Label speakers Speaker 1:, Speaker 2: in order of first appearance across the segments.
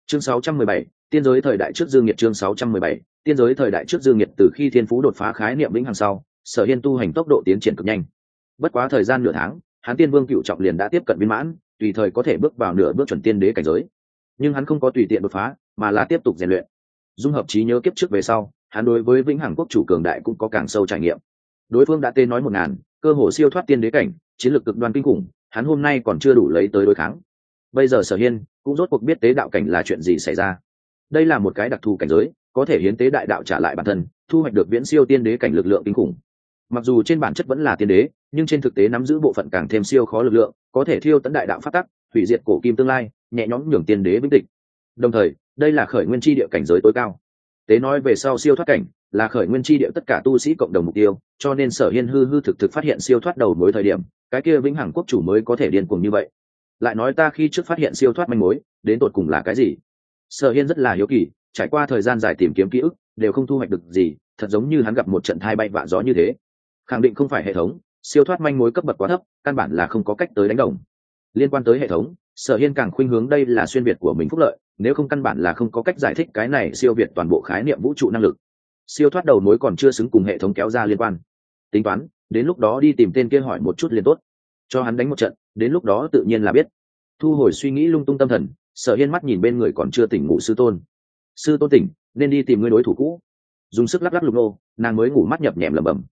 Speaker 1: Chương 617, tiên giới thời đại trước dương nhiệt. Chương 617, tiên giới thời đại trước dương nhiệt. Từ khi thiên phú đột phá khái niệm vĩnh hằng sau, Sở Hiên tu hành tốc độ tiến triển cực nhanh. Bất quá thời gian nửa tháng, hắn tiên vương cựu trọng liền đã tiếp cận viên mãn, tùy thời có thể bước vào nửa bước chuẩn tiên đế cảnh giới. Nhưng hắn không có tùy tiện đột phá, mà là tiếp tục rèn luyện. Dung hợp trí nhớ kiếp trước về sau, hắn đối với vĩnh hằng quốc chủ cường đại cũng có càng sâu trải nghiệm. Đối phương đã tên nói 1000, cơ hồ siêu thoát tiên đế cảnh, chiến lược cực đoan kinh khủng, hắn hôm nay còn chưa đủ lấy tới đối kháng. Bây giờ Sở Hiên cũng rốt cuộc biết tế đạo cảnh là chuyện gì xảy ra. Đây là một cái đặc thù cảnh giới, có thể hiến tế đại đạo trả lại bản thân, thu hoạch được viễn siêu tiên đế cảnh lực lượng kinh khủng. Mặc dù trên bản chất vẫn là tiên đế, nhưng trên thực tế nắm giữ bộ phận càng thêm siêu khó lực lượng, có thể thiêu tấn đại đạo phát tắc, hủy diệt cổ kim tương lai, nhẹ nhõm nhường tiên đế vĩnh tịch. Đồng thời, đây là khởi nguyên chi địa cảnh giới tối cao. Tế nói về sau siêu thoát cảnh, là khởi nguyên chi địa tất cả tu sĩ cộng đồng mục tiêu, cho nên Sở Hiên hư thực phát hiện siêu thoát đầu mối thời điểm, cái kia vĩnh hằng quốc chủ mới có thể điên cuồng như vậy. Lại nói ta khi trước phát hiện siêu thoát manh mối, đến tột cùng là cái gì? Sở Hiên rất là hiếu kỳ, trải qua thời gian dài tìm kiếm ký ức, đều không thu hoạch được gì, thật giống như hắn gặp một trận thai bay vạ gió như thế. Khẳng định không phải hệ thống, siêu thoát manh mối cấp bậc quá thấp, căn bản là không có cách tới đánh đồng. Liên quan tới hệ thống, Sở Hiên càng khuynh hướng đây là xuyên việt của mình phúc lợi, nếu không căn bản là không có cách giải thích cái này siêu việt toàn bộ khái niệm vũ trụ năng lực. Siêu thoát đầu mối còn chưa xứng cùng hệ thống kéo ra liên quan. Tính toán, đến lúc đó đi tìm tên kia hỏi một chút liền tốt, cho hắn đánh một trận, đến lúc đó tự nhiên là biết. Thu hồi suy nghĩ lung tung tâm thần, Sở Hiên mắt nhìn bên người còn chưa tỉnh ngủ sư tôn. Sư tôn tỉnh, nên đi tìm người đối thủ cũ. Dùng sức lắc lắc Lục Nô, nàng mới ngủ mắt nhập nhèm lẩm bẩm.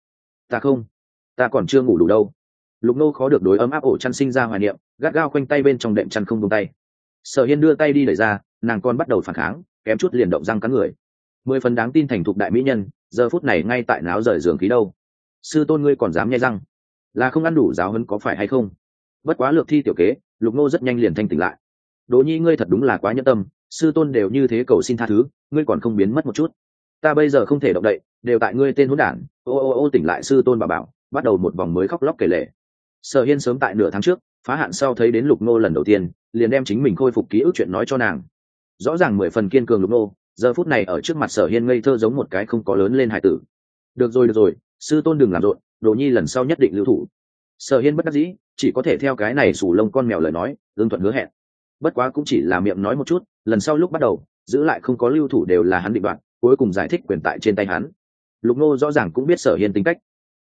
Speaker 1: Ta còn chưa ngủ đủ đâu. Lục Nô khó được đối ấm áp ổ chăn sinh ra hoài niệm, gắt gao quanh tay bên trong đệm chăn không buông tay. Sở Hiên đưa tay đi đẩy ra, nàng còn bắt đầu phản kháng, kém chút liền động răng cắn người. 10 phần đáng tin thành thục đại mỹ nhân, giờ phút này ngay tại náo rời giường khí đâu. Sư tôn ngươi còn dám nhai răng, là không ăn đủ giáo huấn có phải hay không? Bất quá lược thi tiểu kế, Lục Nô rất nhanh liền thanh tỉnh lại. Đỗ Nhi ngươi thật đúng là quá nhẫn tâm, sư tôn đều như thế cầu xin tha thứ, ngươi còn không biến mất một chút. Ta bây giờ không thể động đậy, đều tại ngươi tên hỗn đản. Ô tỉnh lại sư tôn bà bảo, bắt đầu một vòng mới khóc lóc kể lể. Sở Hiên sớm tại nửa tháng trước phá hạn sau thấy đến Lục Nô lần đầu tiên, liền đem chính mình khôi phục ký ức chuyện nói cho nàng. Rõ ràng 10 phần kiên cường Lục Nô, giờ phút này ở trước mặt Sở Hiên ngây thơ giống một cái không có lớn lên hài tử. Được rồi, sư tôn đừng làm rộn, Đỗ Nhi lần sau nhất định lưu thủ. Sở Hiên bất đắc dĩ, chỉ có thể theo cái này sủ lông con mèo lời nói, ương thuận hứa hẹn. Bất quá cũng chỉ là miệng nói một chút, lần sau lúc bắt đầu giữ lại không có lưu thủ đều là hắn định đoạt, cuối cùng giải thích quyền tại trên tay hắn. Lục Nô rõ ràng cũng biết Sở Hiên tính cách.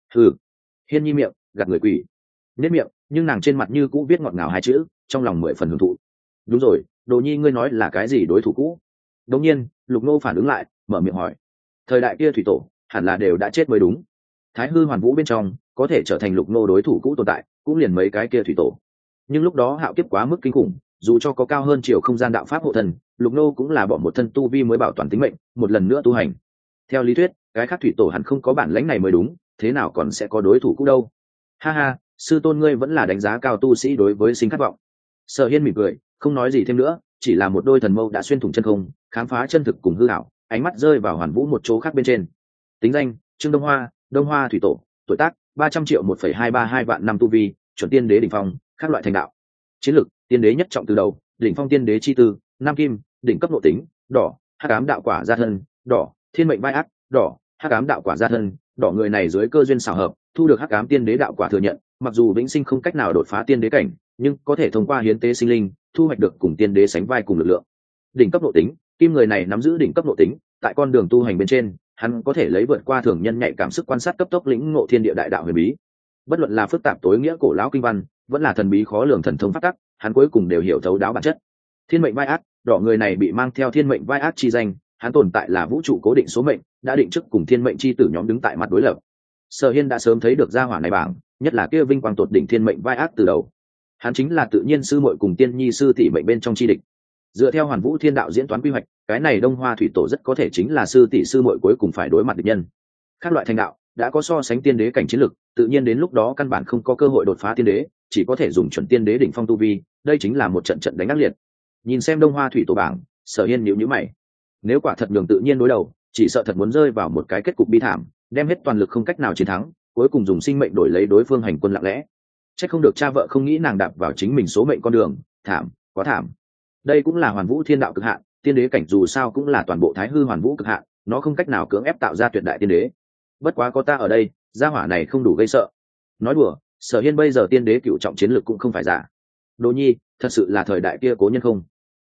Speaker 1: Hiên Nhi miệng gạt người quỷ, nết miệng, nhưng nàng trên mặt như cũ viết ngọt ngào hai chữ, trong lòng 10 phần hưởng thụ. Đúng rồi, Đồ Nhi ngươi nói là cái gì đối thủ cũ? Đột nhiên Lục Nô phản ứng lại, mở miệng hỏi. Thời đại kia thủy tổ hẳn là đều đã chết mới đúng. Thái hư hoàn vũ bên trong có thể trở thành Lục Nô đối thủ cũ tồn tại cũng liền mấy cái kia thủy tổ, nhưng lúc đó hạo kiếp quá mức kinh khủng, dù cho có cao hơn chiều không gian đạo pháp hộ thần, Lục Nô cũng là bỏ một thân tu vi mới bảo toàn tính mệnh, một lần nữa tu hành. Theo lý thuyết cái khác thủy tổ hẳn không có bản lãnh này mới đúng, thế nào còn sẽ có đối thủ cũ đâu. Ha, sư tôn ngươi vẫn là đánh giá cao tu sĩ đối với sinh khát vọng. Sở Hiên mỉm cười, không nói gì thêm nữa, chỉ là một đôi thần mâu đã xuyên thủng chân không, khám phá chân thực cùng hư ảo, ánh mắt rơi vào Hoàn Vũ một chỗ khác bên trên. Tính danh: Trương Đông Hoa thủy tổ, tuổi tác 300 triệu 1,232 vạn năm tu vi, chuẩn tiên đế đỉnh phong, các loại thành đạo. Chiến lực: tiên đế nhất trọng từ đầu, đỉnh phong tiên đế chi tư, nam kim, đỉnh cấp nội tính, đỏ, hắc ám đạo quả gia thân, đỏ, thiên mệnh vai ác, đỏ, hắc ám đạo quả gia thân, đỏ. Người này dưới cơ duyên xảo hợp thu được hắc ám tiên đế đạo quả thừa nhận, mặc dù vĩnh sinh không cách nào đột phá tiên đế cảnh, nhưng có thể thông qua hiến tế sinh linh thu hoạch được cùng tiên đế sánh vai cùng lực lượng. Đỉnh cấp nội tính, kim người này nắm giữ đỉnh cấp nội tính, tại con đường tu hành bên trên hắn có thể lấy vượt qua thường nhân nhạy cảm sức quan sát cấp tốc lĩnh ngộ thiên địa đại đạo huyền bí. Bất luận là phức tạp tối nghĩa cổ lão kinh văn, vẫn là thần bí khó lường thần thông pháp tắc, hắn cuối cùng đều hiểu thấu đáo bản chất. Thiên mệnh vai ác, đỏ. Người này bị mang theo thiên mệnh vai ác chi danh, hắn tồn tại là vũ trụ cố định số mệnh, đã định trước cùng thiên mệnh chi tử nhóm đứng tại mặt đối lập. Sở Hiên đã sớm thấy được gia hỏa này bảng, nhất là kia vinh quang tột đỉnh thiên mệnh vai ác từ đầu. Hắn chính là tự nhiên sư muội cùng tiên nhi sư tỷ mệnh bên trong chi địch. Dựa theo Hoàn Vũ Thiên đạo diễn toán quy hoạch, cái này Đông Hoa thủy tổ rất có thể chính là sư tỷ sư muội cuối cùng phải đối mặt địch nhân. Các loại thành đạo đã có so sánh tiên đế cảnh chiến lực, tự nhiên đến lúc đó căn bản không có cơ hội đột phá tiên đế, chỉ có thể dùng chuẩn tiên đế đỉnh phong tu vi, đây chính là một trận trận đánh ác liệt. Nhìn xem Đông Hoa thủy tổ bảng, Sở Hiên nhíu mày. Nếu quả thật nhường tự nhiên đối đầu, chỉ sợ thật muốn rơi vào một cái kết cục bi thảm, đem hết toàn lực không cách nào chiến thắng, cuối cùng dùng sinh mệnh đổi lấy đối phương hành quân lặng lẽ. Chắc không được cha vợ không nghĩ nàng đạp vào chính mình số mệnh con đường, thảm, quá thảm. Đây cũng là Hoàn Vũ Thiên đạo cực hạn, tiên đế cảnh dù sao cũng là toàn bộ Thái hư Hoàn Vũ cực hạn, nó không cách nào cưỡng ép tạo ra tuyệt đại tiên đế. Bất quá có ta ở đây, gia hỏa này không đủ gây sợ. Nói đùa, Sở Hiên bây giờ tiên đế cựu trọng chiến lực cũng không phải giả. Đỗ Nhi, thật sự là thời đại kia cố nhân không?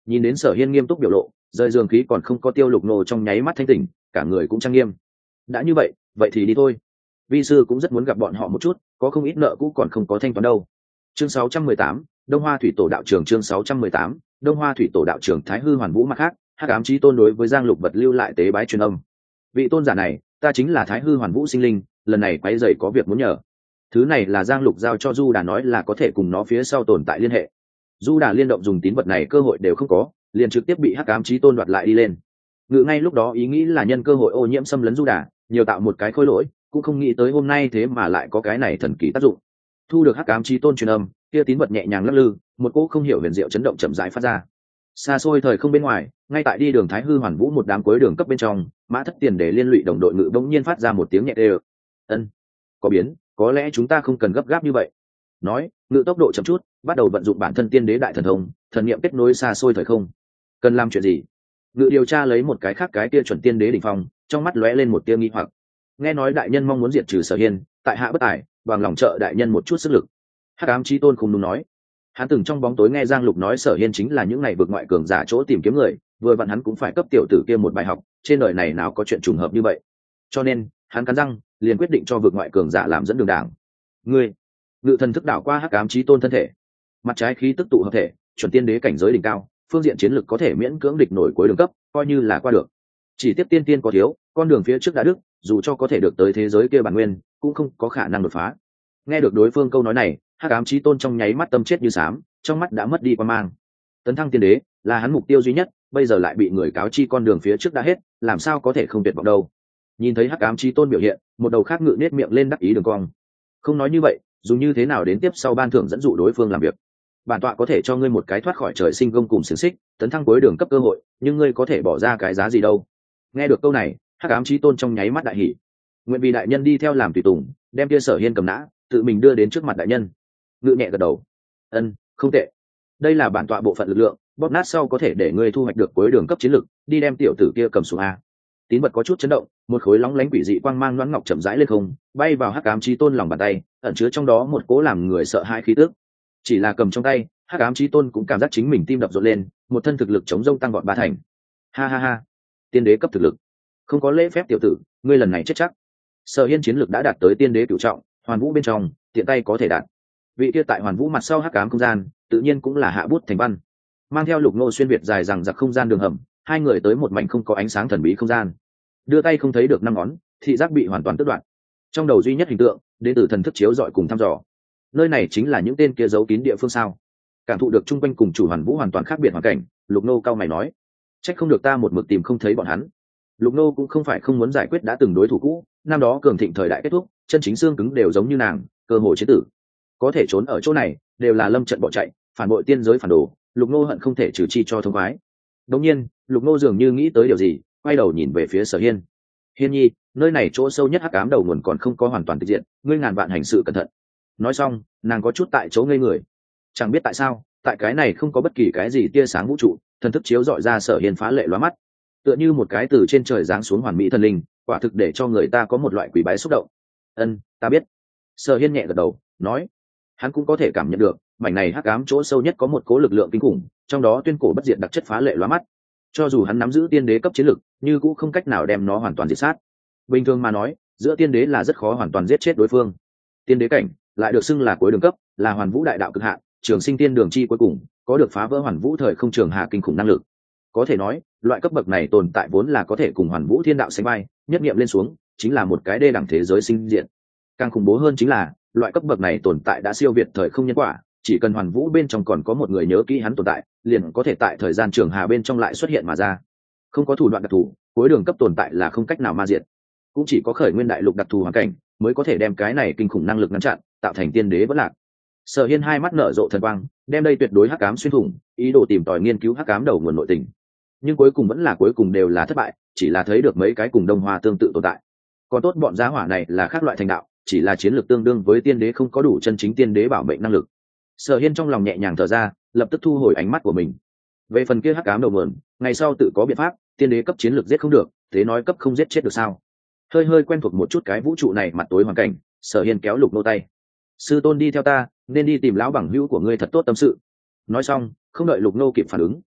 Speaker 1: Nhìn đến Sở Hiên nghiêm túc biểu lộ, rời giường khí còn không có tiêu, Lục Ngô trong nháy mắt thanh tỉnh, cả người cũng trang nghiêm. Đã như vậy, vậy thì đi thôi. Vi sư cũng rất muốn gặp bọn họ một chút, có không ít nợ cũ còn không có thanh toán đâu. Chương 618, Đông Hoa Thủy Tổ đạo trường. Chương 618, Đông Hoa Thủy Tổ đạo trường. Thái Hư Hoàn Vũ mặt khác, Hắc Ám Chí Tôn đối với Giang Lục vật lưu lại tế bái truyền âm. Vị tôn giả này, ta chính là Thái Hư Hoàn Vũ sinh linh, lần này quấy rầy có việc muốn nhờ. Thứ này là Giang Lục giao cho Du Đà nói là có thể cùng nó phía sau tồn tại liên hệ. Du Đà liên động dùng tín vật này cơ hội đều không có, liền trực tiếp bị Hắc Ám Chí Tôn đoạt lại đi lên. Ngự ngay lúc đó ý nghĩ là nhân cơ hội ô nhiễm xâm lấn Du Đà, nhiều tạo một cái khôi lỗi, cũng không nghĩ tới hôm nay thế mà lại có cái này thần kỳ tác dụng. Thu được Hắc Ám Chí Tôn truyền âm, kia tín vật nhẹ nhàng lắc lư, một cỗ không hiểu huyền diệu chấn động chậm rãi phát ra. Xa xôi thời không bên ngoài, ngay tại đi đường Thái Hư Hoàn Vũ một đám cuối đường cấp bên trong, Mã Thất Tiền để liên lụy đồng đội ngự bỗng nhiên phát ra một tiếng nhẹ đều. Ân, có biến, có lẽ chúng ta không cần gấp gáp như vậy. Nói, ngự tốc độ chậm chút, bắt đầu vận dụng bản thân tiên đế đại thần thông, thần niệm kết nối xa xôi thời không. Cần làm chuyện gì? Ngự điều tra lấy một cái khác cái tia chuẩn tiên đế đỉnh phong, trong mắt lóe lên một tia nghi hoặc. Nghe nói đại nhân mong muốn diệt trừ Sở Hiên, tại hạ bất tài, bằng lòng trợ đại nhân một chút sức lực. Hắc Ám Chí Tôn không đúng nói. Hắn từng trong bóng tối nghe Giang Lục nói Sở Hiên chính là những ngày vượt ngoại cường giả chỗ tìm kiếm người, vừa vặn hắn cũng phải cấp tiểu tử kia một bài học, trên đời này nào có chuyện trùng hợp như vậy. Cho nên, hắn cắn răng, liền quyết định cho vượt ngoại cường giả làm dẫn đường đảng. Ngươi, ngự thần thức đảo qua Hắc Ám Chí Tôn thân thể, mặt trái khí tức tụ hợp thể, chuẩn tiên đế cảnh giới đỉnh cao, phương diện chiến lược có thể miễn cưỡng địch nổi cuối đường cấp, coi như là qua được. Chỉ tiếp tiên tiên có thiếu, con đường phía trước đã đứt, dù cho có thể được tới thế giới kia bản nguyên, cũng không có khả năng đột phá. Nghe được đối phương câu nói này, Hắc Ám Chí Tôn trong nháy mắt tâm chết như xám, trong mắt đã mất đi quan mang. Tấn thăng tiên đế là hắn mục tiêu duy nhất, bây giờ lại bị người cáo chi con đường phía trước đã hết, làm sao có thể không tuyệt vọng đâu. Nhìn thấy Hắc Ám Chí Tôn biểu hiện, một đầu khác ngự nết miệng lên đắc ý đường cong. Không nói như vậy, dùng như thế nào đến tiếp sau ban thưởng dẫn dụ đối phương làm việc. Bản tọa có thể cho ngươi một cái thoát khỏi trời sinh gông cùng xiềng xích, tấn thăng cuối đường cấp cơ hội, nhưng ngươi có thể bỏ ra cái giá gì đâu. Nghe được câu này, Hắc Ám Chí Tôn trong nháy mắt đại hỉ. Nguyện vì đại nhân đi theo làm tùy tùng, đem kia Sở Hiên cầm nã, tự mình đưa đến trước mặt đại nhân. Ngự nhẹ gật đầu. Ân, không tệ. Đây là bản tọa bộ phận lực lượng, bóp nát sau có thể để ngươi thu hoạch được cuối đường cấp chiến lực, đi đem tiểu tử kia cầm xuống a. Tín vật có chút chấn động, một khối lóng lánh quỷ dị quang mang loãng ngọc chậm rãi lên không, bay vào Hắc Ám Chí Tôn lòng bàn tay, ẩn chứa trong đó một cỗ làm người sợ hãi khí tức. Chỉ là cầm trong tay, Hắc Ám Chí Tôn cũng cảm giác chính mình tim đập rộn lên, một thân thực lực chống rông tăng vọt ba thành. Ha ha ha, tiên đế cấp thực lực. Không có lễ phép tiểu tử, ngươi lần này chết chắc. Sở Hiên chiến lực đã đạt tới tiên đế cửu trọng, hoàn vũ bên trong, tiện tay có thể đạt. Vị kia tại hoàn vũ mặt sau Hắc Ám không gian, tự nhiên cũng là hạ bút thành văn. Mang theo Lục Ngô xuyên việt dài rằng giặc không gian đường hầm, hai người tới một mảnh không có ánh sáng thần bí không gian. Đưa tay không thấy được năm ngón, thị giác bị hoàn toàn tước đoạt. Trong đầu duy nhất hình tượng, đến từ thần thức chiếu dọi cùng thăm dò. Nơi này chính là những tên kia giấu kín địa phương sao? Cảm thụ được chung quanh cùng chủ hoàn vũ hoàn toàn khác biệt hoàn cảnh, Lục Ngô cao mày nói: trách không được ta một mực tìm không thấy bọn hắn. Lục Ngô cũng không phải không muốn giải quyết đã từng đối thủ cũ, năm đó cường thịnh thời đại kết thúc, chân chính xương cứng đều giống như nàng, cơ hội chế tử. Có thể trốn ở chỗ này, đều là lâm trận bỏ chạy, phản bội tiên giới phản đồ. Lục Ngô hận không thể trừ chi cho thông khoái. Đống nhiên, Lục Ngô dường như nghĩ tới điều gì, quay đầu nhìn về phía Sở Hiên. Hiên nhi, nơi này chỗ sâu nhất Hắc Ám đầu nguồn còn không có hoàn toàn tịch diện, ngươi ngàn vạn hành sự cẩn thận. Nói xong, nàng có chút tại chỗ ngây người. Chẳng biết tại sao, tại cái này không có bất kỳ cái gì tia sáng vũ trụ, thần thức chiếu dọi ra Sở Hiên phá lệ lóa mắt, tựa như một cái từ trên trời giáng xuống hoàn mỹ thần linh, quả thực để cho người ta có một loại quỷ bái xúc động. Ân, ta biết. Sở Hiên nhẹ gật đầu, nói, hắn cũng có thể cảm nhận được, mảnh này Hắc Ám chỗ sâu nhất có một cố lực lượng kinh khủng, trong đó tuyên cổ bất diệt đặc chất phá lệ lóa mắt. Cho dù hắn nắm giữ tiên đế cấp chiến lực, nhưng cũng không cách nào đem nó hoàn toàn diệt sát. Bình thường mà nói, giữa tiên đế là rất khó hoàn toàn giết chết đối phương. Tiên đế cảnh lại được xưng là cuối đường cấp, là hoàn vũ đại đạo cực hạn, trường sinh tiên đường chi cuối cùng, có được phá vỡ hoàn vũ thời không trường hạ kinh khủng năng lực. Có thể nói, loại cấp bậc này tồn tại vốn là có thể cùng hoàn vũ thiên đạo sánh vai, nhất niệm lên xuống, chính là một cái đê đẳng thế giới sinh diện. Càng khủng bố hơn chính là, loại cấp bậc này tồn tại đã siêu việt thời không nhân quả, chỉ cần hoàn vũ bên trong còn có một người nhớ kỹ hắn tồn tại, liền có thể tại thời gian trường hà bên trong lại xuất hiện mà ra. Không có thủ đoạn đặc thù, cuối đường cấp tồn tại là không cách nào ma diệt. Cũng chỉ có khởi nguyên đại lục đặc thù hoàn cảnh, mới có thể đem cái này kinh khủng năng lực ngăn chặn, tạo thành tiên đế vẫn lạc. Sở Hiên hai mắt nở rộ thần quang, đem đây tuyệt đối hắc ám xuyên thủng, ý đồ tìm tòi nghiên cứu hắc ám đầu nguồn nội tình. Nhưng cuối cùng vẫn là cuối cùng đều là thất bại, chỉ là thấy được mấy cái cùng Đông Hoa tương tự tồn tại. Còn tốt bọn giá hỏa này là khác loại thành đạo, chỉ là chiến lược tương đương với tiên đế, không có đủ chân chính tiên đế bảo mệnh năng lực. Sở Hiên trong lòng nhẹ nhàng thở ra, lập tức thu hồi ánh mắt của mình. Về phần kia hắc ám đầu nguồn, ngày sau tự có biện pháp, tiên đế cấp chiến lược giết không được, thế nói cấp không giết chết được sao? Hơi hơi quen thuộc một chút cái vũ trụ này mặt tối hoàn cảnh, Sở Hiên kéo Lục Nô tay. Sư tôn đi theo ta, nên đi tìm lão bằng hữu của ngươi thật tốt tâm sự. Nói xong, không đợi Lục Nô kịp phản ứng,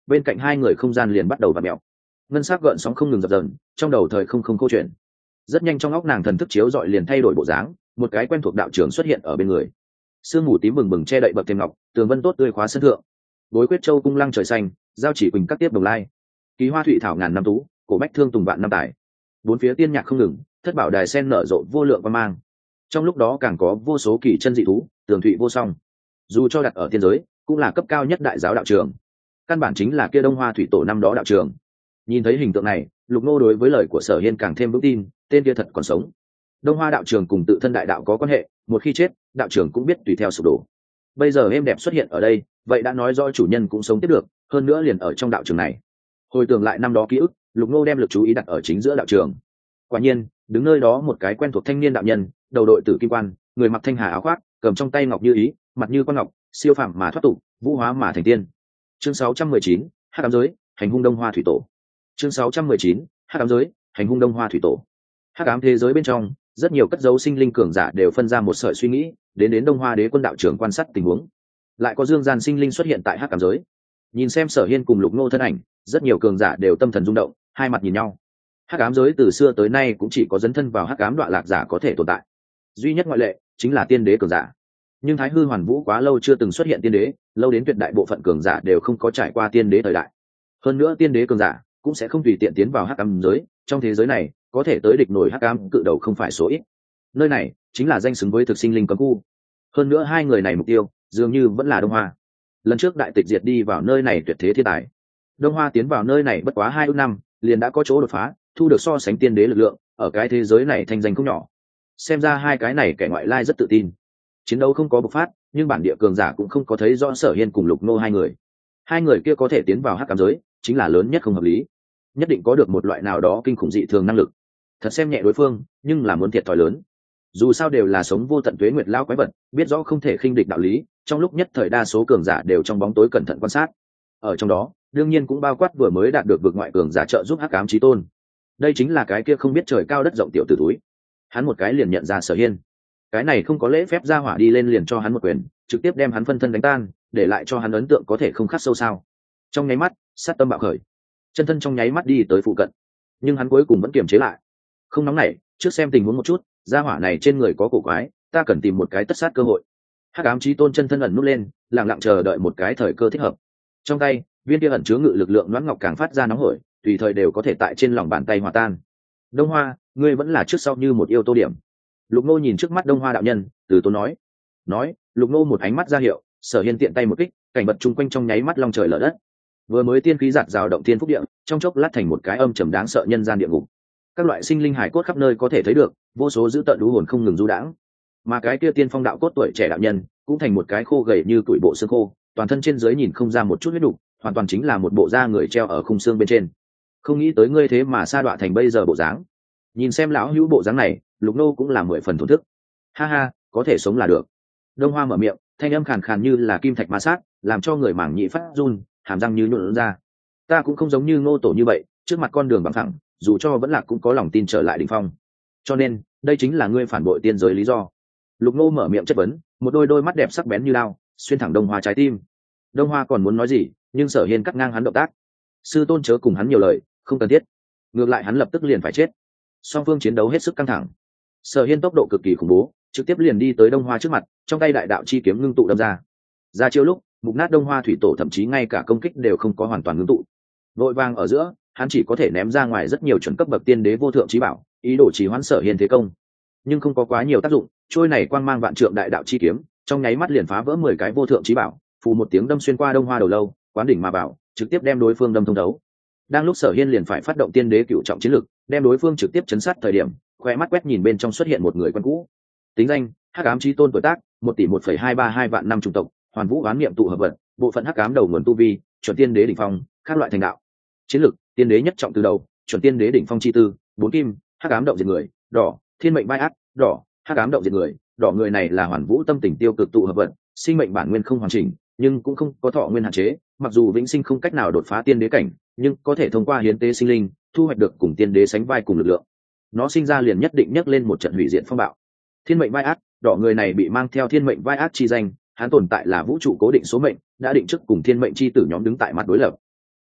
Speaker 1: bên cạnh hai người không gian liền bắt đầu vặn mèo. Ngân sắc gợn sóng không ngừng dập dờn, trong đầu thời không câu chuyện. Rất nhanh trong óc nàng thần thức chiếu dọi liền thay đổi bộ dáng, một cái quen thuộc đạo trưởng xuất hiện ở bên người. Sương mù tím bừng bừng che đậy bậc thềm ngọc, tường vân tốt tươi khóa sân thượng. Bối quyết châu cung lăng trời xanh, giao chỉ quỳnh các tiếp đồng lai. Ký hoa thụy thảo ngàn năm tú, cổ bách thương tùng vạn năm tài. Bốn phía tiên nhạc không ngừng, thất bảo đài sen nở rộ vô lượng quan mang. Trong lúc đó càng có vô số kỳ chân dị thú, tường thụy vô song. Dù cho đặt ở tiên giới, cũng là cấp cao nhất đại giáo đạo trường. Căn bản chính là kia Đông Hoa thủy tổ năm đó đạo trường. Nhìn thấy hình tượng này, Lục Nô đối với lời của Sở Hiên càng thêm vững tin, tên kia thật còn sống. Đông Hoa đạo trường cùng tự thân đại đạo có quan hệ, một khi chết, đạo trường cũng biết tùy theo sụp đổ. Bây giờ êm đẹp xuất hiện ở đây, vậy đã nói rõ chủ nhân cũng sống tiếp được, hơn nữa liền ở trong đạo trường này. Hồi tưởng lại năm đó ký ức, Lục Nô đem lực chú ý đặt ở chính giữa đạo trường. Quả nhiên, đứng nơi đó một cái quen thuộc thanh niên đạo nhân, đầu đội tử kim quan, người mặc thanh hà áo khoác, cầm trong tay ngọc như ý, mặt như quan ngọc, siêu phàm mà thoát tục, vũ hóa mà thành tiên. Chương 619, Hắc ám giới, hành hung Đông Hoa thủy tổ. Chương 619, Hắc ám giới, hành hung Đông Hoa thủy tổ. Hắc ám thế giới bên trong, rất nhiều cất dấu sinh linh cường giả đều phân ra một sợi suy nghĩ, đến Đông Hoa Đế quân đạo trưởng quan sát tình huống. Lại có dương gian sinh linh xuất hiện tại Hắc ám giới. Nhìn xem Sở Hiên cùng Lục Nô thân ảnh, rất nhiều cường giả đều tâm thần rung động, hai mặt nhìn nhau. Hắc ám giới từ xưa tới nay cũng chỉ có dấn thân vào hắc ám đoạn lạc giả có thể tồn tại. Duy nhất ngoại lệ chính là tiên đế cường giả. Nhưng Thái Hư Hoàn Vũ quá lâu chưa từng xuất hiện tiên đế, lâu đến tuyệt đại bộ phận cường giả đều không có trải qua tiên đế thời đại. Hơn nữa tiên đế cường giả cũng sẽ không tùy tiện tiến vào hắc ám giới, trong thế giới này có thể tới địch nổi hắc ám cự đầu không phải số ít. Nơi này chính là danh xứng với thực sinh linh cấm khu. Hơn nữa hai người này mục tiêu dường như vẫn là Đông Hoa. Lần trước đại tịch diệt đi vào nơi này tuyệt thế thiên tài. Đông Hoa tiến vào nơi này bất quá 2 năm, liền đã có chỗ đột phá, thu được so sánh tiên đế lực lượng, ở cái thế giới này thành danh không nhỏ. Xem ra hai cái này kẻ ngoại lai rất tự tin. Chiến đấu không có bộc phát, nhưng bản địa cường giả cũng không có thấy rõ Sở Hiên cùng Lục Nô hai người. Hai người kia có thể tiến vào hắc ám giới, chính là lớn nhất không hợp lý. Nhất định có được một loại nào đó kinh khủng dị thường năng lực. Thật xem nhẹ đối phương, nhưng là muốn thiệt thòi lớn. Dù sao đều là sống vô tận tuế nguyệt lao quái vật, biết rõ không thể khinh địch đạo lý, trong lúc nhất thời đa số cường giả đều trong bóng tối cẩn thận quan sát. Ở trong đó, đương nhiên cũng bao quát vừa mới đạt được vực ngoại cường giả trợ giúp hắc ám chí tôn. Đây chính là cái kia không biết trời cao đất rộng tiểu tử túi. Hắn một cái liền nhận ra Sở Hiên. Cái này không có lễ phép ra hỏa đi lên liền cho hắn một quyền, trực tiếp đem hắn phân thân đánh tan, để lại cho hắn ấn tượng có thể không khắc sâu sao. Trong nháy mắt, sát tâm bạo khởi. Chân thân trong nháy mắt đi tới phụ cận. Nhưng hắn cuối cùng vẫn kiềm chế lại. Không nóng nảy, trước xem tình huống một chút, gia hỏa này trên người có cổ quái, ta cần tìm một cái tất sát cơ hội. Hắc ám chí tôn chân thân ẩn nút lên, lặng lặng chờ đợi một cái thời cơ thích hợp. Trong tay, viên kia ẩn chứa ngự lực lượng loãng ngọc càng phát ra nóng hổi, tùy thời đều có thể tại trên lòng bàn tay hòa tan. Đông Hoa, ngươi vẫn là trước sau như một yêu tô điểm. Lục Nô nhìn trước mắt Đông Hoa đạo nhân, từ tốn nói, Lục Nô một ánh mắt ra hiệu, Sở Hiên tiện tay một kích, cảnh vật chung quanh trong nháy mắt long trời lở đất. Vừa mới tiên khí giạt rào động thiên phúc địa, trong chốc lát thành một cái âm trầm đáng sợ nhân gian địa ngục. Các loại sinh linh hải cốt khắp nơi có thể thấy được, vô số dữ tợn đú hồn không ngừng du đãng. Mà cái kia tiên phong đạo cốt tuổi trẻ đạo nhân, cũng thành một cái khô gầy như tuổi bộ xương khô, toàn thân trên dưới nhìn không ra một chút huyết đục, hoàn toàn chính là một bộ da người treo ở khung xương bên trên. Không nghĩ tới ngươi thế mà sa đọa thành bây giờ bộ dáng. Nhìn xem lão hữu bộ dáng này, Lục Nô cũng là 10 phần thổn thức. Ha ha, có thể sống là được. Đông Hoa mở miệng, thanh âm khàn khàn như là kim thạch ma sát, làm cho người mảng nhị phát run, hàm răng như nhũn ra. Ta cũng không giống như Ngô tổ như vậy, trước mặt con đường bằng phẳng, dù cho vẫn là cũng có lòng tin trở lại đỉnh phong. Cho nên, đây chính là ngươi phản bội tiên giới lý do. Lục Nô mở miệng chất vấn, một đôi mắt đẹp sắc bén như đao, xuyên thẳng Đông Hoa trái tim. Đông Hoa còn muốn nói gì, nhưng Sở Hiên cắt ngang hắn động tác. Sư tôn chớ cùng hắn nhiều lời, không cần thiết. Ngược lại hắn lập tức liền phải chết. Song phương chiến đấu hết sức căng thẳng. Sở Hiên tốc độ cực kỳ khủng bố, trực tiếp liền đi tới Đông Hoa trước mặt, trong tay đại đạo chi kiếm ngưng tụ đâm ra. Ra chiêu lúc, mục nát Đông Hoa thủy tổ thậm chí ngay cả công kích đều không có hoàn toàn ngưng tụ. Vội vàng ở giữa, hắn chỉ có thể ném ra ngoài rất nhiều chuẩn cấp bậc tiên đế vô thượng chí bảo, ý đồ trì hoãn Sở Hiên thế công. Nhưng không có quá nhiều tác dụng, trôi này quang mang vạn trượng đại đạo chi kiếm, trong nháy mắt liền phá vỡ 10 cái vô thượng chí bảo, phù một tiếng đâm xuyên qua Đông Hoa đầu lâu, quán đỉnh mà bảo, trực tiếp đem đối phương đâm thông đấu. Đang lúc Sở Hiên liền phải phát động tiên đế cựu trọng chiến lực, đem đối phương trực tiếp chấn sát thời điểm, khoe mắt quét nhìn bên trong xuất hiện một người quen cũ. Tính danh: Hắc ám chí tôn, tuổi tác: 1 tỷ 1,232 vạn năm chủng tộc, Hoàn Vũ oán niệm tụ hợp vật, bộ phận hắc ám đầu nguồn tu vi, chuẩn tiên đế đỉnh phong, các loại thành đạo. Chiến lực: tiên đế nhất trọng từ đầu, chuẩn tiên đế đỉnh phong chi tư, 4 kim, hắc ám động diệt người, đỏ, thiên mệnh vai ác, đỏ, hắc ám động diệt người, đỏ. Người này là Hoàn Vũ tâm tình tiêu cực tụ hợp vật, sinh mệnh bản nguyên không hoàn chỉnh, nhưng cũng không có thọ nguyên hạn chế, mặc dù vĩnh sinh không cách nào đột phá tiên đế cảnh, nhưng có thể thông qua hiến tế sinh linh, thu hoạch được cùng tiên đế sánh vai cùng lực lượng. Nó sinh ra liền nhất định nhấc lên một trận hủy diệt phong bạo. Thiên mệnh vai ác, đỏ. Người này bị mang theo thiên mệnh vai ác chi danh, hắn tồn tại là vũ trụ cố định số mệnh, đã định trước cùng thiên mệnh chi tử nhóm đứng tại mặt đối lập.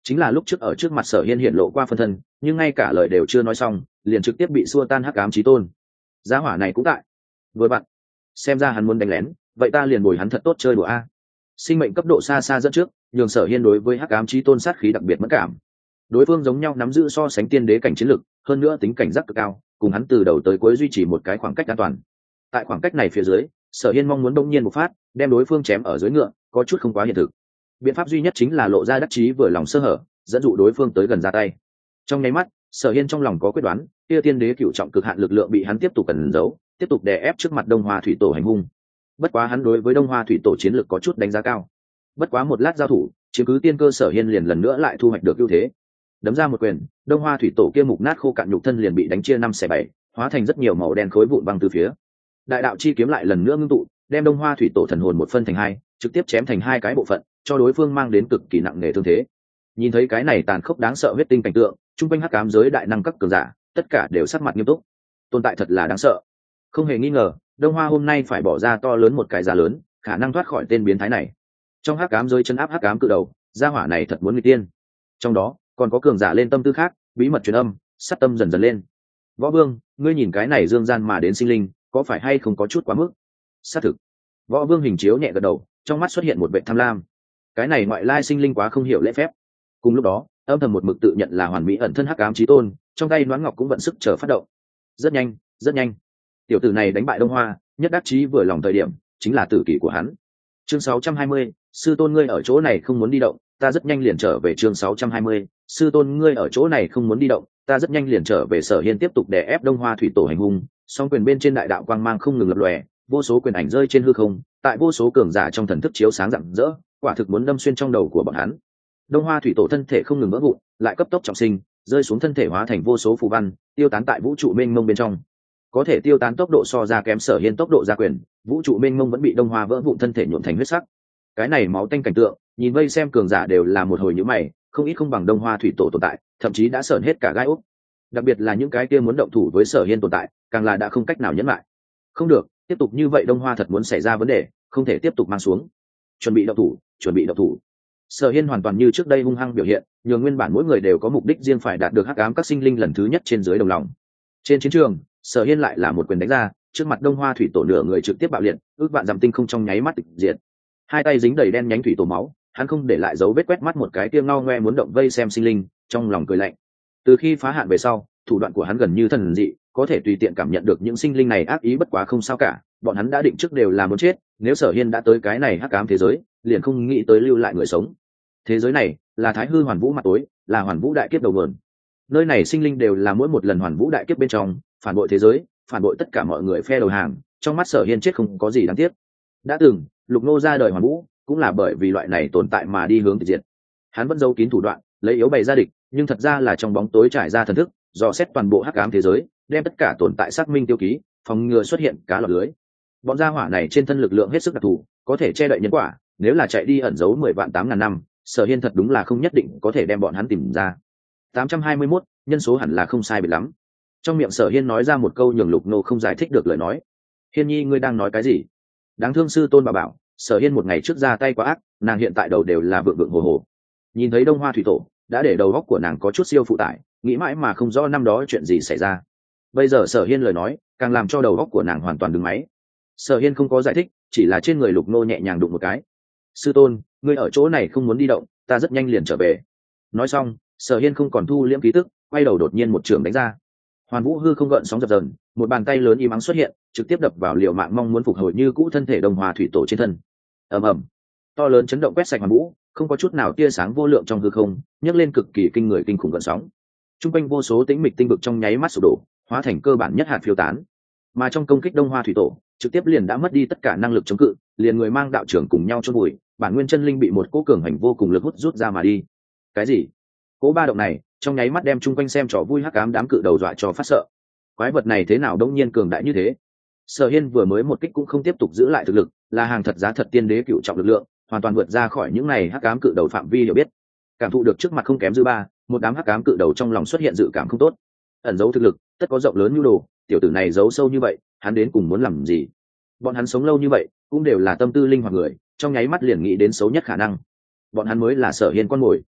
Speaker 1: chính là lúc trước ở trước mặt Sở Hiên hiện lộ qua phân thân, nhưng ngay cả lời đều chưa nói xong liền trực tiếp bị xua tan hắc ám chí tôn. Giá hỏa này cũng tại vừa bạn, xem ra hắn muốn đánh lén, vậy ta liền bồi hắn thật tốt chơi đùa a. Sinh mệnh cấp độ xa xa dẫn trước, nhường Sở Hiên đối với hắc ám chí tôn sát khí đặc biệt mất cảm. Đối phương giống nhau nắm giữ so sánh tiên đế cảnh chiến lực, hơn nữa tính cảnh giác cực cao, cùng hắn từ đầu tới cuối duy trì một cái khoảng cách an toàn. Tại khoảng cách này phía dưới, Sở Hiên mong muốn đông nhiên một phát đem đối phương chém ở dưới ngựa có chút không quá hiện thực. Biện pháp duy nhất chính là lộ ra đắc chí vừa lòng sơ hở, dẫn dụ đối phương tới gần ra tay. Trong nháy mắt, Sở Hiên trong lòng có quyết đoán, kia tiên đế cựu trọng cực hạn lực lượng bị hắn tiếp tục cẩn giấu, tiếp tục đè ép trước mặt Đông Hoa thủy tổ hành hung. Bất quá hắn đối với Đông Hoa thủy tổ chiến lược có chút đánh giá cao. Bất quá một lát giao thủ, chiếm cứ tiên cơ Sở Hiên liền lần nữa lại thu hoạch được ưu thế. Đấm ra một quyền, Đông Hoa thủy tổ kia mục nát khô cạn nhục thân liền bị đánh chia 5/7, hóa thành rất nhiều màu đen khối vụn băng từ phía. Đại đạo chi kiếm lại lần nữa ngưng tụ, đem Đông Hoa thủy tổ thần hồn một phân thành hai, trực tiếp chém thành hai cái bộ phận, cho đối phương mang đến cực kỳ nặng nề thương thế. Nhìn thấy cái này tàn khốc đáng sợ huyết tinh cảnh tượng, trung quanh hắc ám giới đại năng các cường giả, tất cả đều sắc mặt nghiêm túc. Tồn tại thật là đáng sợ. Không hề nghi ngờ, Đông Hoa hôm nay phải bỏ ra to lớn một cái giá lớn, khả năng thoát khỏi tên biến thái này. Trong hắc ám giới chân áp hắc ám cự đầu, gia hỏa này thật muốn nghịch tiên. Trong đó, còn có cường giả lên tâm tư khác, bí mật truyền âm, sát tâm dần dần lên. Võ Vương, ngươi nhìn cái này dương gian mà đến sinh linh, có phải hay không có chút quá mức? Xác thực. Võ Vương hình chiếu nhẹ gật đầu, trong mắt xuất hiện một vẻ tham lam. Cái này ngoại lai sinh linh quá không hiểu lễ phép. Cùng lúc đó, âm thầm một mực tự nhận là hoàn mỹ ẩn thân hắc ám chí tôn, trong tay Noãn Ngọc cũng vận sức chờ phát động. Rất nhanh, rất nhanh. Tiểu tử này đánh bại Đông Hoa, nhất đắc chí vừa lòng thời điểm, chính là tử kỷ của hắn. Chương 620, sư tôn ngươi ở chỗ này không muốn đi động, ta rất nhanh liền trở về. Chương 620, sư tôn ngươi ở chỗ này không muốn đi động, ta rất nhanh liền trở về. Sở Hiên tiếp tục đè ép Đông Hoa thủy tổ hành hung, song quyền bên trên đại đạo quang mang không ngừng lập lòe, vô số quyền ảnh rơi trên hư không, tại vô số cường giả trong thần thức chiếu sáng rạng rỡ, quả thực muốn đâm xuyên trong đầu của bọn hắn. Đông Hoa thủy tổ thân thể không ngừng vỡ vụn, lại cấp tốc trọng sinh, rơi xuống thân thể hóa thành vô số phù văn, tiêu tán tại vũ trụ mênh mông bên trong. Có thể tiêu tán tốc độ so ra kém Sở Hiên tốc độ gia quyền, vũ trụ mênh mông vẫn bị Đông Hoa vỡ vụn thân thể nhuộm thành huyết sắc. Cái này máu tanh cảnh tượng, nhìn vây xem cường giả đều là một hồi nhíu mày, không ít không bằng Đông Hoa thủy tổ tồn tại, thậm chí đã sởn hết cả gai ốc. Đặc biệt là những cái kia muốn động thủ với Sở Hiên tồn tại, càng là đã không cách nào nhẫn lại. Không được, tiếp tục như vậy Đông Hoa thật muốn xảy ra vấn đề, không thể tiếp tục mang xuống. Chuẩn bị động thủ, chuẩn bị động thủ. Sở Hiên hoàn toàn như trước đây hung hăng biểu hiện, nhường nguyên bản mỗi người đều có mục đích riêng phải đạt được hắc ám các sinh linh lần thứ nhất trên dưới đồng lòng. Trên chiến trường, Sở Hiên lại là một quyền đánh ra, trước mặt Đông Hoa thủy tổ nửa người trực tiếp bạo liệt, ước vạn dặm tinh không trong nháy mắt tịch diệt. Hai tay dính đầy đen nhánh thủy tổ máu, hắn không để lại dấu vết, quét mắt một cái tiêm ngao ngoe muốn động vây xem sinh linh, trong lòng cười lạnh. Từ khi phá hạn về sau, thủ đoạn của hắn gần như thần dị, có thể tùy tiện cảm nhận được những sinh linh này ác ý, bất quá không sao cả, bọn hắn đã định trước đều là muốn chết, nếu Sở Hiên đã tới cái này hắc ám thế giới, liền không nghĩ tới lưu lại người sống. Thế giới này là Thái Hư Hoàn Vũ mặt tối, là Hoàn Vũ đại kiếp đầu nguồn. Nơi này sinh linh đều là mỗi một lần Hoàn Vũ đại kiếp bên trong, phản bội thế giới, phản bội tất cả mọi người phe đầu hàng, trong mắt Sở Hiên chết không có gì đáng tiếc. Đã từng, Lục Nô ra đời Hoàn Vũ, cũng là bởi vì loại này tồn tại mà đi hướng tịch diệt. Hắn vẫn giấu kín thủ đoạn, lấy yếu bày ra địch, nhưng thật ra là trong bóng tối trải ra thần thức, dò xét toàn bộ hắc ám thế giới, đem tất cả tồn tại xác minh tiêu ký, phòng ngừa xuất hiện cá lọt lưới. Bọn gia hỏa này trên thân lực lượng hết sức đặc thù, có thể che đậy nhân quả, nếu là chạy đi ẩn giấu 10 vạn 8.000 năm, Sở Hiên thật đúng là không nhất định có thể đem bọn hắn tìm ra. 821, nhân số hẳn là không sai biệt lắm. Trong miệng Sở Hiên nói ra một câu nhường Lục Nô không giải thích được lời nói. Hiên nhi ngươi đang nói cái gì? Đáng thương sư tôn bà bảo, Sở Hiên một ngày trước ra tay quá ác, nàng hiện tại đầu đều là vượng vượng hồ hồ. Nhìn thấy Đông Hoa thủy tổ, đã để đầu óc của nàng có chút siêu phụ tải, nghĩ mãi mà không rõ năm đó chuyện gì xảy ra. Bây giờ Sở Hiên lời nói, càng làm cho đầu óc của nàng hoàn toàn đứng máy. Sở Hiên không có giải thích, chỉ là trên người Lục Nô nhẹ nhàng đụng một cái. Sư tôn, ngươi ở chỗ này không muốn đi động, ta rất nhanh liền trở về. Nói xong, Sở Hiên không còn thu liễm ký tức, quay đầu đột nhiên một trường đánh ra. Hoàn Vũ hư không gợn sóng dập dờn, một bàn tay lớn im ắng xuất hiện, trực tiếp đập vào liều mạng mong muốn phục hồi như cũ thân thể Đông Hoa thủy tổ trên thân. Ầm ầm, to lớn chấn động quét sạch Hoàn Vũ, không có chút nào tia sáng vô lượng trong hư không, nhấc lên cực kỳ kinh người kinh khủng gợn sóng. Trung quanh vô số tĩnh mịch tinh vực trong nháy mắt sụp đổ, hóa thành cơ bản nhất hạt phiêu tán. Mà trong công kích Đông Hoa thủy tổ, trực tiếp liền đã mất đi tất cả năng lực chống cự, liền người mang đạo trưởng cùng nhau chôn vùi, bản nguyên chân linh bị một cỗ cường hành vô cùng lực hút rút ra mà đi. Cái gì? Cỗ ba động này, trong nháy mắt đem chung quanh xem trò vui hắc ám đám cự đầu dọa cho phát sợ. Quái vật này thế nào đống nhiên cường đại như thế? Sở Hiên vừa mới một kích cũng không tiếp tục giữ lại thực lực, là hàng thật giá thật tiên đế cựu trọng lực lượng, hoàn toàn vượt ra khỏi những này hắc ám cự đầu phạm vi hiểu biết. Cảm thụ được trước mặt không kém dư ba, một đám hắc ám cự đầu trong lòng xuất hiện dự cảm không tốt. Ẩn giấu thực lực, tất có rộng lớn nhu đồ, tiểu tử này giấu sâu như vậy, hắn đến cùng muốn làm gì? Bọn hắn sống lâu như vậy, cũng đều là tâm tư linh hoạt người, trong nháy mắt liền nghĩ đến xấu nhất khả năng. Bọn hắn mới là Sở Hiên con mồi.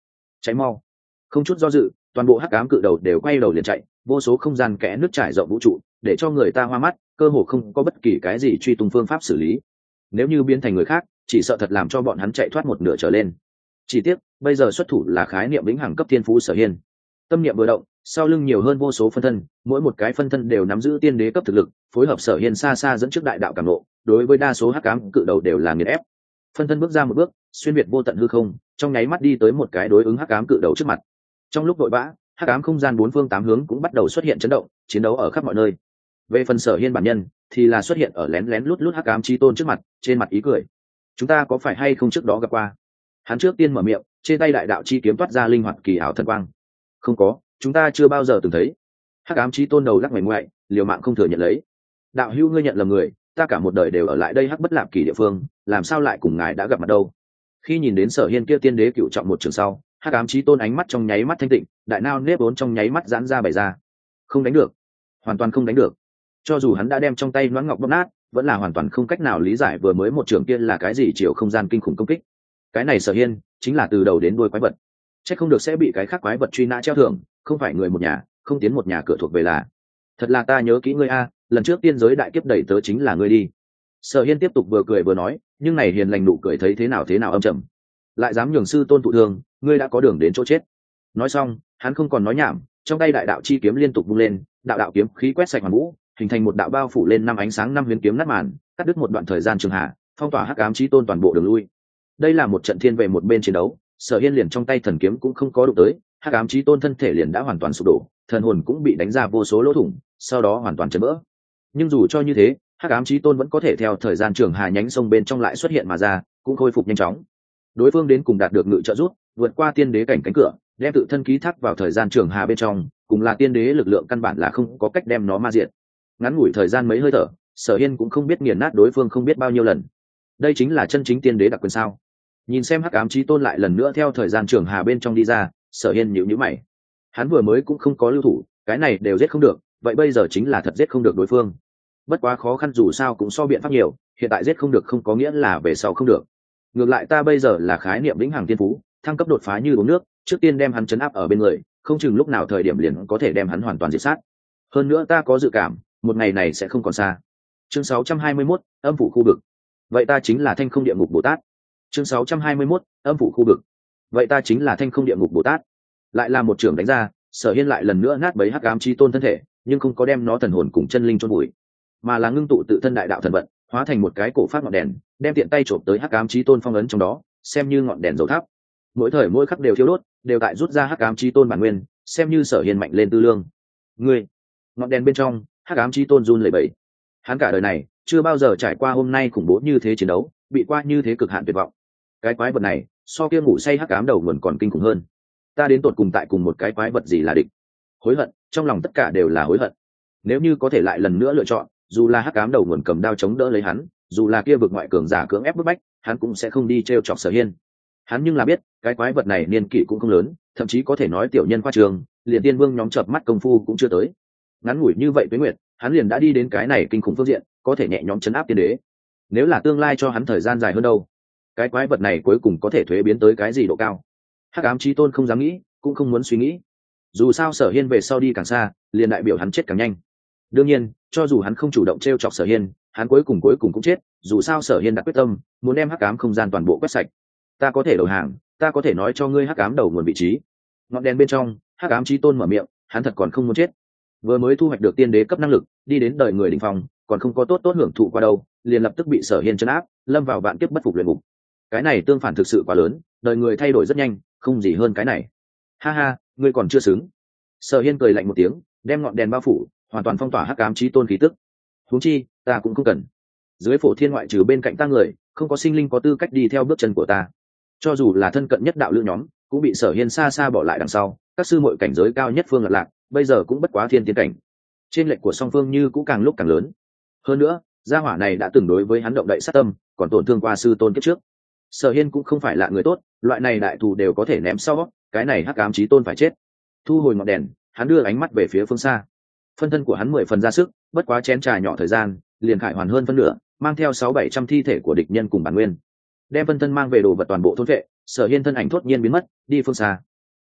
Speaker 1: Cháy mau. Không chút do dự, toàn bộ hắc ám cự đầu đều quay đầu liền chạy, vô số không gian kẽ nước trải rộng vũ trụ, để cho người ta hoa mắt, cơ hồ không có bất kỳ cái gì truy tung phương pháp xử lý. Nếu như biến thành người khác, chỉ sợ thật làm cho bọn hắn chạy thoát một nửa trở lên. Chỉ tiếc, bây giờ xuất thủ là khái niệm vĩnh hằng cấp thiên phú Sở Hiên. Tâm niệm vừa động, sau lưng nhiều hơn vô số phân thân, mỗi một cái phân thân đều nắm giữ tiên đế cấp thực lực, phối hợp Sở Hiên xa xa dẫn trước đại đạo cảm ngộ, đối với đa số hắc ám cự đầu đều là nghiền ép. Phân thân bước ra một bước, xuyên việt vô tận hư không, trong nháy mắt đi tới một cái đối ứng hắc ám cự đầu trước mặt. Trong lúc vội vã, hắc ám không gian bốn phương tám hướng cũng bắt đầu xuất hiện chấn động, chiến đấu ở khắp mọi nơi. Về phần Sở Hiên bản nhân, thì là xuất hiện ở lén lén lút lút hắc ám chi tôn trước mặt, trên mặt ý cười. Chúng ta có phải hay không trước đó gặp qua? Hắn trước tiên mở miệng, trên tay đại đạo chi kiếm toát ra linh hoạt kỳ ảo thần quang. Không có, chúng ta chưa bao giờ từng thấy. Hắc ám chi tôn đầu lắc ngoại ngoại, liều mạng không thừa nhận lấy. Đạo hữu ngươi nhận lầm người, ta cả một đời đều ở lại đây hắc bất lạp kỳ địa phương, làm sao lại cùng ngài đã gặp mặt đâu? Khi nhìn đến Sở Hiên kia tiên đế cựu trọng một trường sau, hắc ám chi tôn ánh mắt trong nháy mắt thanh tịnh, đại nao nếp vốn trong nháy mắt giãn ra bày ra. Không đánh được, hoàn toàn không đánh được. Cho dù hắn đã đem trong tay loãng ngọc bóp nát, vẫn là hoàn toàn không cách nào lý giải vừa mới một trường kia là cái gì chiều không gian kinh khủng công kích. Cái này Sở Hiên chính là từ đầu đến đuôi quái vật, chắc không được sẽ bị cái khác quái vật truy nã treo thưởng, không phải người một nhà, không tiến một nhà cửa thuộc về là. Thật là ta nhớ kỹ ngươi a, lần trước tiên giới đại kiếp đẩy tớ chính là ngươi đi. Sở Hiên tiếp tục vừa cười vừa nói, nhưng này hiền lành nụ cười thấy thế nào âm trầm. Lại dám nhường sư tôn thụ thương, ngươi đã có đường đến chỗ chết. Nói xong, hắn không còn nói nhảm, trong tay đại đạo chi kiếm liên tục vung lên, đạo đạo kiếm khí quét sạch hoàn vũ, hình thành một đạo bao phủ lên năm ánh sáng năm huyền kiếm nát màn, cắt đứt một đoạn thời gian trường hạ, phong tỏa hắc ám chí tôn toàn bộ đường lui. Đây là một trận thiên về một bên chiến đấu, Sở Hiên liền trong tay thần kiếm cũng không có đụng tới, hắc ám chí tôn thân thể liền đã hoàn toàn sụp đổ, thần hồn cũng bị đánh ra vô số lỗ thủng, sau đó hoàn toàn chấn vỡ. Nhưng dù cho như thế, hắc ám chí tôn vẫn có thể theo thời gian trường hà nhánh sông bên trong lại xuất hiện mà ra, cũng khôi phục nhanh chóng. Đối phương đến cùng đạt được ngự trợ giúp, vượt qua tiên đế cảnh cánh cửa, đem tự thân ký thác vào thời gian trường hà bên trong, cùng là tiên đế lực lượng căn bản là không có cách đem nó ma diệt. Ngắn ngủi thời gian mấy hơi thở, Sở Hiên cũng không biết nghiền nát đối phương không biết bao nhiêu lần. Đây chính là chân chính tiên đế đặc quyền sao? Nhìn xem hắc ám chí tôn lại lần nữa theo thời gian trường hà bên trong đi ra, Sở Hiên nhíu nhíu mày. Hắn vừa mới cũng không có lưu thủ, cái này đều giết không được, vậy bây giờ chính là thật giết không được đối phương. Bất quá khó khăn dù sao cũng so biện pháp nhiều, hiện tại giết không được không có nghĩa là về sau không được. Ngược lại ta bây giờ là khái niệm vĩnh hằng tiên phú, thăng cấp đột phá như uống nước, trước tiên đem hắn chấn áp ở bên người, không chừng lúc nào thời điểm liền có thể đem hắn hoàn toàn diệt sát. Hơn nữa ta có dự cảm, một ngày này sẽ không còn xa. Chương 621, âm phủ khu vực. Vậy ta chính là Thanh Không Địa Ngục Bồ Tát. Chương 621, âm phủ khu vực. Vậy ta chính là Thanh Không Địa Ngục Bồ Tát. Lại là một trường đánh ra, Sở Hiên lại lần nữa nát bấy hắc ám chi tôn thân thể, nhưng không có đem nó thần hồn cùng chân linh chôn bụi, mà là ngưng tụ tự thân đại đạo thần vận, hóa thành một cái cổ phát ngọn đèn, đem tiện tay trộm tới hắc ám chí tôn phong ấn trong đó, xem như ngọn đèn dầu tháp. Mỗi thời mỗi khắc đều thiêu đốt, đều tại rút ra hắc ám chí tôn bản nguyên, xem như Sở Hiên mạnh lên tư lương. Ngươi, ngọn đèn bên trong, hắc ám chí tôn run lẩy bẩy. Hắn cả đời này chưa bao giờ trải qua hôm nay khủng bố như thế chiến đấu, bị qua như thế cực hạn tuyệt vọng. Cái quái vật này, so kia ngủ say hắc ám đầu nguồn còn kinh khủng hơn. Ta đến tột cùng tại cùng một cái quái vật gì là địch? Hối hận, trong lòng tất cả đều là hối hận. Nếu như có thể lại lần nữa lựa chọn, dù là hắc ám đầu nguồn cầm đao chống đỡ lấy hắn, dù là kia vực ngoại cường giả cưỡng ép bức bách, hắn cũng sẽ không đi trêu chọc Sở Hiên. Hắn nhưng là biết, cái quái vật này niên kỷ cũng không lớn, thậm chí có thể nói tiểu nhân khoa trường, liền tiên vương nhóm chợp mắt công phu cũng chưa tới. Ngắn ngủi như vậy với nguyệt, hắn liền đã đi đến cái này kinh khủng phương diện, có thể nhẹ nhõm chấn áp tiên đế. Nếu là tương lai cho hắn thời gian dài hơn đâu, cái quái vật này cuối cùng có thể thuế biến tới cái gì độ cao? Hắc ám chí tôn không dám nghĩ, cũng không muốn suy nghĩ. Dù sao Sở Hiên về sau đi càng xa, liền đại biểu hắn chết càng nhanh. Đương nhiên, cho dù hắn không chủ động trêu chọc Sở Hiên, hắn cuối cùng cũng chết, dù sao Sở Hiên đã quyết tâm muốn đem hắc ám không gian toàn bộ quét sạch. Ta có thể đầu hàng, ta có thể nói cho ngươi hắc ám đầu nguồn vị trí. Ngọn đèn bên trong, hắc ám chí tôn mở miệng, hắn thật còn không muốn chết. Vừa mới thu hoạch được tiên đế cấp năng lực, đi đến đời người đỉnh phong, còn không có tốt hưởng thụ qua đâu, liền lập tức bị Sở Hiên trấn áp, lâm vào vạn kiếp bất phục luyện ngục. Cái này tương phản thực sự quá lớn, đời người thay đổi rất nhanh, không gì hơn cái này. Ha ha, ngươi còn chưa xứng. Sở Hiên cười lạnh một tiếng, đem ngọn đèn bao phủ, hoàn toàn phong tỏa hắc ám chí tôn khí tức. Huống chi, ta cũng không cần. Dưới phổ thiên ngoại trừ bên cạnh ta người, không có sinh linh có tư cách đi theo bước chân của ta. Cho dù là thân cận nhất đạo lữ nhóm, cũng bị Sở Hiên xa xa bỏ lại đằng sau. Các sư muội cảnh giới cao nhất phương lạc, bây giờ cũng bất quá thiên tiên cảnh. Trên lệch của song phương như cũng càng lúc càng lớn. Hơn nữa, gia hỏa này đã từng đối với hắn động đậy sát tâm, còn tổn thương qua sư tôn kiếp trước. Sở Hiên cũng không phải là người tốt, loại này đại thù đều có thể ném sau, cái này hắc ám chí tôn phải chết. Thu hồi ngọn đèn, hắn đưa ánh mắt về phía phương xa. Phân thân của hắn 10 phần ra sức, bất quá chén trà nhỏ thời gian, liền khải hoàn hơn phân nửa, mang theo 600-700 thi thể của địch nhân cùng bản nguyên. Đem phân thân mang về đồ vật toàn bộ thôn vệ, Sở Hiên thân ảnh thốt nhiên biến mất, đi phương xa.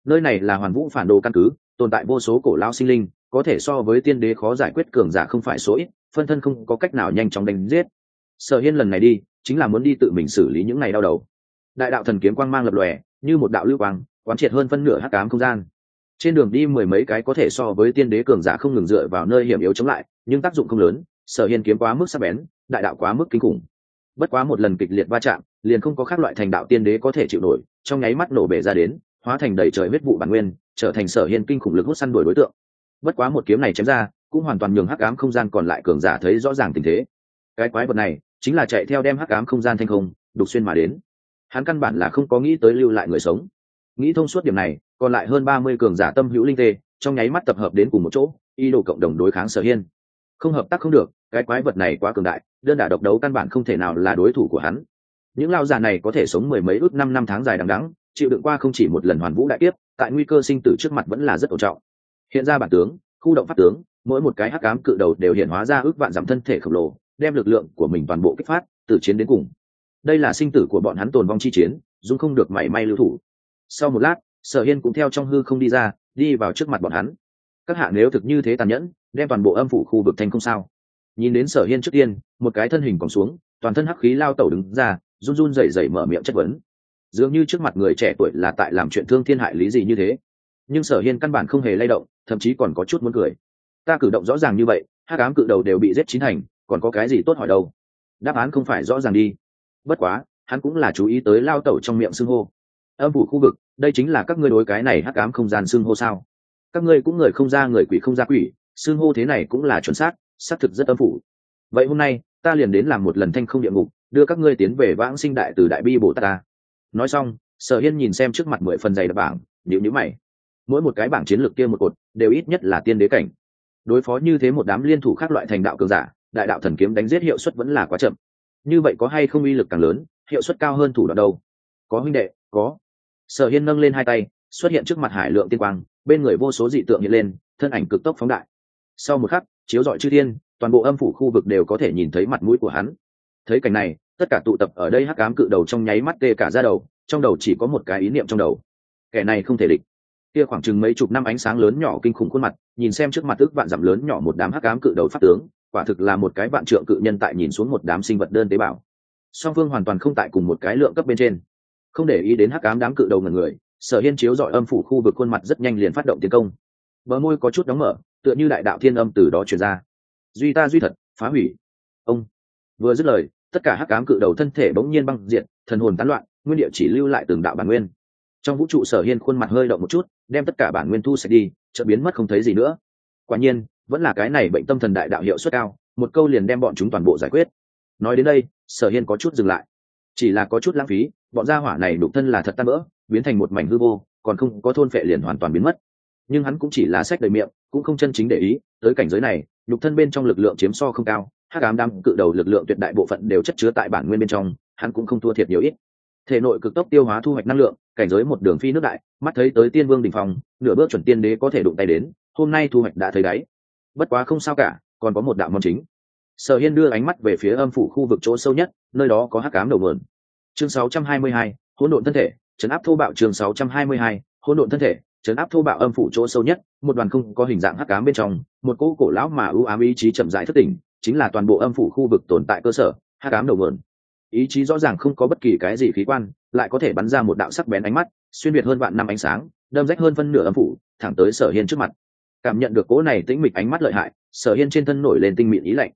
Speaker 1: Nơi này là hoàn vũ phản đồ căn cứ, tồn tại vô số cổ lao sinh linh, có thể so với tiên đế khó giải quyết cường giả không phải số ít, phân thân không có cách nào nhanh chóng đánh giết. Sở Hiên lần này đi chính là muốn đi tự mình xử lý những ngày đau đầu. Đại đạo thần kiếm quang mang lập lòe, như một đạo lưu quang quán triệt hơn phân nửa hắc ám không gian. Trên đường đi mười mấy cái có thể so với tiên đế cường giả không ngừng dựa vào nơi hiểm yếu chống lại, nhưng tác dụng không lớn. Sở Hiên kiếm quá mức sắc bén, đại đạo quá mức kinh khủng. Bất quá một lần kịch liệt va chạm, liền không có khác loại thành đạo tiên đế có thể chịu nổi, trong nháy mắt nổ bể ra đến, hóa thành đầy trời huyết vụ bản nguyên, trở thành Sở Hiên kinh khủng lực hút săn đuổi đối tượng. Bất quá một kiếm này chém ra, cũng hoàn toàn nhường hắc ám không gian còn lại cường giả thấy rõ ràng tình thế. Cái quái vật này chính là chạy theo đem hắc ám không gian thanh không đục xuyên mà đến. Hắn căn bản là không có nghĩ tới lưu lại người sống. Nghĩ thông suốt điểm này, còn lại hơn 30 cường giả tâm hữu linh tê, trong nháy mắt tập hợp đến cùng một chỗ, ý đồ cộng đồng đối kháng Sở Hiên. Không hợp tác không được, cái quái vật này quá cường đại, đơn đả độc đấu căn bản không thể nào là đối thủ của hắn. Những lao già này có thể sống mười mấy ước năm tháng dài đằng đẵng, chịu đựng qua không chỉ một lần hoàn vũ đại kiếp, tại nguy cơ sinh tử trước mặt vẫn là rất ổn trọng. Hiện ra bản tướng, khu động pháp tướng, mỗi một cái hắc ám cự đầu đều hiện hóa ra ước vạn dặm thân thể khổng lồ, đem lực lượng của mình toàn bộ kích phát, từ chiến đến cùng. Đây là sinh tử của bọn hắn tồn vong chi chiến, dung không được mảy may lưu thủ. Sau một lát, Sở Hiên cũng theo trong hư không đi ra, đi vào trước mặt bọn hắn. Các hạ nếu thực như thế tàn nhẫn, đem toàn bộ âm phủ khu vực thành không sao. Nhìn đến Sở Hiên trước tiên, một cái thân hình còn xuống, toàn thân hắc khí lao tẩu đứng ra, run run rẩy rẩy mở miệng chất vấn. Dường như trước mặt người trẻ tuổi là tại làm chuyện thương thiên hại lý gì như thế. Nhưng Sở Hiên căn bản không hề lay động, thậm chí còn có chút muốn cười. Ta cử động rõ ràng như vậy, hắc ám cự đầu đều bị giết chín thành, còn có cái gì tốt hỏi đâu? Đáp án không phải rõ ràng đi. Bất quá, hắn cũng là chú ý tới lao tẩu trong miệng xưng hô. Âm phủ khu vực, đây chính là các ngươi đối cái này hắc ám không gian xưng hô sao? Các ngươi cũng người không ra người quỷ không ra quỷ, xưng hô thế này cũng là chuẩn xác thực rất âm phủ. Vậy hôm nay, ta liền đến làm một lần thanh không địa ngục, đưa các ngươi tiến về vãng sinh đại từ đại bi bồ tát ta. Nói xong, Sở Hiên nhìn xem trước mặt 10 phần dày đặc bảng, nhíu mày. Mỗi một cái bảng chiến lược kia một cột, đều ít nhất là tiên đế cảnh. Đối phó như thế một đám liên thủ khác loại thành đạo cường giả, đại đạo thần kiếm đánh giết hiệu suất vẫn là quá chậm. Như vậy có hay không uy lực càng lớn, hiệu suất cao hơn thủ đoạn đâu? Có huynh đệ, có. Sở Hiên nâng lên hai tay, xuất hiện trước mặt hải lượng tiên quang, bên người vô số dị tượng hiện lên, thân ảnh cực tốc phóng đại. Sau một khắc, chiếu rọi chư thiên, toàn bộ âm phủ khu vực đều có thể nhìn thấy mặt mũi của hắn. Thấy cảnh này, tất cả tụ tập ở đây hắc ám cự đầu trong nháy mắt tê cả da đầu, trong đầu chỉ có một cái ý niệm trong đầu: kẻ này không thể địch. Kia khoảng chừng mấy chục năm ánh sáng lớn nhỏ kinh khủng khuôn mặt, nhìn xem trước mặt ức vạn dặm lớn nhỏ một đám hắc ám cự đầu pháp tướng, quả thực là một cái vạn trượng cự nhân tại nhìn xuống một đám sinh vật đơn tế bào. Song phương hoàn toàn không tại cùng một cái lượng cấp bên trên. Không để ý đến hắc ám đám cự đầu ngần người, Sở Hiên chiếu dọi âm phủ khu vực khuôn mặt rất nhanh liền phát động tiến công. Bờ môi có chút đóng mở, tựa như đại đạo thiên âm từ đó truyền ra: duy ta duy thật, phá hủy. Ông vừa dứt lời, tất cả hắc ám cự đầu thân thể bỗng nhiên băng diệt, thần hồn tán loạn, nguyên địa chỉ lưu lại từng đạo bản nguyên. Trong vũ trụ, Sở Hiên khuôn mặt hơi động một chút, đem tất cả bản nguyên thu sạch đi, chợt biến mất không thấy gì nữa. Quả nhiên, vẫn là cái này bệnh tâm thần đại đạo hiệu suất cao, một câu liền đem bọn chúng toàn bộ giải quyết. Nói đến đây, Sở Hiên có chút dừng lại. Chỉ là có chút lãng phí, bọn gia hỏa này đục thân là thật tan vỡ, biến thành một mảnh hư vô, còn không có thôn phệ liền hoàn toàn biến mất. Nhưng hắn cũng chỉ là sách đầy miệng, cũng không chân chính để ý, tới cảnh giới này, nhục thân bên trong lực lượng chiếm so không cao, hắc ám đám cự đầu lực lượng tuyệt đại bộ phận đều chất chứa tại bản nguyên bên trong, hắn cũng không thua thiệt nhiều ít. Thể nội cực tốc tiêu hóa thu hoạch năng lượng, cảnh giới một đường phi nước đại, mắt thấy tới tiên vương đỉnh phong, nửa bước chuẩn tiên đế có thể đụng tay đến, hôm nay thu hoạch đã thấy đáy. Bất quá không sao cả, còn có một đạo môn chính. Sở Hiên đưa ánh mắt về phía âm phủ khu vực chỗ sâu nhất, nơi đó có hắc ám đầu nguồn. Chương 622, hỗn độn thân thể, trấn áp thô bạo. Chương 622, hỗn độn thân thể, trấn áp thô bạo. Âm phủ chỗ sâu nhất, một đoàn không có hình dạng hắc ám bên trong, một cỗ cổ lão mà u ám ý chí chậm rãi thức tỉnh, chính là toàn bộ âm phủ khu vực tồn tại cơ sở, hắc ám đầu nguồn. Ý chí rõ ràng không có bất kỳ cái gì khí quan, lại có thể bắn ra một đạo sắc bén ánh mắt, xuyên việt hơn vạn năm ánh sáng, đâm rách hơn phân nửa âm phủ, thẳng tới Sở Hiên trước mặt. Cảm nhận được cỗ này tĩnh mịch ánh mắt lợi hại, Sở Hiên trên thân nổi lên tinh mịn ý lạnh.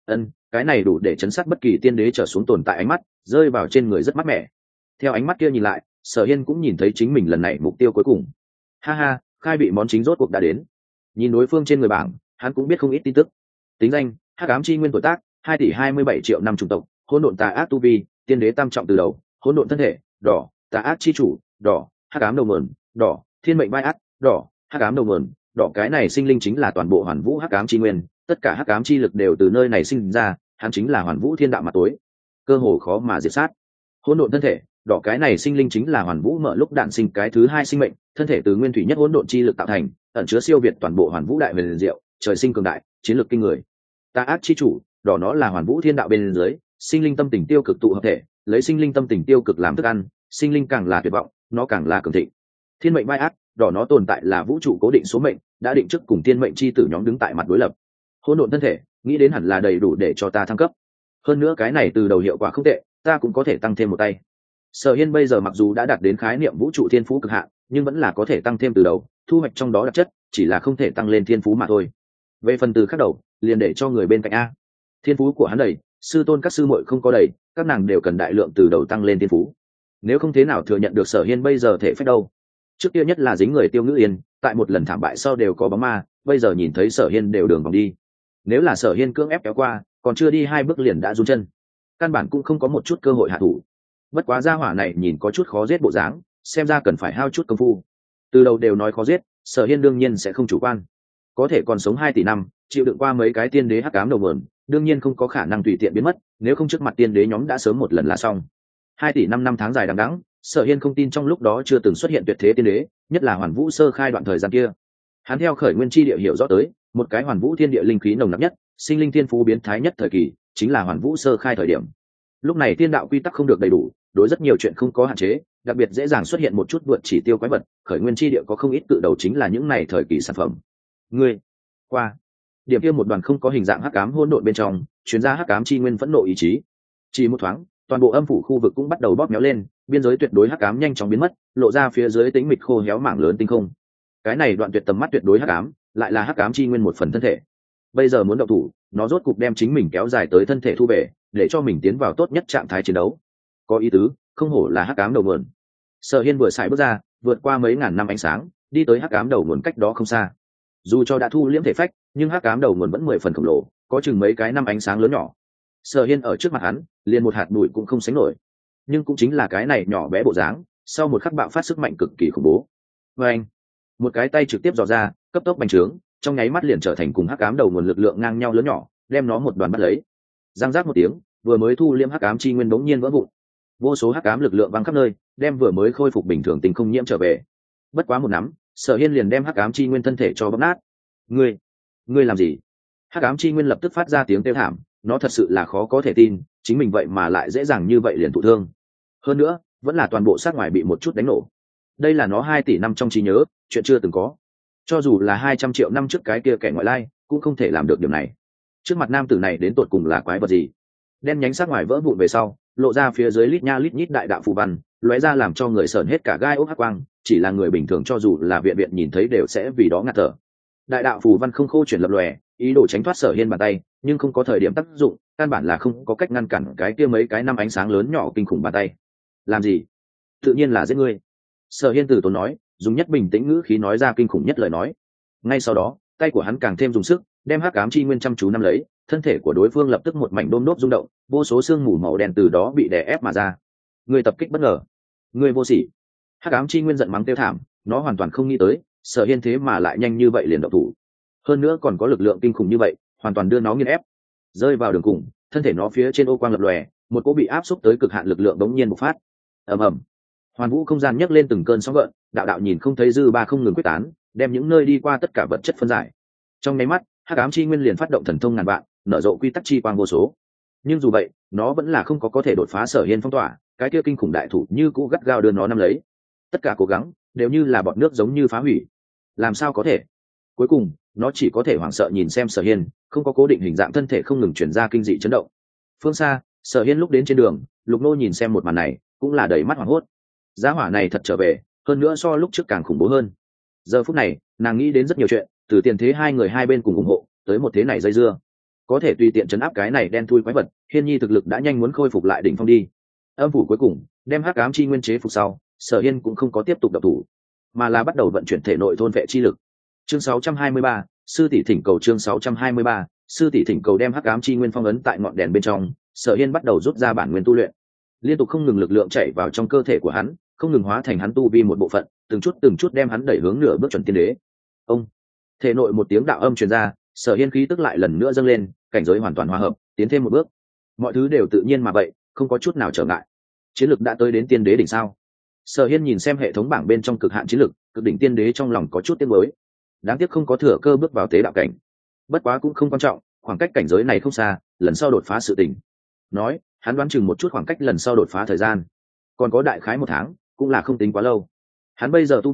Speaker 1: Cái này đủ để chấn sát bất kỳ tiên đế trở xuống tồn tại ánh mắt, rơi vào trên người rất mát mẻ. Theo ánh mắt kia nhìn lại, Sở Hiên cũng nhìn thấy chính mình lần này mục tiêu cuối cùng. Ha ha, khai vị món chính rốt cuộc đã đến. Nhìn đối phương trên người bảng, hắn cũng biết không ít tin tức. Tính danh: hắc ám chi nguyên tuổi tác 2 tỷ 27 triệu năm chủng tộc, hỗn độn tà ác tu vi, tiên đế tam trọng từ đầu, hỗn độn thân thể, đỏ, tà ác chi chủ, đỏ, hắc ám đầu nguồn, đỏ, thiên mệnh vai ác, đỏ, hắc ám đầu nguồn, đỏ. Cái này sinh linh chính là toàn bộ hoàn vũ hắc ám chi nguyên, tất cả hắc ám chi lực đều từ nơi này sinh ra, hắn chính là hoàn vũ thiên đạo mặt tối, cơ hồ khó mà diệt sát. Hỗn độn thân thể, đỏ. Cái này sinh linh chính là hoàn vũ mở lúc đạn sinh cái thứ hai sinh mệnh, thân thể từ nguyên thủy nhất hỗn độn chi lực tạo thành, ẩn chứa siêu việt toàn bộ hoàn vũ đại huyền diệu, trời sinh cường đại, chiến lược kinh người. Tà ác chi chủ, đỏ. Nó là hoàn vũ thiên đạo bên dưới, sinh linh tâm tình tiêu cực tụ hợp thể, lấy sinh linh tâm tình tiêu cực làm thức ăn, sinh linh càng là tuyệt vọng, nó càng là cường thịnh. Thiên mệnh vai ác, đỏ nó tồn tại là vũ trụ cố định số mệnh, đã định trước cùng tiên mệnh chi tử nhóm đứng tại mặt đối lập. Hỗn độn thân thể, nghĩ đến hẳn là đầy đủ để cho ta thăng cấp. Hơn nữa cái này từ đầu hiệu quả không tệ, ta cũng có thể tăng thêm một tay. Sở Hiên bây giờ mặc dù đã đạt đến khái niệm vũ trụ thiên phú cực hạn, nhưng vẫn là có thể tăng thêm từ đầu, thu hoạch trong đó đặc chất, chỉ là không thể tăng lên thiên phú mà thôi. Về phần từ khác đầu, liền để cho người bên cạnh a. Thiên phú của hắn đầy, sư tôn các sư muội không có đầy, các nàng đều cần đại lượng từ đầu tăng lên thiên phú. Nếu không thế nào thừa nhận được Sở Hiên bây giờ thể phách đâu. Trước kia nhất là dính người Tiêu Ngữ Yên, tại một lần thảm bại sau đều có bóng ma, bây giờ nhìn thấy Sở Hiên đều đường vòng đi. Nếu là Sở Hiên cưỡng ép kéo qua, còn chưa đi 2 bước liền đã run chân, căn bản cũng không có một chút cơ hội hạ thủ. Bất quá gia hỏa này nhìn có chút khó giết bộ dáng, xem ra cần phải hao chút công phu. Từ đầu đều nói khó giết, Sở Hiên đương nhiên sẽ không chủ quan. Có thể còn sống 2 tỷ năm, chịu đựng qua mấy cái tiên đế hắc ám đầu nguồn, đương nhiên không có khả năng tùy tiện biến mất, nếu không trước mặt tiên đế nhóm đã sớm một lần là xong. 2 tỷ 5 năm tháng dài đằng đẵng, Sở Hiên không tin trong lúc đó chưa từng xuất hiện tuyệt thế tiên đế, nhất là Hoàn Vũ sơ khai đoạn thời gian kia. Hắn theo khởi nguyên chi địa hiểu rõ tới, một cái Hoàn Vũ thiên địa linh khí nồng nặc nhất, sinh linh thiên phú biến thái nhất thời kỳ, chính là Hoàn Vũ sơ khai thời điểm. Lúc này tiên đạo quy tắc không được đầy đủ, đối rất nhiều chuyện không có hạn chế, đặc biệt dễ dàng xuất hiện một chút vượt chỉ tiêu quái vật, khởi nguyên chi địa có không ít cự đầu chính là những này thời kỳ sản phẩm. Ngươi, qua. Điểm kia một đoàn không có hình dạng hắc ám hỗn độn bên trong, chuyên gia hắc ám chi nguyên phẫn nộ ý chí. Chỉ một thoáng, toàn bộ âm phủ khu vực cũng bắt đầu bóp méo lên, biên giới tuyệt đối hắc ám nhanh chóng biến mất, lộ ra phía dưới tĩnh mịch khô héo mảng lớn tinh không. Cái này đoạn tuyệt tầm mắt tuyệt đối hắc ám, lại là hắc ám chi nguyên một phần thân thể. Bây giờ muốn động thủ, nó rốt cục đem chính mình kéo dài tới thân thể thu về, để cho mình tiến vào tốt nhất trạng thái chiến đấu. Có ý tứ, không hổ là hắc ám đầu nguồn. Sở Hiên vừa xài bước ra, vượt qua mấy ngàn năm ánh sáng, đi tới hắc ám đầu nguồn cách đó không xa. Dù cho đã thu liễm thể phách, nhưng hắc ám đầu nguồn vẫn 10 phần khổng lồ, có chừng mấy cái năm ánh sáng lớn nhỏ. Sở Hiên ở trước mặt hắn, liền một hạt bụi cũng không sánh nổi. Nhưng cũng chính là cái này nhỏ bé bộ dáng, sau một khắc bạo phát sức mạnh cực kỳ khủng bố. Và anh, một cái tay trực tiếp dò ra, cấp tốc bành trướng, trong nháy mắt liền trở thành cùng hắc ám đầu nguồn lực lượng ngang nhau lớn nhỏ, đem nó một đoàn bắt lấy. Giang giác một tiếng, vừa mới thu liễm hắc ám chi nguyên bỗng nhiên vỡ vụn. Vô số hắc ám lực lượng văng khắp nơi, đem vừa mới khôi phục bình thường tình không nhiễm trở về. Bất quá một nắm, Sở Hiên liền đem hắc ám chi nguyên thân thể cho bóp nát. Ngươi làm gì? Hắc ám chi nguyên lập tức phát ra tiếng kêu thảm, nó thật sự là khó có thể tin, chính mình vậy mà lại dễ dàng như vậy liền thụ thương. Hơn nữa, vẫn là toàn bộ sát ngoài bị một chút đánh nổ. Đây là nó 2 tỷ năm trong trí nhớ, chuyện chưa từng có. Cho dù là 200 triệu năm trước cái kia kẻ ngoại lai, cũng không thể làm được điều này. Trước mặt nam tử này đến tột cùng là quái vật gì? Đen nhánh sát ngoài vỡ vụn về sau, lộ ra phía dưới lít nha lít nhít đại đạo phù văn, lóe ra làm cho người sởn hết cả gai ốc hắc quang, chỉ là người bình thường cho dù là viện viện nhìn thấy đều sẽ vì đó ngạt thở. Đại đạo phù văn không khô chuyển lập lòe, ý đồ tránh thoát Sở Hiên bàn tay, nhưng không có thời điểm tác dụng, căn bản là không có cách ngăn cản cái kia mấy cái năm ánh sáng lớn nhỏ kinh khủng bàn tay. Làm gì? Tự nhiên là giết ngươi. Sở Hiên từ tốn nói, dùng nhất bình tĩnh ngữ khí nói ra kinh khủng nhất lời nói. Ngay sau đó, tay của hắn càng thêm dùng sức, đem hắc ám chi nguyên chăm chú nắm lấy, thân thể của đối phương lập tức một mảnh đôm đốp rung động, vô số sương mù màu đen từ đó bị đè ép mà ra. Ngươi tập kích bất ngờ, ngươi vô sỉ. Hắc ám chi nguyên giận mắng kêu thảm, nó hoàn toàn không nghĩ tới, Sở Hiên thế mà lại nhanh như vậy liền động thủ. Hơn nữa còn có lực lượng kinh khủng như vậy, hoàn toàn đưa nó nghiền ép. Rơi vào đường cùng, thân thể nó phía trên ô quang lập lòe, một cỗ bị áp xúc tới cực hạn lực lượng đống nhiên bộc phát. Ầm ầm. Hoàn vũ không gian nhấc lên từng cơn sóng gợn, đạo đạo nhìn không thấy dư ba không ngừng quyết tán, đem những nơi đi qua tất cả vật chất phân giải. Trong nháy mắt, hắc ám chi nguyên liền phát động thần thông ngàn vạn, nở rộ quy tắc chi quang vô số. Nhưng dù vậy, nó vẫn là không có thể đột phá Sở Hiên phong tỏa, cái kia kinh khủng đại thủ như cũ gắt gao đưa nó nắm lấy. Tất cả cố gắng đều như là bọt nước giống như phá hủy. Làm sao có thể? Cuối cùng, nó chỉ có thể hoảng sợ nhìn xem Sở Hiên, không có cố định hình dạng thân thể không ngừng chuyển ra kinh dị chấn động. Phương xa, Sở Hiên lúc đến trên đường, Lục Nô nhìn xem một màn này, cũng là đầy mắt hoảng hốt. Giá hỏa này thật trở về, hơn nữa so lúc trước càng khủng bố hơn. Giờ phút này, nàng nghĩ đến rất nhiều chuyện, từ tiền thế hai người hai bên cùng ủng hộ, tới một thế này dây dưa. Có thể tùy tiện chấn áp cái này đen thui quái vật, Hiên Nhi thực lực đã nhanh muốn khôi phục lại đỉnh phong đi. Âm phủ cuối cùng, đem hắc ám chi nguyên chế phục sau, Sở Hiên cũng không có tiếp tục động thủ, mà là bắt đầu vận chuyển thể nội thôn vệ chi lực. Chương 623, sư tỷ thỉnh cầu. Chương 623, sư tỷ thỉnh cầu. Đem hắc ám chi nguyên phong ấn tại ngọn đèn bên trong, Sở Hiên bắt đầu rút ra bản nguyên tu luyện. Liên tục không ngừng lực lượng chảy vào trong cơ thể của hắn, không ngừng hóa thành hắn tu vi một bộ phận, từng chút đem hắn đẩy hướng nửa bước chuẩn tiên đế. Ông, thể nội một tiếng đạo âm truyền ra, Sở Hiên khí tức lại lần nữa dâng lên, cảnh giới hoàn toàn hòa hợp, tiến thêm một bước. Mọi thứ đều tự nhiên mà vậy, không có chút nào trở ngại. Chiến lực đã tới đến tiên đế đỉnh sao? Sở Hiên nhìn xem hệ thống bảng bên trong cực hạn chiến lực, cực đỉnh tiên đế trong lòng có chút tiếc nuối. Đáng tiếc không có thừa cơ bước vào tế đạo cảnh. Bất quá cũng không quan trọng, khoảng cách cảnh giới này không xa, lần sau đột phá sự tình. Nói, hắn đoán chừng một chút khoảng cách lần sau đột phá thời gian, còn có đại khái 1 tháng, cũng là không tính quá lâu. Hắn bây giờ tu vi,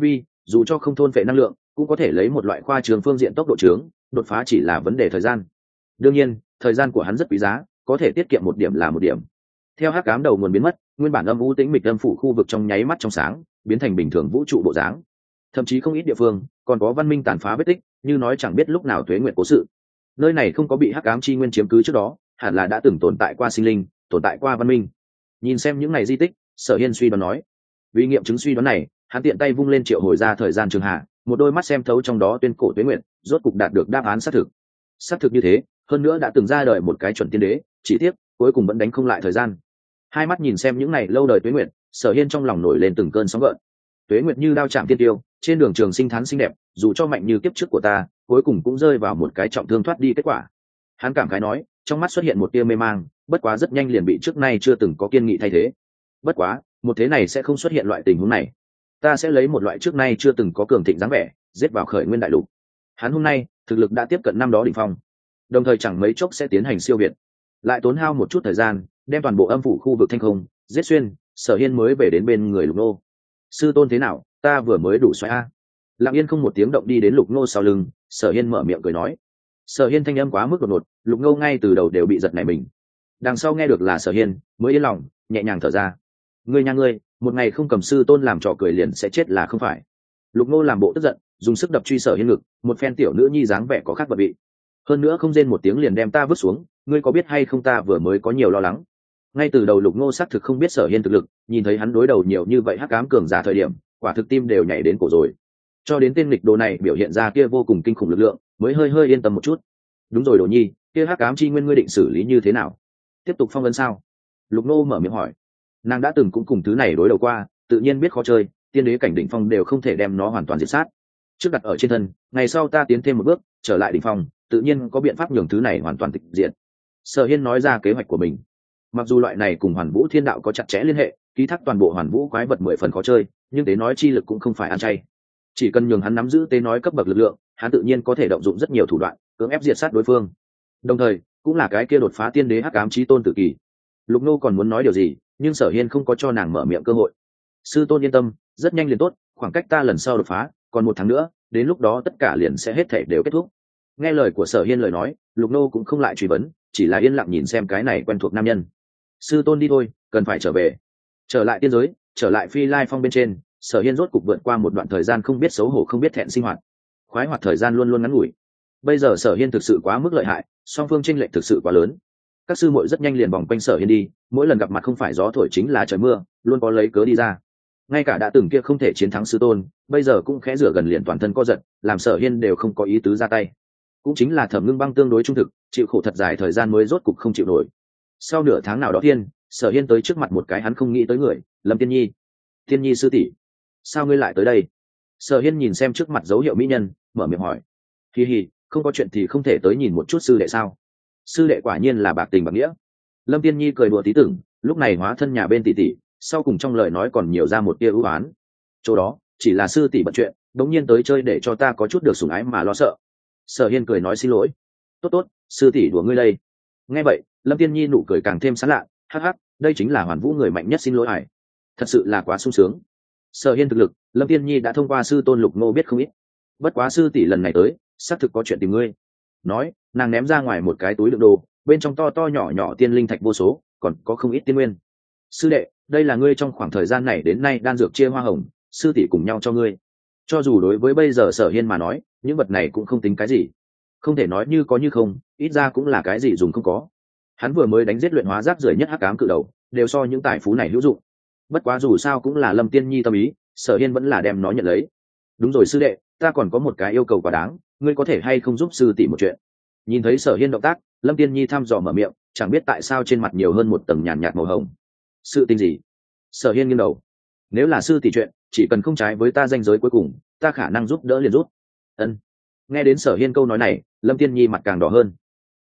Speaker 1: dù cho không thôn phệ năng lượng cũng có thể lấy một loại khoa trường phương diện tốc độ trướng, đột phá chỉ là vấn đề thời gian. Đương nhiên thời gian của hắn rất quý giá, có thể tiết kiệm một điểm là một điểm. Theo hắc ám đầu nguồn biến mất, nguyên bản âm u tĩnh mịch âm phủ khu vực trong nháy mắt trong sáng, biến thành bình thường vũ trụ bộ dáng. Thậm chí không ít địa phương còn có văn minh tàn phá vết tích, như nói chẳng biết lúc nào tuế nguyện cố sự. Nơi này không có bị hắc ám chi nguyên chiếm cứ trước đó, hẳn là đã từng tồn tại qua sinh linh, tồn tại qua văn minh. Nhìn xem những ngày di tích, Sở Hiên suy đoán nói. Vì nghiệm chứng suy đoán này, hắn tiện tay vung lên triệu hồi ra thời gian trường hạ, một đôi mắt xem thấu trong đó tuyên cổ tuế nguyện, rốt cục đạt được đáp án xác thực. Xác thực như thế, hơn nữa đã từng ra đời một cái chuẩn tiên đế, chỉ tiếc cuối cùng vẫn đánh không lại thời gian. Hai mắt nhìn xem những ngày lâu đời tuế nguyện, Sở Hiên trong lòng nổi lên từng cơn sóng gợn. Tuế nguyệt như đao chạm tiên tiêu, trên đường trường sinh thán xinh đẹp, dù cho mạnh như kiếp trước của ta, cuối cùng cũng rơi vào một cái trọng thương thoát đi kết quả. Hắn cảm khái nói, trong mắt xuất hiện một tia mê mang, bất quá rất nhanh liền bị trước nay chưa từng có kiên nghị thay thế. Bất quá, một thế này sẽ không xuất hiện loại tình huống này. Ta sẽ lấy một loại trước nay chưa từng có cường thịnh dáng vẻ, giết vào khởi nguyên đại lục. Hắn hôm nay thực lực đã tiếp cận năm đó đỉnh phong, đồng thời chẳng mấy chốc sẽ tiến hành siêu việt. Lại tốn hao một chút thời gian, đem toàn bộ âm phủ khu vực thanh không giết xuyên, Sở Hiên mới về đến bên người Lục Nô. Sư tôn thế nào, ta vừa mới đủ xoáy a. Lặng yên không một tiếng động đi đến Lục Nô sau lưng, Sở Hiên mở miệng cười nói. Sở Hiên thanh âm quá mức đột ngột, Lục Nô ngay từ đầu đều bị giật nảy mình. Đằng sau nghe được là Sở Hiên, mới yên lòng, nhẹ nhàng thở ra. Ngươi nha ngươi, một ngày không cầm sư tôn làm trò cười liền sẽ chết là không phải. Lục Nô làm bộ tức giận, dùng sức đập truy Sở Hiên ngực, một phen tiểu nữ nhi dáng vẻ có khác vật vị. Hơn nữa không rên một tiếng liền đem ta vứt xuống, ngươi có biết hay không ta vừa mới có nhiều lo lắng. Ngay từ đầu Lục Nô xác thực không biết Sở Hiên thực lực, nhìn thấy hắn đối đầu nhiều như vậy hắc ám cường giả thời điểm, quả thực tim đều nhảy đến cổ rồi. Cho đến tên nghịch đồ này biểu hiện ra kia vô cùng kinh khủng lực lượng, mới hơi yên tâm một chút. Đúng rồi Đồ Nhi, kia hắc ám chi nguyên ngươi định xử lý như thế nào? Tiếp tục phong ấn sao? Lục Nô mở miệng hỏi. Nàng đã từng cũng cùng thứ này đối đầu qua, tự nhiên biết khó chơi, tiên đế cảnh đỉnh phong đều không thể đem nó hoàn toàn diệt sát. Trước đặt ở trên thân, ngày sau ta tiến thêm một bước, trở lại đỉnh phong, tự nhiên có biện pháp nhường thứ này hoàn toàn tịch diệt. Sở Hiên nói ra kế hoạch của mình. Mặc dù loại này cùng Hoàn Vũ Thiên Đạo có chặt chẽ liên hệ, ký thác toàn bộ Hoàn Vũ quái vật 10 phần khó chơi, nhưng tế nói chi lực cũng không phải ăn chay. Chỉ cần nhường hắn nắm giữ tế nói cấp bậc lực lượng, hắn tự nhiên có thể động dụng rất nhiều thủ đoạn, cưỡng ép diệt sát đối phương. Đồng thời, cũng là cái kia đột phá tiên đế hắc ám chí tôn tự kỳ. Lục Nô còn muốn nói điều gì, nhưng Sở Hiên không có cho nàng mở miệng cơ hội. Sư tôn yên tâm, rất nhanh liền tốt, khoảng cách ta lần sau đột phá, còn 1 tháng nữa, đến lúc đó tất cả liền sẽ hết thảy đều kết thúc. Nghe lời của Sở Hiên lời nói, Lục Nô cũng không lại truy vấn, chỉ là yên lặng nhìn xem cái này quen thuộc nam nhân. Sư tôn đi thôi, cần phải trở về. Trở lại tiên giới, trở lại Phi Lai Phong bên trên, Sở Hiên rốt cục vượt qua một đoạn thời gian không biết xấu hổ không biết thẹn sinh hoạt. Khoái hoạt thời gian luôn luôn ngắn ngủi. Bây giờ Sở Hiên thực sự quá mức lợi hại, song phương chênh lệch thực sự quá lớn. Các sư muội rất nhanh liền vòng quanh Sở Hiên đi, mỗi lần gặp mặt không phải gió thổi chính là trời mưa, luôn có lấy cớ đi ra. Ngay cả đã từng kia không thể chiến thắng sư tôn, bây giờ cũng khẽ rửa gần liền toàn thân co giật, làm Sở Hiên đều không có ý tứ ra tay. Cũng chính là Thẩm Ngưng Băng tương đối trung thực, chịu khổ thật dài thời gian mới rốt cục không chịu nổi. Sau nửa tháng nào đó thiên, Sở Hiên tới trước mặt một cái hắn không nghĩ tới người, Lâm Tiên Nhi. Tiên Nhi sư tỷ, sao ngươi lại tới đây? Sở Hiên nhìn xem trước mặt dấu hiệu mỹ nhân, mở miệng hỏi. Hi hi, không có chuyện thì không thể tới nhìn một chút sư đệ sao? Sư đệ quả nhiên là bạc tình bạc nghĩa. Lâm Tiên Nhi cười đùa tí tưởng, lúc này hóa thân nhà bên tỷ tỷ, sau cùng trong lời nói còn nhiều ra một tia ưu oán. Chỗ đó, chỉ là sư tỷ bận chuyện, đống nhiên tới chơi để cho ta có chút được sủng ái mà lo sợ. Sở Hiên cười nói xin lỗi. Tốt tốt, sư tỷ đùa ngươi đây. Nghe vậy, Lâm Tiên Nhi nụ cười càng thêm sán lạ, hắc hắc, đây chính là Hoàn Vũ người mạnh nhất xin lỗi ải. Thật sự là quá sung sướng. Sở Hiên thực lực, Lâm Tiên Nhi đã thông qua sư tôn Lục Nô biết không ít. Bất quá sư tỷ lần này tới, xác thực có chuyện tìm ngươi. Nói, nàng ném ra ngoài một cái túi đựng đồ, bên trong to to nhỏ nhỏ tiên linh thạch vô số, còn có không ít tiên nguyên. Sư đệ, đây là ngươi trong khoảng thời gian này đến nay đan dược chia hoa hồng, sư tỷ cùng nhau cho ngươi. Cho dù đối với bây giờ Sở Hiên mà nói, những vật này cũng không tính cái gì. Không thể nói như có như không, ít ra cũng là cái gì dùng không có. Hắn vừa mới đánh giết luyện hóa rác rưởi nhất hắc ám cự đầu, đều so những tài phú này hữu dụng. Bất quá dù sao cũng là Lâm Tiên Nhi tâm ý, Sở Hiên vẫn là đem nó nhận lấy. Đúng rồi sư đệ, ta còn có một cái yêu cầu quá đáng, ngươi có thể hay không giúp sư tỷ một chuyện? Nhìn thấy Sở Hiên động tác, Lâm Tiên Nhi thăm dò mở miệng, chẳng biết tại sao trên mặt nhiều hơn một tầng nhàn nhạt màu hồng. Sự tình gì? Sở Hiên nghiêng đầu. Nếu là sư tỷ chuyện, chỉ cần không trái với ta danh giới cuối cùng, ta khả năng giúp đỡ liền rút. Ân. Nghe đến Sở Hiên câu nói này, Lâm Tiên Nhi mặt càng đỏ hơn.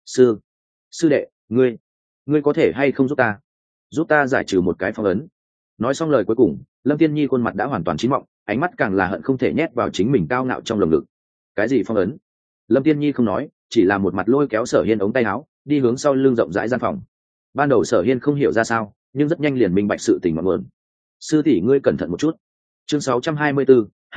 Speaker 1: Sư đệ, ngươi có thể hay không giúp ta giải trừ một cái phong ấn? Nói xong lời cuối cùng, Lâm Tiên Nhi khuôn mặt đã hoàn toàn chín mọng, ánh mắt càng là hận không thể nhét vào chính mình cao ngạo trong lồng ngực. Cái gì phong ấn? Lâm Tiên Nhi không nói, chỉ là một mặt lôi kéo Sở Hiên ống tay áo, đi hướng sau lưng rộng rãi gian phòng. Ban đầu Sở Hiên không hiểu ra sao, nhưng rất nhanh liền minh bạch sự tình ngọn nguồn. Sư tỷ ngươi cẩn thận một chút. Chương 624, hai vị,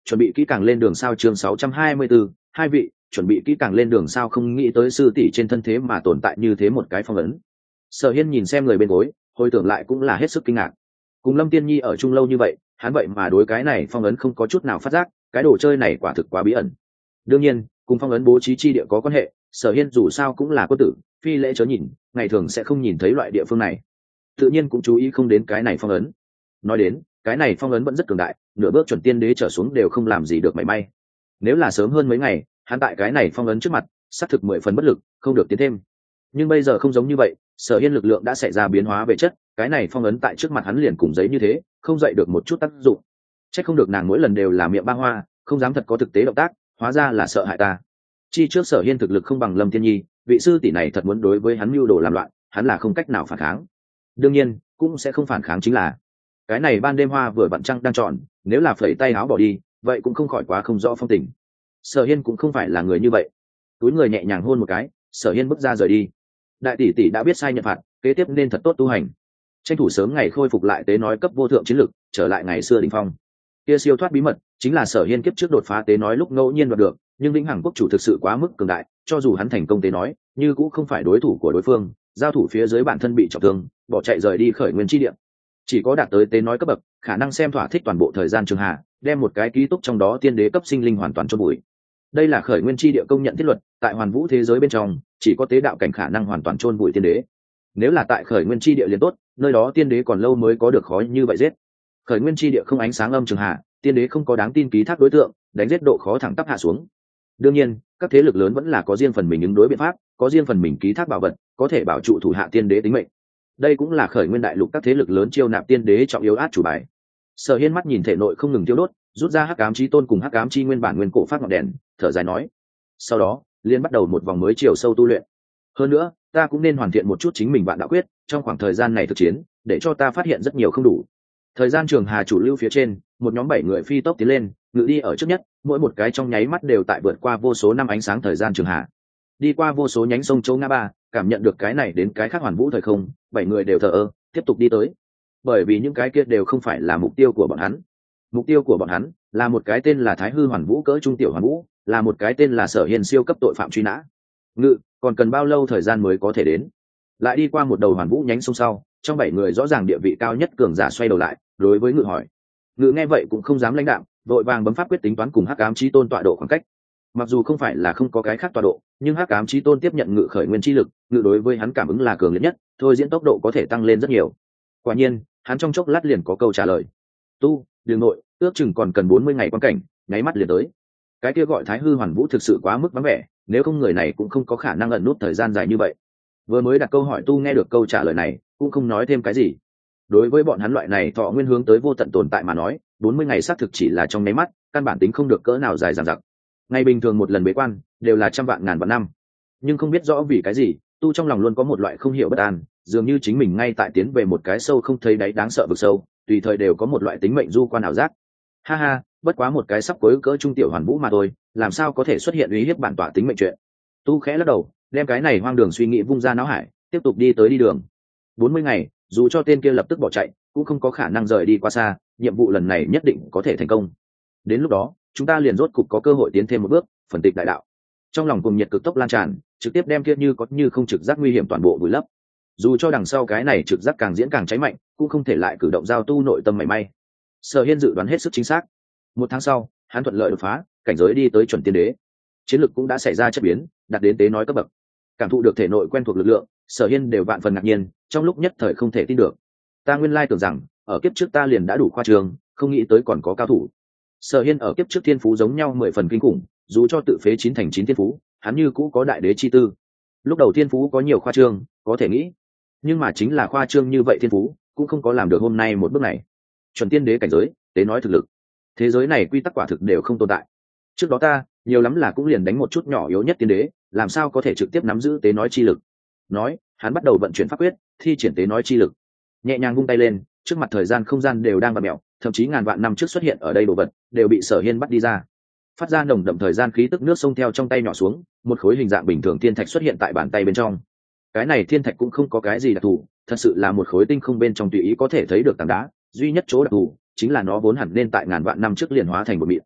Speaker 1: chuẩn bị kỹ càng lên đường sao. Chương 624, hai vị chuẩn bị kỹ càng lên đường sao. Không nghĩ tới sư tỷ trên thân thế mà tồn tại như thế một cái phong ấn. Sở Hiên nhìn xem người bên gối, hồi tưởng lại cũng là hết sức kinh ngạc. Cùng Lâm Tiên Nhi ở chung lâu như vậy, hắn vậy mà đối cái này phong ấn không có chút nào phát giác, cái đồ chơi này quả thực quá bí ẩn. Đương nhiên, cùng phong ấn bố trí chi địa có quan hệ, Sở Hiên dù sao cũng là quân tử, phi lễ chớ nhìn, ngày thường sẽ không nhìn thấy loại địa phương này. Tự nhiên cũng chú ý không đến cái này phong ấn. Nói đến, cái này phong ấn vẫn rất cường đại, nửa bước chuẩn tiên đế trở xuống đều không làm gì được mảy may. Nếu là sớm hơn mấy ngày, hắn tại cái này phong ấn trước mặt, xác thực 10 phần bất lực, không được tiến thêm. Nhưng bây giờ không giống như vậy, Sở Hiên lực lượng đã xảy ra biến hóa về chất, cái này phong ấn tại trước mặt hắn liền cùng giấy như thế, không dậy được một chút tác dụng. Chắc không được nàng mỗi lần đều là miệng ba hoa, không dám thật có thực tế động tác, hóa ra là sợ hại ta. Chi trước Sở Hiên thực lực không bằng Lâm Thiên Nhi, vị sư tỷ này thật muốn đối với hắn mưu đồ làm loạn, hắn là không cách nào phản kháng. Đương nhiên, cũng sẽ không phản kháng chính là cái này ban đêm hoa vừa vặn trăng đang tròn, nếu là phẩy tay áo bỏ đi, vậy cũng không khỏi quá không rõ phong tình. Sở Hiên cũng không phải là người như vậy. Túi người nhẹ nhàng hôn một cái, Sở Hiên bước ra rời đi. Đại tỷ tỷ đã biết sai nhận phạt, kế tiếp nên thật tốt tu hành, tranh thủ sớm ngày khôi phục lại tế nói cấp vô thượng chiến lực, trở lại ngày xưa đỉnh phong. Kia siêu thoát bí mật chính là Sở Hiên kiếp trước đột phá tế nói lúc ngẫu nhiên đoạt được, nhưng vĩnh hằng quốc chủ thực sự quá mức cường đại, cho dù hắn thành công tế nói, như cũng không phải đối thủ của đối phương, giao thủ phía dưới bản thân bị trọng thương, bỏ chạy rời đi khởi nguyên chi địa. Chỉ có đạt tới tế nói cấp bậc, khả năng xem thỏa thích toàn bộ thời gian trường hạ, đem một cái ký túc trong đó tiên đế cấp sinh linh hoàn toàn chôn bụi. Đây là khởi nguyên chi địa công nhận thiết luật, tại hoàn vũ thế giới bên trong, chỉ có tế đạo cảnh khả năng hoàn toàn chôn bụi tiên đế. Nếu là tại khởi nguyên chi địa liền tốt, nơi đó tiên đế còn lâu mới có được khó như vậy giết. Khởi nguyên chi địa không ánh sáng âm trường hạ, tiên đế không có đáng tin ký thác đối tượng, đánh giết độ khó thẳng tắp hạ xuống. Đương nhiên, các thế lực lớn vẫn là có riêng phần mình ứng đối biện pháp, có riêng phần mình ký thác bảo vật, có thể bảo trụ thủ hạ tiên đế tính mệnh. Đây cũng là khởi nguyên đại lục các thế lực lớn chiêu nạp tiên đế trọng yếu át chủ bài. Sở Hiên mắt nhìn thể nội không ngừng tiêu đốt, rút ra hắc ám chí tôn cùng hắc ám chi nguyên bản nguyên cổ phát ngọn đèn, thở dài nói: sau đó, liên bắt đầu một vòng mới chiều sâu tu luyện. Hơn nữa, ta cũng nên hoàn thiện một chút chính mình vạn đạo quyết, trong khoảng thời gian này thực chiến, để cho ta phát hiện rất nhiều không đủ. Thời gian trường hà chủ lưu phía trên, một nhóm 7 người phi tốc tiến lên, ngự đi ở trước nhất, mỗi một cái trong nháy mắt đều tại vượt qua vô số năm ánh sáng thời gian trường hà. Đi qua vô số nhánh sông châu ngã ba, cảm nhận được cái này đến cái khác hoàn vũ thời không, 7 người đều thờ ơ, tiếp tục đi tới. Bởi vì những cái kia đều không phải là mục tiêu của bọn hắn. Mục tiêu của bọn hắn là một cái tên là Thái Hư Hoàn Vũ cỡ trung tiểu hoàn vũ, là một cái tên là Sở Hiên siêu cấp tội phạm truy nã. Ngự, còn cần bao lâu thời gian mới có thể đến? Lại đi qua một đầu hoàn vũ nhánh sông sau, trong 7 người rõ ràng địa vị cao nhất cường giả xoay đầu lại, đối với Ngự hỏi. Ngự nghe vậy cũng không dám lãnh đạm, vội vàng bấm pháp quyết tính toán cùng hắc ám chí tôn tọa độ khoảng cách. Mặc dù không phải là không có cái khác tọa độ, nhưng hắc ám chí tôn tiếp nhận Ngự khởi nguyên chi lực, Ngự đối với hắn cảm ứng là cường liệt nhất, thôi diễn tốc độ có thể tăng lên rất nhiều. Quả nhiên, hắn trong chốc lát liền có câu trả lời. Tu, đường nội, ước chừng còn cần 40 ngày quan cảnh, nháy mắt liền tới. Cái kia gọi Thái Hư Hoàn Vũ thực sự quá mức vắng vẻ, nếu không người này cũng không có khả năng ẩn nút thời gian dài như vậy. Vừa mới đặt câu hỏi Tu nghe được câu trả lời này, cũng không nói thêm cái gì. Đối với bọn hắn loại này thọ nguyên hướng tới vô tận tồn tại mà nói, 40 ngày xác thực chỉ là trong nháy mắt, căn bản tính không được cỡ nào dài dằng dặc. Ngày bình thường một lần bế quan, đều là trăm vạn ngàn vạn năm. Nhưng không biết rõ vì cái gì, Tu trong lòng luôn có một loại không hiểu bất an, dường như chính mình ngay tại tiến về một cái sâu không thấy đáy đáng sợ vực sâu, tùy thời đều có một loại tính mệnh du quan ảo giác. Ha ha, bất quá một cái sắp cuối cỡ trung tiểu hoàn vũ mà thôi, làm sao có thể xuất hiện uy hiếp bản tọa tính mệnh chuyện. Tu khẽ lắc đầu, đem cái này hoang đường suy nghĩ vung ra não hải, tiếp tục đi tới đi đường. 40 ngày, dù cho tên kia lập tức bỏ chạy, cũng không có khả năng rời đi quá xa, nhiệm vụ lần này nhất định có thể thành công. Đến lúc đó, chúng ta liền rốt cục có cơ hội tiến thêm một bước, phân tịch đại đạo. Trong lòng cùng nhiệt cực tốc lan tràn, trực tiếp đem kia như có như không trực giác nguy hiểm toàn bộ vùi lấp. Dù cho đằng sau cái này trực giác càng diễn càng cháy mạnh, cũng không thể lại cử động giao tu nội tâm mảy may. Sở Hiên dự đoán hết sức chính xác. 1 tháng sau, hắn thuận lợi đột phá, cảnh giới đi tới chuẩn tiên đế. Chiến lực cũng đã xảy ra chất biến, đạt đến tế nói cấp bậc. Cảm thụ được thể nội quen thuộc lực lượng, Sở Hiên đều vạn phần ngạc nhiên, trong lúc nhất thời không thể tin được. Ta nguyên lai tưởng rằng, ở kiếp trước ta liền đã đủ khoa trương, không nghĩ tới còn có cao thủ. Sở Hiên ở kiếp trước thiên phú giống nhau 10 phần kinh khủng, dù cho tự phế 9 thành 9 thiên phú, hắn như cũ có đại đế chi tư. Lúc đầu thiên phú có nhiều khoa trương, có thể nghĩ, nhưng mà chính là khoa trương như vậy thiên phú, cũng không có làm được hôm nay một bước này. Chuẩn tiên đế cảnh giới, tế nói thực lực. Thế giới này quy tắc quả thực đều không tồn tại. Trước đó ta, nhiều lắm là cũng liền đánh một chút nhỏ yếu nhất tiên đế, làm sao có thể trực tiếp nắm giữ tế nói chi lực. Nói, hắn bắt đầu vận chuyển pháp quyết, thi triển tế nói chi lực. Nhẹ nhàng vung tay lên, trước mặt thời gian không gian đều đang vặn mèo, thậm chí ngàn vạn năm trước xuất hiện ở đây đồ vật, đều bị Sở Hiên bắt đi ra. Phát ra nồng đậm thời gian khí tức nước sông theo trong tay nhỏ xuống, một khối hình dạng bình thường thiên thạch xuất hiện tại bàn tay bên trong. Cái này thiên thạch cũng không có cái gì đặc thù, thật sự là một khối tinh không bên trong tùy ý có thể thấy được tảng đá, duy nhất chỗ đặc thù chính là nó vốn hẳn nên tại ngàn vạn năm trước liền hóa thành một mịn.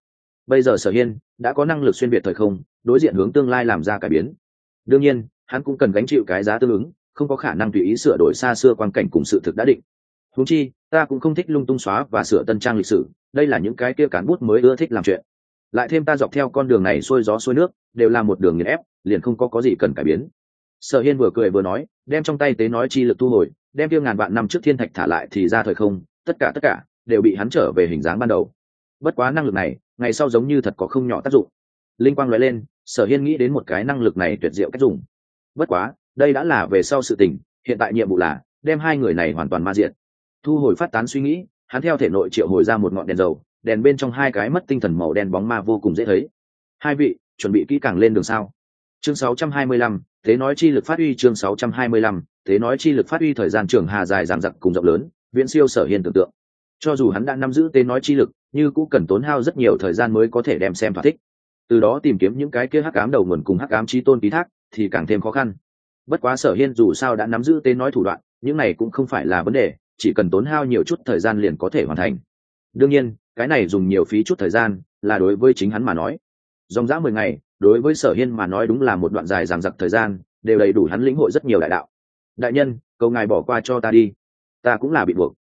Speaker 1: Bây giờ Sở Hiên đã có năng lực xuyên việt thời không, đối diện hướng tương lai làm ra cải biến. Đương nhiên hắn cũng cần gánh chịu cái giá tương ứng, không có khả năng tùy ý sửa đổi xa xưa quan cảnh cùng sự thực đã định. Huống chi ta cũng không thích lung tung xóa và sửa tân trang lịch sử, đây là những cái kia cán bút mới ưa thích làm chuyện. Lại thêm ta dọc theo con đường này xuôi gió xuôi nước, đều là một đường nghiền ép, liền không có gì cần cải biến. Sở Hiên vừa cười vừa nói, đem trong tay tế nói chi lực thu hồi, đem tiêu ngàn vạn năm trước thiên thạch thả lại thì ra thời không, tất cả đều bị hắn trở về hình dáng ban đầu. Bất quá năng lực này ngày sau giống như thật có không nhỏ tác dụng. Linh quang lóe lên, Sở Hiên nghĩ đến một cái năng lực này tuyệt diệu cách dùng. Bất quá đây đã là về sau sự tình, hiện tại nhiệm vụ là đem hai người này hoàn toàn ma diệt. Thu hồi phát tán suy nghĩ, hắn theo thể nội triệu hồi ra một ngọn đèn dầu, đèn bên trong hai cái mất tinh thần màu đen bóng ma vô cùng dễ thấy. Hai vị chuẩn bị kỹ càng lên đường sao? Chương 625, thế nói chi lực phát huy. Chương 625, thế nói chi lực phát huy. Thời gian trường hà dài dằng dặc cùng rộng lớn, viễn siêu Sở Hiên tưởng tượng. Cho dù hắn đã nắm giữ tế nói chi lực, nhưng cũng cần tốn hao rất nhiều thời gian mới có thể đem xem thỏa thích. Từ đó tìm kiếm những cái kia hắc ám đầu nguồn cùng hắc ám chi tôn ký thác thì càng thêm khó khăn. Bất quá Sở Hiên dù sao đã nắm giữ tế nói thủ đoạn, những này cũng không phải là vấn đề, chỉ cần tốn hao nhiều chút thời gian liền có thể hoàn thành. Đương nhiên cái này dùng nhiều phí chút thời gian là đối với chính hắn mà nói. Dòng dã 10 ngày đối với Sở Hiên mà nói đúng là một đoạn dài dằng dặc thời gian, đều đầy đủ hắn lĩnh hội rất nhiều đại đạo. Đại nhân cầu ngài bỏ qua cho ta đi, ta cũng là bị buộc.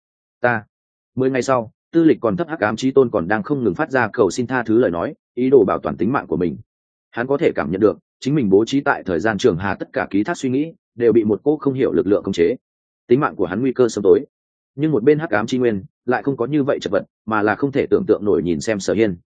Speaker 1: 10 ngày sau, tư lịch còn thấp hắc ám chí tôn còn đang không ngừng phát ra cầu xin tha thứ lời nói, ý đồ bảo toàn tính mạng của mình. Hắn có thể cảm nhận được chính mình bố trí tại thời gian trường hà tất cả ký thác suy nghĩ đều bị một cô không hiểu lực lượng khống chế, tính mạng của hắn nguy cơ sớm tối. Nhưng một bên hắc ám chi nguyên lại không có như vậy chật vật, mà là không thể tưởng tượng nổi nhìn xem Sở Hiên.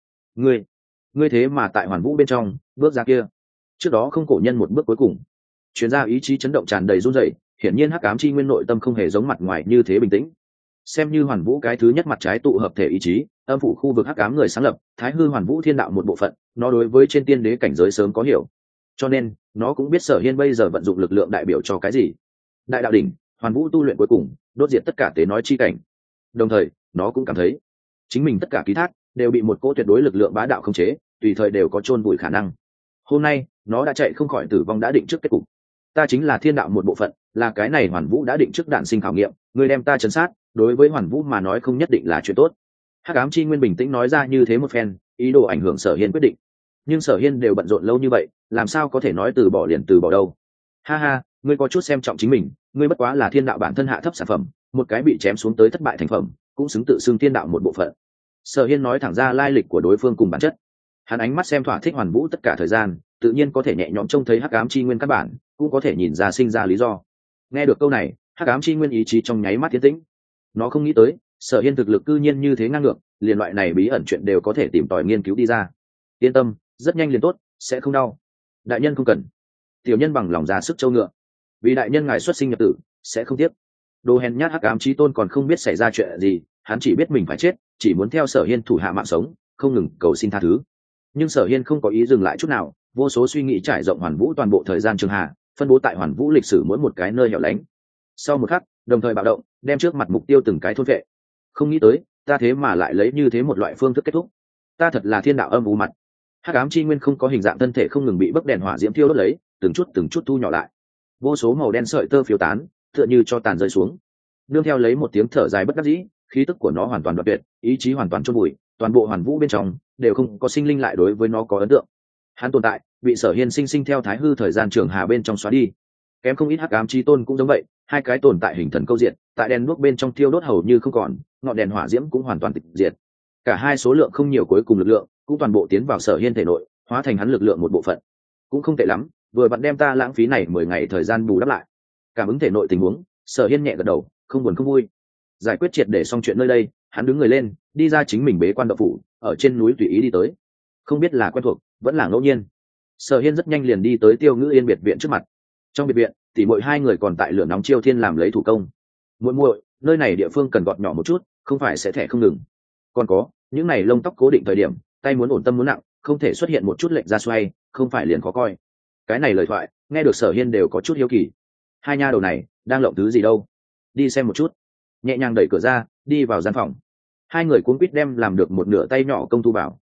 Speaker 1: Ngươi thế mà tại hoàn vũ bên trong bước ra kia, trước đó không cổ nhân một bước cuối cùng. Chuyên gia ý chí chấn động tràn đầy run rẩy, hiển nhiên hắc ám chi nguyên nội tâm không hề giống mặt ngoài như thế bình tĩnh. Xem như hoàn vũ cái thứ nhất mặt trái tụ hợp thể ý chí, âm phủ khu vực hắc ám người sáng lập, thái hư hoàn vũ thiên đạo một bộ phận, nó đối với trên tiên đế cảnh giới sớm có hiểu, cho nên nó cũng biết Sở Hiên bây giờ vận dụng lực lượng đại biểu cho cái gì. Đại đạo đỉnh, hoàn vũ tu luyện cuối cùng, đốt diệt tất cả tế nói chi cảnh. Đồng thời nó cũng cảm thấy chính mình tất cả ký thác đều bị một cỗ tuyệt đối lực lượng bá đạo khống chế, tùy thời đều có chôn vùi khả năng. Hôm nay nó đã chạy không khỏi tử vong đã định trước kết cục. Ta chính là thiên đạo một bộ phận, là cái này hoàn vũ đã định trước đạn sinh khảo nghiệm, ngươi đem ta trấn sát, đối với hoàn vũ mà nói không nhất định là chuyện tốt. Hắc ám chi nguyên bình tĩnh nói ra như thế một phen, ý đồ ảnh hưởng Sở Hiên quyết định. Nhưng Sở Hiên đều bận rộn lâu như vậy, làm sao có thể nói từ bỏ liền từ bỏ đâu. Ha ha, ngươi có chút xem trọng chính mình, ngươi bất quá là thiên đạo bản thân hạ thấp sản phẩm, một cái bị chém xuống tới thất bại thành phẩm, cũng xứng tự xưng thiên đạo một bộ phận. Sở Hiên nói thẳng ra lai lịch của đối phương cùng bản chất. Hắn ánh mắt xem thỏa thích hoàn vũ tất cả thời gian, tự nhiên có thể nhẹ nhõm trông thấy hắc ám chi nguyên căn bản, cũng có thể nhìn ra sinh ra lý do. Nghe được câu này, hắc ám chi nguyên ý chí trong nháy mắt tiến tĩnh. Nó không nghĩ tới Sở Hiên thực lực cư nhiên như thế ngang ngược, liền loại này bí ẩn chuyện đều có thể tìm tòi nghiên cứu đi ra. Yên tâm, rất nhanh liền tốt, sẽ không đau. Đại nhân không cần. Tiểu nhân bằng lòng ra sức châu ngựa, vì đại nhân ngài xuất sinh nhập tử, sẽ không tiếc. Đồ hèn nhát hắc ám chí tôn còn không biết xảy ra chuyện gì, hắn chỉ biết mình phải chết, chỉ muốn theo Sở Hiên thủ hạ mạng sống, không ngừng cầu xin tha thứ. Nhưng Sở Hiên không có ý dừng lại chút nào, vô số suy nghĩ trải rộng hoàn vũ toàn bộ thời gian trường hạ, phân bố tại hoàn vũ lịch sử mỗi một cái nơi hẻo lánh. Sau một khắc, đồng thời bạo động, đem trước mặt mục tiêu từng cái thôn vệ. Không nghĩ tới ta thế mà lại lấy như thế một loại phương thức kết thúc. Ta thật là thiên đạo âm u mặt. Hắc ám chi nguyên không có hình dạng thân thể không ngừng bị bấc đèn hỏa diễm thiêu đốt lấy, từng chút thu nhỏ lại. Vô số màu đen sợi tơ phiêu tán, tựa như cho tàn rơi xuống. Nương theo lấy một tiếng thở dài bất đắc dĩ, khí tức của nó hoàn toàn đoạt tuyệt, ý chí hoàn toàn chôn bụi, toàn bộ hoàn vũ bên trong đều không có sinh linh lại đối với nó có ấn tượng. Hắn tồn tại bị Sở Hiên sinh sinh theo thái hư thời gian trường hà bên trong xóa đi. Kém không ít hắc ám chi tôn cũng giống vậy, hai cái tồn tại hình thần câu diện, tại đèn đuốc bên trong thiêu đốt hầu như không còn, ngọn đèn hỏa diễm cũng hoàn toàn tịch diệt. Cả hai số lượng không nhiều cuối cùng lực lượng cũng toàn bộ tiến vào Sở Hiên thể nội, hóa thành hắn lực lượng một bộ phận. Cũng không tệ lắm, vừa vặn đem ta lãng phí này 10 ngày thời gian bù đắp lại. Cảm ứng thể nội tình huống, Sở Hiên nhẹ gật đầu, không buồn không vui. Giải quyết triệt để xong chuyện nơi đây, hắn đứng người lên, đi ra chính mình bế quan động phủ, ở trên núi tùy ý đi tới. Không biết là quen thuộc, vẫn là ngẫu nhiên. Sở Hiên rất nhanh liền đi tới Tiêu Ngữ Yên biệt viện trước mặt. Trong biệt viện, tỷ muội hai người còn tại lửa nóng chiêu thiên làm lấy thủ công. Muội muội, nơi này địa phương cần gọt nhỏ một chút, không phải sẽ thẻ không ngừng. Còn có, những này lông tóc cố định thời điểm, tay muốn ổn tâm muốn nặng, không thể xuất hiện một chút lệch ra xoay, không phải liền khó coi. Cái này lời thoại, nghe được Sở Hiên đều có chút hiếu kỳ. Hai nha đầu này đang lộng thứ gì đâu? Đi xem một chút. Nhẹ nhàng đẩy cửa ra, đi vào gian phòng. Hai người cuống quýt đem làm được một nửa tay nhỏ công thu bảo.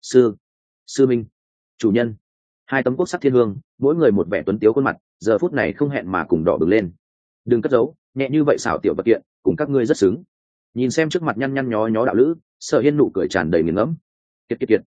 Speaker 1: Sư minh, chủ nhân. Hai tấm quốc sắc thiên hương, mỗi người một vẻ tuấn tiếu khuôn mặt, giờ phút này không hẹn mà cùng đỏ bừng lên. Đừng cất giấu, nhẹ như vậy xảo tiểu vật kiện, cùng các ngươi rất xứng. Nhìn xem trước mặt nhăn nhó đạo lữ, Sở Hiên nụ cười tràn đầy nghiền ngẫm. Kiệt.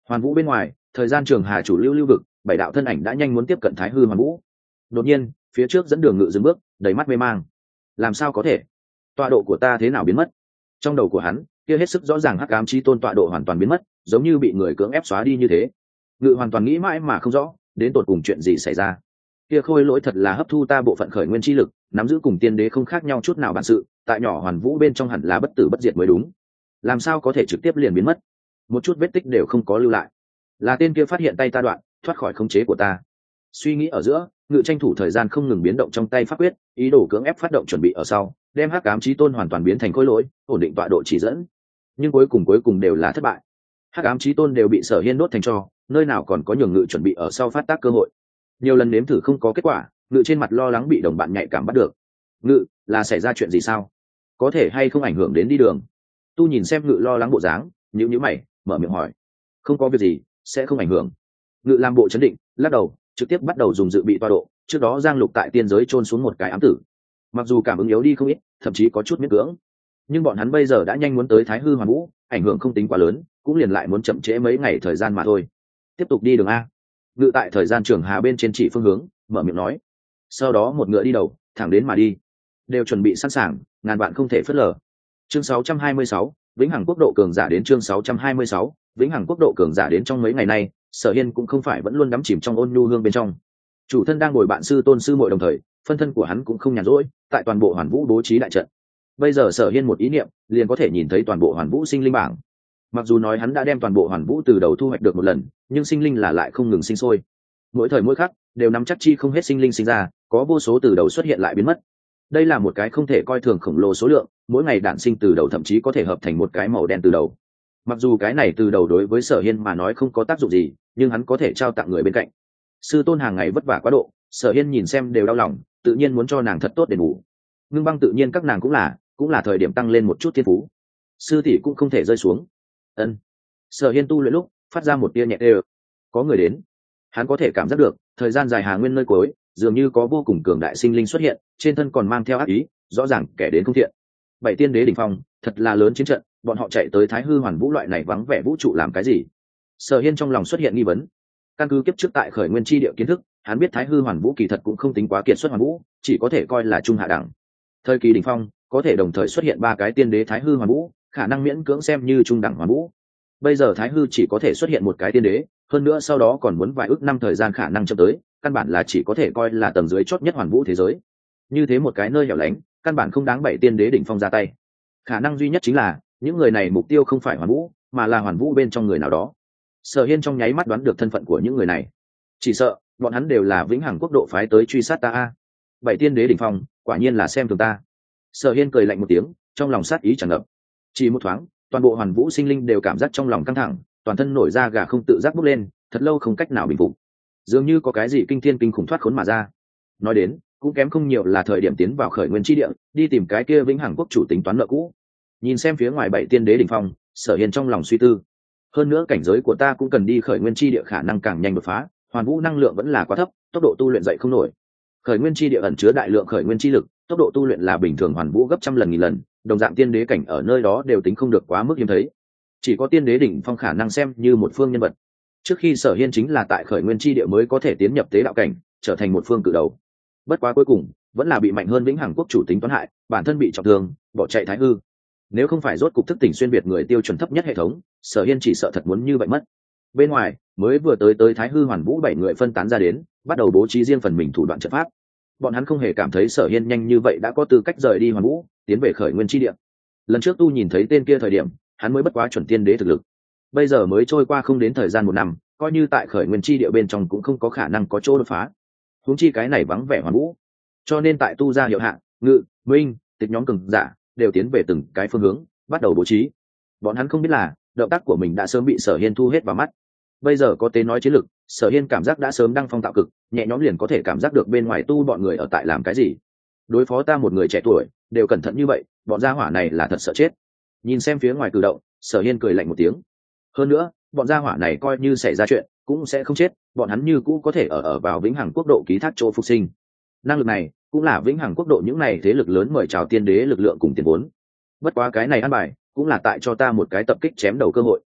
Speaker 1: Hoàn vũ bên ngoài, thời gian trường hà chủ lưu lưu vực, bảy đạo thân ảnh đã nhanh muốn tiếp cận thái hư hoàn vũ. Đột nhiên phía trước dẫn đường ngự dừng bước, đầy mắt mê mang. Làm sao có thể? Tọa độ của ta thế nào biến mất? Trong đầu của hắn kia hết sức rõ ràng hắc ám chí tôn tọa độ hoàn toàn biến mất, giống như bị người cưỡng ép xóa đi như thế. Ngự hoàn toàn nghĩ mãi mà không rõ đến tột cùng chuyện gì xảy ra. Kia khôi lỗi thật là hấp thu ta bộ phận khởi nguyên chi lực, nắm giữ cùng tiên đế không khác nhau chút nào bản sự, tại nhỏ hoàn vũ bên trong hẳn là bất tử bất diệt mới đúng. Làm sao có thể trực tiếp liền biến mất, một chút vết tích đều không có lưu lại? Là tên kia phát hiện tay ta đoạn, thoát khỏi khống chế của ta. Suy nghĩ ở giữa, ngự tranh thủ thời gian không ngừng biến động trong tay pháp quyết, ý đồ cưỡng ép phát động chuẩn bị ở sau, đem hắc ám chí tôn hoàn toàn biến thành khối lỗi, ổn định tọa độ chỉ dẫn. Nhưng cuối cùng đều là thất bại. Hắc ám chí tôn đều bị Sở Hiên đốt thành tro, nơi nào còn có nhường ngự chuẩn bị ở sau phát tác cơ hội. Nhiều lần nếm thử không có kết quả, ngự trên mặt lo lắng bị đồng bạn nhạy cảm bắt được. Ngự, là xảy ra chuyện gì sao? Có thể hay không ảnh hưởng đến đi đường? Tu nhìn xem ngự lo lắng bộ dáng, nhíu mày, mở miệng hỏi. Không có việc gì, sẽ không ảnh hưởng. Ngự làm bộ chấn định, lắc đầu, trực tiếp bắt đầu dùng dự bị tọa độ. Trước đó Giang Lục tại tiên giới chôn xuống một cái ám tử, mặc dù cảm ứng yếu đi không ít, thậm chí có chút miễn cưỡng, nhưng bọn hắn bây giờ đã nhanh muốn tới thái hư hoàn vũ, ảnh hưởng không tính quá lớn, cũng liền lại muốn chậm trễ mấy ngày thời gian mà thôi. Tiếp tục đi đường a. Ngự tại thời gian trường hà bên trên chỉ phương hướng, mở miệng nói. Sau đó một ngựa đi đầu, thẳng đến mà đi. Đều chuẩn bị sẵn sàng, ngàn vạn không thể phớt lờ. Chương 626, vĩnh hằng quốc độ cường giả đến. Chương 626, vĩnh hằng quốc độ cường giả đến. Trong mấy ngày nay, Sở Hiên cũng không phải vẫn luôn đắm chìm trong ôn nhu hương bên trong. Chủ thân đang ngồi bạn sư tôn sư muội đồng thời, phân thân của hắn cũng không nhàn rỗi, tại toàn bộ hoàn vũ bố trí đại trận. Bây giờ Sở Hiên một ý niệm, liền có thể nhìn thấy toàn bộ hoàn vũ sinh linh bảng. Mặc dù nói hắn đã đem toàn bộ hoàn vũ từ đầu thu hoạch được một lần, nhưng sinh linh là lại không ngừng sinh sôi. Mỗi thời mỗi khắc đều nắm chắc chi không hết sinh linh sinh ra, có vô số từ đầu xuất hiện lại biến mất. Đây là một cái không thể coi thường khổng lồ số lượng, mỗi ngày đản sinh từ đầu thậm chí có thể hợp thành một cái màu đen từ đầu. Mặc dù cái này từ đầu đối với Sở Hiên mà nói không có tác dụng gì, nhưng hắn có thể trao tặng người bên cạnh. Sư tôn hàng ngày vất vả quá độ, Sở Hiên nhìn xem đều đau lòng, tự nhiên muốn cho nàng thật tốt đền bù. Ngưng băng tự nhiên các nàng cũng là thời điểm tăng lên một chút thiên phú. Sư tỷ cũng không thể rơi xuống. Ân. Sở Hiên tu luyện lúc phát ra một tia nhẹ đều. Có người đến. Hắn có thể cảm giác được, thời gian dài hà nguyên nơi cuối, dường như có vô cùng cường đại sinh linh xuất hiện, trên thân còn mang theo ác ý, rõ ràng kẻ đến không thiện. Bảy tiên đế đỉnh phong, thật là lớn chiến trận, bọn họ chạy tới thái hư hoàn vũ loại này vắng vẻ vũ trụ làm cái gì? Sở Hiên trong lòng xuất hiện nghi vấn. Căn cứ kiếp trước tại khởi nguyên chi địa kiến thức, hắn biết thái hư hoàn vũ kỳ thật cũng không tính quá kiệt xuất hoàn vũ, chỉ có thể coi là trung hạ đẳng. Thời kỳ đỉnh phong có thể đồng thời xuất hiện ba cái tiên đế thái hư hoàn vũ, khả năng miễn cưỡng xem như trung đẳng hoàn vũ. Bây giờ thái hư chỉ có thể xuất hiện một cái tiên đế, hơn nữa sau đó còn muốn vài ước năm thời gian khả năng chậm tới, căn bản là chỉ có thể coi là tầng dưới chót nhất hoàn vũ thế giới. Như thế một cái nơi hẻo lánh, căn bản không đáng bảy tiên đế đỉnh phong ra tay. Khả năng duy nhất chính là những người này mục tiêu không phải hoàn vũ, mà là hoàn vũ bên trong người nào đó. Sở Hiên trong nháy mắt đoán được thân phận của những người này, chỉ sợ bọn hắn đều là vĩnh hằng quốc độ phái tới truy sát ta a. Bảy tiên đế đỉnh phong, quả nhiên là xem thường ta. Sở Hiên cười lạnh một tiếng, trong lòng sát ý tràn ngập. Chỉ một thoáng, toàn bộ hoàn vũ sinh linh đều cảm giác trong lòng căng thẳng, toàn thân nổi da gà không tự giác bốc lên, thật lâu không cách nào bình phục. Dường như có cái gì kinh thiên kinh khủng thoát khốn mà ra. Nói đến, cũng kém không nhiều là thời điểm tiến vào khởi nguyên chi địa, đi tìm cái kia vĩnh hằng quốc chủ tính toán nợ cũ. Nhìn xem phía ngoài bảy tiên đế đỉnh phong, Sở Hiên trong lòng suy tư. Hơn nữa cảnh giới của ta cũng cần đi khởi nguyên chi địa khả năng càng nhanh đột phá, hoàn vũ năng lượng vẫn là quá thấp, tốc độ tu luyện dậy không nổi. Khởi nguyên chi địa ẩn chứa đại lượng khởi nguyên chi lực, tốc độ tu luyện là bình thường hoàn vũ gấp trăm lần nghìn lần, đồng dạng tiên đế cảnh ở nơi đó đều tính không được quá mức hiếm thấy. Chỉ có tiên đế đỉnh phong khả năng xem như một phương nhân vật. Trước khi Sở Hiên chính là tại khởi nguyên chi địa mới có thể tiến nhập tế đạo cảnh, trở thành một phương cự đầu. Bất quá cuối cùng vẫn là bị mạnh hơn vĩnh hằng quốc chủ tính toán hại, bản thân bị trọng thương, bỏ chạy thái hư. Nếu không phải rốt cục thức tỉnh xuyên việt người tiêu chuẩn thấp nhất hệ thống, Sở Hiên chỉ sợ thật muốn như vậy mất. Bên ngoài mới vừa tới thái hư hoàn vũ bảy người phân tán ra đến, bắt đầu bố trí riêng phần mình thủ đoạn trận pháp. Bọn hắn không hề cảm thấy Sở Hiên nhanh như vậy đã có tư cách rời đi hoàn vũ, tiến về khởi nguyên chi địa. Lần trước tu nhìn thấy tên kia thời điểm, hắn mới bất quá chuẩn tiên đế thực lực. Bây giờ mới trôi qua không đến thời gian một năm, coi như tại khởi nguyên chi địa bên trong cũng không có khả năng có chỗ đột phá. Huống chi cái này vắng vẻ hoàn vũ, cho nên tại tu gia hiệu hạng, ngự, minh, tịch nhóm cường giả đều tiến về từng cái phương hướng, bắt đầu bố trí. Bọn hắn không biết là động tác của mình đã sớm bị Sở Hiên thu hết vào mắt. Bây giờ có tên nói chiến lực, Sở Hiên cảm giác đã sớm đăng phong tạo cực, nhẹ nhõm liền có thể cảm giác được bên ngoài tu bọn người ở tại làm cái gì. Đối phó ta một người trẻ tuổi đều cẩn thận như vậy, bọn gia hỏa này là thật sợ chết. Nhìn xem phía ngoài cử động, Sở Hiên cười lạnh một tiếng. Hơn nữa, bọn gia hỏa này coi như xảy ra chuyện cũng sẽ không chết, bọn hắn như cũ có thể ở vào vĩnh hằng quốc độ ký thác chỗ phục sinh. Năng lực này cũng là vĩnh hằng quốc độ những này thế lực lớn mời chào tiên đế lực lượng cùng tiền vốn. Bất quá cái này ăn bài cũng là tại cho ta một cái tập kích chém đầu cơ hội.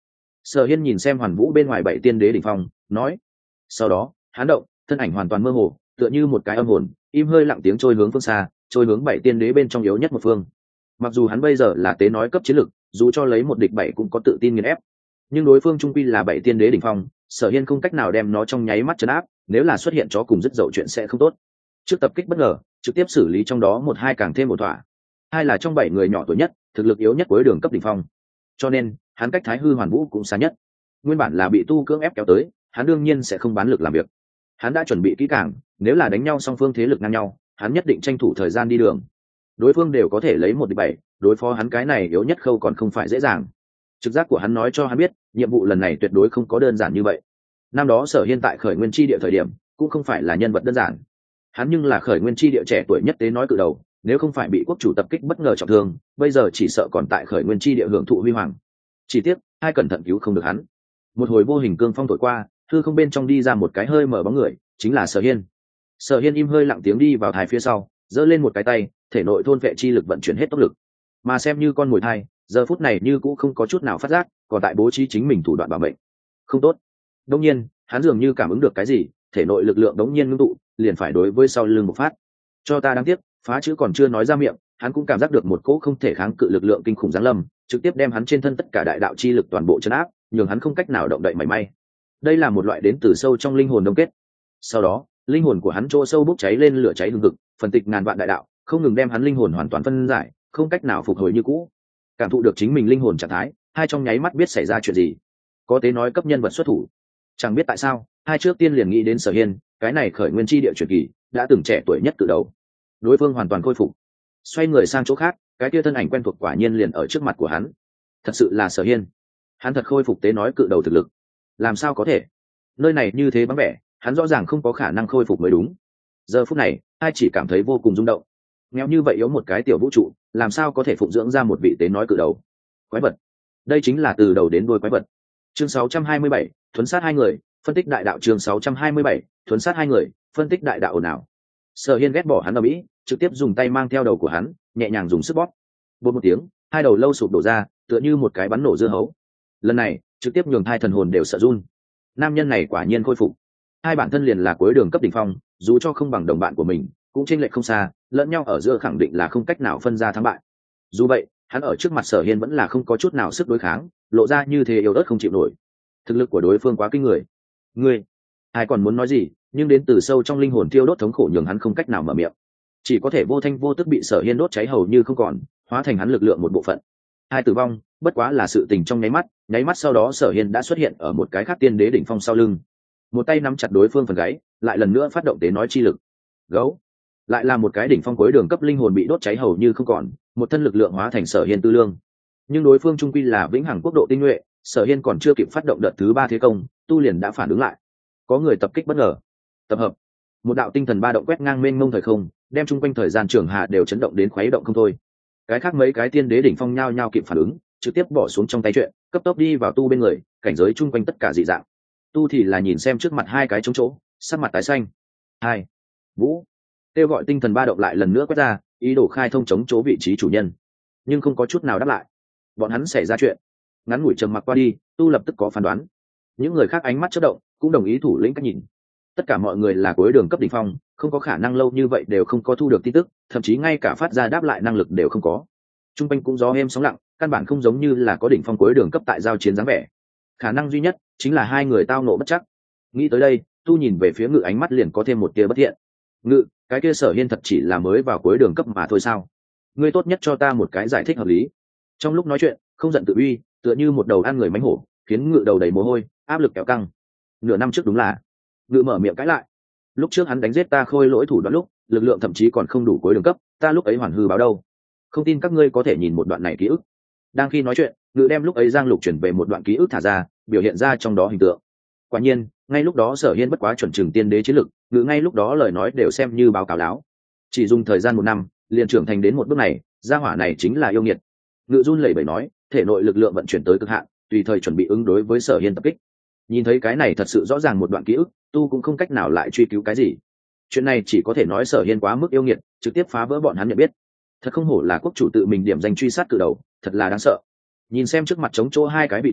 Speaker 1: Sở Hiên nhìn xem Hoàn Vũ bên ngoài 7 tiên đế đỉnh phong, nói. Sau đó, hắn động, thân ảnh hoàn toàn mơ hồ, tựa như một cái âm hồn, im hơi lặng tiếng trôi hướng phương xa, trôi hướng 7 tiên đế bên trong yếu nhất một phương. Mặc dù hắn bây giờ là tế nói cấp chiến lực, dù cho lấy một địch 7 cũng có tự tin nghiền ép, nhưng đối phương trung quy là 7 tiên đế đỉnh phong, Sở Hiên không cách nào đem nó trong nháy mắt trấn áp, nếu là xuất hiện chó cùng rất dậu chuyện sẽ không tốt. Trước tập kích bất ngờ, trực tiếp xử lý trong đó một hai càng thêm một thỏa. Hai là trong 7 người nhỏ tuổi nhất, thực lực yếu nhất cuối đường cấp đỉnh phong. Cho nên, hắn cách Thái Hư Hoàn Vũ cũng xa nhất. Nguyên bản là bị tu cưỡng ép kéo tới, hắn đương nhiên sẽ không bán lực làm việc. Hắn đã chuẩn bị kỹ càng, nếu là đánh nhau song phương thế lực ngang nhau, hắn nhất định tranh thủ thời gian đi đường. Đối phương đều có thể lấy 1 địch 7, đối phó hắn cái này yếu nhất khâu còn không phải dễ dàng. Trực giác của hắn nói cho hắn biết, nhiệm vụ lần này tuyệt đối không có đơn giản như vậy. Năm đó Sở Hiên tại Khởi Nguyên Chi Địa thời điểm, cũng không phải là nhân vật đơn giản. Hắn nhưng là Khởi Nguyên Chi Địa trẻ tuổi nhất tế nói cự đầu, nếu không phải bị quốc chủ tập kích bất ngờ trọng thương, bây giờ chỉ sợ còn tại Khởi Nguyên Chi Địa hưởng thụ huy hoàng. Chỉ tiếc, hai cẩn thận cứu không được hắn. Một hồi vô hình cương phong thổi qua, hư không bên trong đi ra một cái hơi mở bóng người, chính là Sở Hiên. Sở Hiên im hơi lặng tiếng đi vào thai phía sau, giơ lên một cái tay, thể nội thôn vệ chi lực vận chuyển hết tốc lực. Mà xem như con mồi thai, giờ phút này như cũng không có chút nào phát giác, còn tại bố trí chính mình thủ đoạn bảo mệnh. Không tốt. Đương nhiên, hắn dường như cảm ứng được cái gì, thể nội lực lượng đống nhiên ngưng tụ, liền phải đối với sau lưng một phát. Cho ta đáng tiếc, phá chữ còn chưa nói ra miệng, hắn cũng cảm giác được một cỗ không thể kháng cự lực lượng kinh khủng giáng lâm, trực tiếp đem hắn trên thân tất cả đại đạo chi lực toàn bộ trấn áp, nhường hắn không cách nào động đậy mảy may. Đây là một loại đến từ sâu trong linh hồn đông kết. Sau đó, linh hồn của hắn chỗ sâu bốc cháy lên lửa cháy hừng hực, phân tịch ngàn vạn đại đạo, không ngừng đem hắn linh hồn hoàn toàn phân giải, không cách nào phục hồi như cũ. Cảm thụ được chính mình linh hồn trạng thái, hai trong nháy mắt biết xảy ra chuyện gì. Có tế nói cấp nhân vật xuất thủ. Chẳng biết tại sao, hai trước tiên liền nghĩ đến Sở Hiên, cái này Khởi Nguyên Chi Địa truyền kỳ, đã từng trẻ tuổi nhất từ đầu. Đối phương hoàn toàn khôi phục. Xoay người sang chỗ khác, cái kia thân ảnh quen thuộc quả nhiên liền ở trước mặt của hắn. Thật sự là Sở Hiên. Hắn thật khôi phục tế nói cự đầu thực lực. Làm sao có thể? Nơi này như thế vắng vẻ, hắn rõ ràng không có khả năng khôi phục mới đúng. Giờ phút này, hai chỉ cảm thấy vô cùng rung động. Nghèo như vậy yếu một cái tiểu vũ trụ, làm sao có thể phụng dưỡng ra một vị tế nói cự đầu? Quái vật. Đây chính là từ đầu đến đuôi quái vật. Chương 627, thuấn sát hai người, phân tích đại đạo. Chương 627, thuấn sát hai người, phân tích đại đạo ồn ào. Sở Hiên ghét bỏ hắn ở mỹ, trực tiếp dùng tay mang theo đầu của hắn, nhẹ nhàng dùng sức bóp. Bột một tiếng, hai đầu lâu sụp đổ ra, tựa như một cái bắn nổ dưa hấu. Lần này, trực tiếp nhường hai thần hồn đều sợ run. Nam nhân này quả nhiên khôi phục. Hai bản thân liền là cuối đường cấp đỉnh phong, dù cho không bằng đồng bạn của mình, cũng chênh lệch không xa, lẫn nhau ở giữa khẳng định là không cách nào phân ra thắng bại. Dù vậy, hắn ở trước mặt Sở Hiên vẫn là không có chút nào sức đối kháng, lộ ra như thế yếu ớt không chịu nổi. Thực lực của đối phương quá kinh người. Ngươi, ai còn muốn nói gì, nhưng đến từ sâu trong linh hồn thiêu đốt thống khổ nhường hắn không cách nào mở miệng, chỉ có thể vô thanh vô tức bị Sở Hiên đốt cháy hầu như không còn, hóa thành hắn lực lượng một bộ phận. Hai tử vong, bất quá là sự tình trong nháy mắt sau đó Sở Hiên đã xuất hiện ở một cái khác tiên đế đỉnh phong sau lưng, một tay nắm chặt đối phương phần gáy, lại lần nữa phát động tế nói chi lực. Gấu, lại là một cái đỉnh phong cuối đường cấp linh hồn bị đốt cháy hầu như không còn, một thân lực lượng hóa thành Sở Hiên tư lương. Nhưng đối phương trung quy là vĩnh hằng quốc độ tinh nhuệ, Sở Hiên còn chưa kịp phát động đợt thứ 3 thế công, tu liền đã phản ứng lại. Có người tập kích bất ngờ. Tập hợp. Một đạo tinh thần ba động quét ngang mênh mông thời không, đem chung quanh thời gian trường hạ đều chấn động đến khuấy động không thôi. Cái khác mấy cái tiên đế đỉnh phong nhao nhao kịp phản ứng, trực tiếp bỏ xuống trong tay chuyện, cấp tốc đi vào tu bên người, cảnh giới chung quanh tất cả dị dạng. Tu thì là nhìn xem trước mặt hai cái trống chỗ, sắc mặt tái xanh. Hai, Vũ, kêu gọi tinh thần ba động lại lần nữa quét ra, ý đồ khai thông chống chỗ vị trí chủ nhân, nhưng không có chút nào đáp lại. Bọn hắn xảy ra chuyện. Ngắn ngủi trầm mặc qua đi, tu lập tức có phán đoán. Những người khác ánh mắt chớp động, cũng đồng ý thủ lĩnh cách nhìn. Tất cả mọi người là cuối đường cấp đỉnh phong, không có khả năng lâu như vậy đều không có thu được tin tức, thậm chí ngay cả phát ra đáp lại năng lực đều không có. Trung quanh cũng gió êm sóng lặng, căn bản không giống như là có đỉnh phong cuối đường cấp tại giao chiến dáng vẻ. Khả năng duy nhất chính là hai người tao nộ bất chắc. Nghĩ tới đây, tu nhìn về phía Ngự, ánh mắt liền có thêm một tia bất thiện. Ngự, cái kia Sở Hiên thật chỉ là mới vào cuối đường cấp mà thôi sao? Ngươi tốt nhất cho ta một cái giải thích hợp lý. Trong lúc nói chuyện, không giận tự uy, tựa như một đầu ăn người mánh hổ, khiến Ngự đầu đầy mồ hôi, áp lực kéo căng. Nửa năm trước đúng là Ngự mở miệng cãi lại. Lúc trước hắn đánh giết ta khôi lỗi thủ đoạn lúc, lực lượng thậm chí còn không đủ cuối đường cấp, ta lúc ấy hoàn hư báo đâu. Không tin các ngươi có thể nhìn một đoạn này ký ức. Đang khi nói chuyện, Ngự đem lúc ấy Giang Lục chuyển về một đoạn ký ức thả ra, biểu hiện ra trong đó hình tượng. Quả nhiên, ngay lúc đó Sở Hiên bất quá chuẩn chừng tiên đế chiến lực, Ngự ngay lúc đó lời nói đều xem như báo cáo láo. Chỉ dùng thời gian 1 năm, liền trưởng thành đến một bước này, gia hỏa này chính là yêu nghiệt. Ngự run lẩy bẩy nói, thể nội lực lượng vận chuyển tới cực hạn, tùy thời chuẩn bị ứng đối với Sở Hiên tập kích. Nhìn thấy cái này thật sự rõ ràng một đoạn ký ức, tu cũng không cách nào lại truy cứu cái gì. Chuyện này chỉ có thể nói Sở Hiên quá mức yêu nghiệt, trực tiếp phá vỡ bọn hắn nhận biết. Thật không hổ là quốc chủ tự mình điểm danh truy sát cự đầu, thật là đáng sợ. Nhìn xem trước mặt trống chỗ hai cái vị trí,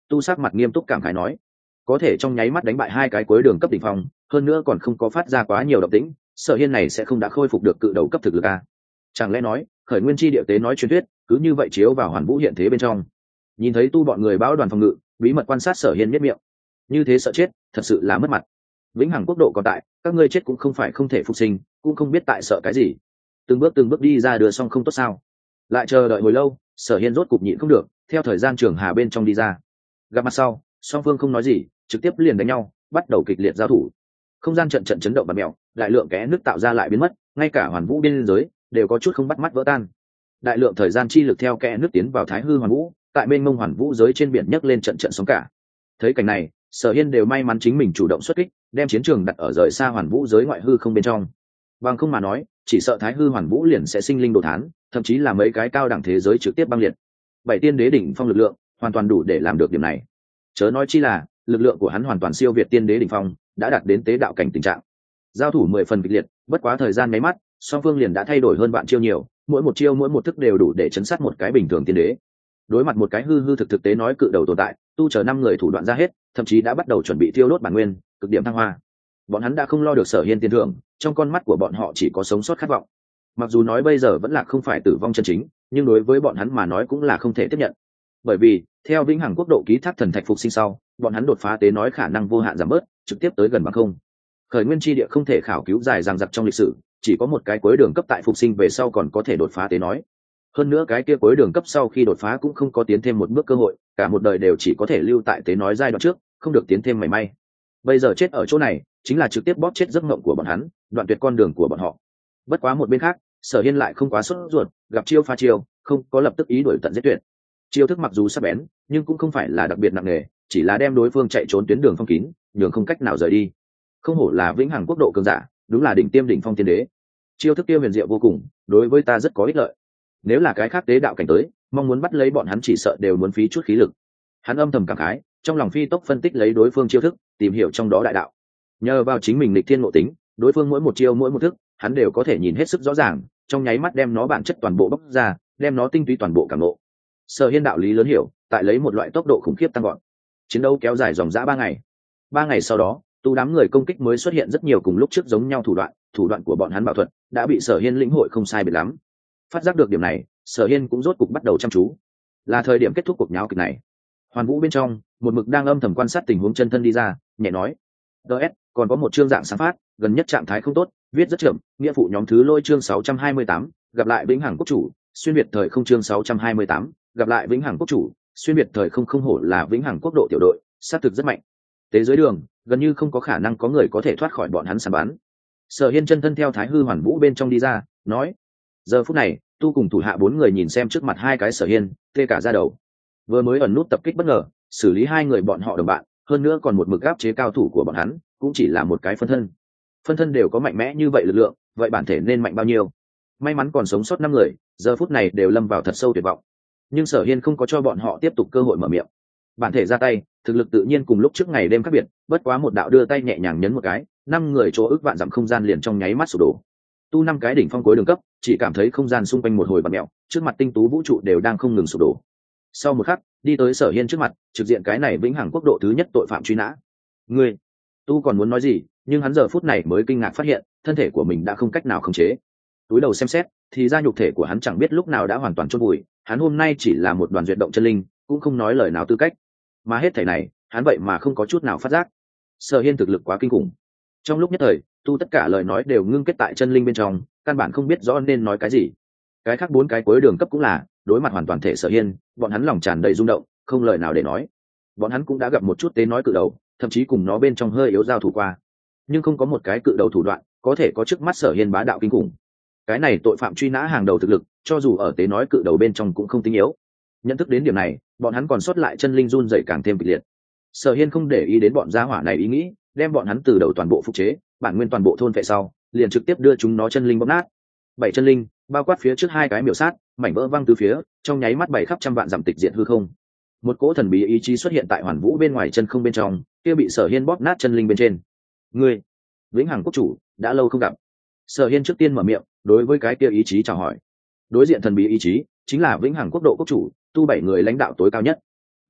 Speaker 1: tu sắc mặt nghiêm túc cảm khái nói, có thể trong nháy mắt đánh bại hai cái cuối đường cấp đỉnh phong, hơn nữa còn không có phát ra quá nhiều động tĩnh, Sở Hiên này sẽ không đã khôi phục được cự đầu cấp thực lực à? Chẳng lẽ nói khởi nguyên chi địa tế nói truyền thuyết cứ như vậy chiếu vào Hoàn Vũ hiện thế bên trong? Nhìn thấy tu bọn người báo đoàn phòng ngự, bí mật quan sát Sở Hiên biết miệng, như thế sợ chết thật sự là mất mặt. Vĩnh hằng quốc độ còn tại, các ngươi chết cũng không phải không thể phục sinh, cũng không biết tại sợ cái gì. Từng bước đi ra đưa xong không tốt sao? Lại chờ đợi hồi lâu, Sở Hiên rốt cục nhịn không được, theo thời gian trường hà bên trong đi ra. Gặp mặt sau, song phương không nói gì, trực tiếp liền đánh nhau, bắt đầu kịch liệt giao thủ. Không gian trận chấn động bạt mèo, đại lượng kẽ nước tạo ra lại biến mất, ngay cả Hoàn Vũ biên giới đều có chút không bắt mắt vỡ tan. Đại lượng thời gian chi lực theo kẽ nước tiến vào Thái Hư Hoàn Vũ, tại bên mông Hoàn Vũ giới trên biển nhấc lên trận sóng cả. Thấy cảnh này, Sở Hiên đều may mắn chính mình chủ động xuất kích, đem chiến trường đặt ở rời xa Hoàn Vũ giới ngoại hư không bên trong. Bằng không mà nói, chỉ sợ Thái Hư Hoàn Vũ liền sẽ sinh linh đồ thán, thậm chí là mấy cái cao đẳng thế giới trực tiếp băng liệt. Bảy tiên đế đỉnh phong lực lượng, hoàn toàn đủ để làm được điểm này. Chớ nói chi là, lực lượng của hắn hoàn toàn siêu việt tiên đế đỉnh phong, đã đạt đến tế đạo cảnh tình trạng. Giao thủ 10 phần kịch liệt, bất quá thời gian mấy mắt, song phương liền đã thay đổi hơn vạn chiêu nhiều, mỗi một chiêu mỗi một thức đều đủ để chấn sát một cái bình thường tiên đế. Đối mặt một cái hư thực tế nói cự đầu tồn tại, tu chờ 5 người thủ đoạn ra hết, thậm chí đã bắt đầu chuẩn bị tiêu đốt bản nguyên, cực điểm thăng hoa. Bọn hắn đã không lo được Sở Hiên tiền thưởng, trong con mắt của bọn họ chỉ có sống sót khát vọng. Mặc dù nói bây giờ vẫn là không phải tử vong chân chính, nhưng đối với bọn hắn mà nói cũng là không thể tiếp nhận. Bởi vì, theo Vĩnh Hằng Quốc độ ký thác thần thạch phục sinh sau, bọn hắn đột phá tế nói khả năng vô hạn giảm bớt, trực tiếp tới gần bằng không. Khởi nguyên chi địa không thể khảo cứu dài dằng dặc trong lịch sử, chỉ có một cái cuối đường cấp tại phục sinh về sau còn có thể đột phá tế nói. Hơn nữa cái kia cuối đường cấp sau khi đột phá cũng không có tiến thêm một bước cơ hội, cả một đời đều chỉ có thể lưu tại tế nói giai đoạn trước, không được tiến thêm mảy may. Bây giờ chết ở chỗ này, chính là trực tiếp bóp chết giấc mộng của bọn hắn, đoạn tuyệt con đường của bọn họ. Bất quá một bên khác, Sở Hiên lại không quá sốt ruột, gặp chiêu pha chiêu, không có lập tức ý đuổi tận giết tuyệt. Chiêu thức mặc dù sắc bén, nhưng cũng không phải là đặc biệt nặng nề, chỉ là đem đối phương chạy trốn tuyến đường phong kín, đường không cách nào rời đi. Không hổ là Vĩnh Hằng Quốc độ cường giả, đúng là đỉnh tiêm đỉnh phong tiên đế. Chiêu thức kia huyền diệu vô cùng, đối với ta rất có ích lợi. Nếu là cái khác tế đạo cảnh tới, mong muốn bắt lấy bọn hắn chỉ sợ đều muốn phí chút khí lực. Hắn âm thầm cảm khái, trong lòng phi tốc phân tích lấy đối phương chiêu thức, tìm hiểu trong đó đại đạo. Nhờ vào chính mình lịch thiên ngộ tính, đối phương mỗi một chiêu mỗi một thức, hắn đều có thể nhìn hết sức rõ ràng, trong nháy mắt đem nó bản chất toàn bộ bóc ra, đem nó tinh túy toàn bộ cảm ngộ. Sở Hiên đạo lý lớn hiểu, tại lấy một loại tốc độ khủng khiếp tăng gọn. Chiến đấu kéo dài dòng dã 3 ngày. 3 ngày sau đó, tu đám người công kích mới xuất hiện rất nhiều cùng lúc trước giống nhau thủ đoạn của bọn hắn bảo thuật đã bị Sở Hiên lĩnh hội không sai biệt lắm. Phát giác được điểm này, Sở Hiên cũng rốt cục bắt đầu chăm chú. Là thời điểm kết thúc cuộc nháo kịch này. Hoàn Vũ bên trong, một mực đang âm thầm quan sát tình huống chân thân đi ra, nhẹ nói: "DS, còn có một chương dạng sáng phát, gần nhất trạng thái không tốt, viết rất chậm, nghĩa phụ nhóm thứ lôi chương 628, gặp lại Vĩnh Hằng Quốc chủ, xuyên việt thời không chương 628, gặp lại Vĩnh Hằng Quốc chủ, xuyên việt thời không không hổ là Vĩnh Hằng Quốc độ tiểu đội, sát thực rất mạnh. Tế dưới đường, gần như không có khả năng có người có thể thoát khỏi bọn hắn săn bắn." Sở Hiên chân thân theo Thái Hư Hoàn Vũ bên trong đi ra, nói: "Giờ phút này, tu cùng thủ hạ 4 người nhìn xem trước mặt hai cái Sở Hiên, tê cả da đầu. Vừa mới ẩn nút tập kích bất ngờ, xử lý hai người bọn họ đồng bạn, hơn nữa còn một mực áp chế cao thủ của bọn hắn, cũng chỉ là một cái phân thân. Phân thân đều có mạnh mẽ như vậy lực lượng, vậy bản thể nên mạnh bao nhiêu? May mắn còn sống sót 5 người, giờ phút này đều lâm vào thật sâu tuyệt vọng. Nhưng Sở Hiên không có cho bọn họ tiếp tục cơ hội mở miệng. Bản thể ra tay, thực lực tự nhiên cùng lúc trước ngày đêm khác biệt, bất quá một đạo đưa tay nhẹ nhàng nhấn một cái, 5 người chỗ ức vạn dặm không gian liền trong nháy mắt sụp đổ. Tu 5 cái đỉnh phong cuối đường cấp, chỉ cảm thấy không gian xung quanh một hồi bặm mèo, trước mặt tinh tú vũ trụ đều đang không ngừng sụp đổ. Sau một khắc, đi tới Sở Hiên trước mặt, trực diện cái này Vĩnh Hằng Quốc độ thứ nhất tội phạm truy nã. "Ngươi!" Tu còn muốn nói gì, nhưng hắn giờ phút này mới kinh ngạc phát hiện, thân thể của mình đã không cách nào khống chế. Túi đầu xem xét, thì ra nhục thể của hắn chẳng biết lúc nào đã hoàn toàn chôn vùi, hắn hôm nay chỉ là một đoàn duyệt động chân linh, cũng không nói lời nào tư cách. Mà hết thảy này, hắn vậy mà không có chút nào phát giác. Sở Hiên thực lực quá kinh khủng. Trong lúc nhất thời, tu tất cả lời nói đều ngưng kết tại chân linh bên trong, căn bản không biết rõ nên nói cái gì. Cái khác 4 cái cuối đường cấp cũng là, đối mặt hoàn toàn thể Sở Hiên, bọn hắn lòng tràn đầy rung động, không lời nào để nói. Bọn hắn cũng đã gặp một chút tế nói cự đầu, thậm chí cùng nó bên trong hơi yếu giao thủ qua, nhưng không có một cái cự đầu thủ đoạn có thể có trước mắt Sở Hiên bá đạo kinh khủng. Cái này tội phạm truy nã hàng đầu thực lực, cho dù ở tế nói cự đầu bên trong cũng không tính yếu. Nhận thức đến điểm này, bọn hắn còn sót lại chân linh run rẩy càng thêm kịch liệt. Sở Hiên không để ý đến bọn gia hỏa này ý nghĩ, đem bọn hắn từ đầu toàn bộ phục chế, bản nguyên toàn bộ thôn vệ sau, liền trực tiếp đưa chúng nó chân linh bóp nát. 7 chân linh, bao quát phía trước 2 cái miểu sát, mảnh vỡ văng từ phía, trong nháy mắt bảy khắp trăm vạn dặm tịch diệt hư không. Một cỗ thần bí ý chí xuất hiện tại Hoàn Vũ bên ngoài chân không bên trong, kia bị Sở Hiên bóp nát chân linh bên trên. "Ngươi, Vĩnh Hằng Quốc chủ, đã lâu không gặp." Sở Hiên trước tiên mở miệng, đối với cái kia ý chí chào hỏi. Đối diện thần bí ý chí, chính là Vĩnh Hằng Quốc độ quốc chủ, tu 7 người lãnh đạo tối cao nhất.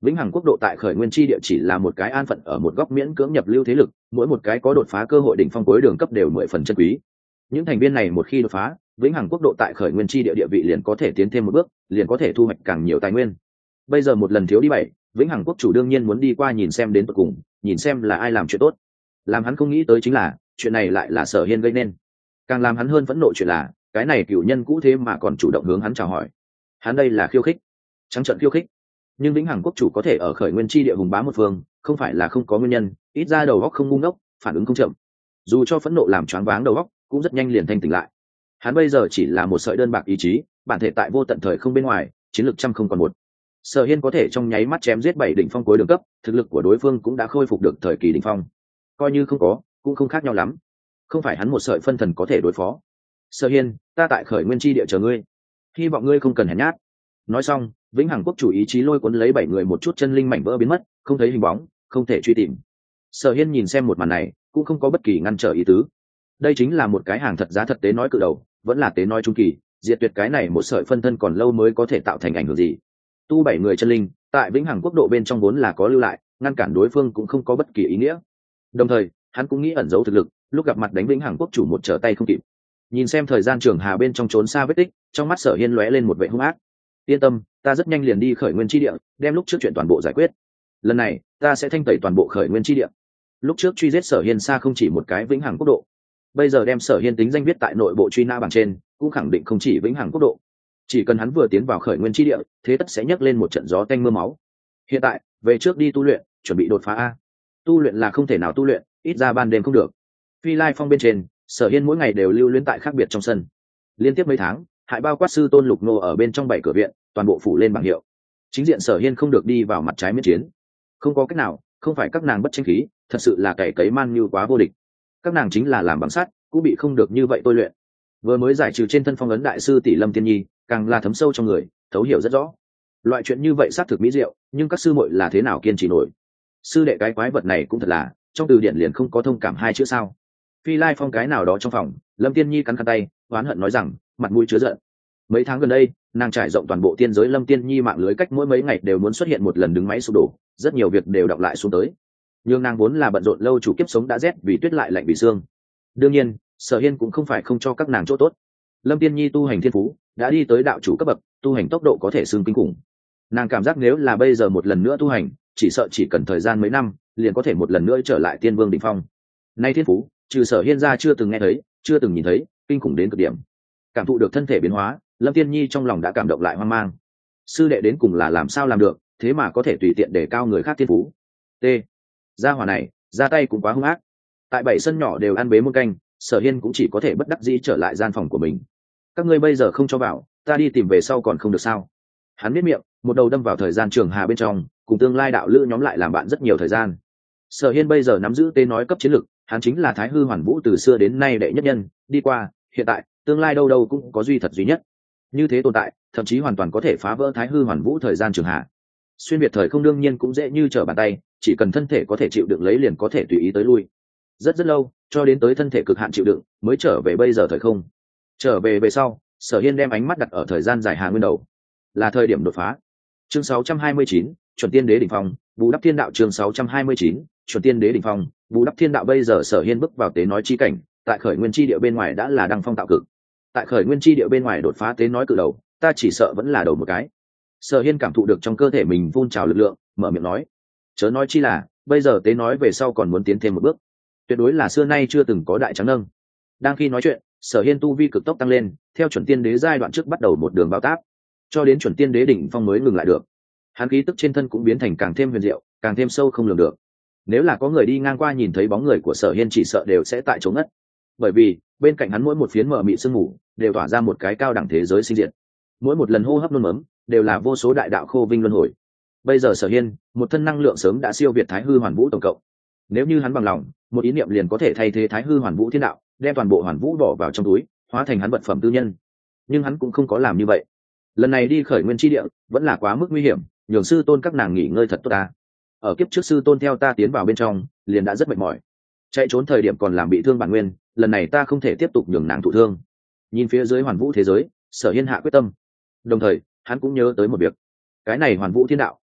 Speaker 1: Vĩnh Hằng Quốc độ tại khởi nguyên chi địa chỉ là một cái an phận ở một góc miễn cưỡng nhập lưu thế lực, mỗi một cái có đột phá cơ hội đỉnh phong cuối đường cấp đều 10 phần chân quý. Những thành viên này một khi đột phá, Vĩnh Hằng Quốc độ tại khởi nguyên chi địa địa vị liền có thể tiến thêm một bước, liền có thể thu hoạch càng nhiều tài nguyên. Bây giờ một lần thiếu đi 7, Vĩnh Hằng Quốc chủ đương nhiên muốn đi qua nhìn xem đến tận cùng, nhìn xem là ai làm chuyện tốt. Làm hắn không nghĩ tới chính là, chuyện này lại là Sở Hiên gây nên. Càng làm hắn hơn phẫn nộ chuyện là, cái này cựu nhân cũ thế mà còn chủ động hướng hắn chào hỏi. Hắn đây là khiêu khích, trắng trợn khiêu khích. Nhưng Vĩnh Hằng Quốc chủ có thể ở khởi nguyên chi địa hùng bá một phương, không phải là không có nguyên nhân, ít ra đầu óc không ngu ngốc, phản ứng không chậm. Dù cho phẫn nộ làm choáng váng đầu óc, cũng rất nhanh liền thanh tỉnh lại. Hắn bây giờ chỉ là một sợi đơn bạc ý chí, bản thể tại vô tận thời không bên ngoài, chiến lược trăm không còn một. Sở Hiên có thể trong nháy mắt chém giết 7 đỉnh phong cuối đường cấp, thực lực của đối phương cũng đã khôi phục được thời kỳ đỉnh phong. Coi như không có, cũng không khác nhau lắm. Không phải hắn một sợi phân thần có thể đối phó. Sở Hiên, ta tại khởi nguyên chi địa chờ ngươi, hy vọng ngươi không cần hèn nhát. Nói xong, Vĩnh Hằng Quốc chủ ý chí lôi cuốn lấy 7 người một chút chân linh mảnh vỡ biến mất, không thấy hình bóng, không thể truy tìm. Sở Hiên nhìn xem một màn này, cũng không có bất kỳ ngăn trở ý tứ. Đây chính là một cái hàng thật giá thật tế nói cự đầu, vẫn là tế nói trung kỳ, diệt tuyệt cái này một sợi phân thân còn lâu mới có thể tạo thành ảnh hưởng gì. Tu 7 người chân linh, tại Vĩnh Hằng Quốc độ bên trong vốn là có lưu lại, ngăn cản đối phương cũng không có bất kỳ ý nghĩa. Đồng thời, hắn cũng nghĩ ẩn giấu thực lực, lúc gặp mặt đánh Vĩnh Hằng Quốc chủ một trở tay không kịp. Nhìn xem thời gian trường hà bên trong trốn xa vết tích, trong mắt Sở Hiên lóe lên một vẻ hung ác. Yên tâm, ta rất nhanh liền đi khởi nguyên chi địa, đem lúc trước chuyện toàn bộ giải quyết. Lần này, ta sẽ thanh tẩy toàn bộ khởi nguyên chi địa. Lúc trước truy giết Sở Hiên xa không chỉ một cái Vĩnh Hằng Quốc độ, bây giờ đem Sở Hiên tính danh viết tại nội bộ truy nã bảng trên, cũng khẳng định không chỉ Vĩnh Hằng Quốc độ. Chỉ cần hắn vừa tiến vào khởi nguyên chi địa, thế tất sẽ nhấc lên một trận gió tanh mưa máu. Hiện tại, về trước đi tu luyện, chuẩn bị đột phá a. Tu luyện là không thể nào tu luyện, ít ra ban đêm không được. Phi Lai Phong bên trên, Sở Hiên mỗi ngày đều lưu luyến tại khác biệt trong sân. Liên tiếp mấy tháng, hại bao quát sư tôn Lục Nô ở bên trong 7 cửa viện, toàn bộ phủ lên bảng hiệu. Chính diện Sở Hiên không được đi vào mặt trái miễn chiến. Không có cách nào, không phải các nàng bất tranh khí, thật sự là cày cấy man như quá vô địch. Các nàng chính là làm bằng sắt, cũng bị không được như vậy tôi luyện. Vừa mới giải trừ trên thân phong ấn đại sư tỷ Lâm Tiên Nhi, càng là thấm sâu trong người, thấu hiểu rất rõ. Loại chuyện như vậy xác thực mỹ diệu, nhưng các sư muội là thế nào kiên trì nổi? Sư đệ cái quái vật này cũng thật là, trong từ điển liền không có thông cảm hai chữ sao? Phi Lai Phong cái nào đó trong phòng, Lâm Tiên Nhi cắn khăn tay, oán hận nói rằng, mặt mũi chứa giận. Mấy tháng gần đây, nàng trải rộng toàn bộ tiên giới Lâm Tiên Nhi mạng lưới, cách mỗi mấy ngày đều muốn xuất hiện một lần đứng máy sụp đổ, rất nhiều việc đều đọng lại xuống tới. Nhưng nàng vốn là bận rộn lâu chủ kiếp sống đã rét vì tuyết lại lạnh vì xương. Đương nhiên, Sở Hiên cũng không phải không cho các nàng chỗ tốt. Lâm Tiên Nhi tu hành thiên phú đã đi tới đạo chủ cấp bậc, tu hành tốc độ có thể xương kinh khủng. Nàng cảm giác nếu là bây giờ một lần nữa tu hành, chỉ sợ chỉ cần thời gian mấy năm, liền có thể một lần nữa trở lại tiên vương đỉnh phong. Nay thiên phú, trừ Sở Hiên ra chưa từng nghe thấy, chưa từng nhìn thấy, kinh khủng đến cực điểm. Cảm thụ được thân thể biến hóa, Lâm Tiên Nhi trong lòng đã cảm động lại hoang mang. Sư đệ đến cùng là làm sao làm được, thế mà có thể tùy tiện để cao người khác thiên phú. T. Gia hỏa này, ra tay cũng quá hung ác. Tại 7 sân nhỏ đều ăn bế muôn canh, Sở Hiên cũng chỉ có thể bất đắc dĩ trở lại gian phòng của mình. Các ngươi bây giờ không cho vào, ta đi tìm về sau còn không được sao? Hắn biết miệng, một đầu đâm vào thời gian trường hà bên trong, cùng tương lai đạo lữ nhóm lại làm bạn rất nhiều thời gian. Sở Hiên bây giờ nắm giữ tên nói cấp chiến lực, hắn chính là Thái Hư Hoàn Vũ từ xưa đến nay đệ nhất nhân, đi qua, hiện tại, tương lai đâu đâu cũng có duy thật duy nhất. Như thế tồn tại, thậm chí hoàn toàn có thể phá vỡ Thái Hư Hoàn Vũ thời gian trường hà. Xuyên việt thời không đương nhiên cũng dễ như trở bàn tay, chỉ cần thân thể có thể chịu đựng lấy liền có thể tùy ý tới lui. Rất rất lâu, cho đến tới thân thể cực hạn chịu đựng, mới trở về bây giờ thời không. Trở về về sau, Sở Hiên đem ánh mắt đặt ở thời gian dài hà nguyên đầu, là thời điểm đột phá. Chương 629, chuẩn tiên đế đỉnh phong, bù đắp thiên đạo. Chương 629, chuẩn tiên đế đỉnh phong, bù đắp thiên đạo. Bây giờ Sở Hiên bước vào tế nói chi cảnh, tại khởi nguyên chi địa bên ngoài đã là đăng phong tạo cực. Tại khởi nguyên chi địa bên ngoài đột phá tế nói cự đầu, ta chỉ sợ vẫn là đầu một cái. Sở Hiên cảm thụ được trong cơ thể mình phun trào lực lượng, mở miệng nói, chớ nói chi là, bây giờ tế nói về sau còn muốn tiến thêm một bước, tuyệt đối là xưa nay chưa từng có đại trắng nâng. Đang khi nói chuyện, Sở Hiên tu vi cực tốc tăng lên, theo chuẩn tiên đế giai đoạn trước bắt đầu một đường bao táp, cho đến chuẩn tiên đế đỉnh phong mới ngừng lại được. Hắn khí tức trên thân cũng biến thành càng thêm huyền diệu, càng thêm sâu không lường được. Nếu là có người đi ngang qua nhìn thấy bóng người của Sở Hiên chỉ sợ đều sẽ tại chỗ ngất, bởi vì bên cạnh hắn mỗi một phiến mờ mịt sương mù đều tỏa ra một cái cao đẳng thế giới sinh diệt, mỗi một lần hô hấp nôn mớm đều là vô số đại đạo khô vinh luân hồi. Bây giờ Sở Hiên một thân năng lượng sớm đã siêu việt Thái Hư Hoàn Vũ tổng cộng, nếu như hắn bằng lòng, một ý niệm liền có thể thay thế Thái Hư Hoàn Vũ thiên đạo, đem toàn bộ Hoàn Vũ bỏ vào trong túi, hóa thành hắn vật phẩm tư nhân. Nhưng hắn cũng không có làm như vậy. Lần này đi khởi nguyên chi địa vẫn là quá mức nguy hiểm, nhường sư tôn các nàng nghỉ ngơi thật tốt ta. Ở kiếp trước sư tôn theo ta tiến vào bên trong, liền đã rất mệt mỏi, chạy trốn thời điểm còn làm bị thương bản nguyên, lần này ta không thể tiếp tục nhường nàng thụ thương. Nhìn phía dưới Hoàn Vũ thế giới, Sở Hiên hạ quyết tâm. Đồng thời, hắn cũng nhớ tới một việc, cái này Hoàn Vũ thiên đạo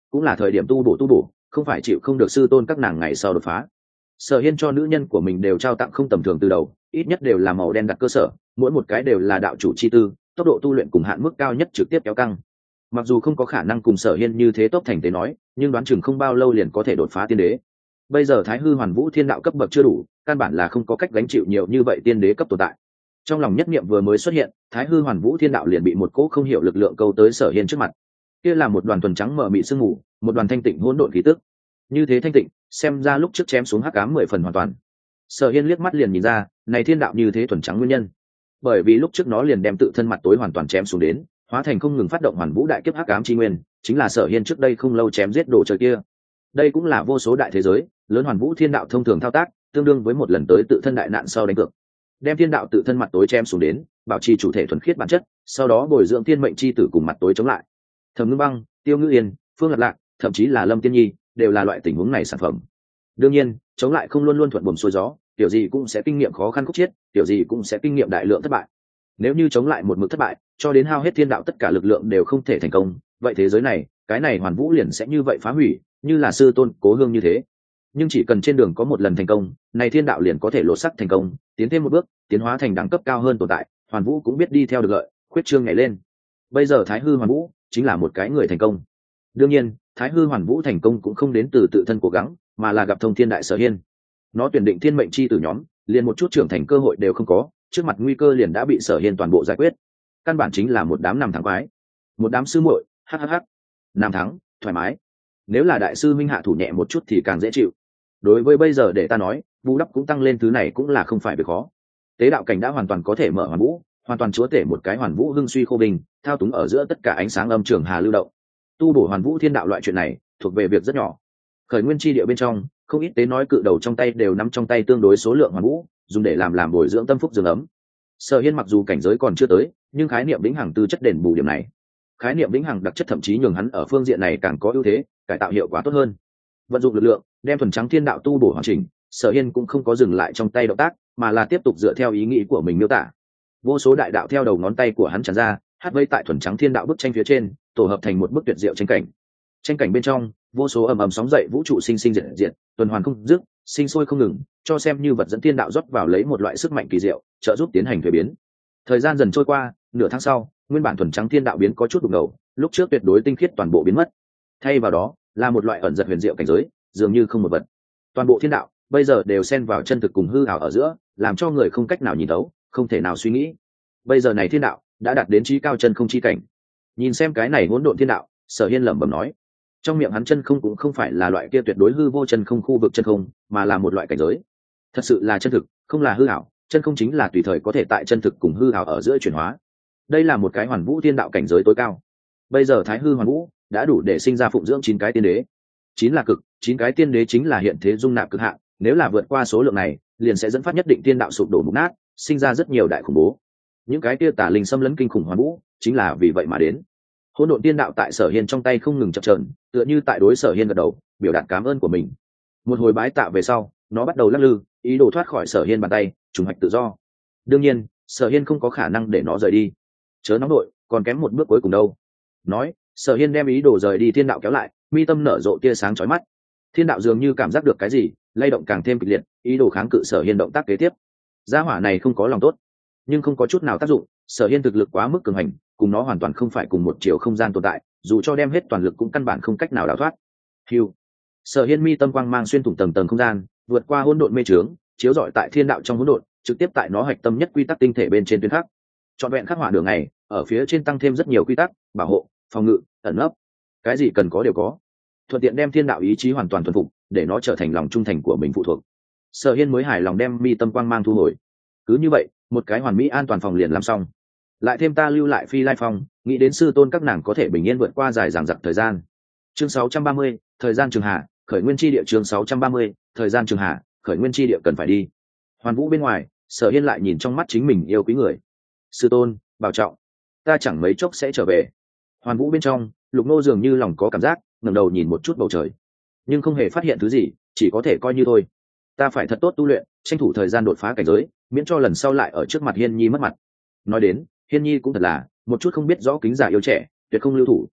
Speaker 1: cũng là thời điểm tu bổ, không phải chịu không được sư tôn các nàng ngày sau đột phá. Sở Hiên cho nữ nhân của mình đều trao tặng không tầm thường từ đầu, ít nhất đều là màu đen đặt cơ sở, mỗi một cái đều là đạo chủ chi tư, tốc độ tu luyện cùng hạn mức cao nhất trực tiếp kéo căng. Mặc dù không có khả năng cùng Sở Hiên như thế tốc thành tế nói, nhưng đoán chừng không bao lâu liền có thể đột phá tiên đế. Bây giờ Thái Hư Hoàn Vũ Thiên đạo cấp bậc chưa đủ, căn bản là không có cách gánh chịu nhiều như vậy tiên đế cấp tồn tại. Trong lòng nhất niệm vừa mới xuất hiện, Thái Hư Hoàn Vũ Thiên đạo liền bị một cỗ không hiểu lực lượng câu tới Sở Hiên trước mặt. Kia là một đoàn thuần trắng mờ mịt sương mù, một đoàn thanh tịnh hỗn độn khí tức. Như thế thanh tịnh, xem ra lúc trước chém xuống hắc ám 10 phần hoàn toàn. Sở Hiên liếc mắt liền nhìn ra, này thiên đạo như thế thuần trắng nguyên nhân. Bởi vì lúc trước nó liền đem tự thân mặt tối hoàn toàn chém xuống đến, hóa thành không ngừng phát động hoàn vũ đại kiếp hắc ám chi nguyên, chính là Sở Hiên trước đây không lâu chém giết đồ trời kia. Đây cũng là vô số đại thế giới, lớn hoàn vũ thiên đạo thông thường thao tác, tương đương với một lần tới tự thân đại nạn sau đánh cược. Đem thiên đạo tự thân mặt tối chém xuống đến, bảo trì chủ thể thuần khiết bản chất, sau đó bồi dưỡng thiên mệnh chi tử cùng mặt tối chống lại. Thẩm Ngưng Băng, Tiêu Ngữ Yên, Phương Lạc Lạc, thậm chí là Lâm Tiên Nhi, đều là loại tình huống này sản phẩm. Đương nhiên, chống lại không luôn luôn thuận buồm xuôi gió, kiểu gì cũng sẽ kinh nghiệm khó khăn khúc chiết, kiểu gì cũng sẽ kinh nghiệm đại lượng thất bại. Nếu như chống lại một mực thất bại, cho đến hao hết thiên đạo tất cả lực lượng đều không thể thành công, vậy thế giới này, cái này hoàn vũ liền sẽ như vậy phá hủy, như là sư tôn Cố Hương như thế. Nhưng chỉ cần trên đường có một lần thành công, này thiên đạo liền có thể lột sắc thành công, tiến thêm một bước, tiến hóa thành đẳng cấp cao hơn tồn tại, hoàn vũ cũng biết đi theo được lợi, khuyết trương nhảy lên. Bây giờ Thái Hư Hoàn Vũ chính là một cái người thành công. Đương nhiên, Thái Hư Hoàn Vũ thành công cũng không đến từ tự thân cố gắng, mà là gặp thông thiên đại Sở Hiên. Nó tuyển định thiên mệnh chi tử nhóm, liền một chút trưởng thành cơ hội đều không có, trước mặt nguy cơ liền đã bị Sở Hiên toàn bộ giải quyết. Căn bản chính là một đám nằm thắng quái, một đám sư muội, hhh. Nam thắng, thoải mái. Nếu là đại sư minh hạ thủ nhẹ một chút thì càng dễ chịu. Đối với bây giờ để ta nói, bù đắp cũng tăng lên, thứ này cũng là không phải việc khó. Tế đạo cảnh đã hoàn toàn có thể mở hoàn vũ, hoàn toàn chúa tể một cái hoàn vũ hưng suy khô bình, thao túng ở giữa tất cả ánh sáng âm trường hà lưu động. Tu bổ hoàn vũ thiên đạo loại chuyện này thuộc về việc rất nhỏ. Khởi nguyên chi địa bên trong, không ít tế nói cự đầu trong tay đều nắm trong tay tương đối số lượng hoàn vũ, dùng để làm bồi dưỡng tâm phúc dương ấm. Sở Hiên mặc dù cảnh giới còn chưa tới, nhưng khái niệm vĩnh hằng tư chất đền bù điểm này. Khái niệm vĩnh hằng đặc chất thậm chí nhường hắn ở phương diện này càng có ưu thế, cải tạo hiệu quả tốt hơn. Vận dụng lực lượng, đem thuần trắng thiên đạo tu bổ hoàn chỉnh, Sở Hiên cũng không có dừng lại trong tay động tác, mà là tiếp tục dựa theo ý nghĩ của mình miêu tả. Vô số đại đạo theo đầu ngón tay của hắn tràn ra, hát vây tại thuần trắng thiên đạo bức tranh phía trên, tổ hợp thành một bức tuyệt diệu tranh cảnh. Tranh cảnh bên trong, vô số ầm ầm sóng dậy vũ trụ sinh sinh diệt diệt, tuần hoàn không dứt, sinh sôi không ngừng, cho xem như vật dẫn thiên đạo rót vào lấy một loại sức mạnh kỳ diệu, trợ giúp tiến hành thuế biến. Thời gian dần trôi qua, nửa tháng sau, nguyên bản thuần trắng thiên đạo biến có chút đục ngầu, lúc trước tuyệt đối tinh khiết toàn bộ biến mất. Thay vào đó, là một loại ẩn giật huyền diệu cảnh giới, dường như không một vật. Toàn bộ thiên đạo bây giờ đều xen vào chân thực cùng hư ảo ở giữa, làm cho người không cách nào nhìn thấu, không thể nào suy nghĩ. Bây giờ này thiên đạo đã đạt đến trí cao chân không chi cảnh. Nhìn xem cái này hỗn độn thiên đạo, Sở Hiên lẩm bẩm nói, trong miệng hắn chân không cũng không phải là loại kia tuyệt đối hư vô chân không khu vực chân không, mà là một loại cảnh giới. Thật sự là chân thực, không là hư ảo, chân không chính là tùy thời có thể tại chân thực cùng hư ảo ở giữa chuyển hóa. Đây là một cái hoàn vũ thiên đạo cảnh giới tối cao. Bây giờ Thái Hư Hoàn Vũ đã đủ để sinh ra phụng dưỡng 9 cái tiên đế. 9 là cực, 9 cái tiên đế chính là hiện thế dung nạp cực hạn, nếu là vượt qua số lượng này, liền sẽ dẫn phát nhất định tiên đạo sụp đổ mục nát, sinh ra rất nhiều đại khủng bố. Những cái kia tà linh xâm lấn kinh khủng hoàn vũ, chính là vì vậy mà đến. Hỗn độn tiên đạo tại Sở Hiên trong tay không ngừng chập chờn, tựa như tại đối Sở Hiên gật đầu, biểu đạt cảm ơn của mình. Một hồi bái tạ về sau, nó bắt đầu lắc lư, ý đồ thoát khỏi Sở Hiên bàn tay, trùng hoạch tự do. Đương nhiên, Sở Hiên không có khả năng để nó rời đi. Chớ nóng nội, còn kém một bước cuối cùng đâu. Nói, Sở Hiên đem ý đồ rời đi thiên đạo kéo lại, mi tâm nở rộ tia sáng chói mắt. Thiên đạo dường như cảm giác được cái gì, lay động càng thêm kịch liệt, ý đồ kháng cự Sở Hiên động tác kế tiếp. Gia hỏa này không có lòng tốt, nhưng không có chút nào tác dụng. Sở Hiên thực lực quá mức cường hành, cùng nó hoàn toàn không phải cùng một chiều không gian tồn tại, dù cho đem hết toàn lực cũng căn bản không cách nào đào thoát. Hưu. Sở Hiên mi tâm quang mang xuyên thủng tầng tầng không gian, vượt qua hỗn độn mê trướng, chiếu rọi tại thiên đạo trong hỗn độn, trực tiếp tại nó hạch tâm nhất quy tắc tinh thể bên trên tuyến khắc. Trọn vẹn khắc họa đường này, ở phía trên tăng thêm rất nhiều quy tắc, bảo hộ, phòng ngự, ẩn nấp, cái gì cần có đều có. Thuận tiện đem thiên đạo ý chí hoàn toàn thuần phục, để nó trở thành lòng trung thành của mình phụ thuộc. Sở Hiên mới hài lòng đem mi tâm quang mang thu hồi. Cứ như vậy, một cái hoàn mỹ an toàn phòng liền làm xong. Lại thêm ta lưu lại Phi Lai Phong, nghĩ đến sư tôn các nàng có thể bình yên vượt qua dài dằng dặc thời gian. Chương 630, thời gian trường hạ, khởi nguyên chi địa. Chương 630, thời gian trường hạ, khởi nguyên chi địa cần phải đi. Hoàn vũ bên ngoài, Sở Hiên lại nhìn trong mắt chính mình yêu quý người. Sư tôn, bảo trọng, ta chẳng mấy chốc sẽ trở về. Hoàn vũ bên trong, Lục Nô dường như lòng có cảm giác, ngẩng đầu nhìn một chút bầu trời, nhưng không hề phát hiện thứ gì, chỉ có thể coi như thôi. Ta phải thật tốt tu luyện, tranh thủ thời gian đột phá cảnh giới, miễn cho lần sau lại ở trước mặt Hiên Nhi mất mặt. Nói đến, Hiên Nhi cũng thật là một chút không biết rõ kính giả yêu trẻ, tuyệt không lưu thủ.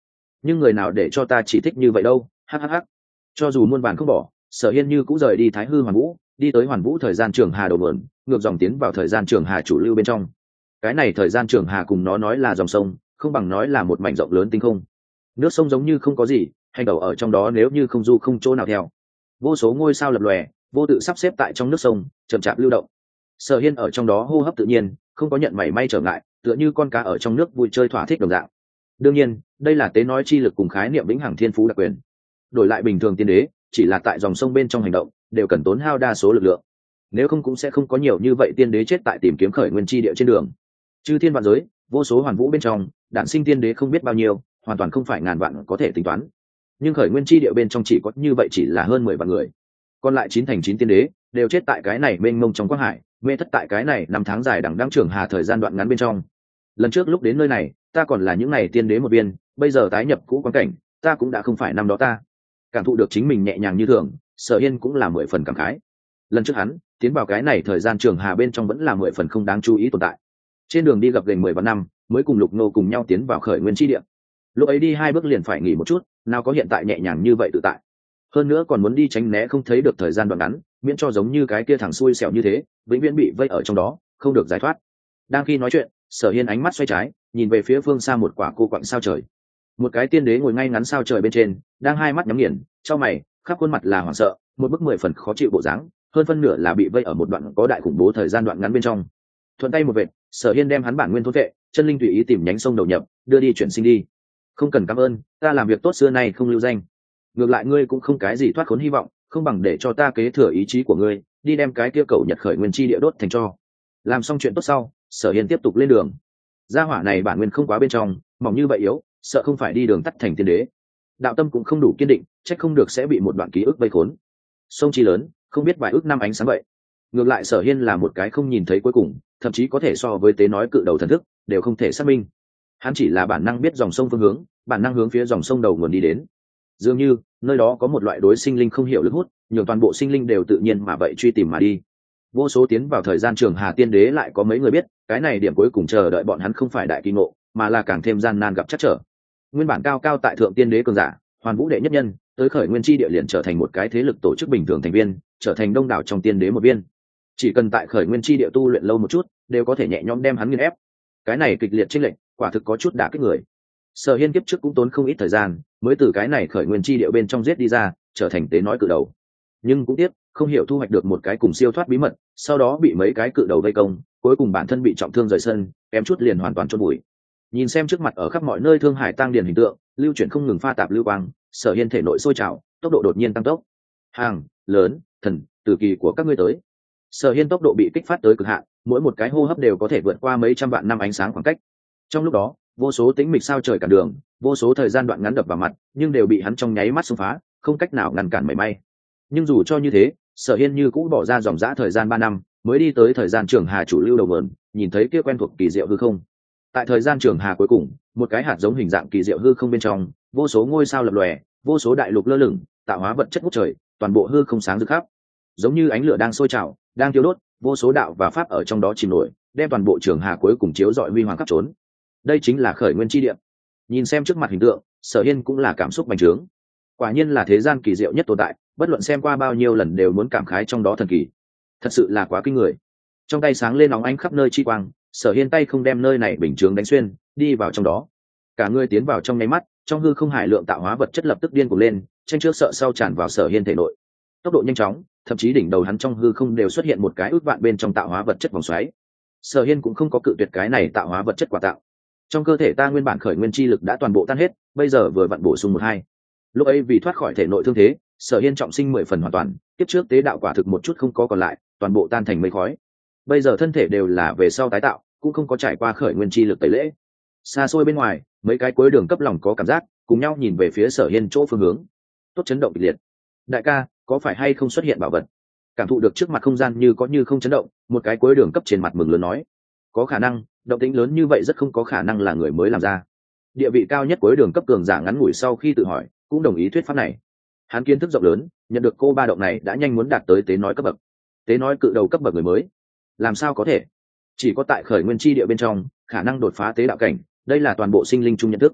Speaker 1: nhưng người nào để cho ta chỉ thích như vậy đâu, hhh. Cho dù muôn vàn không bỏ, Sở Hiên như cũng rời đi Thái Hư Hoàn Vũ, đi tới Hoàn Vũ thời gian trường hà đầu nguồn, ngược dòng tiến vào thời gian trường hà chủ lưu bên trong. Cái này thời gian trường hà cùng nó nói là dòng sông, không bằng nói là một mảnh rộng lớn tinh không. Nước sông giống như không có gì, hành tẩu ở trong đó nếu như không du không chỗ nào theo. Vô số ngôi sao lập lòe, vô tự sắp xếp tại trong nước sông, chậm chạp lưu động. Sở Hiên ở trong đó hô hấp tự nhiên, không có nhận mảy may trở ngại, tựa như con cá ở trong nước vui chơi thỏa thích đồng dạng. Đương nhiên, đây là tế nói chi lực cùng khái niệm vĩnh hằng thiên phú đặc quyền. Đổi lại bình thường tiên đế, chỉ là tại dòng sông bên trong hành động, đều cần tốn hao đa số lực lượng. Nếu không cũng sẽ không có nhiều như vậy tiên đế chết tại tìm kiếm khởi nguyên chi địa trên đường. Chư thiên vạn giới, vô số hoàn vũ bên trong, đản sinh tiên đế không biết bao nhiêu, hoàn toàn không phải ngàn vạn có thể tính toán. Nhưng khởi nguyên chi địa bên trong chỉ có như vậy chỉ là hơn 10 vạn người. Còn lại 9 thành 9 tiên đế đều chết tại cái này mênh mông trong quang hải, mê thất tại cái này năm tháng dài đằng đẵng trường hà thời gian đoạn ngắn bên trong. Lần trước lúc đến nơi này, ta còn là những này tiên đế một viên, bây giờ tái nhập cũ quan cảnh, ta cũng đã không phải năm đó ta. Cảm thụ được chính mình nhẹ nhàng như thường, Sở Hiên cũng là 10 phần cảm khái. Lần trước hắn tiến vào cái này thời gian trường hà bên trong vẫn là 10 phần không đáng chú ý tồn tại. Trên đường đi gặp gần 10 vạn năm, mới cùng Lục Nô cùng nhau tiến vào khởi nguyên chi địa. Lúc ấy đi 2 bước liền phải nghỉ một chút, nào có hiện tại nhẹ nhàng như vậy tự tại. Hơn nữa còn muốn đi tránh né không thấy được thời gian đoạn ngắn, miễn cho giống như cái kia thằng xui xẻo như thế, vĩnh viễn bị vây ở trong đó, không được giải thoát. Đang khi nói chuyện, Sở Hiên ánh mắt xoay trái, nhìn về phía phương xa một quả cô quặng sao trời. Một cái tiên đế ngồi ngay ngắn sao trời bên trên, đang hai mắt nhắm nghiền, chau mày, khắp khuôn mặt là hoảng sợ, một bức 10 phần khó chịu bộ dáng, hơn phân nửa là bị vây ở một đoạn có đại khủng bố thời gian đoạn ngắn bên trong. Thuận tay một vệt, Sở Hiên đem hắn bản nguyên thôn vệ, chân linh tùy ý tìm nhánh sông đầu nhập, đưa đi chuyển sinh đi. Không cần cảm ơn, ta làm việc tốt xưa nay không lưu danh. Ngược lại ngươi cũng không cái gì thoát khốn hy vọng, không bằng để cho ta kế thừa ý chí của ngươi, đi đem cái kia cầu nhật khởi nguyên chi địa đốt thành tro. Làm xong chuyện tốt sau, Sở Hiên tiếp tục lên đường. Gia hỏa này bản nguyên không quá bên trong, mỏng như vậy yếu, sợ không phải đi đường tắt thành tiên đế. Đạo tâm cũng không đủ kiên định, trách không được sẽ bị một đoạn ký ức vây khốn. Sông chi lớn, không biết vài ước năm ánh sáng vậy. Ngược lại Sở Hiên là một cái không nhìn thấy cuối cùng, thậm chí có thể so với tế nói cự đầu thần thức, đều không thể xác minh. Hắn chỉ là bản năng biết dòng sông phương hướng, bản năng hướng phía dòng sông đầu nguồn đi đến. Dường như nơi đó có một loại đối sinh linh không hiểu lực hút, nhường toàn bộ sinh linh đều tự nhiên mà vậy truy tìm mà đi. Vô số tiến vào thời gian trường hà tiên đế lại có mấy người biết, cái này điểm cuối cùng chờ đợi bọn hắn không phải đại kỳ ngộ, mà là càng thêm gian nan gặp chắc trở. Nguyên bản cao cao tại thượng tiên đế cường giả, hoàn vũ đệ nhất nhân, tới khởi nguyên chi địa liền trở thành một cái thế lực tổ chức bình thường thành viên, trở thành đông đảo trong tiên đế một viên. Chỉ cần tại khởi nguyên chi địa tu luyện lâu một chút, đều có thể nhẹ nhõm đem hắn nghiền ép. Cái này kịch liệt chênh lệch, quả thực có chút đả kích người. Sở Hiên kiếp trước cũng tốn không ít thời gian, mới từ cái này khởi nguyên chi địa bên trong giết đi ra, trở thành tế nói cự đầu. Nhưng cũng tiếc, không hiểu thu hoạch được một cái cùng siêu thoát bí mật, sau đó bị mấy cái cự đầu vây công, cuối cùng bản thân bị trọng thương rời sân, kém chút liền hoàn toàn chôn bụi. Nhìn xem trước mặt ở khắp mọi nơi thương hải tăng điền hình tượng, lưu chuyển không ngừng pha tạp lưu quang, Sở Hiên thể nội sôi trào, tốc độ đột nhiên tăng tốc. Hàng, lớn, thần, tử kỳ của các ngươi tới. Sở Hiên tốc độ bị kích phát tới cực hạn, mỗi một cái hô hấp đều có thể vượt qua mấy trăm vạn năm ánh sáng khoảng cách. Trong lúc đó, vô số tĩnh mịch sao trời cản đường, vô số thời gian đoạn ngắn đập vào mặt, nhưng đều bị hắn trong nháy mắt xông phá, không cách nào ngăn cản mảy may. Nhưng dù cho như thế, Sở Hiên như cũng bỏ ra dòng dã thời gian 3 năm, mới đi tới thời gian trường hà chủ lưu đầu nguồn, nhìn thấy kia quen thuộc kỳ diệu hư không. Tại thời gian trường hà cuối cùng, một cái hạt giống hình dạng kỳ diệu hư không bên trong, vô số ngôi sao lập lòe, vô số đại lục lơ lửng, tạo hóa vật chất ngút trời, toàn bộ hư không sáng rực khắp. Giống như ánh lửa đang sôi trào, đang thiêu đốt, vô số đạo và pháp ở trong đó chìm nổi, đem toàn bộ trường hà cuối cùng chiếu rọi huy hoàng khắp trốn. Đây chính là khởi nguyên chi địa. Nhìn xem trước mặt hình tượng, Sở Hiên cũng là cảm xúc bành trướng. Quả nhiên là thế gian kỳ diệu nhất tồn tại, bất luận xem qua bao nhiêu lần đều muốn cảm khái trong đó thần kỳ. Thật sự là quá kinh người. Trong tay sáng lên nóng ánh khắp nơi chi quang, Sở Hiên tay không đem nơi này bình chướng đánh xuyên, đi vào trong đó. Cả người tiến vào trong nháy mắt, trong hư không hải lượng tạo hóa vật chất lập tức điên cuồng lên, tranh trước sợ sau tràn vào Sở Hiên thể nội. Tốc độ nhanh chóng, thậm chí đỉnh đầu hắn trong hư không đều xuất hiện một cái ước vạn bên trong tạo hóa vật chất vòng xoáy. Sở Hiên cũng không có cự tuyệt cái này tạo hóa vật chất quà tặng. Trong cơ thể ta nguyên bản khởi nguyên chi lực đã toàn bộ tan hết, bây giờ vừa vặn bổ sung 1-2. Lúc ấy vì thoát khỏi thể nội thương thế, Sở Hiên trọng sinh 10 phần hoàn toàn, tiếp trước tế đạo quả thực một chút không có còn lại, toàn bộ tan thành mây khói. Bây giờ thân thể đều là về sau tái tạo, cũng không có trải qua khởi nguyên chi lực tẩy lễ. Xa xôi bên ngoài, mấy cái cuối đường cấp lòng có cảm giác, cùng nhau nhìn về phía Sở Hiên chỗ phương hướng. Tốt chấn động kịch liệt. Đại ca, có phải hay không xuất hiện bảo vật? Cảm thụ được trước mặt không gian như có như không chấn động, một cái cuối đường cấp trên mặt mừng lớn nói, có khả năng, động tĩnh lớn như vậy rất không có khả năng là người mới làm ra. Địa vị cao nhất cuối đường cấp cường giả ngắn ngủi sau khi tự hỏi, cũng đồng ý thuyết pháp này. Hắn kiến thức rộng lớn, nhận được cô ba động này đã nhanh muốn đạt tới tế nói cấp bậc. Tế nói cự đầu cấp bậc người mới, làm sao có thể? Chỉ có tại khởi nguyên chi địa bên trong, khả năng đột phá tế đạo cảnh, đây là toàn bộ sinh linh chung nhận thức.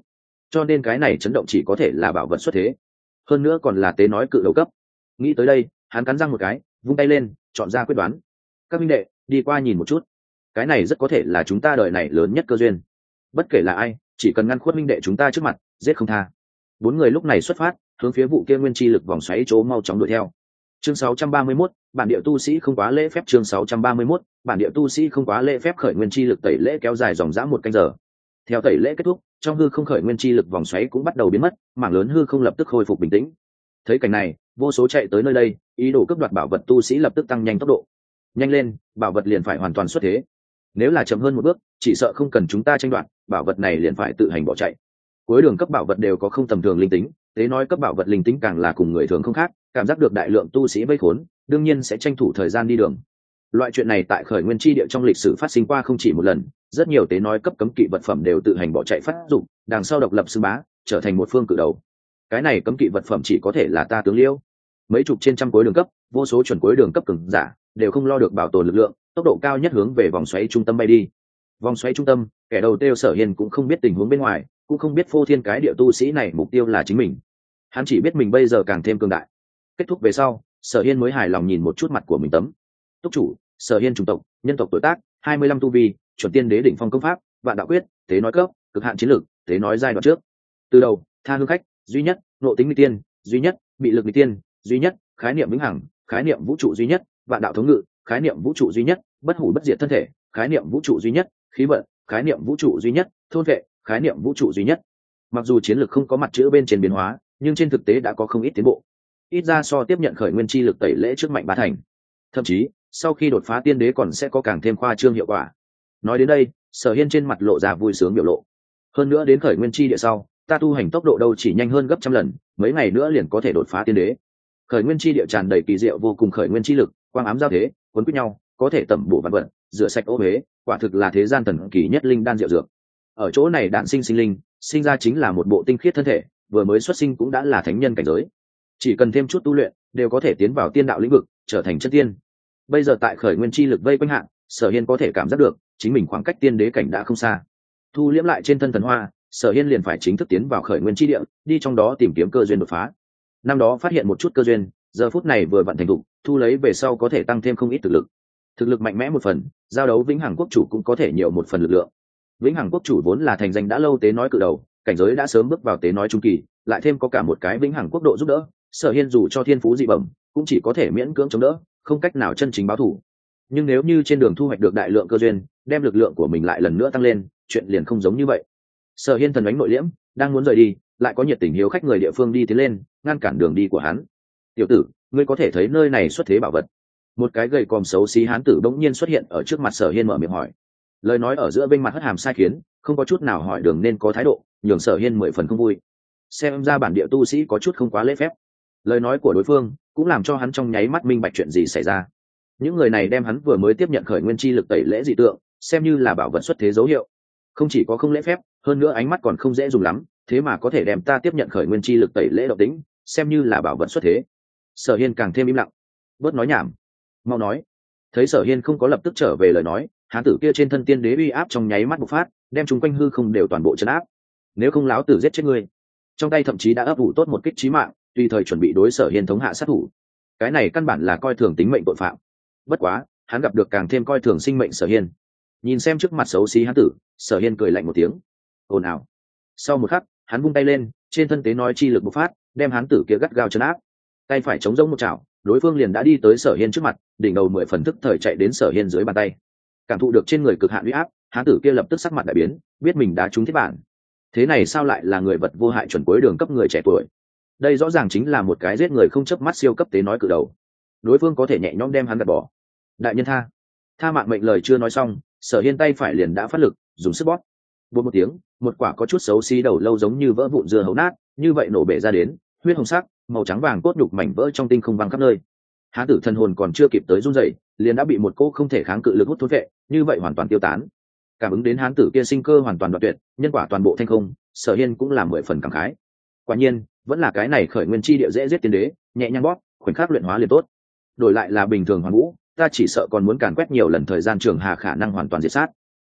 Speaker 1: cho nên cái này chấn động chỉ có thể là bảo vật xuất thế, hơn nữa còn là tế nói cự đầu cấp. Nghĩ tới đây, hắn cắn răng một cái, vung tay lên, chọn ra quyết đoán. Các minh đệ, đi qua nhìn một chút, cái này rất có thể là chúng ta đời này lớn nhất cơ duyên. Bất kể là ai, chỉ cần ngăn khuất minh đệ chúng ta trước mặt, giết không tha. Bốn người lúc này xuất phát, hướng phía vụ kia nguyên chi lực vòng xoáy chỗ mau chóng đuổi theo. Chương 631, bản địa tu sĩ không quá lễ phép. Chương 631, bản địa tu sĩ không quá lễ phép. Khởi nguyên chi lực tẩy lễ kéo dài dòng dã 1 canh giờ. Theo tẩy lễ kết thúc, trong hư không khởi nguyên chi lực vòng xoáy cũng bắt đầu biến mất, mảng lớn hư không lập tức khôi phục bình tĩnh. Thấy cảnh này, vô số chạy tới nơi đây, ý đồ cướp đoạt bảo vật tu sĩ lập tức tăng nhanh tốc độ. Nhanh lên, bảo vật liền phải hoàn toàn xuất thế. Nếu là chậm hơn một bước, chỉ sợ không cần chúng ta tranh đoạt, bảo vật này liền phải tự hành bỏ chạy. Cuối đường cấp bảo vật đều có không tầm thường linh tính, tế nói cấp bảo vật linh tính càng là cùng người thường không khác, cảm giác được đại lượng tu sĩ vây khốn, đương nhiên sẽ tranh thủ thời gian đi đường. Loại chuyện này tại khởi nguyên chi địa trong lịch sử phát sinh qua không chỉ một lần, rất nhiều tế nói cấp cấm kỵ vật phẩm đều tự hành bỏ chạy phát dụng, đằng sau độc lập xưng bá, trở thành một phương cự đầu. Cái này cấm kỵ vật phẩm chỉ có thể là ta tướng liêu. Mấy chục trên trăm cuối đường cấp, vô số chuẩn cuối đường cấp cường giả đều không lo được bảo tồn lực lượng, tốc độ cao nhất hướng về vòng xoáy trung tâm bay đi. Vòng xoáy trung tâm, kẻ đầu tiêu Sở Hiên cũng không biết tình huống bên ngoài, cũng không biết phô thiên cái địa tu sĩ này mục tiêu là chính mình. Hắn chỉ biết mình bây giờ càng thêm cường đại. Kết thúc về sau, Sở Hiên mới hài lòng nhìn một chút mặt của mình tấm. Túc chủ, Sở Hiên chủng tộc, nhân tộc tuổi tác, 25 tu vi, chuẩn tiên đế đỉnh phong công pháp, vạn đạo quyết, tế nói cấp, cực hạn chiến lược, tế nói giai đoạn trước. Từ đầu, tha hương khách, duy nhất, nội tính mỹ tiên, duy nhất, bị lực mỹ tiên, duy nhất, khái niệm vĩnh hằng, khái niệm vũ trụ duy nhất, vạn đạo thống ngự, khái niệm vũ trụ duy nhất, bất hủ bất diệt thân thể, khái niệm vũ trụ duy nhất, khí vận, khái niệm vũ trụ duy nhất, thôn vệ, khái niệm vũ trụ duy nhất. Mặc dù chiến lược không có mặt chữ bên trên biến hóa, nhưng trên thực tế đã có không ít tiến bộ, ít ra so tiếp nhận khởi nguyên chi lực tẩy lễ trước mạnh bá thành. Thậm chí sau khi đột phá tiên đế còn sẽ có càng thêm khoa trương hiệu quả. Nói đến đây, Sở Hiên trên mặt lộ ra vui sướng biểu lộ. Hơn nữa đến khởi nguyên chi địa sau, ta tu hành tốc độ đâu chỉ nhanh hơn gấp trăm lần, mấy ngày nữa liền có thể đột phá tiên đế. Khởi nguyên chi địa tràn đầy kỳ diệu vô cùng khởi nguyên chi lực, quang ám giao thế, cuốn quýt nhau, có thể tẩm bổ vạn vật, rửa sạch ô uế, quả thực là thế gian thần kỳ nhất linh đan diệu dược. Ở chỗ này đạn sinh sinh linh, sinh ra chính là một bộ tinh khiết thân thể, vừa mới xuất sinh cũng đã là thánh nhân cảnh giới. Chỉ cần thêm chút tu luyện, đều có thể tiến vào tiên đạo lĩnh vực, trở thành chân tiên. Bây giờ tại khởi nguyên chi lực vây quanh hạn, Sở Hiên có thể cảm giác được, chính mình khoảng cách tiên đế cảnh đã không xa. Thu liễm lại trên thân thần hoa, Sở Hiên liền phải chính thức tiến vào khởi nguyên chi địa, đi trong đó tìm kiếm cơ duyên đột phá. Năm đó phát hiện một chút cơ duyên, giờ phút này vừa vận thành thục, thu lấy về sau có thể tăng thêm không ít thực lực mạnh mẽ một phần, giao đấu vĩnh hằng quốc chủ cũng có thể nhiều một phần lực lượng. Vĩnh hằng quốc chủ vốn là thành danh đã lâu tế nói cự đầu, cảnh giới đã sớm bước vào tế nói trung kỳ, lại thêm có cả một cái vĩnh hằng quốc độ giúp đỡ, Sở Hiên dù cho thiên phú dị bẩm, cũng chỉ có thể miễn cưỡng chống đỡ, không cách nào chân chính báo thù. Nhưng nếu như trên đường thu hoạch được đại lượng cơ duyên, đem lực lượng của mình lại lần nữa tăng lên, chuyện liền không giống như vậy. Sở Hiên thần ánh nội liễm, đang muốn rời đi, lại có nhiệt tình hiếu khách người địa phương đi tiến lên, ngăn cản đường đi của hắn. "Tiểu tử, ngươi có thể thấy nơi này xuất thế bảo vật?" Một cái gầy còm xấu xí hán tử bỗng nhiên xuất hiện ở trước mặt Sở Hiên mở miệng hỏi. Lời nói ở giữa bên mặt hất hàm sai khiến, không có chút nào hỏi đường nên có thái độ, nhường Sở Hiên 10 phần không vui. Xem ra bản địa tu sĩ có chút không quá lễ phép. Lời nói của đối phương cũng làm cho hắn trong nháy mắt minh bạch chuyện gì xảy ra. Những người này đem hắn vừa mới tiếp nhận khởi nguyên chi lực tẩy lễ dị tượng, xem như là bảo vật xuất thế dấu hiệu. Không chỉ có không lễ phép, hơn nữa ánh mắt còn không dễ dùng lắm, thế mà có thể đem ta tiếp nhận khởi nguyên chi lực tẩy lễ độc tính, xem như là bảo vật xuất thế. Sở Hiên càng thêm im lặng. Bớt nói nhảm, mau nói. Thấy Sở Hiên không có lập tức trở về lời nói, hán tử kia trên thân tiên đế uy áp trong nháy mắt bộc phát, đem chúng quanh hư không đều toàn bộ trấn áp. Nếu không láo tử giết chết ngươi. Trong tay thậm chí đã ấp ủ tốt một kích chí mạng, tùy thời chuẩn bị đối Sở Hiên thống hạ sát thủ. Cái này căn bản là coi thường tính mệnh tội phạm. Bất quá, hắn gặp được càng thêm coi thường sinh mệnh Sở Hiên. Nhìn xem trước mặt xấu xí hán tử, Sở Hiên cười lạnh một tiếng. Ồn ào. Sau một khắc, hắn vung tay lên, trên thân tế nói chi lực bộc phát, đem hán tử kia gắt gao trấn áp. Tay phải chống rỗng một chảo, đối phương liền đã đi tới Sở Hiên trước mặt, đỉnh đầu 10 phần thức thời chạy đến Sở Hiên dưới bàn tay. Cảm thụ được trên người cực hạn uy áp, hán tử kia lập tức sắc mặt đại biến, biết mình đã trúng thiết bản. Thế này sao lại là người vật vô hại chuẩn cuối đường cấp người trẻ tuổi? Đây rõ ràng chính là một cái giết người không chớp mắt siêu cấp tế nói cự đầu. Đối phương có thể nhẹ nhõm đem hắn gạt bỏ. Đại nhân tha mạng mệnh lời chưa nói xong, Sở Hiên tay phải liền đã phát lực, dùng sức bóp. Bột một tiếng, một quả có chút xấu xí đầu lâu giống như vỡ vụn dưa hấu nát, như vậy nổ bể ra đến, huyết hồng sắc, màu trắng vàng cốt nhục mảnh vỡ trong tinh không văng khắp nơi. Hán tử thần hồn còn chưa kịp tới run rẩy, liền đã bị một cô không thể kháng cự lực hút thôn vệ, như vậy hoàn toàn tiêu tán. Cảm ứng đến hán tử kia sinh cơ hoàn toàn đoạn tuyệt, nhân quả toàn bộ thanh không, Sở Hiên cũng làm 10 phần cảm khái. Quả nhiên, vẫn là cái này khởi nguyên chi địa dễ giết tiên đế, nhẹ nhàng bóp, khoảnh khắc luyện hóa liền tốt. Đổi lại là bình thường hoàn vũ, ta chỉ sợ còn muốn càn quét nhiều lần thời gian trường hà khả năng hoàn toàn diệt sát.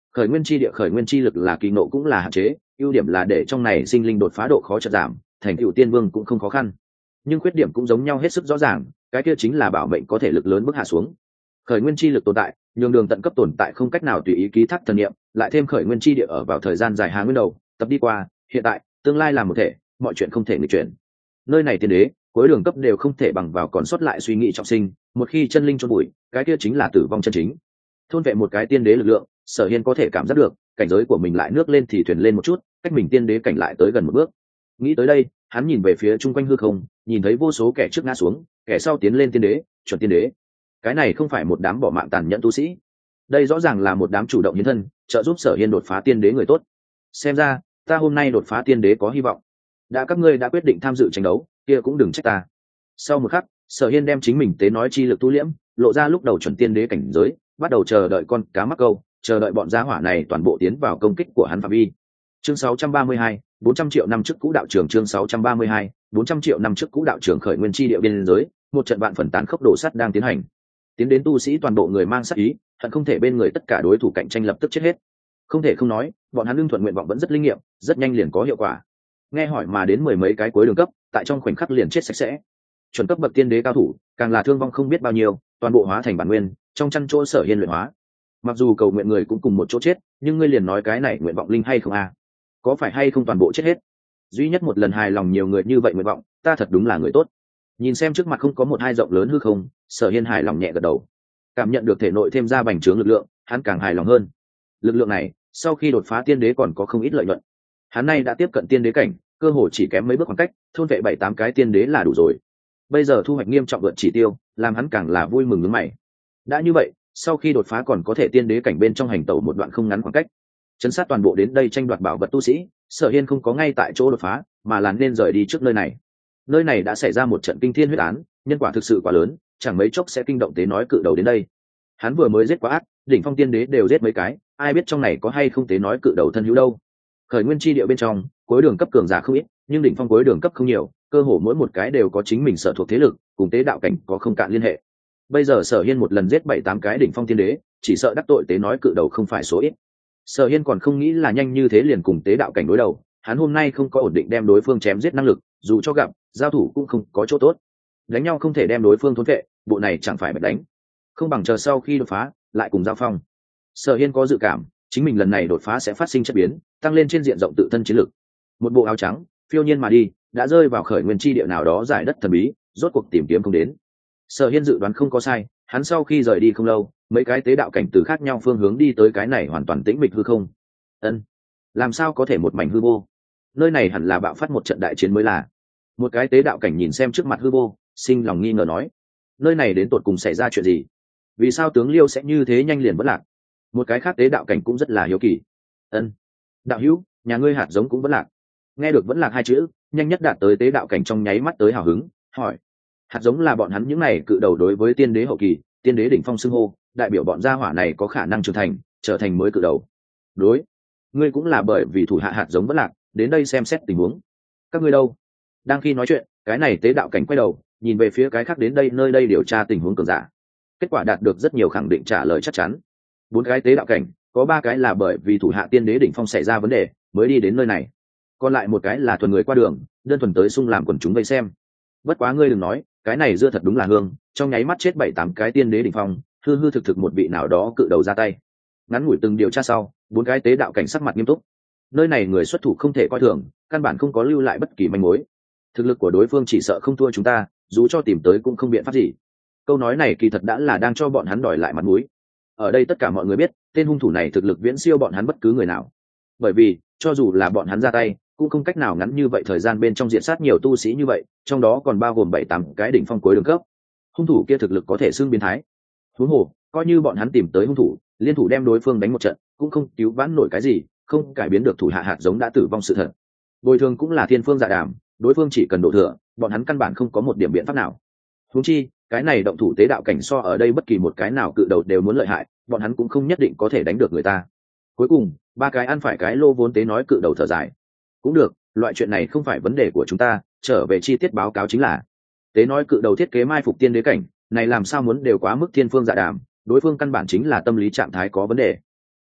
Speaker 1: Khởi nguyên chi địa khởi nguyên chi lực là kỳ nộ cũng là hạn chế, ưu điểm là để trong này sinh linh đột phá độ khó chợt giảm, thành tựu tiên vương cũng không khó khăn. Nhưng khuyết điểm cũng giống nhau hết sức rõ ràng, cái kia chính là bảo mệnh có thể lực lớn bước hạ xuống. Khởi nguyên chi lực tồn tại, nhường đường tận cấp tồn tại không cách nào tùy ý ký thác thần niệm, lại thêm khởi nguyên chi địa ở vào thời gian dài hà nguyên đầu, tập đi qua, hiện tại, tương lai là một thể, mọi chuyện không thể nghịch chuyển. Nơi này tiên đế, cuối đường cấp đều không thể bằng vào còn sót lại suy nghĩ trọng sinh, một khi chân linh chôn bụi, cái kia chính là tử vong chân chính. Thôn vệ một cái tiên đế lực lượng, Sở Hiên có thể cảm giác được, cảnh giới của mình lại nước lên thì thuyền lên một chút, cách mình tiên đế cảnh lại tới gần một bước. Nghĩ tới đây, hắn nhìn về phía chung quanh hư không, nhìn thấy vô số kẻ trước ngã xuống, kẻ sau tiến lên tiên đế, chuẩn tiên đế. Cái này không phải một đám bỏ mạng tàn nhẫn tu sĩ, đây rõ ràng là một đám chủ động hiến thân, trợ giúp Sở Hiên đột phá tiên đế người tốt. Xem ra, ta hôm nay đột phá tiên đế có hy vọng. Đã các ngươi đã quyết định tham dự tranh đấu, kia cũng đừng trách ta. Sau một khắc, Sở Hiên đem chính mình tế nói chi lực tu liễm, lộ ra lúc đầu chuẩn tiên đế cảnh giới, bắt đầu chờ đợi con cá mắc câu, chờ đợi bọn gia hỏa này toàn bộ tiến vào công kích của hắn phạm vi. Chương 632, 400 triệu năm trước cũ đạo trường. Chương 632, 400 triệu năm trước cũ đạo trường khởi nguyên chi địa biên giới, một trận vạn phần tán khốc đổ sắt đang tiến hành. Tiến đến tu sĩ toàn bộ người mang sát ý, hận không thể bên người tất cả đối thủ cạnh tranh lập tức chết hết. Không thể không nói, bọn hắn lương thuận nguyện vọng vẫn rất linh nghiệm, rất nhanh liền có hiệu quả. Nghe hỏi mà đến mười mấy cái cuối đường cấp, tại trong khoảnh khắc liền chết sạch sẽ. Chuẩn cấp bậc tiên đế cao thủ, càng là thương vong không biết bao nhiêu, toàn bộ hóa thành bản nguyên, trong chăn chỗ Sở Hiên luyện hóa. Mặc dù cầu nguyện người cũng cùng một chỗ chết, nhưng ngươi liền nói cái này nguyện vọng linh hay không a? Có phải hay không toàn bộ chết hết? Duy nhất một lần hài lòng nhiều người như vậy nguyện vọng, ta thật đúng là người tốt. Nhìn xem trước mặt không có một hai rộng lớn hư không, Sở Hiên hài lòng nhẹ gật đầu. Cảm nhận được thể nội thêm ra bành trướng lực lượng, hắn càng hài lòng hơn. Lực lượng này, sau khi đột phá tiên đế còn có không ít lợi nhuận. Hắn nay đã tiếp cận tiên đế cảnh, cơ hồ chỉ kém mấy bước khoảng cách, thôn vệ 7-8 cái tiên đế là đủ rồi. Bây giờ thu hoạch nghiêm trọng vượt chỉ tiêu, làm hắn càng là vui mừng nhướng mày. Đã như vậy, sau khi đột phá còn có thể tiên đế cảnh bên trong hành tẩu một đoạn không ngắn khoảng cách. Chấn sát toàn bộ đến đây tranh đoạt bảo vật tu sĩ, Sở Hiên không có ngay tại chỗ đột phá, mà là nên rời đi trước nơi này. Nơi này đã xảy ra một trận kinh thiên huyết án, nhân quả thực sự quá lớn, chẳng mấy chốc sẽ kinh động tế nói cự đầu đến đây. Hắn vừa mới giết quá ác, đỉnh phong tiên đế đều giết mấy cái, ai biết trong này có hay không tế nói cự đầu thân hữu đâu. Khởi nguyên chi địa bên trong, cuối đường cấp cường giả không ít, nhưng đỉnh phong cuối đường cấp không nhiều, cơ hồ mỗi một cái đều có chính mình sở thuộc thế lực, cùng tế đạo cảnh có không cạn liên hệ. Bây giờ Sở Hiên một lần giết 7-8 cái đỉnh phong tiên đế, chỉ sợ đắc tội tế nói cự đầu không phải số ít. Sở Hiên còn không nghĩ là nhanh như thế liền cùng tế đạo cảnh đối đầu, hắn hôm nay không có ổn định đem đối phương chém giết năng lực, dù cho gặp, giao thủ cũng không có chỗ tốt. Đánh nhau không thể đem đối phương thốn vệ, bộ này chẳng phải bạch đánh. Không bằng chờ sau khi đột phá, lại cùng giao phong. Sở Hiên có dự cảm, chính mình lần này đột phá sẽ phát sinh chất biến, tăng lên trên diện rộng tự thân chiến lực. Một bộ áo trắng, phiêu nhiên mà đi, đã rơi vào khởi nguyên chi địa nào đó giải đất thần bí, rốt cuộc tìm kiếm không đến. Sở Hiên dự đoán không có sai, hắn sau khi rời đi không lâu, mấy cái tế đạo cảnh từ khác nhau phương hướng đi tới cái này hoàn toàn tĩnh mịch hư không. Ân, làm sao có thể một mảnh hư vô? Nơi này hẳn là bạo phát một trận đại chiến mới là. Một cái tế đạo cảnh nhìn xem trước mặt hư vô, sinh lòng nghi ngờ nói: nơi này đến tột cùng xảy ra chuyện gì? Vì sao tướng Liêu sẽ như thế nhanh liền vẫn lạc? Một cái khác tế đạo cảnh cũng rất là hiếu kỳ. Ân, đạo hữu, nhà ngươi hạt giống cũng vẫn lạc. Nghe được vẫn lạc hai chữ, nhanh nhất đạt tới tế đạo cảnh trong nháy mắt tới hào hứng, hỏi: hạt giống là bọn hắn những này cự đầu đối với tiên đế hậu kỳ, tiên đế đỉnh phong xưng hô, đại biểu bọn gia hỏa này có khả năng trưởng thành, trở thành mới cự đầu. Đối, ngươi cũng là bởi vì thủ hạ hạt giống vẫn lạc, đến đây xem xét tình huống. Các ngươi đâu? Đang khi nói chuyện, cái này tế đạo cảnh quay đầu, nhìn về phía cái khác đến đây nơi đây điều tra tình huống cường giả. Kết quả đạt được rất nhiều khẳng định trả lời chắc chắn. 4 cái tế đạo cảnh, có 3 cái là bởi vì thủ hạ tiên đế đỉnh phong xảy ra vấn đề, mới đi đến nơi này. Còn lại một cái là thuần người qua đường, đơn thuần tới xung làm quần chúng vây xem. Bất quá ngươi đừng nói, cái này dưa thật đúng là hương, trong nháy mắt chết 7-8 cái tiên đế đỉnh phong, hư hư thực thực một vị nào đó cự đầu ra tay. Ngắn ngủi từng điều tra sau, 4 cái tế đạo cảnh sắc mặt nghiêm túc. Nơi này người xuất thủ không thể coi thường, căn bản không có lưu lại bất kỳ manh mối. Thực lực của đối phương chỉ sợ không thua chúng ta, dù cho tìm tới cũng không biện pháp gì. Câu nói này kỳ thật đã là đang cho bọn hắn đòi lại mặt mũi. Ở đây tất cả mọi người biết, tên hung thủ này thực lực viễn siêu bọn hắn bất cứ người nào. Bởi vì, cho dù là bọn hắn ra tay, cũng không cách nào ngắn như vậy thời gian bên trong diện sát nhiều tu sĩ như vậy, trong đó còn bao gồm 7-8 cái đỉnh phong cuối đường cấp. Hung thủ kia thực lực có thể xưng biến thái. Huống hồ, coi như bọn hắn tìm tới hung thủ, liên thủ đem đối phương đánh một trận, cũng không cứu vãn nổi cái gì, không cải biến được thủ hạ hạt giống đã tử vong sự thật. Bồi thường cũng là thiên phương dạ đàm, đối phương chỉ cần đổ thừa, bọn hắn căn bản không có một điểm biện pháp nào. Huống chi, cái này động thủ tế đạo cảnh so ở đây bất kỳ một cái nào cự đầu đều muốn lợi hại, bọn hắn cũng không nhất định có thể đánh được người ta. Cuối cùng, 3 cái ăn phải cái lô vốn tế nói cự đầu thở dài. Cũng được, loại chuyện này không phải vấn đề của chúng ta, trở về chi tiết báo cáo chính là. Tế nói cự đầu thiết kế mai phục tiên đế cảnh, này làm sao muốn đều quá mức thiên phương dạ đàm, đối phương căn bản chính là tâm lý trạng thái có vấn đề.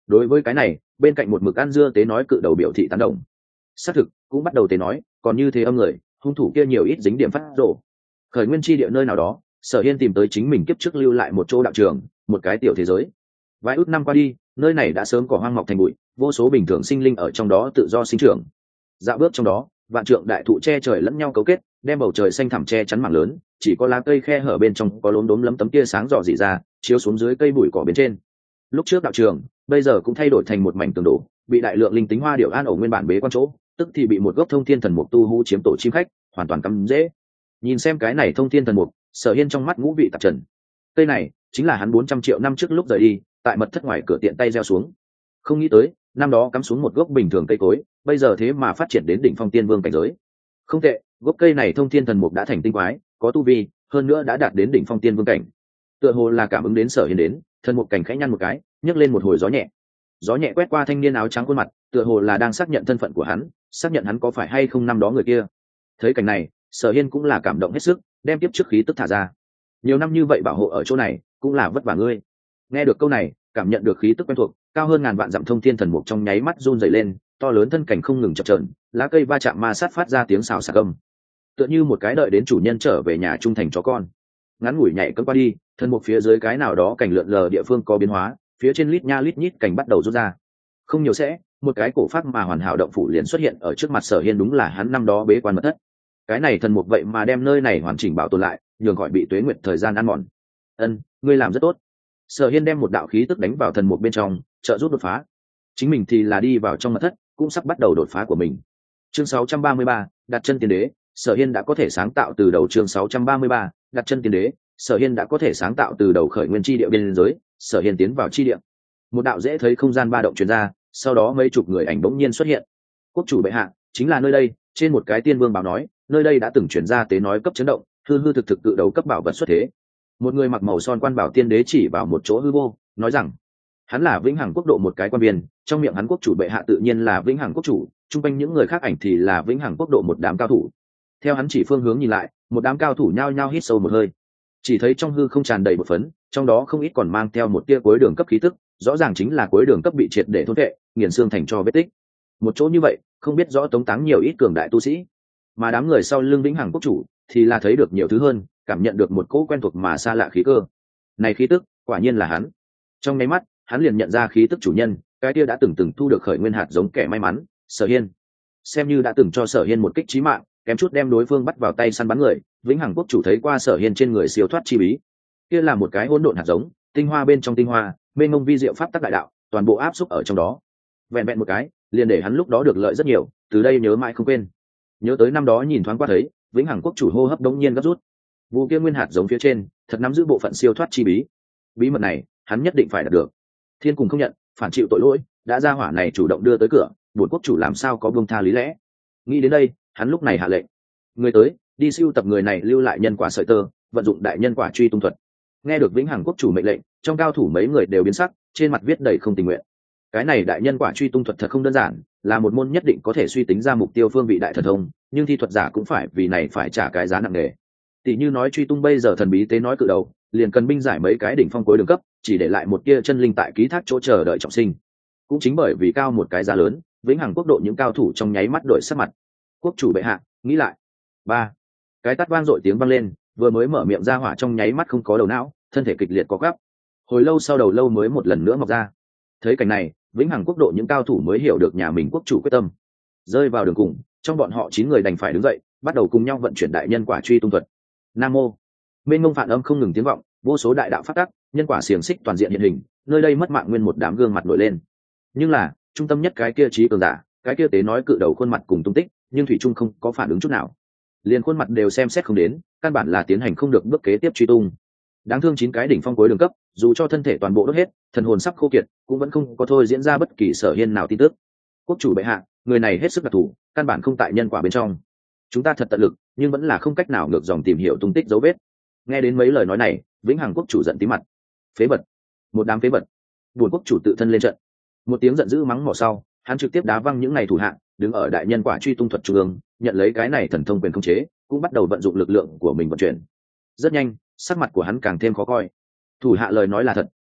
Speaker 1: Đối với cái này, bên cạnh một mực ăn dưa tế nói cự đầu biểu thị tán đồng. Xác thực, cũng bắt đầu tế nói, còn như thế âm người, hung thủ kia nhiều ít dính điểm phát rổ. Khởi nguyên chi địa nơi nào đó, Sở Hiên tìm tới chính mình kiếp trước lưu lại một chỗ đạo trường, một cái tiểu thế giới. Vài ước năm qua đi, nơi này đã sớm cỏ hoang mọc thành bụi, vô số bình thường sinh linh ở trong đó tự do sinh trưởng. Dạo bước trong đó, vạn trượng đại thụ che trời lẫn nhau cấu kết, đem bầu trời xanh thẳm che chắn mảng lớn, chỉ có lá cây khe hở bên trong có lốm đốm lấm tấm tia sáng rò rỉ ra, chiếu xuống dưới cây bụi cỏ bên trên. Lúc trước đạo trường, bây giờ cũng thay đổi thành một mảnh tường đổ, bị đại lượng linh tính hoa điệu an ổ nguyên bản bế quan chỗ, tức thì bị một gốc thông thiên thần mục tu hú chiếm tổ chim khách, hoàn toàn cắm dễ. Nhìn xem cái này thông thiên thần mục, Sở Hiên trong mắt ngũ vị tạp trần. Cây này chính là hắn 400 triệu năm trước lúc rời đi, tại mật thất ngoài cửa tiện tay gieo xuống. Không nghĩ tới, năm đó cắm xuống một gốc bình thường cây cối, bây giờ thế mà phát triển đến đỉnh phong tiên vương cảnh giới. Không tệ, gốc cây này thông thiên thần mục đã thành tinh quái, có tu vi, hơn nữa đã đạt đến đỉnh phong tiên vương cảnh. Tựa hồ là cảm ứng đến Sở Hiên đến, thần mục cảnh khẽ nhăn một cái, nhấc lên một hồi gió nhẹ. Gió nhẹ quét qua thanh niên áo trắng khuôn mặt, tựa hồ là đang xác nhận thân phận của hắn, xác nhận hắn có phải hay không năm đó người kia. Thấy cảnh này, Sở Hiên cũng là cảm động hết sức, đem tiếp trước khí tức thả ra. Nhiều năm như vậy bảo hộ ở chỗ này, cũng là vất vả ngươi. Nghe được câu này, cảm nhận được khí tức quen thuộc, cao hơn ngàn vạn dặm thông thiên thần mục trong nháy mắt run rẩy lên, to lớn thân cảnh không ngừng chập chờn, lá cây va chạm ma sát phát ra tiếng xào xạc âm. Tựa như một cái đợi đến chủ nhân trở về nhà trung thành chó con. Ngắn ngủi nhảy cẫng qua đi, thần mục phía dưới cái nào đó cảnh lượn lờ địa phương có biến hóa, phía trên lít nha lít nhít cảnh bắt đầu rút ra. Không nhiều sẽ, một cái cổ phát mà hoàn hảo động phủ liền xuất hiện ở trước mặt Sở Hiên, đúng là hắn năm đó bế quan mật thất. Cái này thần mục vậy mà đem nơi này hoàn chỉnh bảo tồn lại, nhường gọi bị tuế nguyệt thời gian ăn mòn. Ngươi làm rất tốt. Sở Hiên đem một đạo khí tức đánh vào thần mục bên trong, trợ giúp đột phá. Chính mình thì là đi vào trong mật thất, cũng sắp bắt đầu đột phá của mình. Chương 633, đặt chân tiên đế. Sở Hiên đã có thể sáng tạo từ đầu. Chương 633, đặt chân tiên đế. Sở Hiên đã có thể sáng tạo từ đầu khởi nguyên chi địa biên giới. Sở Hiên tiến vào chi địa, một đạo dễ thấy không gian ba động truyền ra, sau đó mấy chục người ảnh bỗng nhiên xuất hiện. Quốc chủ bệ hạ, chính là nơi đây. Trên một cái tiên vương báo nói, nơi đây đã từng truyền ra tế nói cấp chấn động, hư hư thực thực tự đấu cấp bảo vật xuất thế. Một người mặc màu son quan bảo tiên đế chỉ vào một chỗ hư vô, nói rằng hắn là vĩnh hằng quốc độ một cái quan viên, trong miệng hắn quốc chủ bệ hạ tự nhiên là vĩnh hằng quốc chủ, chung quanh những người khác ảnh thì là vĩnh hằng quốc độ một đám cao thủ. Theo hắn chỉ phương hướng nhìn lại, một đám cao thủ nhao nhao hít sâu một hơi, chỉ thấy trong hư không tràn đầy một phấn, trong đó không ít còn mang theo một tia cuối đường cấp khí tức, rõ ràng chính là cuối đường cấp bị triệt để thôn vệ, nghiền xương thành cho vết tích. Một chỗ như vậy, không biết rõ tống táng nhiều ít cường đại tu sĩ, mà đám người sau lưng vĩnh hằng quốc chủ thì là thấy được nhiều thứ hơn, cảm nhận được một cỗ quen thuộc mà xa lạ khí cơ. Này khí tức, quả nhiên là hắn. Trong nháy mắt, hắn liền nhận ra khí tức chủ nhân, cái kia đã từng thu được khởi nguyên hạt giống kẻ may mắn, Sở Hiên. Xem như đã từng cho Sở Hiên một kích chí mạng, kém chút đem đối phương bắt vào tay săn bắn người, vĩnh hằng quốc chủ thấy qua Sở Hiên trên người siêu thoát chi bí. Kia là một cái hỗn độn hạt giống, tinh hoa bên trong tinh hoa, mênh mông vi diệu pháp tắc đại đạo, toàn bộ áp xúc ở trong đó. Vẹn vẹn một cái, liền để hắn lúc đó được lợi rất nhiều, từ đây nhớ mãi không quên. Nhớ tới năm đó nhìn thoáng qua thấy, vĩnh hằng quốc chủ hô hấp đống nhiên gấp rút. Vụ kia nguyên hạt giống phía trên, thật nắm giữ bộ phận siêu thoát chi bí. Bí mật này, hắn nhất định phải đạt được. Thiên cùng không nhận, phản chịu tội lỗi, đã ra hỏa này chủ động đưa tới cửa, buồn quốc chủ làm sao có buông tha lý lẽ. Nghĩ đến đây, hắn lúc này hạ lệnh, người tới, đi sưu tập người này lưu lại nhân quả sợi tơ, vận dụng đại nhân quả truy tung thuật. Nghe được vĩnh hằng quốc chủ mệnh lệnh, trong cao thủ mấy người đều biến sắc, trên mặt viết đầy không tình nguyện. Cái này đại nhân quả truy tung thuật thật không đơn giản, là một môn nhất định có thể suy tính ra mục tiêu phương vị đại thần thông, nhưng thi thuật giả cũng phải vì này phải trả cái giá nặng nề. Tỷ như nói truy tung bây giờ thần bí tế nói cự đầu, liền cần binh giải mấy cái đỉnh phong cuối đường cấp, chỉ để lại một tia chân linh tại ký thác chỗ chờ đợi trọng sinh. Cũng chính bởi vì cao một cái giá lớn, vĩnh hằng quốc độ những cao thủ trong nháy mắt đổi sắc mặt. Quốc chủ bệ hạ, nghĩ lại. Ba, cái tát vang dội tiếng vang lên, vừa mới mở miệng ra hỏa trong nháy mắt không có đầu não, thân thể kịch liệt co quắp. Hồi lâu sau đầu lâu mới một lần nữa mọc ra. Thấy cảnh này, vĩnh hằng quốc độ những cao thủ mới hiểu được nhà mình quốc chủ quyết tâm. Rơi vào đường cùng, trong bọn họ 9 người đành phải đứng dậy, bắt đầu cùng nhau vận chuyển đại nhân quả truy tung thuật. Nam mô. Mênh mông phản âm không ngừng tiếng vọng, vô số đại đạo phát tắc, nhân quả xiềng xích toàn diện hiện hình, nơi đây mất mạng nguyên một đám gương mặt nổi lên. Nhưng là, trung tâm nhất cái kia trí cường giả, cái kia tế nói cự đầu khuôn mặt cùng tung tích, nhưng thủy trung không có phản ứng chút nào. Liền khuôn mặt đều xem xét không đến, căn bản là tiến hành không được bước kế tiếp truy tung. Đáng thương 9 cái đỉnh phong cuối đường cấp, dù cho thân thể toàn bộ đốt hết, thần hồn sắp khô kiệt, cũng vẫn không có thôi diễn ra bất kỳ Sở Hiên nào tin tức. Quốc chủ bệ hạ, người này hết sức đặc thù, căn bản không tại nhân quả bên trong. Chúng ta thật tận lực, nhưng vẫn là không cách nào ngược dòng tìm hiểu tung tích dấu vết. Nghe đến mấy lời nói này, vĩnh hằng quốc chủ giận tí mặt. Phế vật, một đám phế vật. Buồn quốc chủ tự thân lên trận. Một tiếng giận dữ mắng mỏ sau, hắn trực tiếp đá văng những này thủ hạ, đứng ở đại nhân quả truy tung thuật trung ương, nhận lấy cái này thần thông quyền khống chế, cũng bắt đầu vận dụng lực lượng của mình vận chuyển. Rất nhanh, sắc mặt của hắn càng thêm khó coi. Thủ hạ lời nói là thật,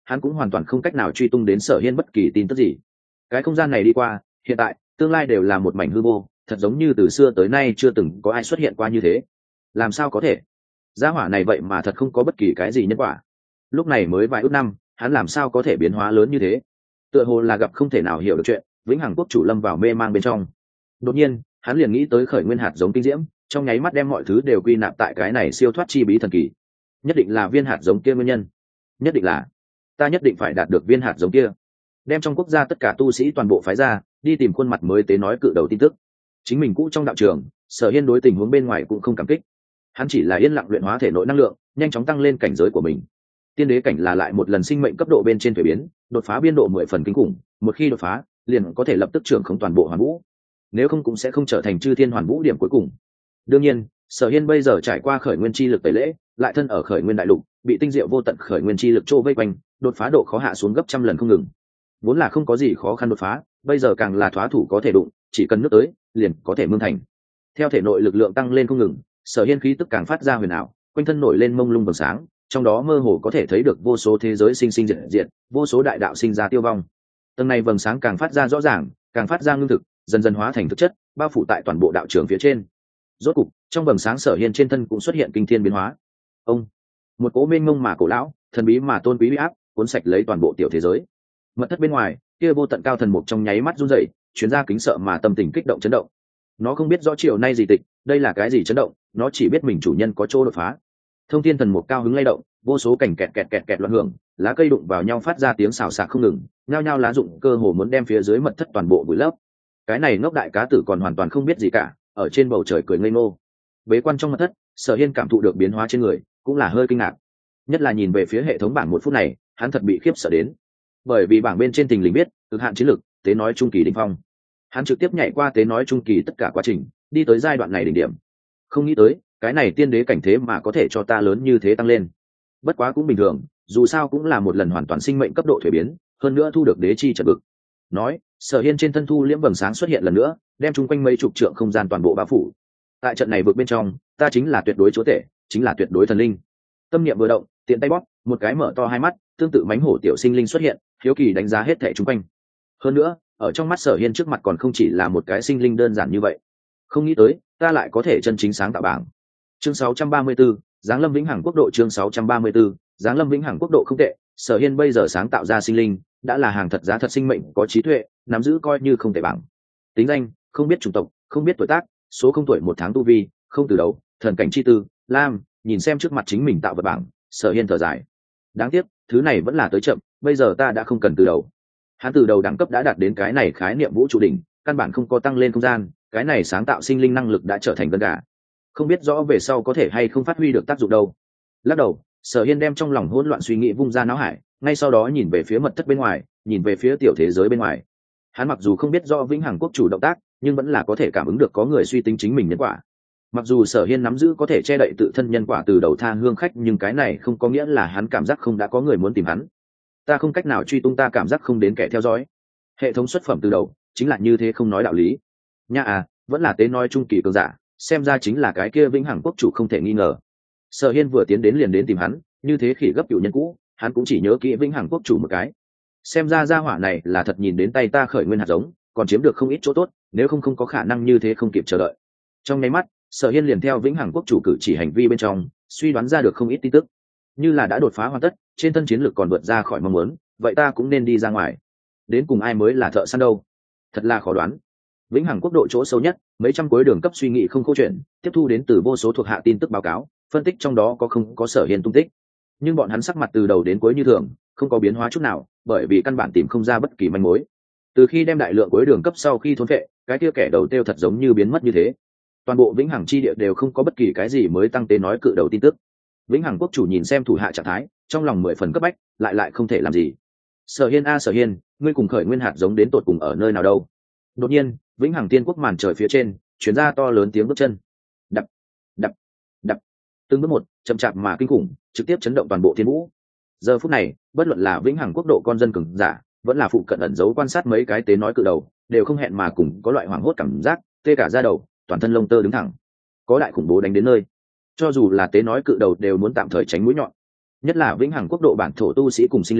Speaker 1: hắn cũng hoàn toàn không cách nào truy tung đến Sở Hiên bất kỳ tin tức gì. Cái không gian này đi qua, hiện tại, tương lai đều là một mảnh hư vô, thật giống như từ xưa tới nay chưa từng có ai xuất hiện qua như thế. Làm sao có thể? Gia hỏa này vậy mà thật không có bất kỳ cái gì nhân quả. Lúc này mới vài ước năm, hắn làm sao có thể biến hóa lớn như thế? Tựa hồ là gặp không thể nào hiểu được chuyện, vĩnh hằng quốc chủ lâm vào mê mang bên trong. Đột nhiên, hắn liền nghĩ tới khởi nguyên hạt giống kinh diễm, trong nháy mắt đem mọi thứ đều quy nạp tại cái này siêu thoát chi bí thần kỳ. Nhất định là viên hạt giống kia nguyên nhân. Nhất định là, ta nhất định phải đạt được viên hạt giống kia. Đem trong quốc gia tất cả tu sĩ toàn bộ phái ra, đi tìm khuôn mặt mới tế nói cự đầu tin tức. Chính mình cũ trong đạo trường, Sở Hiên đối tình huống bên ngoài cũng không cảm kích. Hắn chỉ là yên lặng luyện hóa thể nội năng lượng, nhanh chóng tăng lên cảnh giới của mình. Tiên đế cảnh là lại một lần sinh mệnh cấp độ bên trên thuế biến, đột phá biên độ 10 phần kinh khủng, một khi đột phá, liền có thể lập tức trưởng khống toàn bộ hoàn vũ. Nếu không cũng sẽ không trở thành chư thiên hoàn vũ điểm cuối cùng. Đương nhiên, Sở Hiên bây giờ trải qua khởi nguyên chi lực tẩy lễ, lại thân ở khởi nguyên đại lục, bị tinh diệu vô tận khởi nguyên chi lực trô vây quanh, đột phá độ khó hạ xuống gấp trăm lần không ngừng. Vốn là không có gì khó khăn đột phá, bây giờ càng là thoá thủ có thể đụng, chỉ cần nước tới, liền có thể mương thành. Theo thể nội lực lượng tăng lên không ngừng, Sở Hiên khí tức càng phát ra huyền ảo, quanh thân nổi lên mông lung vầng sáng, trong đó mơ hồ có thể thấy được vô số thế giới sinh sinh diệt diệt, vô số đại đạo sinh ra tiêu vong. Tầng này vầng sáng càng phát ra rõ ràng, càng phát ra ngưng thực, dần dần hóa thành thực chất, bao phủ tại toàn bộ đạo trường phía trên. Rốt cục, trong vầng sáng Sở Hiên trên thân cũng xuất hiện kinh thiên biến hóa. Ông, một cỗ mênh mông mà cổ lão, thần bí mà tôn quý uy áp, cuốn sạch lấy toàn bộ tiểu thế giới. Mật thất bên ngoài, kia vô tận cao thần mục trong nháy mắt run rẩy, chuyến ra kính sợ mà tâm tình kích động chấn động. Nó không biết rõ chiều nay gì tịch, đây là cái gì chấn động, nó chỉ biết mình chủ nhân có chỗ đột phá. Thông thiên thần mục cao hứng lay động, vô số cảnh kẹt kẹt kẹt kẹt loạn hưởng, lá cây đụng vào nhau phát ra tiếng xào xạc không ngừng, nhao nhao lá rụng cơ hồ muốn đem phía dưới mật thất toàn bộ vùi lấp. Cái này ngốc đại cá tử còn hoàn toàn không biết gì cả, ở trên bầu trời cười ngây ngô. Bế quan trong mật thất, Sở Hiên cảm thụ được biến hóa trên người, cũng là hơi kinh ngạc. Nhất là nhìn về phía hệ thống bảng một phút này, hắn thật bị khiếp sợ đến. Bởi vì bảng bên trên tình lình biết, cực hạn chiến lực, tế nói trung kỳ đỉnh phong. Hắn trực tiếp nhảy qua tế nói trung kỳ tất cả quá trình, đi tới giai đoạn này đỉnh điểm. Không nghĩ tới, cái này tiên đế cảnh thế mà có thể cho ta lớn như thế tăng lên. Bất quá cũng bình thường, dù sao cũng là một lần hoàn toàn sinh mệnh cấp độ thuế biến, hơn nữa thu được đế chi trận vực. Nói, Sở Hiên trên thân thu liễm vầng sáng xuất hiện lần nữa, đem chung quanh mấy chục trượng không gian toàn bộ bao phủ. Tại trận này vượt bên trong, ta chính là tuyệt đối chúa tể, chính là tuyệt đối thần linh. Tâm niệm vừa động, tiện tay bóp, một cái mở to hai mắt, tương tự mánh hổ tiểu sinh linh xuất hiện, hiếu kỳ đánh giá hết thảy chung quanh. Hơn nữa, ở trong mắt Sở Hiên trước mặt còn không chỉ là một cái sinh linh đơn giản như vậy. Không nghĩ tới, ta lại có thể chân chính sáng tạo bảng. Chương 634, Giáng Lâm Vĩnh Hằng Quốc độ. Chương 634, Giáng Lâm Vĩnh Hằng Quốc độ. Không tệ, Sở Hiên bây giờ sáng tạo ra sinh linh, đã là hàng thật giá thật sinh mệnh, có trí tuệ, nắm giữ coi như không thể bảng. Tính danh, không biết chủng tộc, không biết tuổi tác, số không tuổi một tháng tu vi, không từ đầu, thần cảnh chi tư, lam. Nhìn xem trước mặt chính mình tạo vật bảng, Sở Hiên thở dài. Đáng tiếc, thứ này vẫn là tới chậm, bây giờ ta đã không cần từ đầu. Hắn từ đầu đẳng cấp đã đạt đến cái này khái niệm vũ trụ đỉnh, căn bản không có tăng lên không gian, cái này sáng tạo sinh linh năng lực đã trở thành gân gà. Không biết rõ về sau có thể hay không phát huy được tác dụng đâu. Lắc đầu, Sở Hiên đem trong lòng hỗn loạn suy nghĩ vung ra não hải, ngay sau đó nhìn về phía mật thất bên ngoài, nhìn về phía tiểu thế giới bên ngoài. Hắn mặc dù không biết rõ Vĩnh Hằng Quốc chủ động tác, nhưng vẫn là có thể cảm ứng được có người suy tính chính mình nhân quả. Mặc dù Sở Hiên nắm giữ có thể che đậy tự thân nhân quả từ đầu tha hương khách, nhưng cái này không có nghĩa là hắn cảm giác không đã có người muốn tìm hắn. Ta không cách nào truy tung, ta cảm giác không đến kẻ theo dõi. Hệ thống xuất phẩm từ đầu chính là như thế, không nói đạo lý. Nha à, vẫn là tế nói trung kỳ cường giả, xem ra chính là cái kia Vĩnh Hằng Quốc chủ không thể nghi ngờ. Sở Hiên vừa tiến đến liền đến tìm hắn, như thế khỉ gấp cựu nhân cũ, hắn cũng chỉ nhớ kỹ Vĩnh Hằng Quốc chủ một cái. Xem ra gia hỏa này là thật nhìn đến tay ta khởi nguyên hạt giống, còn chiếm được không ít chỗ tốt, nếu không có khả năng như thế không kịp chờ đợi. Trong nháy mắt, Sở Hiên liền theo Vĩnh Hằng Quốc chủ cử chỉ hành vi bên trong, suy đoán ra được không ít tin tức, như là đã đột phá hoàn tất, trên thân chiến lược còn vượt ra khỏi mong muốn, vậy ta cũng nên đi ra ngoài. Đến cùng ai mới là thợ săn đâu? Thật là khó đoán. Vĩnh Hằng Quốc độ chỗ sâu nhất, mấy trăm cuối đường cấp suy nghĩ không câu chuyện, tiếp thu đến từ vô số thuộc hạ tin tức báo cáo, phân tích trong đó có không có Sở Hiên tung tích. Nhưng bọn hắn sắc mặt từ đầu đến cuối như thường, không có biến hóa chút nào, bởi vì căn bản tìm không ra bất kỳ manh mối. Từ khi đem đại lượng cuối đường cấp sau khi thôn phệ, cái kia kẻ đầu tiêu thật giống như biến mất như thế. Toàn bộ Vĩnh Hằng chi địa đều không có bất kỳ cái gì mới tăng tế nói cự đầu tin tức. Vĩnh Hằng Quốc chủ nhìn xem thủ hạ trạng thái, trong lòng 10 phần cấp bách, lại không thể làm gì. Sở Hiên a Sở Hiên, ngươi cùng khởi nguyên hạt giống đến tột cùng ở nơi nào đâu? Đột nhiên, Vĩnh Hằng Tiên Quốc màn trời phía trên truyền ra to lớn tiếng bước chân. Đập, đập, đập. Từng bước một, chậm chạp mà kinh khủng, trực tiếp chấn động toàn bộ thiên vũ. Giờ phút này, bất luận là Vĩnh Hằng Quốc độ con dân cường giả, vẫn là phụ cận ẩn giấu quan sát mấy cái tế nói cự đầu, đều không hẹn mà cùng có loại hoảng hốt cảm giác, tê cả da đầu, toàn thân lông tơ đứng thẳng. Có đại khủng bố đánh đến nơi, cho dù là tế nói cự đầu đều muốn tạm thời tránh mũi nhọn. Nhất là Vĩnh Hằng Quốc độ bản thổ tu sĩ cùng sinh linh,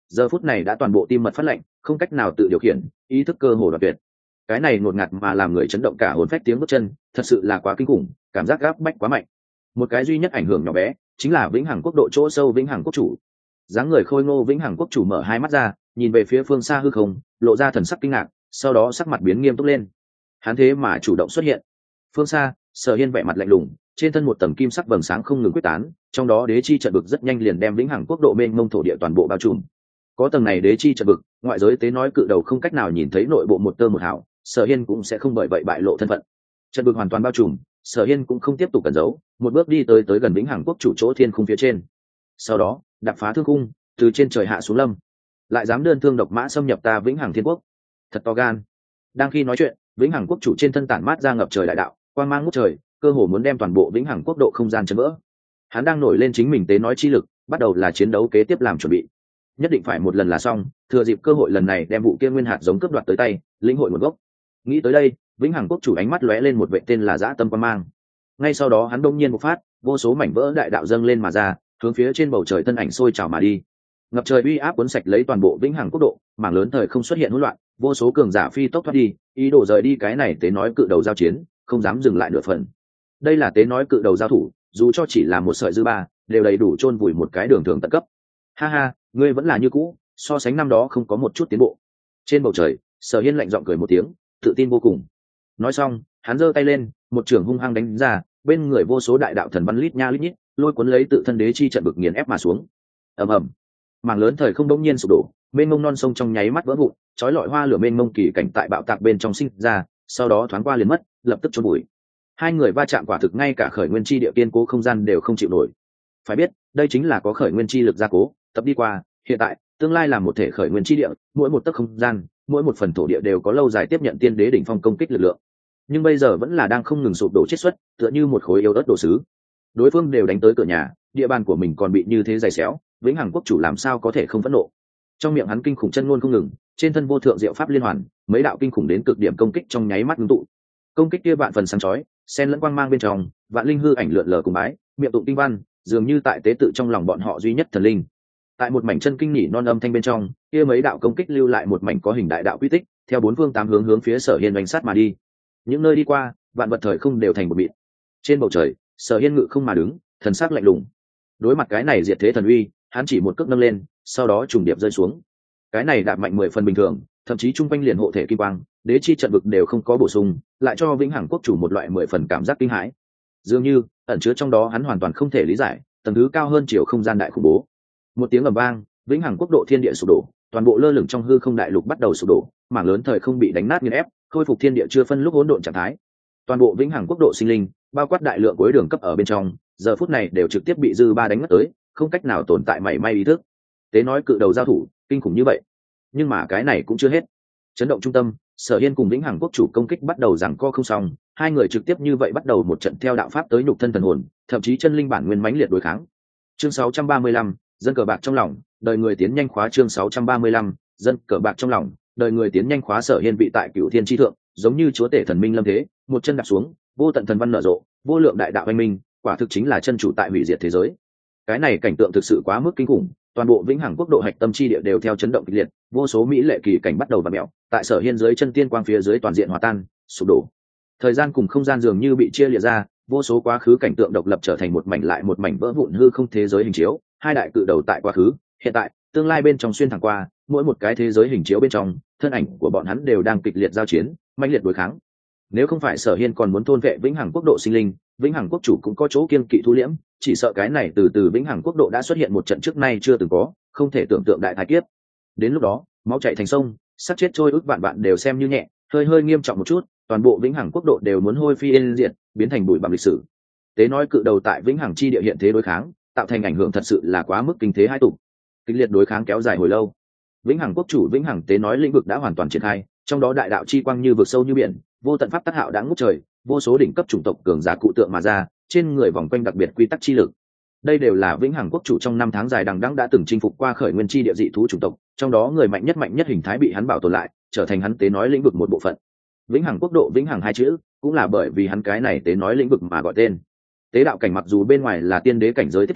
Speaker 1: giờ phút này đã toàn bộ tim mật phát lệnh, không cách nào tự điều khiển, ý thức cơ hồ đoạt tuyệt. Cái này ngột ngạt mà làm người chấn động cả hồn phách tiếng bước chân, thật sự là quá kinh khủng, cảm giác gáp bách quá mạnh. Một cái duy nhất ảnh hưởng nhỏ bé chính là vĩnh hằng quốc độ chỗ sâu vĩnh hằng quốc chủ. Dáng người khôi ngô vĩnh hằng quốc chủ mở hai mắt ra, nhìn về phía phương xa hư không, lộ ra thần sắc kinh ngạc, sau đó sắc mặt biến nghiêm túc lên. Hắn thế mà chủ động xuất hiện. Phương xa, Sở Hiên vẻ mặt lạnh lùng, trên thân một tầng kim sắc vầng sáng không ngừng quyết tán, trong đó đế chi trận vực rất nhanh liền đem vĩnh hằng quốc độ mênh mông thổ địa toàn bộ bao trùm. Có tầng này đế chi trận vực, ngoại giới tế nói cự đầu không cách nào nhìn thấy nội bộ một tơ một hào, Sở Hiên cũng sẽ không bởi vậy bại lộ thân phận. Trận vực hoàn toàn bao trùm, Sở Hiên cũng không tiếp tục cẩn giấu, một bước đi tới gần vĩnh hằng quốc chủ chỗ thiên khung phía trên. Sau đó, đạp phá thương khung, từ trên trời hạ xuống lâm. Lại dám đơn thương độc mã xâm nhập ta vĩnh hằng thiên quốc, thật to gan. Đang khi nói chuyện, vĩnh hằng quốc chủ trên thân tản mát ra ngập trời đại đạo, quang mang ngút trời, cơ hồ muốn đem toàn bộ vĩnh hằng quốc độ không gian chấn vỡ. Hắn đang nổi lên chính mình tế nói chi lực, bắt đầu là chiến đấu kế tiếp làm chuẩn bị. Nhất định phải một lần là xong, thừa dịp cơ hội lần này đem vụ kia nguyên hạt giống cướp đoạt tới tay, lĩnh hội một gốc. Nghĩ tới đây, vĩnh hằng quốc chủ ánh mắt lóe lên một vệ tên là dã tâm quang mang. Ngay sau đó hắn đông nhiên bộc phát, vô số mảnh vỡ đại đạo dâng lên mà ra, hướng phía trên bầu trời thân ảnh sôi trào mà đi. Ngập trời uy áp cuốn sạch lấy toàn bộ vĩnh hằng quốc độ, mảng lớn thời không xuất hiện hỗn loạn, vô số cường giả phi tốc thoát đi, ý đồ rời đi cái này tế nói cự đầu giao chiến, không dám dừng lại nửa phần. Đây là tế nói cự đầu giao thủ, dù cho chỉ là một sợi dư ba, đều đầy đủ chôn vùi một cái đường thường tận cấp. Ha ha, ngươi vẫn là như cũ, so sánh năm đó không có một chút tiến bộ. Trên bầu trời, Sở Hiên lạnh giọng cười một tiếng, tự tin vô cùng. Nói xong, hắn giơ tay lên, một trường hung hăng đánh ra, bên người vô số đại đạo thần văn lít nha lít nhít, lôi cuốn lấy tự thân đế chi trận bực nghiền ép mà xuống. Ầm ầm, mảng lớn thời không đống nhiên sụp đổ, mênh mông non sông trong nháy mắt vỡ vụn, chói lọi hoa lửa mênh mông kỳ cảnh tại bạo tạc bên trong sinh ra, sau đó thoáng qua liền mất, lập tức chôn bụi. Hai người va chạm quả thực ngay cả khởi nguyên chi địa kiên cố không gian đều không chịu nổi. Phải biết, đây chính là có khởi nguyên chi lực gia cố, tập đi qua, hiện tại, tương lai là một thể khởi nguyên chi địa, mỗi một tấc không gian, mỗi một phần thổ địa đều có lâu dài tiếp nhận tiên đế đỉnh phong công kích lực lượng. Nhưng bây giờ vẫn là đang không ngừng sụp đổ chiết xuất, tựa như một khối yếu ớt đồ sứ. Đối phương đều đánh tới cửa nhà, địa bàn của mình còn bị như thế dày xéo, vĩnh hằng quốc chủ làm sao có thể không phẫn nộ. Trong miệng hắn kinh khủng chân ngôn không ngừng, trên thân vô thượng diệu pháp liên hoàn, mấy đạo kinh khủng đến cực điểm công kích trong nháy mắt ngưng tụ. Công kích kia vạn phần sáng chói, xen lẫn quang mang bên trong, vạn linh hư ảnh lượn lờ cùng bái, miệng tụng kinh văn, dường như tại tế tự trong lòng bọn họ duy nhất thần linh. Tại một mảnh chân kinh nhỉ non âm thanh bên trong, kia mấy đạo công kích lưu lại một mảnh có hình đại đạo quy tích, theo bốn phương tám hướng hướng phía Sở Hiên đánh sát mà đi. Những nơi đi qua, vạn vật thời không đều thành một mịn. Trên bầu trời, Sở Hiên ngự không mà đứng, thần sắc lạnh lùng. Đối mặt cái này diệt thế thần uy, hắn chỉ một cước nâng lên, sau đó trùng điệp rơi xuống. Cái này đạp mạnh 10 phần bình thường, thậm chí trung quanh liền hộ thể kim quang, đế chi trận vực đều không có bổ sung, lại cho vĩnh hằng quốc chủ một loại 10 phần cảm giác kinh hãi. Dường như ẩn chứa trong đó hắn hoàn toàn không thể lý giải, tầng thứ cao hơn chiều không gian đại khủng bố. Một tiếng ầm vang, vĩnh hằng quốc độ thiên địa sụp đổ, toàn bộ lơ lửng trong hư không đại lục bắt đầu sụp đổ, mảng lớn thời không bị đánh nát nghiền ép, khôi phục thiên địa chưa phân lúc hỗn độn trạng thái. Toàn bộ vĩnh hằng quốc độ sinh linh, bao quát đại lượng cuối đường cấp ở bên trong, giờ phút này đều trực tiếp bị dư ba đánh mất tới, không cách nào tồn tại mảy may ý thức. Tế nói cự đầu giao thủ, kinh khủng như vậy. Nhưng mà cái này cũng chưa hết. Chấn động trung tâm, Sở Hiên cùng vĩnh hằng quốc chủ công kích bắt đầu giằng co không xong, hai người trực tiếp như vậy bắt đầu một trận theo đạo pháp tới nhục thân thần hồn, thậm chí chân linh bản nguyên mãnh liệt đối kháng. Chương 635, dân cờ bạc trong lòng, đời người tiến nhanh khóa. Chương 635, dân cờ bạc trong lòng, đời người tiến nhanh khóa. Sở Hiên vị tại Cửu Thiên chi thượng, giống như chúa tể thần minh lâm thế, một chân đạp xuống, vô tận thần văn nở rộ, vô lượng đại đạo anh minh, quả thực chính là chân chủ tại hủy diệt thế giới. Cái này cảnh tượng thực sự quá mức kinh khủng, toàn bộ vĩnh hằng quốc độ hạch tâm chi địa đều theo chấn động kịch liệt, vô số mỹ lệ kỳ cảnh bắt đầu vặn mèo, tại Sở Hiên dưới chân tiên quang phía dưới toàn diện hòa tan, sụp đổ. Thời gian cùng không gian dường như bị chia liệt ra, vô số quá khứ cảnh tượng độc lập trở thành một mảnh lại một mảnh vỡ vụn hư không thế giới hình chiếu, hai đại cự đầu tại quá khứ, hiện tại, tương lai bên trong xuyên thẳng qua, mỗi một cái thế giới hình chiếu bên trong, thân ảnh của bọn hắn đều đang kịch liệt giao chiến, mãnh liệt đối kháng. Nếu không phải Sở Hiên còn muốn thôn vệ vĩnh hằng quốc độ sinh linh, vĩnh hằng quốc chủ cũng có chỗ kiêng kỵ thu liễm, chỉ sợ cái này từ vĩnh hằng quốc độ đã xuất hiện một trận trước nay chưa từng có, không thể tưởng tượng đại thái kiếp. Đến lúc đó, máu chảy thành sông, sát chết trôi ức vạn vạn đều xem như nhẹ, hơi nghiêm trọng một chút, toàn bộ vĩnh hằng quốc độ đều muốn hôi phi yên diệt, biến thành bụi bặm lịch sử. Tế nói cự đầu tại vĩnh hằng chi địa hiện thế đối kháng, tạo thành ảnh hưởng thật sự là quá mức kinh thế hai tục. Kịch liệt đối kháng kéo dài hồi lâu. Vĩnh hằng quốc chủ vĩnh hằng tế nói lĩnh vực đã hoàn toàn triển khai, trong đó đại đạo chi quang như vực sâu như biển, vô tận pháp tác hạo đã ngút trời, vô số đỉnh cấp chủng tộc cường giả cụ tượng mà ra, trên người vòng quanh đặc biệt quy tắc chi lực. Đây đều là vĩnh hằng quốc chủ trong năm tháng dài đằng đẵng đã từng chinh phục qua khởi nguyên chi địa dị thú chủng tộc, trong đó người mạnh nhất hình thái bị hắn bảo tồn lại, trở thành hắn tế nói lĩnh vực một bộ phận. Vĩnh hằng quốc độ vĩnh hằng hai chữ, cũng là bởi vì hắn cái này tế nói lĩnh vực mà gọi tên. Tế đạo cảnh mặc dù bên ngoài là tiên đế cảnh giới tiếp theo,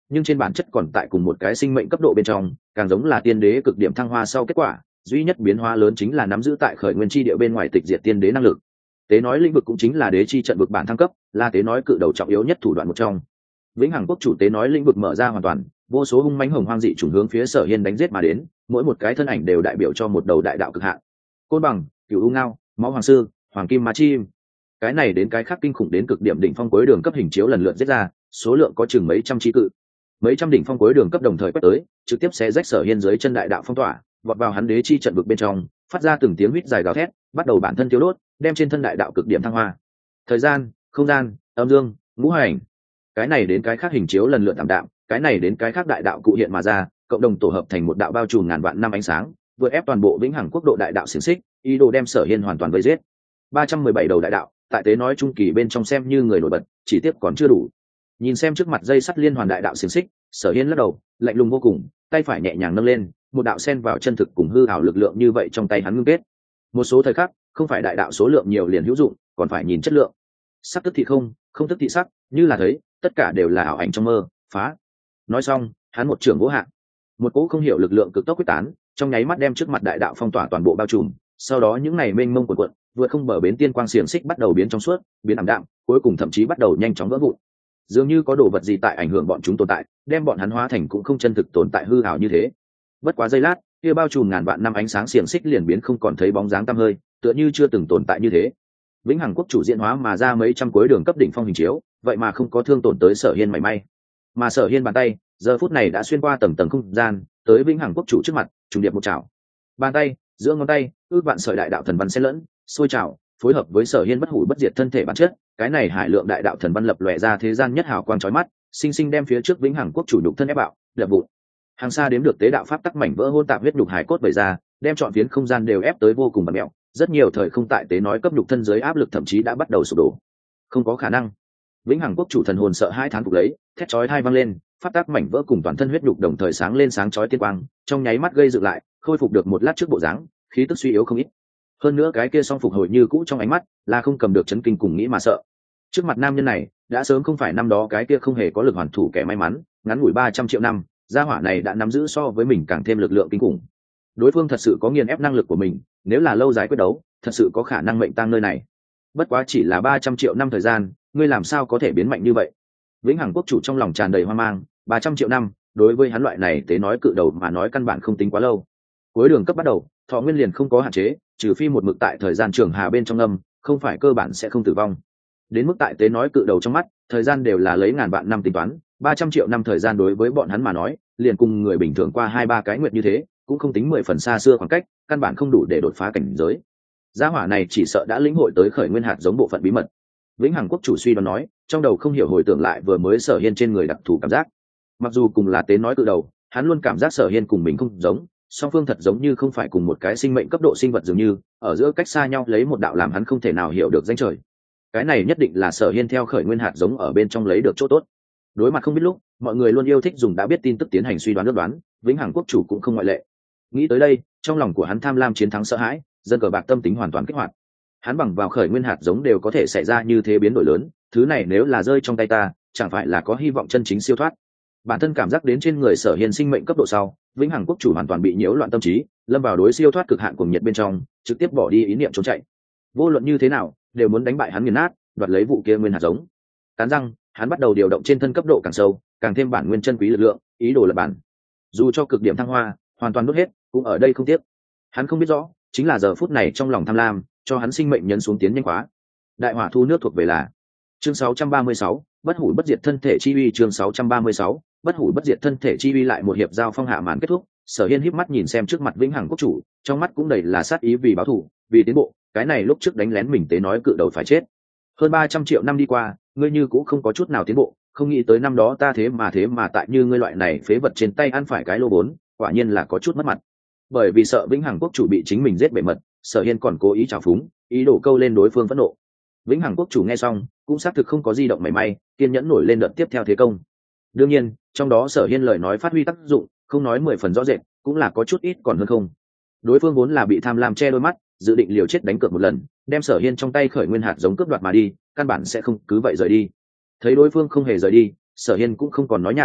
Speaker 1: nhưng trên bản chất còn tại cùng một cái sinh mệnh cấp độ bên trong, càng giống là tiên đế cực điểm thăng hoa sau kết quả. Duy nhất biến hóa lớn chính là nắm giữ tại khởi nguyên chi địa bên ngoài tịch diệt tiên đế năng lực. Tế nói lĩnh vực cũng chính là đế chi trận vực bản thăng cấp, là tế nói cự đầu trọng yếu nhất thủ đoạn một trong. Vĩnh hằng quốc chủ tế nói lĩnh vực mở ra hoàn toàn, vô số hung mãnh hồng hoang dị chủng hướng phía Sở Hiên đánh giết mà đến, mỗi một cái thân ảnh đều đại biểu cho một đầu đại đạo cực hạn. Côn bằng, cửu u ngao, máu hoàng sư, hoàng kim ma chim, cái này đến cái khác kinh khủng đến cực điểm đỉnh phong cuối đường cấp hình chiếu lần lượt giết ra, số lượng có chừng mấy trăm chi cự. Mấy trăm đỉnh phong cuối đường cấp đồng thời quét tới, trực tiếp xé rách Sở Hiên dưới chân đại đạo phong tỏa, vọt vào hắn đế chi trận vực bên trong, phát ra từng tiếng huýt dài gào thét, bắt đầu bản thân tiêu đốt, đem trên thân đại đạo cực điểm thăng hoa. Thời gian, không gian, âm dương, ngũ hành, cái này đến cái khác hình chiếu lần lượt tạm đạm, cái này đến cái khác đại đạo cụ hiện mà ra, cộng đồng tổ hợp thành một đạo bao trùm ngàn vạn năm ánh sáng, vượt ép toàn bộ vĩnh hằng quốc độ đại đạo xiển xích, ý đồ đem Sở Hiên hoàn toàn vây giết. 317 đầu đại đạo, tại tế nói trung kỳ bên trong xem như người nổi bật, chỉ tiếc còn chưa đủ. Nhìn xem trước mặt dây sắt liên hoàn đại đạo xiển xích, Sở Hiên lắc đầu, lạnh lùng vô cùng, tay phải nhẹ nhàng nâng lên, một đạo sen vào chân thực cùng hư ảo lực lượng như vậy trong tay hắn ngưng kết. Một số thời khắc, không phải đại đạo số lượng nhiều liền hữu dụng, còn phải nhìn chất lượng. Sắc tức thị không, không tức thị sắc, như là thấy, tất cả đều là ảo ảnh trong mơ, phá. Nói xong, hắn một trường vỗ hạ, một cỗ không hiểu lực lượng cực tốc quyết tán, trong nháy mắt đem trước mặt đại đạo phong tỏa toàn bộ bao trùm. Sau đó những này mênh mông cuộn cuộn, vượt không bờ bến tiên quang xiềng xích bắt đầu biến trong suốt, biến ảm đạm, cuối cùng thậm chí bắt đầu nhanh chóng vỡ vụn. Dường như có đồ vật gì tại ảnh hưởng bọn chúng tồn tại, đem bọn hắn hóa thành cũng không chân thực tồn tại hư ảo như thế. Bất quá giây lát, kia bao trùm ngàn vạn năm ánh sáng xiềng xích liền biến không còn thấy bóng dáng tăm hơi, tựa như chưa từng tồn tại như thế. Vĩnh hằng quốc chủ diễn hóa mà ra mấy trăm cuối đường cấp đỉnh phong hình chiếu, vậy mà không có thương tổn tới Sở Hiên mảy may. Mà Sở Hiên bàn tay, giờ phút này đã xuyên qua tầng tầng không gian, tới Vĩnh hằng quốc chủ trước mặt, trùng điệp một chảo. Bàn tay, giữa ngón tay, ước vạn sợi đại đạo thần văn xen lẫn, sôi trào, phối hợp với Sở Hiên bất hủ bất diệt thân thể bản chất, cái này hải lượng đại đạo thần văn lập lòe ra thế gian nhất hào quang chói mắt, sinh sinh đem phía trước Vĩnh hằng quốc chủ nhục thân ép bạo, đập vụn. Hàng xa đếm được tế đạo pháp tắc mảnh vỡ hôn tạp huyết nhục hải cốt bày ra, đem trọn phiến không gian đều ép tới vô cùng bẩn mẹo, rất nhiều thời không tại tế nói cấp nhục thân dưới áp lực thậm chí đã bắt đầu sụp đổ. Không có khả năng. Vĩnh hằng quốc chủ thần hồn sợ hai tháng phục lấy, thét chói tai vang lên, pháp tắc mảnh vỡ cùng toàn thân huyết nhục đồng thời sáng lên sáng chói tiên quang, trong nháy mắt gây dựng lại, khôi phục được một lát trước bộ dáng, khí tức suy yếu không ít. Hơn nữa cái kia song phục hồi như cũ trong ánh mắt, là không cầm được chấn kinh cùng nghĩ mà sợ. Trước mặt nam nhân này, đã sớm không phải năm đó cái kia không hề có lực hoàn thủ kẻ may mắn, ngắn ngủi 300 triệu năm, gia hỏa này đã nắm giữ so với mình càng thêm lực lượng kinh khủng. Đối phương thật sự có nghiền ép năng lực của mình, nếu là lâu dài quyết đấu, thật sự có khả năng mệnh tang nơi này. Bất quá chỉ là 300 triệu năm thời gian, ngươi làm sao có thể biến mạnh như vậy? Vĩnh hằng quốc chủ trong lòng tràn đầy hoang mang, 300 triệu năm, đối với hắn loại này tế nói cự đầu mà nói căn bản không tính quá lâu. Cuối đường cấp bắt đầu, thọ nguyên liền không có hạn chế, trừ phi một mực tại thời gian trường hà bên trong âm, không phải cơ bản sẽ không tử vong. Đến mức tại tế nói cự đầu trong mắt, thời gian đều là lấy ngàn vạn năm tính toán, 300 triệu năm thời gian đối với bọn hắn mà nói, liền cùng người bình thường qua 2-3 cái nguyệt như thế, cũng không tính 10 phần xa xưa khoảng cách, căn bản không đủ để đột phá cảnh giới. Gia hỏa này chỉ sợ đã lĩnh hội tới khởi nguyên hạt giống bộ phận bí mật. Vĩnh hằng quốc chủ suy đoán nói, trong đầu không hiểu hồi tưởng lại vừa mới Sở Hiên trên người đặc thù cảm giác. Mặc dù cùng là tế nói cự đầu, hắn luôn cảm giác Sở Hiên cùng mình không giống, song phương thật giống như không phải cùng một cái sinh mệnh cấp độ sinh vật dường như, ở giữa cách xa nhau lấy một đạo làm hắn không thể nào hiểu được danh trời. Cái này nhất định là Sở Hiên theo khởi nguyên hạt giống ở bên trong lấy được chỗ tốt. Đối mặt không biết lúc, mọi người luôn yêu thích dùng đã biết tin tức tiến hành suy đoán ước đoán, Vĩnh hằng quốc chủ cũng không ngoại lệ. Nghĩ tới đây, trong lòng của hắn tham lam chiến thắng sợ hãi, dân cờ bạc tâm tính hoàn toàn kích hoạt. Hắn bằng vào khởi nguyên hạt giống đều có thể xảy ra như thế biến đổi lớn, thứ này nếu là rơi trong tay ta, chẳng phải là có hy vọng chân chính siêu thoát. Bản thân cảm giác đến trên người Sở Hiên sinh mệnh cấp độ sau, Vĩnh hằng quốc chủ hoàn toàn bị nhiễu loạn tâm trí, lâm vào đối siêu thoát cực hạn cuồng nhiệt bên trong, trực tiếp bỏ đi ý niệm trốn chạy. Vô luận như thế nào, đều muốn đánh bại hắn nghiền nát, đoạt lấy vụ kia nguyên hạt giống. Cắn răng, hắn bắt đầu điều động trên thân cấp độ càng sâu, càng thêm bản nguyên chân quý lực lượng, ý đồ lập bản. Dù cho cực điểm thăng hoa, hoàn toàn đốt hết, cũng ở đây không tiếc. Hắn không biết rõ, chính là giờ phút này trong lòng tham lam, cho hắn sinh mệnh nhấn xuống tiến nhanh quá. Đại hỏa thu nước thuộc về là chương 636, bất hủ bất diệt thân thể chi uy. Chương 636, bất hủ bất diệt thân thể chi uy. Lại một hiệp giao phong hạ màn kết thúc, Sở Hiên híp mắt nhìn xem trước mặt Vĩnh hằng quốc chủ, trong mắt cũng đầy là sát ý vì báo thù, vì tiến bộ. Cái này lúc trước đánh lén mình tế nói cự đầu phải chết. Hơn 300 triệu năm đi qua, ngươi như cũng không có chút nào tiến bộ, không nghĩ tới năm đó ta thế mà tại như ngươi loại này phế vật trên tay ăn phải cái lô vốn, quả nhiên là có chút mất mặt. Bởi vì sợ Vĩnh hằng quốc chủ bị chính mình giết bể mật, Sở Hiên còn cố ý trào phúng, ý đồ câu lên đối phương phẫn nộ. Vĩnh hằng quốc chủ nghe xong, cũng xác thực không có di động mảy may, kiên nhẫn nổi lên đợt tiếp theo thế công. Đương nhiên, trong đó Sở Hiên lời nói phát huy tác dụng, không nói 10 phần rõ rệt, cũng là có chút ít còn hơn không. Đối phương vốn là bị tham lam che đôi mắt, dự định liều chết đánh cược một lần, đem Sở Hiên trong tay khởi nguyên hạt giống cướp đoạt mà đi, căn bản sẽ không cứ vậy rời đi. Thấy đối phương không hề rời đi, Sở Hiên cũng không còn nói nhảm,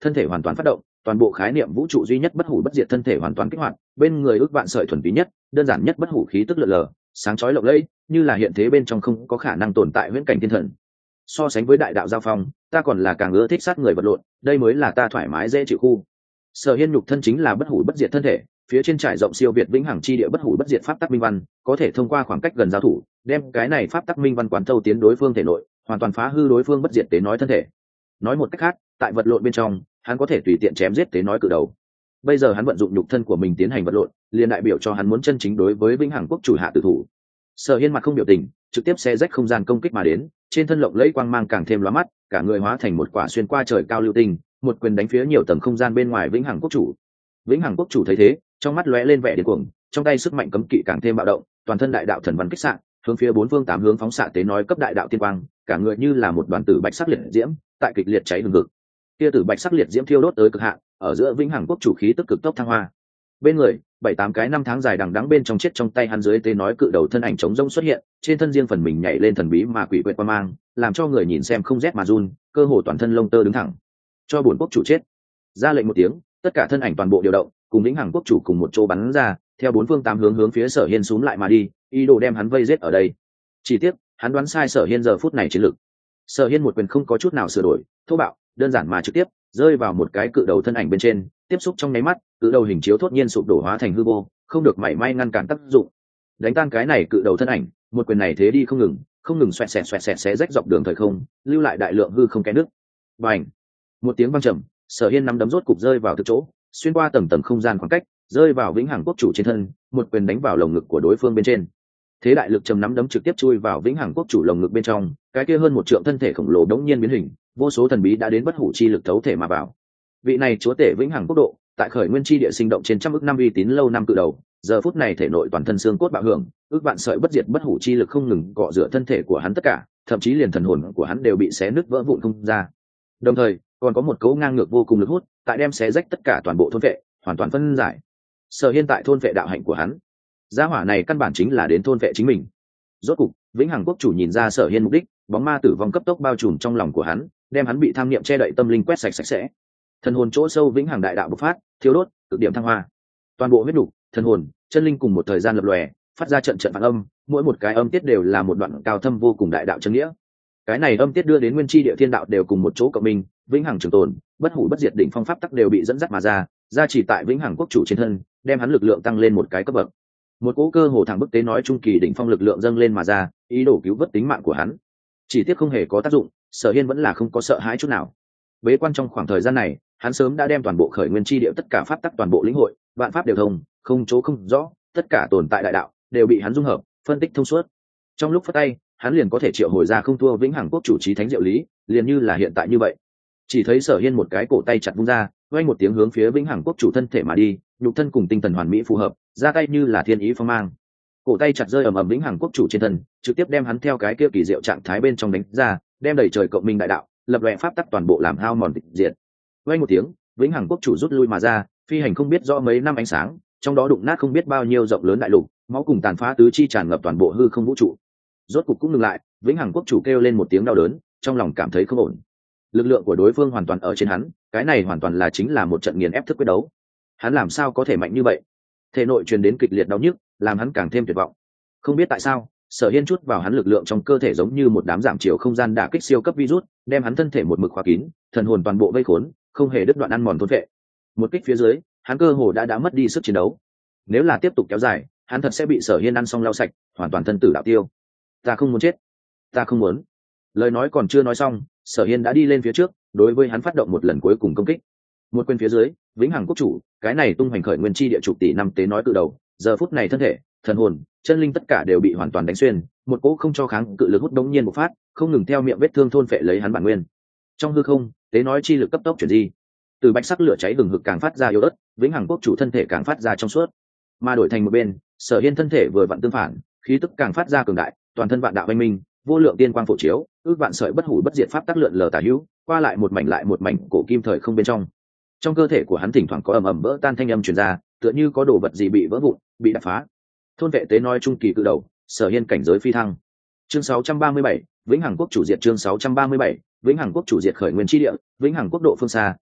Speaker 1: thân thể hoàn toàn phát động, toàn bộ khái niệm vũ trụ duy nhất bất hủ bất diệt thân thể hoàn toàn kích hoạt, bên người ước vạn sợi thuần túy nhất, đơn giản nhất bất hủ khí tức lượn lờ, sáng chói lộng lẫy, như là hiện thế bên trong không có khả năng tồn tại huyễn cảnh thiên thần. So sánh với đại đạo giao phong, ta còn là càng ưa thích sát người vật lộn, đây mới là ta thoải mái dễ chịu khu. Sở Hiên nhục thân chính là bất hủ bất diệt thân thể, phía trên trải rộng siêu việt vĩnh hằng chi địa bất hủ bất diệt pháp tắc minh văn, có thể thông qua khoảng cách gần giao thủ, đem cái này pháp tắc minh văn quán thâu tiến đối phương thể nội, hoàn toàn phá hư đối phương bất diệt tế nói thân thể. Nói một cách khác, tại vật lộn bên trong, hắn có thể tùy tiện chém giết tế nói cự đầu. Bây giờ hắn vận dụng nhục thân của mình tiến hành vật lộn, liền đại biểu cho hắn muốn chân chính đối với vĩnh hằng quốc chủ hạ tử thủ. Sở Hiên mặt không biểu tình, trực tiếp xé rách không gian công kích mà đến, trên thân lộng lẫy quang mang càng thêm lóa mắt, cả người hóa thành một quả xuyên qua trời cao lưu tinh, một quyền đánh phía nhiều tầng không gian bên ngoài vĩnh hằng quốc chủ. Vĩnh hằng quốc chủ thấy thế, trong mắt lóe lên vẻ điên cuồng, trong tay sức mạnh cấm kỵ càng thêm bạo động, toàn thân đại đạo thần văn kích xạ, hướng phía bốn phương tám hướng phóng xạ tế nói cấp đại đạo tiên quang, cả người như là một đoàn tử bạch sắc liệt diễm, tại kịch liệt cháy hừng hực. Kia tử bạch sắc liệt diễm thiêu đốt tới cực hạn, ở giữa vĩnh hằng quốc chủ khí tức cực tốc thăng hoa. Bên người, 7-8 cái năm tháng dài đằng đẵng bên trong chết trong tay hắn dưới tế nói cự đầu thân ảnh trống rỗng xuất hiện, trên thân riêng phần mình nhảy lên thần bí mà quỷ quyệt qua mang, làm cho người nhìn xem không rét mà run, cơ hồ toàn thân lông tơ đứng thẳng. Cho bổn quốc chủ chết. Ra lệnh một tiếng, tất cả thân ảnh toàn bộ điều động, cùng vĩnh hằng quốc chủ cùng một chỗ bắn ra, theo bốn phương tám hướng phía Sở Hiên xúm lại mà đi, ý đồ đem hắn vây giết ở đây. Chỉ tiếc, hắn đoán sai Sở Hiên giờ phút này chiến lực. Sở Hiên một quyền không có chút nào sửa đổi, thô bạo, đơn giản mà trực tiếp, rơi vào một cái cự đầu thân ảnh bên trên, tiếp xúc trong nháy mắt, cự đầu hình chiếu thốt nhiên sụp đổ hóa thành hư vô, không được mảy may ngăn cản tác dụng. Đánh tan cái này cự đầu thân ảnh, một quyền này thế đi không ngừng xoẹt xẹt xé rách dọc đường thời không, lưu lại đại lượng hư không kẽ nước. Bành! Một tiếng vang trầm, Sở Hiên nắm đấm rốt cục rơi vào thực chỗ, xuyên qua tầng tầng không gian khoảng cách, rơi vào vĩnh hằng quốc chủ trên thân, một quyền đánh vào lồng ngực của đối phương bên trên. Thế đại lực trầm nắm đấm trực tiếp chui vào vĩnh hằng quốc chủ lồng ngực bên trong, cái kia hơn một trượng thân thể khổng lồ đống nhiên biến hình, vô số thần bí đã đến bất hủ chi lực thấu thể mà vào. Vị này chúa tể vĩnh hằng quốc độ, tại khởi nguyên chi địa sinh động trên trăm ức năm uy tín lâu năm cự đầu, giờ phút này thể nội toàn thân xương cốt bạo hưởng, ước vạn sợi bất diệt bất hủ chi lực không ngừng cọ rửa thân thể của hắn tất cả, thậm chí liền thần hồn của hắn đều bị xé nứt vỡ vụn không ra. Đồng thời, còn có một cấu ngang ngược vô cùng lực hút, tại đem xé rách tất cả toàn bộ thôn vệ, hoàn toàn phân giải. Sở Hiên tại thôn vệ đạo hạnh của hắn. Gia hỏa này căn bản chính là đến thôn vệ chính mình. Rốt cục, vĩnh hằng quốc chủ nhìn ra Sở Hiên mục đích, bóng ma tử vong cấp tốc bao trùm trong lòng của hắn, đem hắn bị tham niệm che đậy tâm linh quét sạch sạch sẽ. Thần hồn chỗ sâu vĩnh hằng đại đạo bộc phát, thiếu đốt, cực điểm thăng hoa. Toàn bộ huyết nục, thần hồn, chân linh cùng một thời gian lập lòe, phát ra trận trận phản âm, mỗi một cái âm tiết đều là một đoạn cao thâm vô cùng đại đạo chân nghĩa. Cái này âm tiết đưa đến nguyên chi địa thiên đạo đều cùng một chỗ cộng minh, vĩnh hằng trường tồn, bất hủ bất diệt đỉnh phong pháp tắc đều bị dẫn dắt mà ra, gia chỉ tại vĩnh hằng quốc chủ trên thân, đem hắn lực lượng tăng lên một cái cấp bậc. Một cỗ cơ hồ thẳng bức tế nói trung kỳ đỉnh phong lực lượng dâng lên mà ra, ý đồ cứu vớt tính mạng của hắn. Chỉ tiếc không hề có tác dụng, Sở Hiên vẫn là không có sợ hãi chút nào. Bế quan trong khoảng thời gian này, hắn sớm đã đem toàn bộ khởi nguyên chi địa tất cả pháp tắc toàn bộ lĩnh hội, vạn pháp đều thông, không chỗ không rõ, tất cả tồn tại đại đạo đều bị hắn dung hợp, phân tích thông suốt. Trong lúc phất tay, hắn liền có thể triệu hồi ra không thua vĩnh hằng quốc chủ chí thánh diệu lý, liền như là hiện tại như vậy. Chỉ thấy Sở Hiên một cái cổ tay chặt vung ra, vang một tiếng hướng phía vĩnh hằng quốc chủ thân thể mà đi, nhục thân cùng tinh thần hoàn mỹ phù hợp, ra tay như là thiên ý phong mang. Cổ tay chặt rơi ầm ầm vĩnh hằng quốc chủ trên thân, trực tiếp đem hắn theo cái kia kỳ diệu trạng thái bên trong đánh ra, đem đầy trời cộng minh đại đạo, lập loè pháp tắc toàn bộ làm hao mòn tịch diệt. Vang một tiếng, vĩnh hằng quốc chủ rút lui mà ra, phi hành không biết rõ mấy năm ánh sáng, trong đó đụng nát không biết bao nhiêu rộng lớn đại lục, máu cùng tàn phá tứ chi tràn ngập toàn bộ hư không vũ trụ. Rốt cục cũng ngừng lại, vĩnh hằng quốc chủ kêu lên một tiếng đau đớn, trong lòng cảm thấy không ổn. Lực lượng của đối phương hoàn toàn ở trên hắn, cái này hoàn toàn là chính là một trận nghiền ép thức quyết đấu. Hắn làm sao có thể mạnh như vậy? Thể nội truyền đến kịch liệt đau nhức, làm hắn càng thêm tuyệt vọng. Không biết tại sao, Sở Hiên chút vào hắn lực lượng trong cơ thể giống như một đám giảm chiều không gian đả kích siêu cấp virus, đem hắn thân thể một mực khóa kín, thần hồn toàn bộ vây khốn, không hề đứt đoạn ăn mòn thôn phệ. Một kích phía dưới, hắn cơ hồ đã mất đi sức chiến đấu. Nếu là tiếp tục kéo dài, hắn thật sẽ bị Sở Hiên ăn xong lau sạch, hoàn toàn thân tử đạo tiêu. Ta không muốn chết, ta không muốn. Lời nói còn chưa nói xong, Sở Hiên đã đi lên phía trước, đối với hắn phát động một lần cuối cùng công kích. Một quyền phía dưới, vĩnh hằng quốc chủ, cái này tung hoành khởi nguyên chi địa chục tỷ năm tế nói cự đầu, giờ phút này thân thể, thần hồn, chân linh tất cả đều bị hoàn toàn đánh xuyên, một cỗ không cho kháng cự lực hút đống nhiên bộc phát, không ngừng theo miệng vết thương thôn phệ lấy hắn bản nguyên. Trong hư không, tế nói chi lực cấp tốc chuyển di, từ bạch sắc lửa cháy hừng hực càng phát ra yếu ớt, vĩnh hằng quốc chủ thân thể càng phát ra trong suốt. Mà đổi thành một bên, Sở Hiên thân thể vừa vặn tương phản, khí tức càng phát ra cường đại, toàn thân vạn đạo anh minh, vô lượng tiên quang phổ chiếu, ước vạn sợi bất hủ bất diệt pháp tác lượn lờ tả hữu, qua lại một mảnh lại một mảnh cổ kim thời không bên trong. Trong cơ thể của hắn thỉnh thoảng có ầm ầm vỡ tan thanh âm truyền ra, tựa như có đồ vật gì bị vỡ vụn, bị đập phá. Thôn vệ tế nói trung kỳ cự đầu, Sở Hiên cảnh giới phi thăng. Chương 637, vĩnh hằng quốc chủ diệt. Chương 637, vĩnh hằng quốc chủ diệt khởi nguyên chi địa, vĩnh hằng quốc độ phương xa,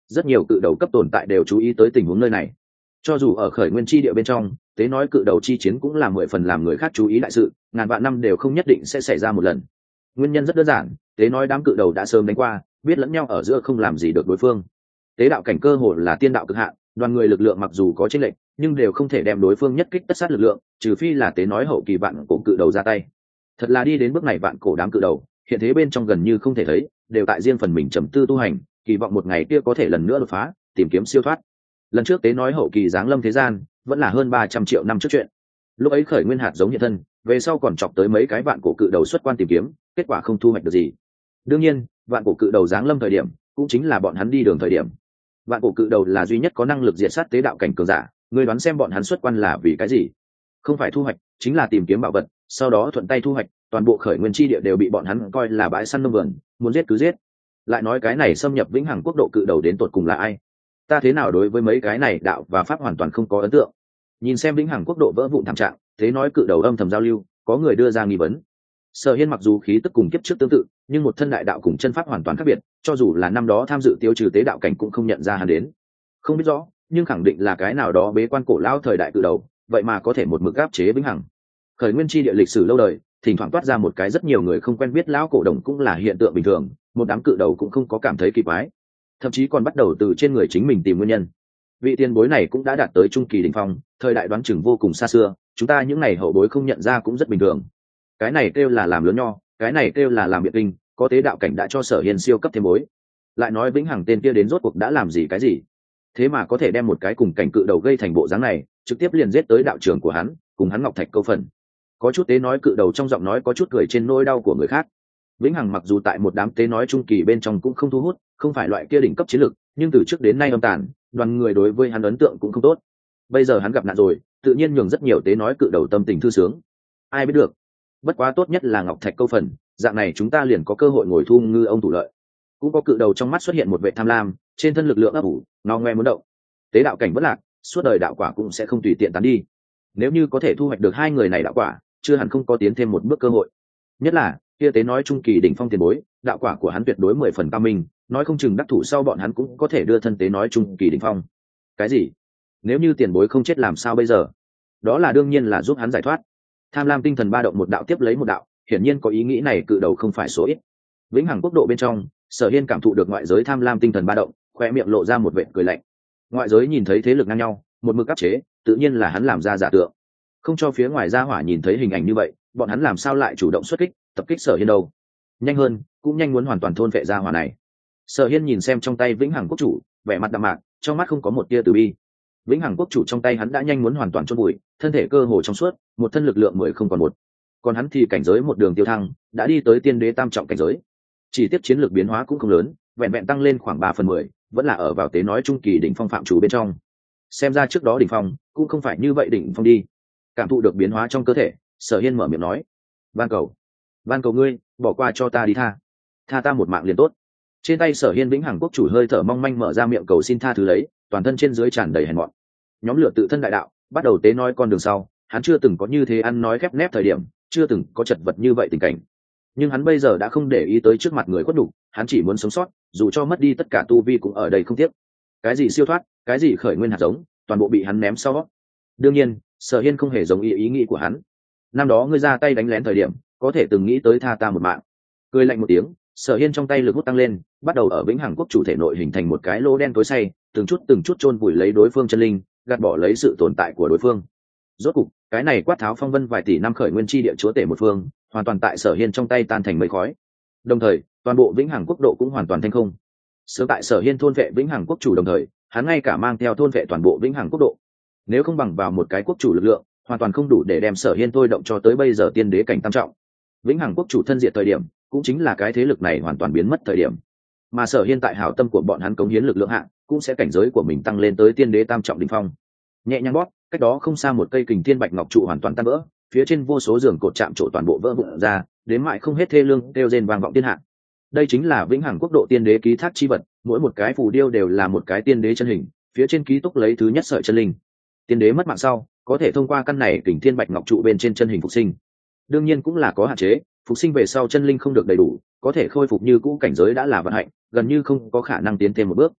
Speaker 1: rất nhiều cự đầu cấp tồn tại đều chú ý tới tình huống nơi này. Cho dù ở khởi nguyên chi địa bên trong, tế nói cự đầu chi chiến cũng là 10 phần làm người khác chú ý đại sự, ngàn vạn năm đều không nhất định sẽ xảy ra một lần. Nguyên nhân rất đơn giản, tế nói đám cự đầu đã sớm đánh qua, biết lẫn nhau ở giữa không làm gì được đối phương. Tế đạo cảnh cơ hồ là tiên đạo cực hạn, đoàn người lực lượng mặc dù có chênh lệch, nhưng đều không thể đem đối phương nhất kích tất sát lực lượng, trừ phi là tế nói hậu kỳ vạn cổ cự đầu ra tay. Thật là đi đến bước này vạn cổ đám cự đầu, hiện thế bên trong gần như không thể thấy, đều tại riêng phần mình trầm tư tu hành, kỳ vọng một ngày kia có thể lần nữa đột phá, tìm kiếm siêu thoát. Lần trước tế nói hậu kỳ giáng lâm thế gian, vẫn là hơn 300 triệu năm trước chuyện. Lúc ấy khởi nguyên hạt giống hiện thân, về sau còn chọc tới mấy cái vạn cổ cự đầu xuất quan tìm kiếm, kết quả không thu hoạch được gì. Đương nhiên, vạn cổ cự đầu giáng lâm thời điểm, cũng chính là bọn hắn đi đường thời điểm. Vạn cổ cự đầu là duy nhất có năng lực diệt sát tế đạo cảnh cường giả, người đoán xem bọn hắn xuất quan là vì cái gì? Không phải thu hoạch, chính là tìm kiếm bảo vật, sau đó thuận tay thu hoạch, toàn bộ khởi nguyên chi địa đều bị bọn hắn coi là bãi săn nông vườn, muốn giết cứ giết. Lại nói cái này xâm nhập vĩnh hằng quốc độ cự đầu đến tột cùng là ai? Ta thế nào đối với mấy cái này đạo và pháp hoàn toàn không có ấn tượng. Nhìn xem vĩnh hằng quốc độ vỡ vụn thảm trạng, thế nói cự đầu âm thầm giao lưu, có người đưa ra nghi vấn. Sở Hiên mặc dù khí tức cùng kiếp trước tương tự, nhưng một thân đại đạo cùng chân pháp hoàn toàn khác biệt, cho dù là năm đó tham dự tiêu trừ tế đạo cảnh cũng không nhận ra hắn đến. Không biết rõ, nhưng khẳng định là cái nào đó bế quan cổ lao thời đại cự đầu, vậy mà có thể một mực áp chế vĩnh hằng. Khởi nguyên chi địa lịch sử lâu đời, thỉnh thoảng toát ra một cái rất nhiều người không quen biết lão cổ đồng cũng là hiện tượng bình thường, một đám cự đầu cũng không có cảm thấy kỳ quái, thậm chí còn bắt đầu từ trên người chính mình tìm nguyên nhân. Vị tiền bối này cũng đã đạt tới trung kỳ đỉnh phong, thời đại đoán chừng vô cùng xa xưa, chúng ta những này hậu bối không nhận ra cũng rất bình thường. Cái này kêu là làm lớn nho, cái này kêu là làm biện kinh, có tế đạo cảnh đã cho Sở Hiên siêu cấp thêm bối. Lại nói vĩnh hằng tên kia đến rốt cuộc đã làm gì cái gì, thế mà có thể đem một cái cùng cảnh cự đầu gây thành bộ dáng này, trực tiếp liền giết tới đạo trưởng của hắn, cùng hắn ngọc thạch câu phần. Có chút tế nói cự đầu trong giọng nói có chút cười trên nỗi đau của người khác. Vĩnh hằng mặc dù tại một đám tế nói trung kỳ bên trong cũng không thu hút, không phải loại kia đỉnh cấp chiến lược, nhưng từ trước đến nay âm tàn, đoàn người đối với hắn ấn tượng cũng không tốt. Bây giờ hắn gặp nạn rồi, tự nhiên nhường rất nhiều tế nói cự đầu tâm tình thư sướng. Ai biết được, bất quá tốt nhất là ngọc thạch câu phần, dạng này chúng ta liền có cơ hội ngồi thu ngư ông thủ lợi. Cũng có cự đầu trong mắt xuất hiện một vệ tham lam, trên thân lực lượng ấp ủ, ngao ngoe muốn động. Tế đạo cảnh bất lạc, suốt đời đạo quả cũng sẽ không tùy tiện tán đi. Nếu như có thể thu hoạch được hai người này đạo quả, chưa hẳn không có tiến thêm một bước cơ hội. Nhất là kia tế nói trung kỳ đỉnh phong tiền bối, đạo quả của hắn tuyệt đối 10 phần cao minh, nói không chừng đắc thủ sau bọn hắn cũng có thể đưa thân tế nói trung kỳ đỉnh phong. Cái gì? Nếu như tiền bối không chết làm sao bây giờ? Đó là đương nhiên là giúp hắn giải thoát. Tham lam tinh thần ba động một đạo tiếp lấy một đạo, hiển nhiên có ý nghĩ này cự đầu không phải số ít. Vĩnh hằng quốc độ bên trong, Sở Hiên cảm thụ được ngoại giới tham lam tinh thần ba động, khoe miệng lộ ra một vệt cười lạnh. Ngoại giới nhìn thấy thế lực ngang nhau, một mực áp chế, tự nhiên là hắn làm ra giả tượng, không cho phía ngoài gia hỏa nhìn thấy hình ảnh như vậy, bọn hắn làm sao lại chủ động xuất kích, tập kích Sở Hiên đâu? Nhanh hơn, cũng nhanh muốn hoàn toàn thôn phệ gia hỏa này. Sở Hiên nhìn xem trong tay vĩnh hằng quốc chủ, vẻ mặt đạm mạc, trong mắt không có một tia từ bi. Vĩnh hằng quốc chủ trong tay hắn đã nhanh muốn hoàn toàn chôn bụi, thân thể cơ hồ trong suốt, một thân lực lượng 10 không còn một. Còn hắn thì cảnh giới một đường tiêu thăng, đã đi tới tiên đế tam trọng cảnh giới. Chỉ tiếp chiến lược biến hóa cũng không lớn, vẹn vẹn tăng lên khoảng 3/10, vẫn là ở vào tế nói trung kỳ đỉnh phong phạm chủ bên trong. Xem ra trước đó đỉnh phong cũng không phải như vậy đỉnh phong đi. Cảm thụ được biến hóa trong cơ thể, Sở Hiên mở miệng nói: van cầu ngươi, bỏ qua cho ta đi, tha ta một mạng liền tốt. Trên tay Sở Hiên vĩnh hằng quốc chủ hơi thở mong manh mở ra miệng cầu xin tha thứ lấy, toàn thân trên dưới tràn đầy hèn mọn. Nhóm lửa tự thân đại đạo, bắt đầu tế nói con đường sau, hắn chưa từng có như thế ăn nói khép nép thời điểm, chưa từng có chật vật như vậy tình cảnh. Nhưng hắn bây giờ đã không để ý tới trước mặt người khuất đủ, hắn chỉ muốn sống sót, dù cho mất đi tất cả tu vi cũng ở đây không tiếc. Cái gì siêu thoát, cái gì khởi nguyên hạt giống, toàn bộ bị hắn ném sau. Đương nhiên, Sở Hiên không hề giống ý nghĩ của hắn. Năm đó ngươi ra tay đánh lén thời điểm, có thể từng nghĩ tới tha ta một mạng. Cười lạnh một tiếng, Sở Hiên trong tay lực hút tăng lên, bắt đầu ở vĩnh hằng quốc chủ thể nội hình thành một cái lỗ đen tối say, từng chút chôn vùi lấy đối phương chân linh, gạt bỏ lấy sự tồn tại của đối phương. Rốt cục, cái này quát tháo phong vân vài tỷ năm khởi nguyên chi địa chúa tể một phương, hoàn toàn tại Sở Hiên trong tay tan thành mây khói. Đồng thời, toàn bộ vĩnh hằng quốc độ cũng hoàn toàn thanh không. Sớm tại Sở Hiên thôn vệ vĩnh hằng quốc chủ đồng thời, hắn ngay cả mang theo thôn vệ toàn bộ vĩnh hằng quốc độ. Nếu không bằng vào một cái quốc chủ lực lượng, hoàn toàn không đủ để đem Sở Hiên thôi động cho tới bây giờ tiên đế cảnh tam trọng. Vĩnh hằng quốc chủ thân diệt thời điểm, cũng chính là cái thế lực này hoàn toàn biến mất thời điểm. Mà Sở Hiên tại hảo tâm của bọn hắn cống hiến lực lượng hạng, cũng sẽ cảnh giới của mình tăng lên tới tiên đế tam trọng đỉnh phong. Nhẹ nhàng bóp, cách đó không xa một cây kình thiên bạch ngọc trụ hoàn toàn tan vỡ, phía trên vô số giường cột chạm trổ toàn bộ vỡ vụn ra, đến mại không hết thê lương kêu rên vang vọng thiên hạ. Đây chính là vĩnh hằng quốc độ tiên đế ký thác chi vật, mỗi một cái phù điêu đều là một cái tiên đế chân hình, phía trên ký túc lấy thứ nhất sợi chân linh. Tiên đế mất mạng sau, có thể thông qua căn này kình thiên bạch ngọc trụ bên trên chân hình phục sinh. Đương nhiên cũng là có hạn chế, phục sinh về sau chân linh không được đầy đủ, có thể khôi phục như cũ cảnh giới đã là vận hạnh, gần như không có khả năng tiến thêm một bước.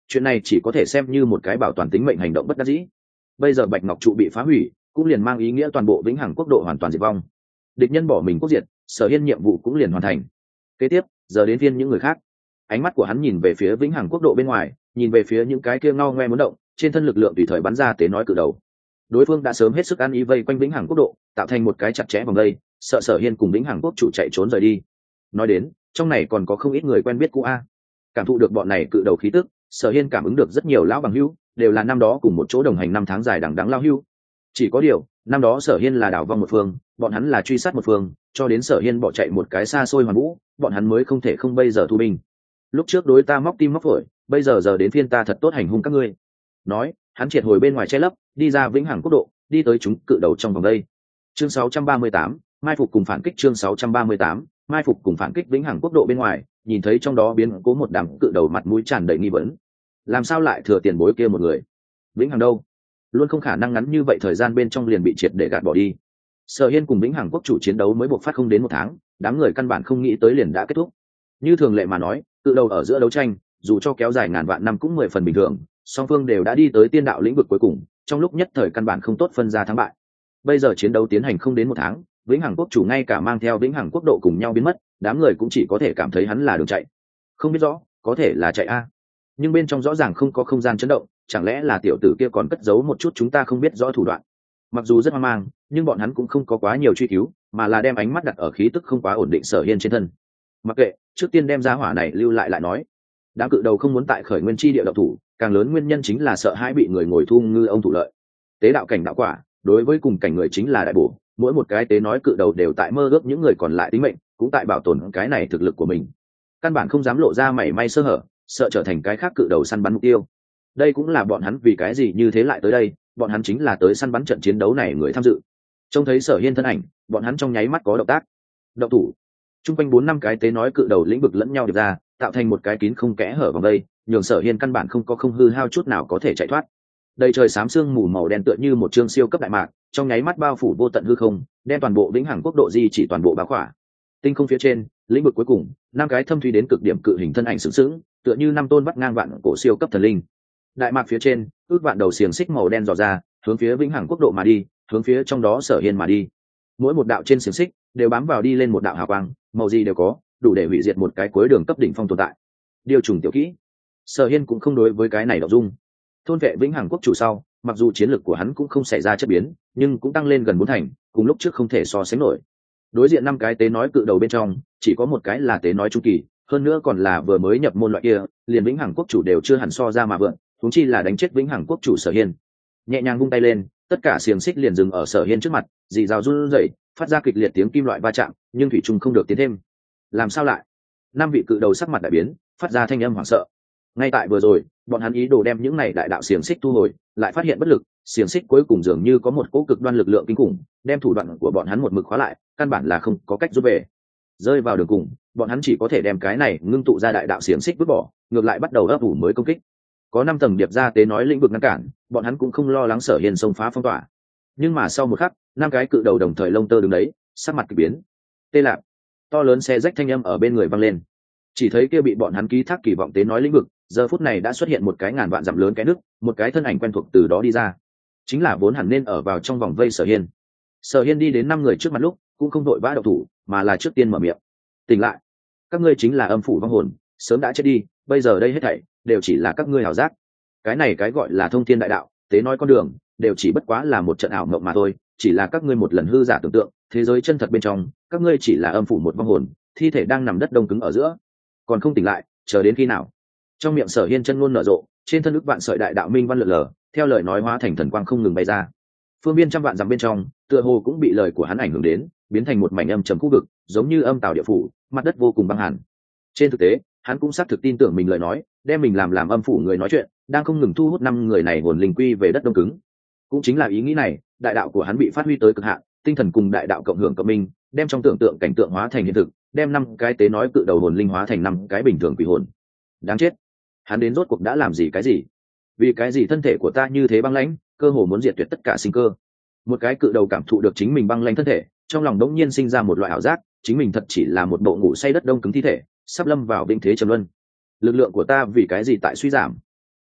Speaker 1: chuyện này chỉ có thể xem như một cái bảo toàn tính mệnh hành động bất đắc dĩ. Bây giờ bạch ngọc trụ bị phá hủy cũng liền mang ý nghĩa toàn bộ vĩnh hằng quốc độ hoàn toàn diệt vong, địch nhân bỏ mình quốc diệt, Sở Hiên nhiệm vụ cũng liền hoàn thành. Kế tiếp giờ đến phiên những người khác. Ánh mắt của hắn nhìn về phía vĩnh hằng quốc độ bên ngoài, nhìn về phía những cái kia ngao ngoe muốn động, trên thân lực lượng tùy thời bắn ra tế nói cử đầu. Đối phương đã sớm hết sức ăn ý vây quanh vĩnh hằng quốc độ, tạo thành một cái chặt chẽ vòng vây, sợ Sở Hiên cùng vĩnh hằng quốc chủ chạy trốn rời đi. Nói đến trong này còn có không ít người quen biết cũ a. Cảm thụ được bọn này cự đầu khí tức, Sở Hiên cảm ứng được rất nhiều lão bằng hữu, đều là năm đó cùng một chỗ đồng hành năm tháng dài đằng đẵng lao hữu. Chỉ có điều năm đó Sở Hiên là đảo vong một phương, bọn hắn là truy sát một phương, cho đến Sở Hiên bỏ chạy một cái xa xôi hoàn vũ, bọn hắn mới không thể không bây giờ thu binh. Lúc trước đối ta móc tim móc phổi, bây giờ đến phiên ta thật tốt hành hung các ngươi. Nói hắn triệt hồi bên ngoài che lấp, đi ra vĩnh hằng quốc độ, đi tới chúng cự đầu trong vòng đây. Chương 638, mai phục cùng phản kích. Chương 638, mai phục cùng phản kích. Vĩnh hằng quốc độ bên ngoài, nhìn thấy trong đó biến cố một đám cự đầu mặt mũi tràn đầy nghi vấn. Làm sao lại thừa tiền bối kia một người? Vĩnh hằng đâu? Luôn không khả năng ngắn như vậy thời gian bên trong liền bị triệt để gạt bỏ đi. Sở Hiên cùng vĩnh hằng quốc chủ chiến đấu mới buộc phát không đến một tháng, đám người căn bản không nghĩ tới liền đã kết thúc. Như thường lệ mà nói, cự đầu ở giữa đấu tranh, dù cho kéo dài ngàn vạn năm cũng 10 phần bình thường, song phương đều đã đi tới tiên đạo lĩnh vực cuối cùng, trong lúc nhất thời căn bản không tốt phân ra thắng bại. Bây giờ chiến đấu tiến hành không đến một tháng, vĩnh hằng quốc chủ ngay cả mang theo vĩnh hằng quốc độ cùng nhau biến mất, đám người cũng chỉ có thể cảm thấy hắn là đường chạy. Không biết rõ, có thể là chạy a, nhưng bên trong rõ ràng không có không gian chấn động, chẳng lẽ là tiểu tử kia còn cất giấu một chút chúng ta không biết rõ thủ đoạn. Mặc dù rất hoang mang, nhưng bọn hắn cũng không có quá nhiều truy cứu, mà là đem ánh mắt đặt ở khí tức không quá ổn định Sở Hiên trên thân. Mặc kệ, trước tiên đem giá hỏa này lưu lại nói. Đám cự đầu không muốn tại khởi nguyên chi địa độc thủ, càng lớn nguyên nhân chính là sợ hãi bị người ngồi thu ngư ông thủ lợi. Tế đạo cảnh đạo quả, đối với cùng cảnh người chính là đại bổ, mỗi một cái tế nói cự đầu đều tại mơ ước những người còn lại tính mệnh, cũng tại bảo tồn cái này thực lực của mình. Căn bản không dám lộ ra mảy may sơ hở, sợ trở thành cái khác cự đầu săn bắn mục tiêu. Đây cũng là bọn hắn vì cái gì như thế lại tới đây, bọn hắn chính là tới săn bắn trận chiến đấu này người tham dự. Trông thấy Sở Hiên thân ảnh, bọn hắn trong nháy mắt có động tác. Động thủ. Trung quanh 4-5 cái tế nói cự đầu lĩnh vực lẫn nhau điệp ra, tạo thành một cái kín không kẽ hở vòng đây, nhường Sở Hiên căn bản không có không hư hao chút nào có thể chạy thoát. Đầy trời xám sương mù màu đen tựa như một chương siêu cấp đại mạc, trong nháy mắt bao phủ vô tận hư không, đem toàn bộ vĩnh hằng quốc độ di chỉ toàn bộ bao khỏa. Tinh không phía trên, lĩnh vực cuối cùng, 5 cái thâm thúy đến cực điểm cự hình thân ảnh sướng sướng, tựa như 5 tôn vắt ngang vạn cổ siêu cấp thần linh. Đại mạc phía trên, ước vạn đầu xiềng xích màu đen dò ra, hướng phía vĩnh hằng quốc độ mà đi, hướng phía trong đó Sở Hiên mà đi. Mỗi một đạo trên xiềng xích đều bám vào đi lên một đạo hào quang, màu gì đều có, đủ để hủy diệt một cái cuối đường cấp đỉnh phong tồn tại. Điều trùng tiểu kỹ. Sở Hiên cũng không đối với cái này động dung. Thôn vệ vĩnh hằng quốc chủ sau, mặc dù chiến lược của hắn cũng không xảy ra chất biến, nhưng cũng tăng lên gần 4 thành, cùng lúc trước không thể so sánh nổi. Đối diện 5 cái tế nói cự đầu bên trong, chỉ có một cái là tế nói trung kỳ, hơn nữa còn là vừa mới nhập môn loại kia, liền vĩnh hằng quốc chủ đều chưa hẳn so ra mà vượn, huống chi là đánh chết vĩnh hằng quốc chủ Sở Hiên. Nhẹ nhàng vung tay lên, tất cả xiềng xích liền dừng ở Sở Hiên trước mặt, dì rào run rẩy, phát ra kịch liệt tiếng kim loại va chạm, nhưng thủy chung không được tiến thêm. Làm sao lại? 5 vị cự đầu sắc mặt đại biến, phát ra thanh âm hoảng sợ. Ngay tại vừa rồi, bọn hắn ý đồ đem những này đại đạo xiềng xích thu hồi, lại phát hiện bất lực, xiềng xích cuối cùng dường như có một cỗ cực đoan lực lượng kinh khủng, đem thủ đoạn của bọn hắn một mực khóa lại, căn bản là không có cách rút về. Rơi vào đường cùng, bọn hắn chỉ có thể đem cái này ngưng tụ ra đại đạo xiềng xích vứt bỏ, ngược lại bắt đầu ấp ủ mới công kích. Có 5 tầng điệp ra tế nói lĩnh vực ngăn cản, bọn hắn cũng không lo lắng Sở Hiên xông phá phong tỏa. Nhưng mà sau một khắc, 5 cái cự đầu đồng thời lông tơ đứng đấy, sắc mặt kỳ biến. Tê lạc, to lớn xe rách thanh âm ở bên người vang lên. Chỉ thấy kia bị bọn hắn ký thác kỳ vọng tế nói lĩnh vực, giờ phút này đã xuất hiện một cái ngàn vạn dặm lớn cái nước, một cái thân ảnh quen thuộc từ đó đi ra. Chính là vốn hẳn nên ở vào trong vòng vây Sở Hiên. Sở Hiên đi đến 5 người trước mặt lúc, cũng không vội vã động thủ, mà là trước tiên mở miệng. Tỉnh lại, các ngươi chính là âm phủ vong hồn, sớm đã chết đi, bây giờ đây hết thảy đều chỉ là các ngươi ảo giác. Cái này cái gọi là thông thiên đại đạo, tế nói con đường, đều chỉ bất quá là một trận ảo mộng mà thôi, chỉ là các ngươi một lần hư giả tưởng tượng, thế giới chân thật bên trong, các ngươi chỉ là âm phủ một vong hồn, thi thể đang nằm đất đông cứng ở giữa, còn không tỉnh lại, chờ đến khi nào? Trong miệng Sở Hiên chân ngôn nở rộ, trên thân ức vạn sợi đại đạo minh văn lượn lờ, theo lời nói hóa thành thần quang không ngừng bay ra. Phương viên trăm vạn dặm bên trong, tựa hồ cũng bị lời của hắn ảnh hưởng đến, biến thành một mảnh âm trầm khu vực, giống như âm tào địa phủ, mặt đất vô cùng băng hàn. Trên thực tế, hắn cũng xác thực tin tưởng mình lời nói, đem mình làm âm phủ người nói chuyện, đang không ngừng thu hút 5 người này hồn linh quy về đất đông cứng. Cũng chính là ý nghĩ này, đại đạo của hắn bị phát huy tới cực hạn, tinh thần cùng đại đạo cộng hưởng cộng minh, đem trong tưởng tượng cảnh tượng hóa thành hiện thực, đem 5 cái tế nói cự đầu hồn linh hóa thành 5 cái bình thường quỷ hồn. Đáng chết, hắn đến rốt cuộc đã làm gì cái gì? Vì cái gì thân thể của ta như thế băng lãnh, cơ hồ muốn diệt tuyệt tất cả sinh cơ? Một cái cự đầu cảm thụ được chính mình băng lãnh thân thể, trong lòng đống nhiên sinh ra một loại ảo giác, chính mình thật chỉ là một bộ ngủ say đất đông cứng thi thể, sắp lâm vào vĩnh thế trầm luân. Lực lượng của ta vì cái gì tại suy giảm?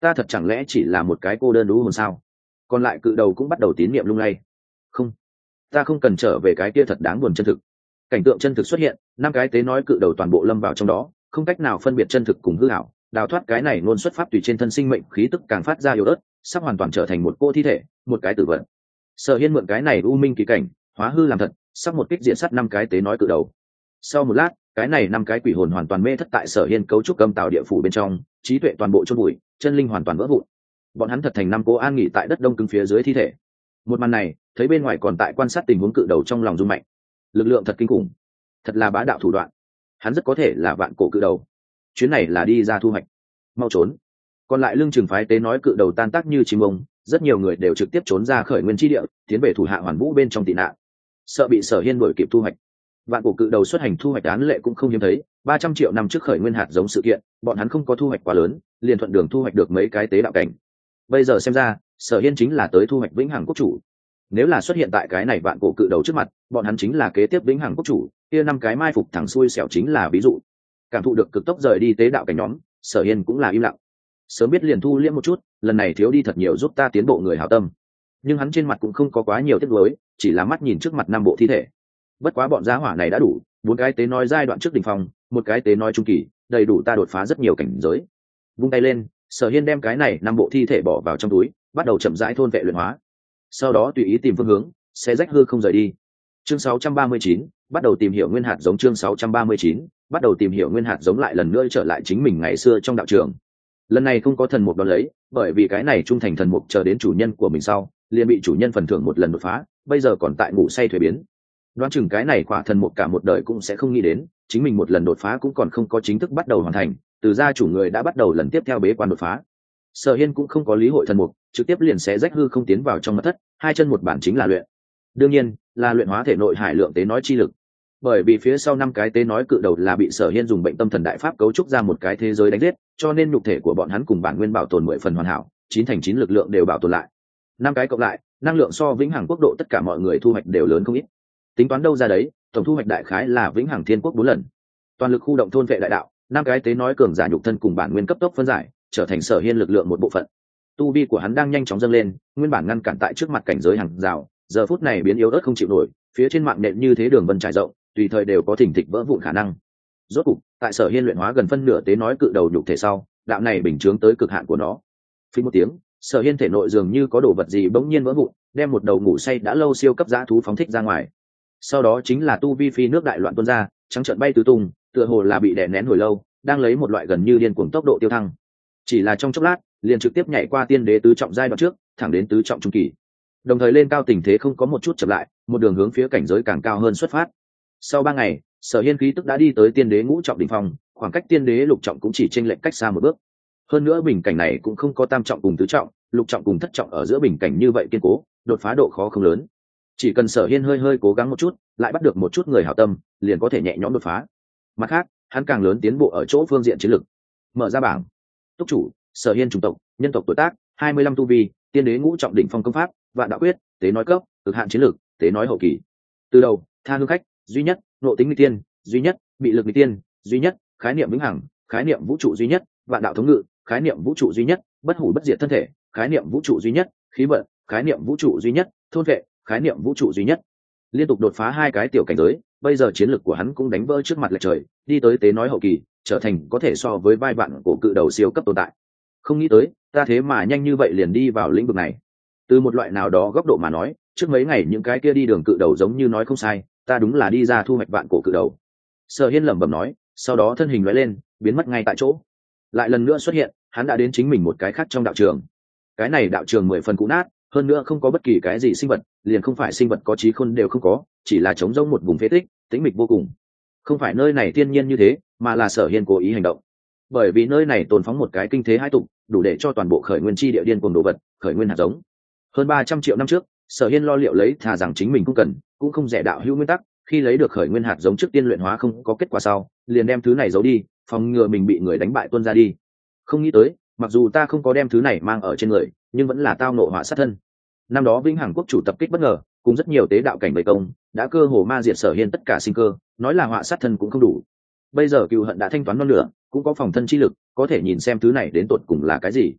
Speaker 1: ta thật chẳng lẽ chỉ là một cái cô đơn đú hồn sao? Còn lại cự đầu cũng bắt đầu tín niệm lung lay. Không, ta không cần trở về cái kia thật đáng buồn chân thực. Cảnh tượng chân thực xuất hiện, 5 cái tế nói cự đầu toàn bộ lâm vào trong đó, không cách nào phân biệt chân thực cùng hư ảo, đào thoát cái này luôn xuất phát tùy trên thân sinh mệnh khí tức càng phát ra yếu ớt, sắp hoàn toàn trở thành một cô thi thể, một cái tử vật. Sở Hiên mượn cái này u minh kỳ cảnh, hóa hư làm thật, sắp một kích diện sát 5 cái tế nói cự đầu. Sau một lát, cái này 5 cái quỷ hồn hoàn toàn mê thất tại Sở Hiên cấu trúc âm tạo địa phủ bên trong, trí tuệ toàn bộ chôn bụi, chân linh hoàn toàn vỡ vụn. Bọn hắn thật thành 5 cô an nghỉ tại đất đông cứng phía dưới thi thể. Một màn này, thấy bên ngoài còn tại quan sát tình huống cự đầu trong lòng rung mạnh. Lực lượng thật kinh khủng, thật là bá đạo thủ đoạn. Hắn rất có thể là vạn cổ cự đầu. Chuyến này là đi ra thu hoạch, mau trốn. Còn lại lưng chừng phái tế nói cự đầu tan tác như chim ông, rất nhiều người đều trực tiếp trốn ra khởi nguyên chi địa, tiến về thủ hạ hoàn vũ bên trong tị nạn, sợ bị Sở Hiên đuổi kịp thu hoạch. Vạn cổ cự đầu xuất hành thu hoạch án lệ cũng không hiếm thấy, 300 triệu năm trước khởi nguyên hạt giống sự kiện, bọn hắn không có thu hoạch quá lớn, liền thuận đường thu hoạch được mấy cái tế đạo cảnh. Bây giờ xem ra, Sở Hiên chính là tới thu hoạch vĩnh hằng quốc chủ. Nếu là xuất hiện tại cái này vạn cổ cự đầu trước mặt, bọn hắn chính là kế tiếp vĩnh hằng quốc chủ, kia 5 cái mai phục thẳng xuôi xẻo chính là ví dụ. Cảm thụ được cực tốc rời đi tế đạo cảnh nhóm, Sở Hiên cũng là im lặng. Sớm biết liền thu liễm một chút, lần này thiếu đi thật nhiều giúp ta tiến bộ người hảo tâm. Nhưng hắn trên mặt cũng không có quá nhiều tiếc nuối, chỉ là mắt nhìn trước mặt 5 bộ thi thể. Bất quá bọn giá hỏa này đã đủ, 4 cái tế nói giai đoạn trước đỉnh phong, 1 cái tế nói trung kỳ, đầy đủ ta đột phá rất nhiều cảnh giới. Vung tay lên, Sở Hiên đem cái này 5 bộ thi thể bỏ vào trong túi, bắt đầu chậm rãi thôn vệ luyện hóa. Sau đó tùy ý tìm phương hướng, sẽ rách hư không rời đi. Chương 639, bắt đầu tìm hiểu nguyên hạt giống. Chương 639, bắt đầu tìm hiểu nguyên hạt giống, lại lần nữa trở lại chính mình ngày xưa trong đạo trường. Lần này không có thần mục đón lấy, bởi vì cái này trung thành thần mục chờ đến chủ nhân của mình sau, liền bị chủ nhân phần thưởng một lần đột phá, bây giờ còn tại ngủ say thuế biến. Đoán chừng cái này quả thần mục cả một đời cũng sẽ không nghĩ đến, chính mình một lần đột phá cũng còn không có chính thức bắt đầu hoàn thành, từ gia chủ người đã bắt đầu lần tiếp theo bế quan đột phá. Sở Hiên cũng không có lý hội thần mục, trực tiếp liền xé rách hư không tiến vào trong mật thất, 2 chân một bản chính là luyện. Đương nhiên, là luyện hóa thể nội hải lượng tế nói chi lực. Bởi vì phía sau 5 cái tế nói cự đầu là bị Sở Hiên dùng bệnh tâm thần đại pháp cấu trúc ra một cái thế giới đánh giết, cho nên nhục thể của bọn hắn cùng bản nguyên bảo tồn 10 phần hoàn hảo, 9 thành 9 lực lượng đều bảo tồn lại. 5 cái cộng lại, năng lượng so vĩnh hằng quốc độ tất cả mọi người thu hoạch đều lớn không ít. Tính toán đâu ra đấy, tổng thu hoạch đại khái là vĩnh hằng thiên quốc 4 lần. Toàn lực khu động thôn vệ đại đạo, 5 cái tế nói cường giả nhục thân cùng bản nguyên cấp tốc phân giải, trở thành Sở Hiên lực lượng một bộ phận. Tu vi của hắn đang nhanh chóng dâng lên, nguyên bản ngăn cản tại trước mặt cảnh giới hàng rào, giờ phút này biến yếu ớt không chịu nổi, phía trên mạng nện như thế đường vân trải rộng, tùy thời đều có thỉnh thịch vỡ vụn khả năng. Rốt cục, tại Sở Hiên luyện hóa gần phân nửa tế nói cự đầu nhục thể sau, đạo này bình chướng tới cực hạn của nó. Phí một tiếng, Sở Hiên thể nội dường như có đồ vật gì bỗng nhiên vỡ vụn, đem một đầu ngủ say đã lâu siêu cấp dã thú phóng thích ra ngoài. Sau đó chính là tu vi phi nước đại loạn tuôn ra, trắng trợn bay tứ tung, tựa hồ là bị đè nén hồi lâu, đang lấy một loại gần như điên cuồng tốc độ tiêu thăng. Chỉ là trong chốc lát, liền trực tiếp nhảy qua tiên đế tứ trọng giai đoạn trước, thẳng đến tứ trọng trung kỳ. Đồng thời lên cao tình thế không có một chút chậm lại, một đường hướng phía cảnh giới càng cao hơn xuất phát. Sau 3 ngày, Sở Hiên khí tức đã đi tới tiên đế ngũ trọng đỉnh phong, khoảng cách tiên đế lục trọng cũng chỉ chênh lệch cách xa một bước. Hơn nữa bình cảnh này cũng không có tam trọng cùng tứ trọng, lục trọng cùng thất trọng ở giữa bình cảnh như vậy kiên cố, đột phá độ khó không lớn. Chỉ cần Sở Hiên hơi hơi cố gắng một chút, lại bắt được một chút người hảo tâm, liền có thể nhẹ nhõm đột phá. Mặt khác, hắn càng lớn tiến bộ ở chỗ phương diện chiến lược. Mở ra bảng. Túc chủ, Sở Hiên chủng tộc, nhân tộc tuổi tác, 25 tu vi, tiên đế ngũ trọng đỉnh phong công pháp, vạn đạo quyết, tế nói cấp, cực hạn chiến lược, tế nói hậu kỳ. Từ đầu, tha hương khách, duy nhất, nộ tính nguy tiên, duy nhất, bị lực nguy tiên, duy nhất, khái niệm vĩnh hằng, khái niệm vũ trụ duy nhất, vạn đạo thống ngự, khái niệm vũ trụ duy nhất, bất hủ bất diệt thân thể, khái niệm vũ trụ duy nhất, khí vận, khái niệm vũ trụ duy nhất, thôn vệ, khái niệm vũ trụ duy nhất. Liên tục đột phá 2 cái tiểu cảnh giới, bây giờ chiến lược của hắn cũng đánh vỡ trước mặt lệch trời, đi tới tế nói hậu kỳ, trở thành có thể so với vai vạn của cự đầu siêu cấp tồn tại. Không nghĩ tới, ta thế mà nhanh như vậy liền đi vào lĩnh vực này. Từ một loại nào đó góc độ mà nói, trước mấy ngày những cái kia đi đường cự đầu giống như nói không sai, ta đúng là đi ra thu hoạch vạn cổ cự đầu. Sở Hiên lẩm bẩm nói, sau đó thân hình lóe lên, biến mất ngay tại chỗ. Lại lần nữa xuất hiện, hắn đã đến chính mình một cái khác trong đạo trường. Cái này đạo trường 10 phần cũ nát, hơn nữa không có bất kỳ cái gì sinh vật, liền không phải sinh vật có trí khôn đều không có, chỉ là trống rỗng một vùng phế tích, tĩnh mịch vô cùng. Không phải nơi này thiên nhiên như thế, mà là Sở Hiên cố ý hành động. Bởi vì nơi này tồn phóng một cái kinh thế hai tục, đủ để cho toàn bộ khởi nguyên chi địa điên cuồng đồ vật, khởi nguyên hạt giống. Hơn 300 triệu năm trước, Sở Hiên lo liệu lấy thà rằng chính mình cũng cần, cũng không rẻ đạo hữu nguyên tắc, khi lấy được khởi nguyên hạt giống trước tiên luyện hóa không có kết quả sau, liền đem thứ này giấu đi, phòng ngừa mình bị người đánh bại tuôn ra đi. Không nghĩ tới, mặc dù ta không có đem thứ này mang ở trên người, nhưng vẫn là tao ngộ họa sát thân. Năm đó Vĩnh Hằng quốc chủ tập kích bất ngờ, cùng rất nhiều tế đạo cảnh bày công, đã cơ hồ ma diệt Sở Hiên tất cả sinh cơ, nói là họa sát thân cũng không đủ. Bây giờ cừu hận đã thanh toán non lửa, cũng có phòng thân chi lực, có thể nhìn xem thứ này đến tột cùng là cái gì.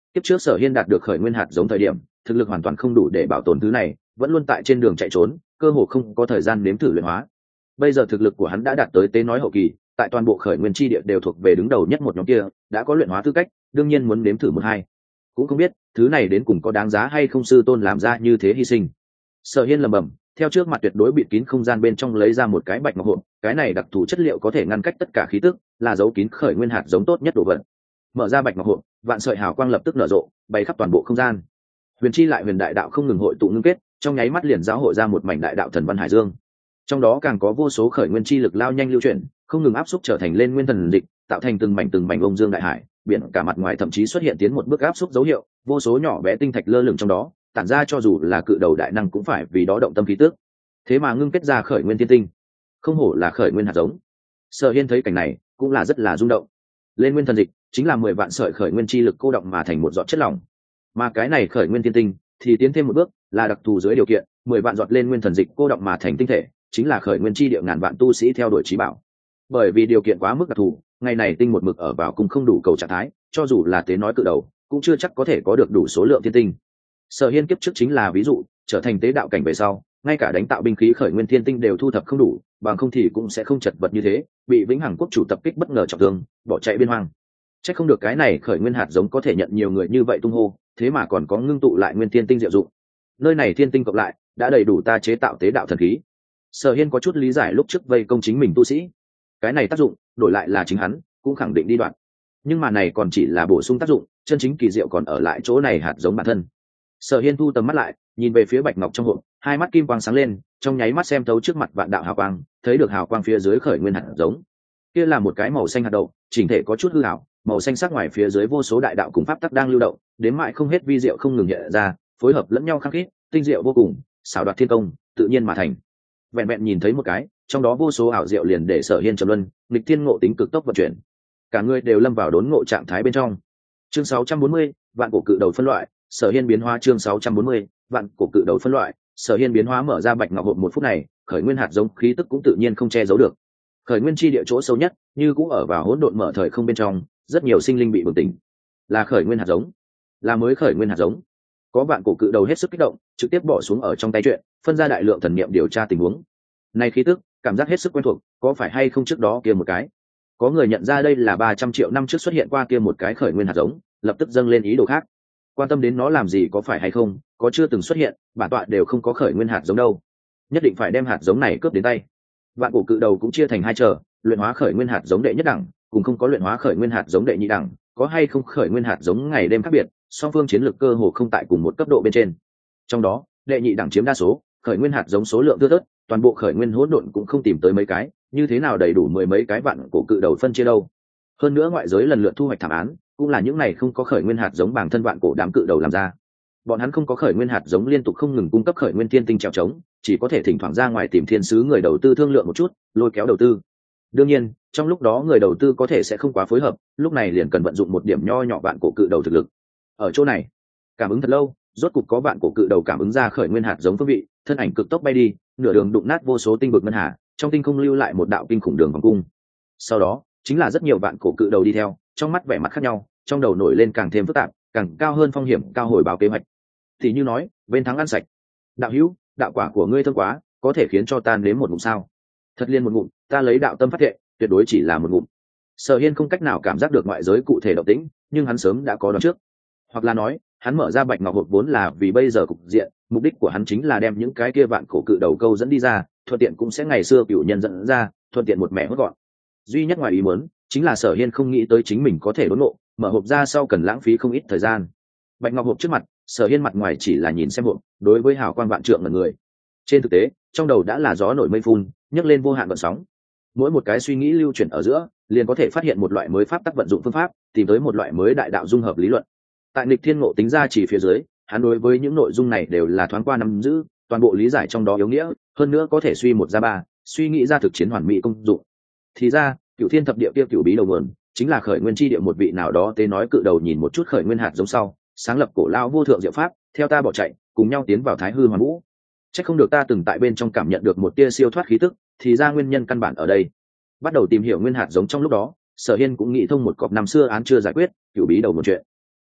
Speaker 1: Kiếp trước Sở Hiên đạt được khởi nguyên hạt giống thời điểm, thực lực hoàn toàn không đủ để bảo tồn thứ này, vẫn luôn tại trên đường chạy trốn, cơ hồ không có thời gian nếm thử luyện hóa. Bây giờ thực lực của hắn đã đạt tới tế nói hậu kỳ, tại toàn bộ khởi nguyên chi địa đều thuộc về đứng đầu nhất một nhóm kia, đã có luyện hóa tư cách, đương nhiên muốn nếm thử một hai. Cũng không biết thứ này đến cùng có đáng giá hay không, sư tôn làm ra như thế hy sinh. Sở Hiên lẩm bẩm, theo trước mặt tuyệt đối bịt kín không gian bên trong lấy ra một cái bạch ngọc hộp, cái này đặc thù chất liệu có thể ngăn cách tất cả khí tức, là dấu kín khởi nguyên hạt giống tốt nhất đồ vật. Mở ra bạch ngọc hộp, vạn sợi hào quang lập tức nở rộ, bay khắp toàn bộ không gian. Huyền chi lại huyền đại đạo không ngừng hội tụ ngưng kết, trong nháy mắt liền giáo hội ra một mảnh đại đạo thần văn hải dương. Trong đó càng có vô số khởi nguyên chi lực lao nhanh lưu chuyển, không ngừng áp xúc trở thành lên nguyên thần dịch, tạo thành từng mảnh ông dương đại hải, biển cả mặt ngoài thậm chí xuất hiện tiến một bước áp xúc dấu hiệu, vô số nhỏ bé tinh thạch lơ lửng trong đó, tản ra cho dù là cự đầu đại năng cũng phải vì đó động tâm khí tức. Thế mà ngưng kết ra khởi nguyên thiên tinh, không hổ là khởi nguyên hạt giống. Sở Hiên thấy cảnh này cũng là rất là rung động. Lên nguyên thần dịch chính là 10 vạn sợi khởi nguyên chi lực cô động mà thành một giọt chất lỏng, mà cái này khởi nguyên thiên tinh thì tiến thêm một bước, là đặc thù dưới điều kiện 10 vạn giọt lên nguyên thần dịch cô động mà thành tinh thể, chính là khởi nguyên chi địa ngàn vạn tu sĩ theo đuổi chí bảo. Bởi vì điều kiện quá mức đặc thù, ngày này tinh một mực ở vào cùng không đủ cầu trạng thái, cho dù là tế nói cự đầu cũng chưa chắc có thể có được đủ số lượng thiên tinh. Sở Hiên kiếp trước chính là ví dụ, trở thành tế đạo cảnh về sau, ngay cả đánh tạo binh khí khởi nguyên thiên tinh đều thu thập không đủ, bằng không thì cũng sẽ không chật vật như thế, bị Vĩnh Hằng quốc chủ tập kích bất ngờ trọng thương, bỏ chạy biên hoang. Chắc không được cái này khởi nguyên hạt giống có thể nhận nhiều người như vậy tung hô, thế mà còn có ngưng tụ lại nguyên thiên tinh diệu dụng. Nơi này thiên tinh cộng lại đã đầy đủ ta chế tạo tế đạo thần khí. Sở Hiên có chút lý giải lúc trước vây công chính mình tu sĩ, cái này tác dụng đổi lại là chính hắn cũng khẳng định đi đoạn, nhưng mà này còn chỉ là bổ sung tác dụng, chân chính kỳ diệu còn ở lại chỗ này hạt giống bản thân. Sở Hiên thu tầm mắt lại, nhìn về phía bạch ngọc trong hộp, hai mắt kim quang sáng lên, trong nháy mắt xem thấu trước mặt vạn đạo hào quang, thấy được hào quang phía dưới khởi nguyên hạt giống. Kia là một cái màu xanh hạt đậu, chỉnh thể có chút hư ảo, màu xanh sắc ngoài phía dưới vô số đại đạo cùng pháp tắc đang lưu động, đến mãi không hết vi diệu không ngừng hiện ra, phối hợp lẫn nhau khắc khít, tinh diệu vô cùng, xảo đoạt thiên công, tự nhiên mà thành. Vẹn vẹn nhìn thấy một cái, trong đó vô số ảo diệu liền để Sở Hiên trầm luân, nghịch thiên ngộ tính cực tốc vận chuyển. Cả người đều lâm vào đốn ngộ trạng thái bên trong. Chương 640, vạn cổ cự đầu phân loại, Sở Hiên biến hóa. Chương 640, vạn cổ cự đầu phân loại, Sở Hiên biến hóa. Mở ra bạch ngọc hộp một phút này, khởi nguyên hạt giống khí tức cũng tự nhiên không che giấu được. Khởi nguyên chi địa chỗ sâu nhất, như cũng ở vào hỗn độn mở thời không bên trong, rất nhiều sinh linh bị bừng tỉnh. Là khởi nguyên hạt giống, là mới khởi nguyên hạt giống. Có vạn cổ cự đầu hết sức kích động, trực tiếp bỏ xuống ở trong tay chuyện, phân ra đại lượng thần niệm điều tra tình huống. Này khí tức, cảm giác hết sức quen thuộc, có phải hay không trước đó kia một cái? Có người nhận ra đây là 300 triệu năm trước xuất hiện qua kia một cái khởi nguyên hạt giống, lập tức dâng lên ý đồ khác. Quan tâm đến nó làm gì có phải hay không, có chưa từng xuất hiện, bản tọa đều không có khởi nguyên hạt giống đâu. Nhất định phải đem hạt giống này cướp đến tay. Vạn cổ cự đầu cũng chia thành hai chờ, luyện hóa khởi nguyên hạt giống đệ nhất đẳng, cùng không có luyện hóa khởi nguyên hạt giống đệ nhị đẳng, có hay không khởi nguyên hạt giống ngày đêm khác biệt, song phương chiến lược cơ hồ không tại cùng một cấp độ bên trên. Trong đó, đệ nhị đẳng chiếm đa số, khởi nguyên hạt giống số lượng thưa thớt, toàn bộ khởi nguyên hỗn độn cũng không tìm tới mấy cái, như thế nào đầy đủ 10 mấy cái vạn cổ cự đầu phân chia đâu. Hơn nữa ngoại giới lần lượt thu hoạch thảm án, cũng là những này không có khởi nguyên hạt giống bản thân vạn cổ đám cự đầu làm ra. Bọn hắn không có khởi nguyên hạt giống liên tục không ngừng cung cấp khởi nguyên thiên tinh trèo trống, chỉ có thể thỉnh thoảng ra ngoài tìm thiên sứ người đầu tư thương lượng một chút, lôi kéo đầu tư. Đương nhiên, trong lúc đó người đầu tư có thể sẽ không quá phối hợp, lúc này liền cần vận dụng một điểm nho nhỏ vạn cổ cự đầu thực lực. Ở chỗ này, cảm ứng thật lâu, rốt cục có vạn cổ cự đầu cảm ứng ra khởi nguyên hạt giống phương vị, thân ảnh cực tốc bay đi, nửa đường đụng nát vô số tinh vực ngân hà, trong tinh không lưu lại một đạo kinh khủng đường vòng cung. Sau đó, chính là rất nhiều vạn cổ cự đầu đi theo, trong mắt vẻ mặt khác nhau, trong đầu nổi lên càng thêm phức tạp, càng cao hơn phong hiểm cao hồi báo kế hoạch. Thì như nói, bên thắng ăn sạch. Đạo hữu, đạo quả của ngươi thơm quá, có thể khiến cho ta nếm một ngụm sao? Thật liên một ngụm, ta lấy đạo tâm phát thệ, tuyệt đối chỉ là một ngụm. Sở Hiên không cách nào cảm giác được ngoại giới cụ thể động tĩnh, nhưng hắn sớm đã có đoán trước. Hoặc là nói, hắn mở ra bạch ngọc hộp vốn là vì bây giờ cục diện, mục đích của hắn chính là đem những cái kia vạn cổ cự đầu câu dẫn đi ra, thuận tiện cũng sẽ ngày xưa cựu nhân dẫn ra, thuận tiện một mẻ hốt gọn. Duy nhất ngoài ý muốn, chính là Sở Hiên không nghĩ tới chính mình có thể đốn ngộ, mở hộp ra sau cần lãng phí không ít thời gian. Bạch ngọc hộp trước mặt, Sở Hiên mặt ngoài chỉ là nhìn xem hộp, đối với hào quang vạn trượng là người. Trên thực tế, trong đầu đã là gió nổi mây phun, nhấc lên vô hạn vận sóng. Mỗi một cái suy nghĩ lưu chuyển ở giữa, liền có thể phát hiện một loại mới pháp tắc vận dụng phương pháp, tìm tới một loại mới đại đạo dung hợp lý luận. Tại nghịch thiên ngộ tính ra chỉ phía dưới, hắn đối với những nội dung này đều là thoáng qua nắm giữ, toàn bộ lý giải trong đó yếu nghĩa, hơn nữa có thể suy một ra ba, suy nghĩ ra thực chiến hoàn mỹ công dụng. Thì ra, Cửu Thiên thập địa kia cửu bí đầu nguồn, chính là khởi nguyên chi địa một vị nào đó tế nói cự đầu nhìn một chút khởi nguyên hạt giống sau, sáng lập cổ lao vô thượng diệu pháp, theo ta bỏ chạy, cùng nhau tiến vào Thái Hư Hoàn Vũ. Chắc không được ta từng tại bên trong cảm nhận được một tia siêu thoát khí tức, thì ra nguyên nhân căn bản ở đây. Bắt đầu tìm hiểu nguyên hạt giống trong lúc đó, Sở Hiên cũng nghĩ thông một cọp năm xưa án chưa giải quyết, cửu bí đầu một chuyện.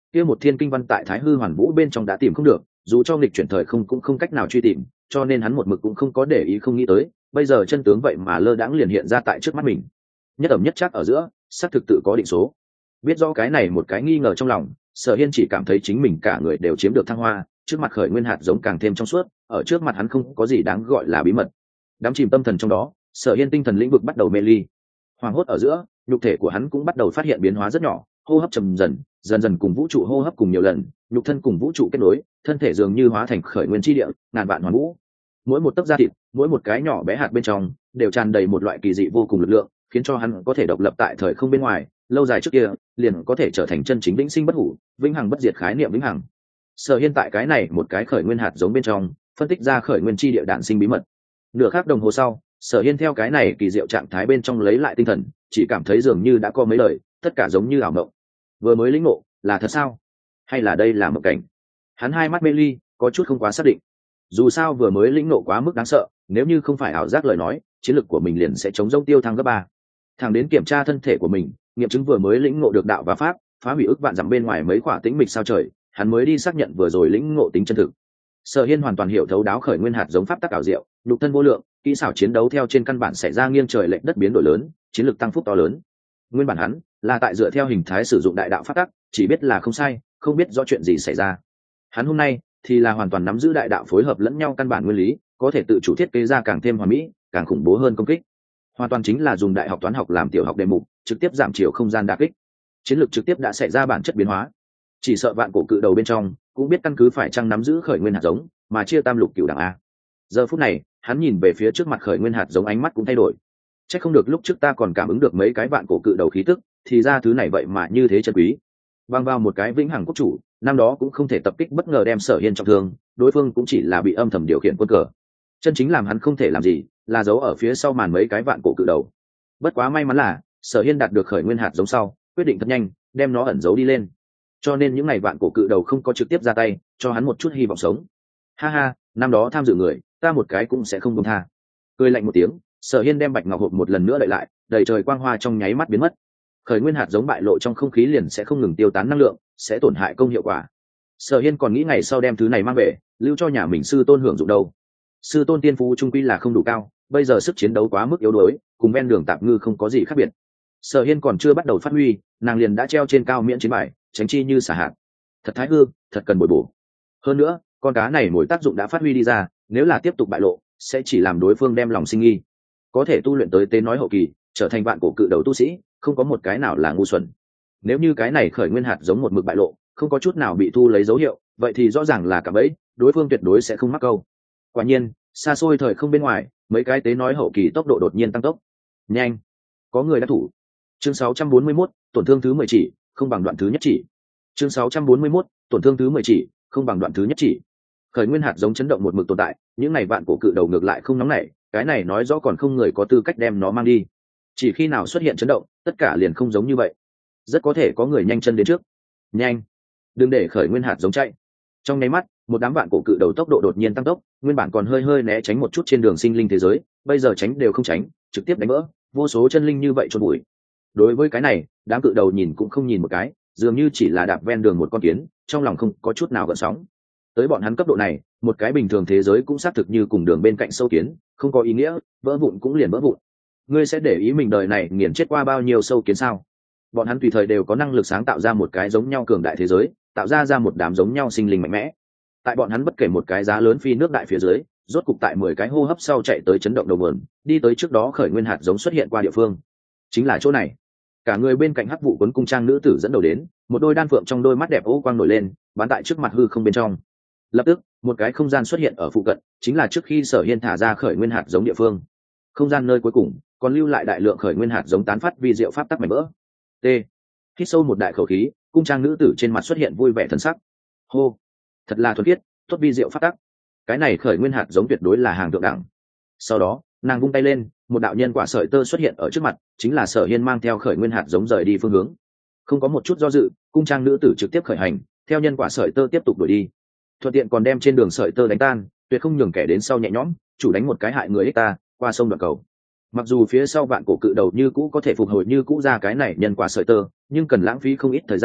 Speaker 1: kia một thiên kinh văn tại Thái Hư Hoàn Vũ bên trong đã tìm không được, dù cho nghịch chuyển thời không cũng không cách nào truy tìm, cho nên hắn một mực cũng không có để ý không nghĩ tới, bây giờ chân tướng vậy mà lơ đãng liền hiện ra tại trước mắt mình. Nhất ẩm nhất chắc ở giữa, xác thực tự có định số. Biết rõ cái này một cái nghi ngờ trong lòng, Sở Hiên chỉ cảm thấy chính mình cả người đều chiếm được thăng hoa, trước mặt khởi nguyên hạt giống càng thêm trong suốt, ở trước mặt hắn không có gì đáng gọi là bí mật. Đắm chìm tâm thần trong đó, Sở Hiên tinh thần lĩnh vực bắt đầu mê ly. Hoàng hốt ở giữa, nhục thể của hắn cũng bắt đầu phát hiện biến hóa rất nhỏ, hô hấp trầm dần, dần dần cùng vũ trụ hô hấp cùng nhiều lần, nhục thân cùng vũ trụ kết nối, thân thể dường như hóa thành khởi nguyên chi địa, ngàn vạn hoàn vũ. Mỗi một tấc da thịt, mỗi một cái nhỏ bé hạt bên trong, đều tràn đầy một loại kỳ dị vô cùng lực lượng, khiến cho hắn có thể độc lập tại thời không bên ngoài, lâu dài trước kia, liền có thể trở thành chân chính vĩnh sinh bất hủ, vĩnh hằng bất diệt khái niệm vĩnh hằng. Sở Hiên tại cái này một cái khởi nguyên hạt giống bên trong, phân tích ra khởi nguyên chi địa đạn sinh bí mật. Nửa khắc đồng hồ sau, Sở Hiên theo cái này kỳ diệu trạng thái bên trong lấy lại tinh thần, chỉ cảm thấy dường như đã có mấy lời, tất cả giống như ảo mộng. Vừa mới lĩnh ngộ, là thật sao? Hay là đây là một cảnh? Hắn hai mắt mê ly, có chút không quá xác định. Dù sao vừa mới lĩnh ngộ quá mức đáng sợ, nếu như không phải ảo giác lời nói, chiến lực của mình liền sẽ chống rông tiêu thăng gấp 3. Thẳng đến kiểm tra thân thể của mình, nghiệm chứng vừa mới lĩnh ngộ được đạo và pháp, phá hủy ức vạn dặm bên ngoài mấy khỏa tĩnh mịch sao trời, hắn mới đi xác nhận vừa rồi lĩnh ngộ tính chân thực. Sở Hiên hoàn toàn hiểu thấu đáo khởi nguyên hạt giống pháp tắc ảo diệu, nhục thân vô lượng, kỹ xảo chiến đấu theo trên căn bản xảy ra nghiêng trời lệch đất biến đổi lớn, chiến lược tăng phúc to lớn. Nguyên bản hắn là tại dựa theo hình thái sử dụng đại đạo pháp tắc, chỉ biết là không sai, không biết rõ chuyện gì xảy ra. Hắn hôm nay thì là hoàn toàn nắm giữ đại đạo phối hợp lẫn nhau căn bản nguyên lý, có thể tự chủ thiết kế ra càng thêm hoàn mỹ, càng khủng bố hơn công kích. Hoàn toàn chính là dùng đại học toán học làm tiểu học đề mục, trực tiếp giảm chiều không gian đả kích. Chiến lược trực tiếp đã xảy ra bản chất biến hóa. Chỉ sợ vạn cổ cự đầu bên trong cũng biết căn cứ phải chăng nắm giữ khởi nguyên hạt giống mà chia tam lục cửu đẳng a. Giờ phút này hắn nhìn về phía trước mặt khởi nguyên hạt giống, ánh mắt cũng thay đổi. Chắc không được lúc trước ta còn cảm ứng được mấy cái vạn cổ cự đầu khí tức, thì ra thứ này vậy mà như thế chân quý. Băng vào một cái vĩnh hằng quốc chủ, năm đó cũng không thể tập kích bất ngờ đem Sở Hiên trọng thương, đối phương cũng chỉ là bị âm thầm điều khiển quân cờ. Chân chính làm hắn không thể làm gì, là giấu ở phía sau màn mấy cái vạn cổ cự đầu. Bất quá may mắn là Sở Hiên đạt được khởi nguyên hạt giống sau, quyết định thật nhanh đem nó ẩn giấu đi lên, cho nên những ngày vạn cổ cự đầu không có trực tiếp ra tay, cho hắn một chút hy vọng sống. Ha ha, năm đó tham dự người, ta một cái cũng sẽ không buông tha. Cười lạnh một tiếng, Sở Hiên đem bạch ngọc hộp một lần nữa đậy lại, đầy trời quang hoa trong nháy mắt biến mất. Khởi nguyên hạt giống bại lộ trong không khí liền sẽ không ngừng tiêu tán năng lượng, sẽ tổn hại công hiệu quả. Sở Hiên còn nghĩ ngày sau đem thứ này mang về, lưu cho nhà mình sư tôn hưởng dụng đâu. Sư tôn tiên phú trung quy là không đủ cao, bây giờ sức chiến đấu quá mức yếu đuối, cùng ven đường tạp ngư không có gì khác biệt. Sở Hiên còn chưa bắt đầu phát huy, nàng liền đã treo trên cao miễn chiến bài, tránh chi như xả hạt. Thật thái hư, thật cần bồi bổ. Hơn nữa, con cá này mỗi tác dụng đã phát huy đi ra, nếu là tiếp tục bại lộ, sẽ chỉ làm đối phương đem lòng sinh nghi. Có thể tu luyện tới tế nói hậu kỳ, trở thành vạn cổ cự đầu tu sĩ, không có một cái nào là ngu xuẩn. Nếu như cái này khởi nguyên hạt giống một mực bại lộ, không có chút nào bị thu lấy dấu hiệu, vậy thì rõ ràng là cả bẫy, đối phương tuyệt đối sẽ không mắc câu. Quả nhiên, xa xôi thời không bên ngoài, mấy cái tế nói hậu kỳ tốc độ đột nhiên tăng tốc. Nhanh, có người đã thủ. Chương 641, tổn thương thứ 10 chỉ, không bằng đoạn thứ nhất chỉ. Chương 641, tổn thương thứ 10 chỉ, không bằng đoạn thứ nhất chỉ. Khởi nguyên hạt giống chấn động một mực tồn tại, những này vạn cổ cự đầu ngược lại không nóng nảy, cái này nói rõ còn không người có tư cách đem nó mang đi. Chỉ khi nào xuất hiện chấn động, tất cả liền không giống như vậy. Rất có thể có người nhanh chân đến trước. Nhanh, đừng để khởi nguyên hạt giống chạy. Trong nháy mắt, một đám vạn cổ cự đầu tốc độ đột nhiên tăng tốc, nguyên bản còn hơi hơi né tránh một chút trên đường sinh linh thế giới, bây giờ tránh đều không tránh, trực tiếp đánh vỡ, vô số chân linh như vậy chôn bụi. Đối với cái này, đám cự đầu nhìn cũng không nhìn một cái, dường như chỉ là đạp ven đường một con kiến, trong lòng không có chút nào gợn sóng. Tới bọn hắn cấp độ này, một cái bình thường thế giới cũng xác thực như cùng đường bên cạnh sâu kiến, không có ý nghĩa, vỡ vụn cũng liền vỡ vụn. Ngươi sẽ để ý mình đời này nghiền chết qua bao nhiêu sâu kiến sao? Bọn hắn tùy thời đều có năng lực sáng tạo ra một cái giống nhau cường đại thế giới, tạo ra một đám giống nhau sinh linh mạnh mẽ. Tại bọn hắn bất kể một cái giá lớn phi nước đại phía dưới, rốt cục tại 10 cái hô hấp sau chạy tới chấn động đầu nguồn, đi tới trước đó khởi nguyên hạt giống xuất hiện qua địa phương. Chính là chỗ này. Cả người bên cạnh hắc vụ cuốn cung trang nữ tử dẫn đầu đến, một đôi đan phượng trong đôi mắt đẹp ô quang nổi lên, bán tại trước mặt hư không bên trong. Lập tức, một cái không gian xuất hiện ở phụ cận, chính là trước khi Sở Hiên thả ra khởi nguyên hạt giống địa phương. Không gian nơi cuối cùng, còn lưu lại đại lượng khởi nguyên hạt giống tán phát vi diệu pháp tắc mảnh vỡ. T. Hít sâu một đại khẩu khí, cung trang nữ tử trên mặt xuất hiện vui vẻ thần sắc. Hô, thật là thuần khiết, tốt vi diệu pháp tắc. Cái này khởi nguyên hạt giống tuyệt đối là hàng thượng đẳng. Sau đó, nàng vung tay lên, một đạo nhân quả sợi tơ xuất hiện ở trước mặt, chính là Sở Hiên mang theo khởi nguyên hạt giống rời đi phương hướng. Không có một chút do dự, cung trang nữ tử trực tiếp khởi hành, theo nhân quả sợi tơ tiếp tục đuổi đi. Thuận tiện còn đem trên đường sợi tơ đánh tan, tuyệt không nhường kẻ đến sau nhẹ nhõm, chủ đánh một cái hại người ích ta, qua sông đoạn cầu. Mặc dù phía sau vạn cổ cự đầu như cũ có thể phục hồi như cũ ra cái này nhân quả sợi tơ, nhưng cần lãng phí không ít thời gian,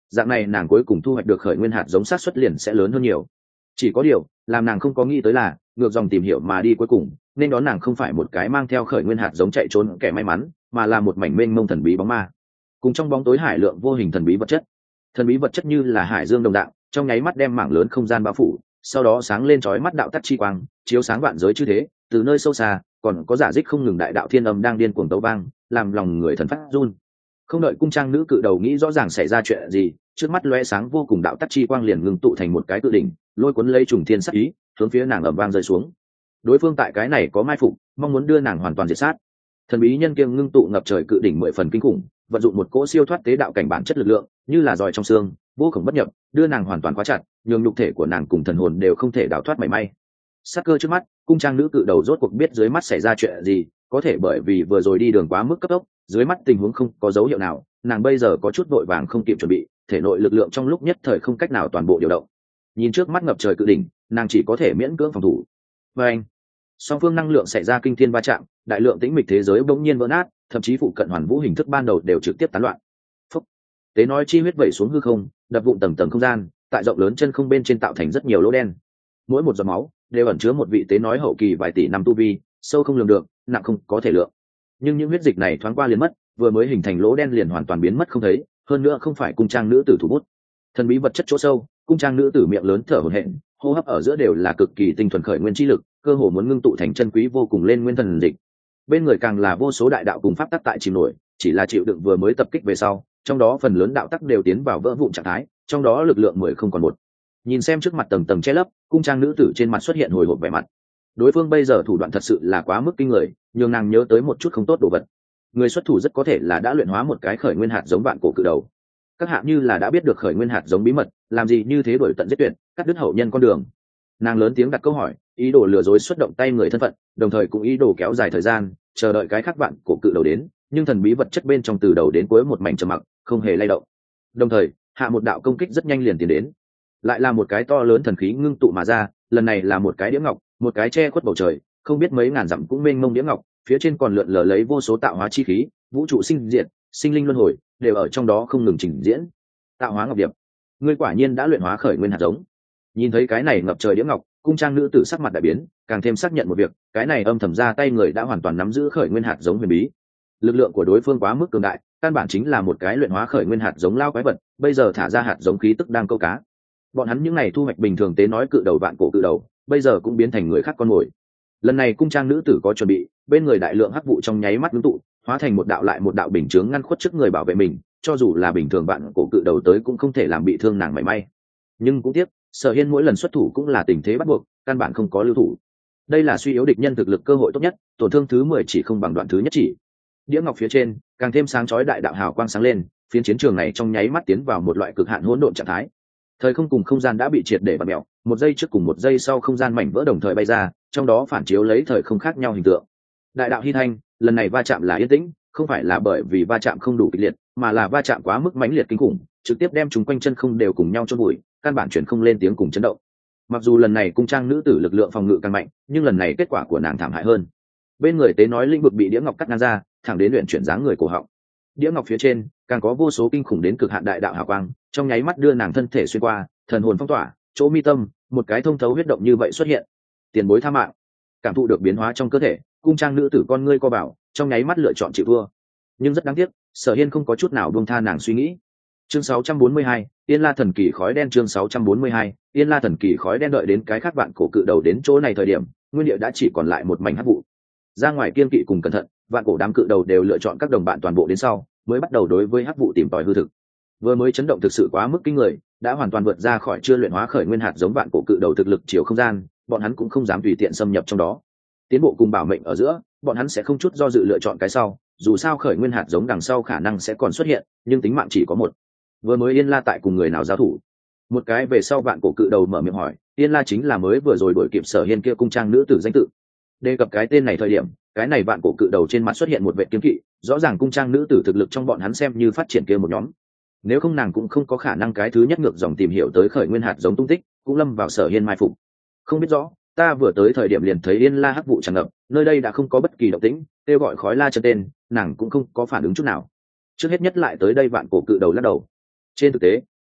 Speaker 1: dạng này nàng cuối cùng thu hoạch được khởi nguyên hạt giống xác suất liền sẽ lớn hơn nhiều. Chỉ có điều làm nàng không có nghĩ tới là ngược dòng tìm hiểu mà đi, cuối cùng nên đón nàng không phải một cái mang theo khởi nguyên hạt giống chạy trốn kẻ may mắn, mà là một mảnh mênh mông thần bí bóng ma, cùng trong bóng tối hải lượng vô hình thần bí vật chất. Thần bí vật chất như là hải dương đồng đạo, trong nháy mắt đem mảng lớn không gian bao phủ, sau đó sáng lên chói mắt đạo tắc chi quang, chiếu sáng vạn giới chư thế. Từ nơi sâu xa còn có giả dích không ngừng đại đạo thiên âm đang điên cuồng tấu vang, làm lòng người thần phát run. Không đợi cung trang nữ cự đầu nghĩ rõ ràng xảy ra chuyện gì, trước mắt lóe sáng vô cùng đạo tắc chi quang liền ngưng tụ thành một cái cự đỉnh, lôi cuốn lấy trùng thiên sát ý, hướng phía nàng ầm vang rơi xuống. Đối phương tại cái này có mai phục, mong muốn đưa nàng hoàn toàn diệt sát. Thần bí nhân kiêng ngưng tụ ngập trời cự đỉnh 10 phần kinh khủng, vận dụng một cỗ siêu thoát tế đạo cảnh bản chất lực lượng, như là giòi trong xương, vô cùng bất nhập, đưa nàng hoàn toàn khóa chặt, nhường nhục thể của nàng cùng thần hồn đều không thể đào thoát mảy may. Sát cơ trước mắt, cung trang nữ cự đầu rốt cuộc biết dưới mắt xảy ra chuyện gì, có thể bởi vì vừa rồi đi đường quá mức cấp tốc, dưới mắt tình huống không có dấu hiệu nào, nàng bây giờ có chút vội vàng không kịp chuẩn bị, thể nội lực lượng trong lúc nhất thời không cách nào toàn bộ điều động. Nhìn trước mắt ngập trời cự đỉnh, nàng chỉ có thể miễn cưỡng phòng thủ. Và anh, song phương năng lượng xảy ra kinh thiên va chạm, đại lượng tĩnh mịch thế giới bỗng nhiên vỡ nát, thậm chí phụ cận hoàn vũ hình thức ban đầu đều trực tiếp tán loạn. Phúc, tế nói chi huyết vẩy xuống hư không, đập vụn tầng tầng không gian, tại rộng lớn chân không bên trên tạo thành rất nhiều lỗ đen. Mỗi một giọt máu đều ẩn chứa một vị tế nói hậu kỳ vài tỷ năm tu vi, sâu không lường được, nặng không có thể lượng. Nhưng những huyết dịch này thoáng qua liền mất, vừa mới hình thành lỗ đen liền hoàn toàn biến mất không thấy, hơn nữa không phải cung trang nữ tử thủ bút. Thần bí vật chất chỗ sâu, cung trang nữ tử miệng lớn thở hổn hển, hô hấp ở giữa đều là cực kỳ tinh thuần khởi nguyên chi lực, cơ hồ muốn ngưng tụ thành chân quý vô cùng lên nguyên thần dịch. Bên người càng là vô số đại đạo cùng pháp tắc tại chìm nổi, chỉ là chịu đựng vừa mới tập kích về sau, trong đó phần lớn đạo tắc đều tiến vào vỡ vụn trạng thái, trong đó lực lượng 10 không còn một. Nhìn xem trước mặt tầng tầng che lấp, cung trang nữ tử trên mặt xuất hiện hồi hộp vẻ mặt. Đối phương bây giờ thủ đoạn thật sự là quá mức kinh người, nhường nàng nhớ tới một chút không tốt đồ vật. Người xuất thủ rất có thể là đã luyện hóa một cái khởi nguyên hạt giống vạn cổ cự đầu. Các hạ như là đã biết được khởi nguyên hạt giống bí mật, làm gì như thế đổi tận giết tuyệt, cắt đứt hậu nhân con đường. Nàng lớn tiếng đặt câu hỏi, ý đồ lừa dối xuất động tay người thân phận, đồng thời cũng ý đồ kéo dài thời gian, chờ đợi cái khác vạn cổ cự đầu đến. Nhưng thần bí vật chất bên trong từ đầu đến cuối một mảnh trầm mặc, không hề lay động. Đồng thời hạ một đạo công kích rất nhanh liền tiến đến, lại là một cái to lớn thần khí ngưng tụ mà ra. Lần này là một cái đĩa ngọc, một cái che khuất bầu trời, không biết mấy ngàn dặm cũng mênh mông đĩa ngọc, phía trên còn lượn lờ lấy vô số tạo hóa chi khí, vũ trụ sinh diệt, sinh linh luân hồi đều ở trong đó không ngừng trình diễn. Tạo hóa ngọc điệp, ngươi quả nhiên đã luyện hóa khởi nguyên hạt giống. Nhìn thấy cái này ngập trời đĩa ngọc, cung trang nữ tử sắc mặt đại biến, càng thêm xác nhận một việc, cái này âm thầm ra tay người đã hoàn toàn nắm giữ khởi nguyên hạt giống huyền bí. Lực lượng của đối phương quá mức cường đại, căn bản chính là một cái luyện hóa khởi nguyên hạt giống lao quái vật, bây giờ thả ra hạt giống khí tức đang câu cá. Bọn hắn những ngày thu hoạch bình thường tế nói cự đầu vạn cổ cự đầu, bây giờ cũng biến thành người khác con mồi. Lần này cung trang nữ tử có chuẩn bị, bên người đại lượng hắc vụ trong nháy mắt ngưng tụ, hóa thành một đạo lại một đạo bình chướng ngăn khuất trước người bảo vệ mình, cho dù là bình thường vạn cổ cự đầu tới cũng không thể làm bị thương nàng mảy may. Nhưng cũng tiếc, Sở Hiên mỗi lần xuất thủ cũng là tình thế bắt buộc, căn bản không có lưu thủ. Đây là suy yếu địch nhân thực lực cơ hội tốt nhất, tổn thương thứ 10 chỉ không bằng đoạn thứ nhất chỉ. Đĩa ngọc phía trên càng thêm sáng chói đại đạo hào quang sáng lên, phiến chiến trường này trong nháy mắt tiến vào một loại cực hạn hỗn độn trạng thái. Thời không cùng không gian đã bị triệt để vặn mèo, một giây trước cùng một giây sau không gian mảnh vỡ đồng thời bay ra, trong đó phản chiếu lấy thời không khác nhau hình tượng. Đại đạo hy thanh, lần này va chạm là yên tĩnh, không phải là bởi vì va chạm không đủ kịch liệt, mà là va chạm quá mức mãnh liệt kinh khủng, trực tiếp đem chúng quanh chân không đều cùng nhau chôn bụi, căn bản chuyển không lên tiếng cùng chấn động. Mặc dù lần này cung trang nữ tử lực lượng phòng ngự càng mạnh, nhưng lần này kết quả của nàng thảm hại hơn. Bên người tế nói lĩnh vực bị đĩa ngọc cắt ngang ra, thẳng đến luyện chuyển dáng người cổ họng. Đĩa ngọc phía trên càng có vô số kinh khủng đến cực hạn đại đạo hào quang, trong nháy mắt đưa nàng thân thể xuyên qua, thần hồn phong tỏa, chỗ mi tâm, một cái thông thấu huyết động như vậy xuất hiện. Tiền bối tha mạng. Cảm thụ được biến hóa trong cơ thể, cung trang nữ tử con ngươi co bảo, trong nháy mắt lựa chọn chịu thua. Nhưng rất đáng tiếc, Sở Hiên không có chút nào buông tha nàng suy nghĩ. Chương 642, Yên La thần kỳ khói đen. Chương 642, Yên La thần kỳ khói đen. Đợi đến cái khác vạn cổ cự đầu đến chỗ này thời điểm, nguyên địa đã chỉ còn lại một mảnh hắc vụ. Ra ngoài kiên kỵ cùng cẩn thận, vạn cổ đám cự đầu đều lựa chọn các đồng bạn toàn bộ đến sau, mới bắt đầu đối với hắc vụ tìm tòi hư thực. Vừa mới chấn động thực sự quá mức kinh người, đã hoàn toàn vượt ra khỏi chưa luyện hóa khởi nguyên hạt giống vạn cổ cự đầu thực lực chiều không gian, bọn hắn cũng không dám tùy tiện xâm nhập trong đó. Tiến bộ cùng bảo mệnh ở giữa, bọn hắn sẽ không chút do dự lựa chọn cái sau, dù sao khởi nguyên hạt giống đằng sau khả năng sẽ còn xuất hiện, nhưng tính mạng chỉ có một. Vừa mới Yên La tại cùng người nào giao thủ? Một cái về sau vạn cổ cự đầu mở miệng hỏi, Yên La chính là mới vừa rồi đuổi kịp Sở Hiên kia cung trang nữ tử danh tự. Đề cập cái tên này thời điểm, cái này vạn cổ cự đầu trên mặt xuất hiện một vệ kiếm kỵ, rõ ràng cung trang nữ tử thực lực trong bọn hắn xem như phát triển kia một nhóm. Nếu không nàng cũng không có khả năng cái thứ nhất ngược dòng tìm hiểu tới khởi nguyên hạt giống tung tích, cũng lâm vào Sở Hiên mai phục. Không biết rõ, ta vừa tới thời điểm liền thấy Yên La hắc vụ tràn ngập, nơi đây đã không có bất kỳ động tĩnh, kêu gọi khói la chân tên, nàng cũng không có phản ứng chút nào. Trước hết nhất lại tới đây vạn cổ cự đầu lắc đầu. Trên thực tế,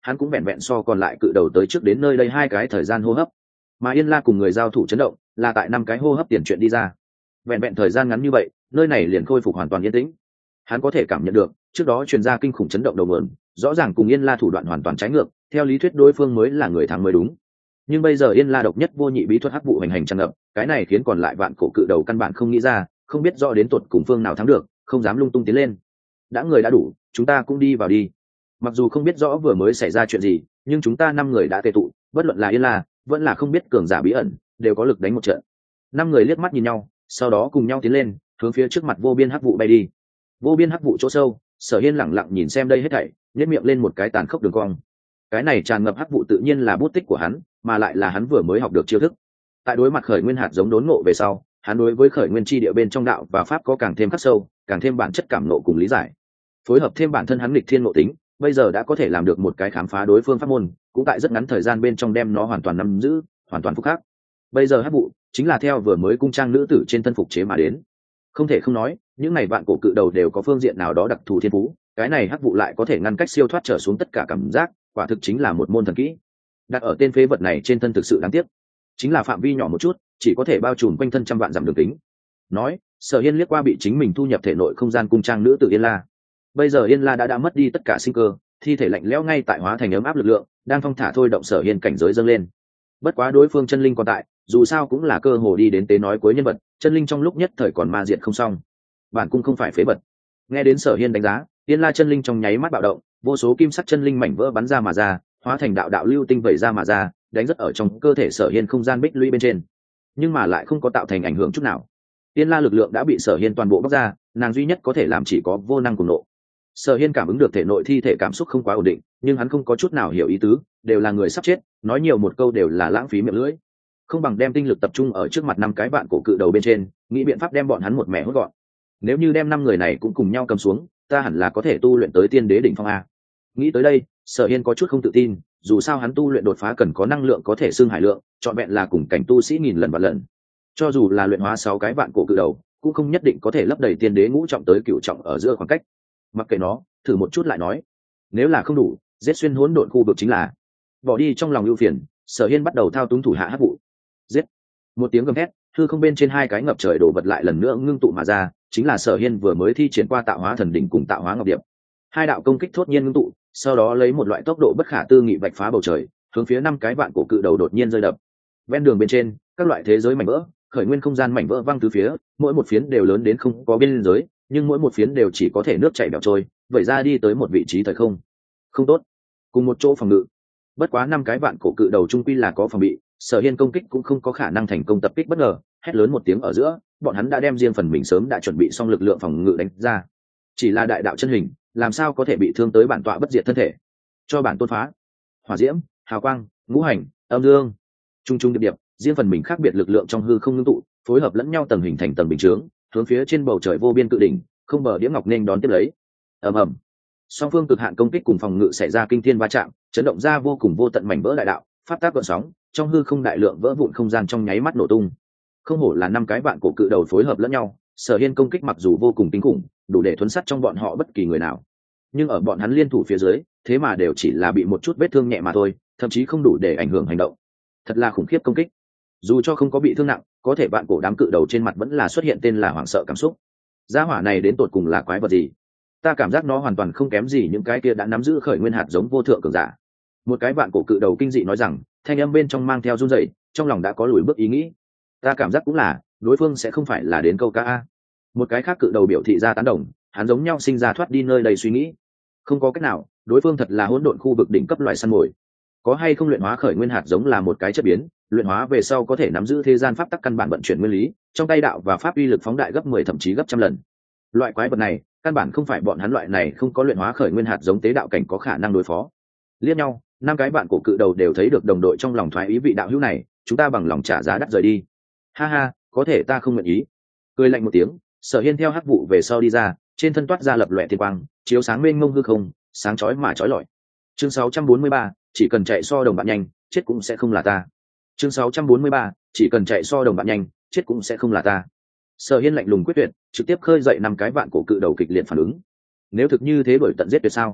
Speaker 1: hắn cũng vẹn vẹn so còn lại cự đầu tới trước đến nơi đây 2 cái thời gian hô hấp, mà Yên La cùng người giao thủ chấn động là tại 5 cái hô hấp tiền chuyện đi ra. Vẹn vẹn thời gian ngắn như vậy, nơi này liền khôi phục hoàn toàn yên tĩnh. Hắn có thể cảm nhận được trước đó truyền ra kinh khủng chấn động đầu nguồn, rõ ràng cùng Yên La thủ đoạn hoàn toàn trái ngược, theo lý thuyết đối phương mới là người thắng mới đúng. Nhưng bây giờ Yên La độc nhất vô nhị bí thuật hắc vụ hành hành tràn ngập, cái này khiến còn lại vạn cổ cự đầu căn bản không nghĩ ra, không biết rõ đến tuột cùng phương nào thắng được, không dám lung tung tiến lên. Đã người đã đủ, chúng ta cũng đi vào đi. Mặc dù không biết rõ vừa mới xảy ra chuyện gì, nhưng chúng ta 5 người đã tề tụ, bất luận là Yên La vẫn là không biết cường giả bí ẩn, đều có lực đánh một trận. 5 người liếc mắt nhìn nhau, sau đó cùng nhau tiến lên, hướng phía trước mặt vô biên hắc vụ bay đi. Vô biên hắc vụ chỗ sâu, Sở Hiên lẳng lặng nhìn xem đây hết thảy, nhếch miệng lên một cái tàn khốc đường cong. Cái này tràn ngập hắc vụ tự nhiên là bút tích của hắn, mà lại là hắn vừa mới học được chiêu thức. Tại đối mặt khởi nguyên hạt giống đốn ngộ về sau, hắn đối với khởi nguyên chi địa bên trong đạo và pháp có càng thêm khắc sâu, càng thêm bản chất cảm ngộ cùng lý giải. Phối hợp thêm bản thân hắn nghịch thiên ngộ tính, bây giờ đã có thể làm được một cái khám phá đối phương pháp môn, cũng tại rất ngắn thời gian bên trong đem nó hoàn toàn nắm giữ, hoàn toàn phục khắc. Bây giờ hắc vụ chính là theo vừa mới cung trang nữ tử trên thân phục chế mà đến. Không thể không nói, những này vạn cổ cự đầu đều có phương diện nào đó đặc thù thiên phú, cái này hắc vụ lại có thể ngăn cách siêu thoát trở xuống tất cả cảm giác, quả thực chính là một môn thần kỹ. Đặt ở tên phế vật này trên thân thực sự đáng tiếc, chính là phạm vi nhỏ một chút, chỉ có thể bao trùm quanh thân trăm vạn dặm đường kính. Nói, Sở Hiên liếc qua bị chính mình thu nhập thể nội không gian cung trang nữ tử Yên La. Bây giờ Yên La đã mất đi tất cả sinh cơ, thi thể lạnh lẽo ngay tại hóa thành ấm áp lực lượng, đang thong thả thôi động Sở Hiên cảnh giới dâng lên. Bất quá đối phương chân linh còn tại, dù sao cũng là cơ hồ đi đến tế nói cuối nhân vật, chân linh trong lúc nhất thời còn ma diệt không xong. Bản cung không phải phế vật. Nghe đến Sở Hiên đánh giá, Yên La chân linh trong nháy mắt bạo động, vô số kim sắc chân linh mảnh vỡ bắn ra mà ra, hóa thành đạo đạo lưu tinh vẩy ra mà ra, đánh rất ở trong cơ thể Sở Hiên không gian bích lũy bên trên, nhưng mà lại không có tạo thành ảnh hưởng chút nào. Yên La lực lượng đã bị Sở Hiên toàn bộ bóc ra, nàng duy nhất có thể làm chỉ có vô năng cùng nộ. Sở Hiên cảm ứng được thể nội thi thể cảm xúc không quá ổn định, nhưng hắn không có chút nào hiểu ý tứ, đều là người sắp chết, nói nhiều một câu đều là lãng phí miệng lưỡi. Không bằng đem tinh lực tập trung ở trước mặt 5 cái vạn cổ cự đầu bên trên, nghĩ biện pháp đem bọn hắn một mẻ hốt gọn. Nếu như đem 5 người này cũng cùng nhau cầm xuống, ta hẳn là có thể tu luyện tới tiên đế đỉnh phong a. Nghĩ tới đây, Sở Hiên có chút không tự tin, dù sao hắn tu luyện đột phá cần có năng lượng có thể xưng hải lượng, trọn vẹn là cùng cảnh tu sĩ nghìn lần vạn lần. Cho dù là luyện hóa 6 cái vạn cổ cự đầu, cũng không nhất định có thể lấp đầy tiên đế ngũ trọng tới cửu trọng ở giữa khoảng cách. Mặc kệ nó, thử một chút lại nói. Nếu là không đủ, giết xuyên hỗn độn khu vực chính là. Bỏ đi trong lòng ưu phiền, Sở Hiên bắt đầu thao túng thủ hạ hắc vụ. Giết! Một tiếng gầm thét, hư không bên trên 2 cái ngập trời đổ vật lại lần nữa ngưng tụ mà ra, chính là Sở Hiên vừa mới thi triển qua tạo hóa thần đỉnh cùng tạo hóa ngọc điệp. 2 đạo công kích thốt nhiên ngưng tụ, sau đó lấy một loại tốc độ bất khả tư nghị vạch phá bầu trời, hướng phía 5 cái vạn cổ cự đầu đột nhiên rơi đập. Ven đường bên trên, các loại thế giới mảnh vỡ, khởi nguyên không gian mảnh vỡ văng tứ phía, mỗi một phiến đều lớn đến không có biên giới, nhưng mỗi một phiến đều chỉ có thể nước chảy bèo trôi, vẩy ra đi tới một vị trí thời không. Không tốt, cùng một chỗ phòng ngự. Bất quá 5 cái vạn cổ cự đầu trung quy là có phòng bị, Sở Hiên công kích cũng không có khả năng thành công tập kích bất ngờ, hét lớn một tiếng ở giữa, bọn hắn đã đem riêng phần mình sớm đã chuẩn bị xong lực lượng phòng ngự đánh ra. Chỉ là đại đạo chân hình, làm sao có thể bị thương tới bản tọa bất diệt thân thể? Cho bản tôn phá. Hỏa diễm, hào quang, ngũ hành, âm dương, trung trung điệp điệp, riêng phần mình khác biệt lực lượng trong hư không ngưng tụ, phối hợp lẫn nhau tầng hình thành tầng bình chướng, hướng phía trên bầu trời vô biên cự đỉnh, không bờ đĩa ngọc nên đón tiếp lấy. Ầm ầm. Song phương cực hạn công kích cùng phòng ngự xảy ra kinh thiên va chạm, chấn động ra vô cùng vô tận mảnh vỡ đại đạo, pháp tác gợn sóng, trong hư không đại lượng vỡ vụn không gian trong nháy mắt nổ tung. Không hổ là 5 cái vạn cổ cự đầu phối hợp lẫn nhau, Sở Hiên công kích mặc dù vô cùng kinh khủng, đủ để thuấn sát trong bọn họ bất kỳ người nào, nhưng ở bọn hắn liên thủ phía dưới, thế mà đều chỉ là bị một chút vết thương nhẹ mà thôi, thậm chí không đủ để ảnh hưởng hành động. Thật là khủng khiếp công kích. Dù cho không có bị thương nặng, có thể vạn cổ đám cự đầu trên mặt vẫn là xuất hiện tên là hoảng sợ cảm xúc. Gia hỏa này đến tột cùng là quái vật gì? Ta cảm giác nó hoàn toàn không kém gì những cái kia đã nắm giữ khởi nguyên hạt giống vô thượng cường giả. Một cái vạn cổ cự đầu kinh dị nói rằng, thanh âm bên trong mang theo run rẩy, trong lòng đã có lùi bước ý nghĩ. Ta cảm giác cũng là, đối phương sẽ không phải là đến câu ca a. Một cái khác cự đầu biểu thị ra tán đồng, hắn giống nhau sinh ra thoát đi nơi đầy suy nghĩ. Không có cách nào, đối phương thật là hỗn độn khu vực đỉnh cấp loại săn mồi. Có hay không luyện hóa khởi nguyên hạt giống là một cái chất biến, luyện hóa về sau có thể nắm giữ thế gian pháp tắc căn bản vận chuyển nguyên lý, trong tay đạo và pháp uy lực phóng đại gấp 10 thậm chí gấp trăm lần. Loại quái vật này, căn bản không phải bọn hắn loại này không có luyện hóa khởi nguyên hạt giống tế đạo cảnh có khả năng đối phó. Liếc nhau, 5 cái bạn cổ cự đầu đều thấy được đồng đội trong lòng thoái ý vị đạo hữu này, chúng ta bằng lòng trả giá đắt rời đi. Ha ha, có thể ta không nguyện ý. Cười lạnh một tiếng, Sở Hiên theo hắc vụ về sau đi ra, trên thân toát ra lập lòe thiên quang, chiếu sáng mênh mông hư không, sáng chói mà chói lọi. Chương 643, chỉ cần chạy so đồng bạn nhanh, chết cũng sẽ không là ta. Chương 643, chỉ cần chạy so đồng bạn nhanh, chết cũng sẽ không là ta. Sở Hiên lạnh lùng quyết tuyệt, trực tiếp khơi dậy 5 cái vạn cổ cự đầu kịch liệt phản ứng. Nếu thực như thế đổi tận giết tuyệt sao?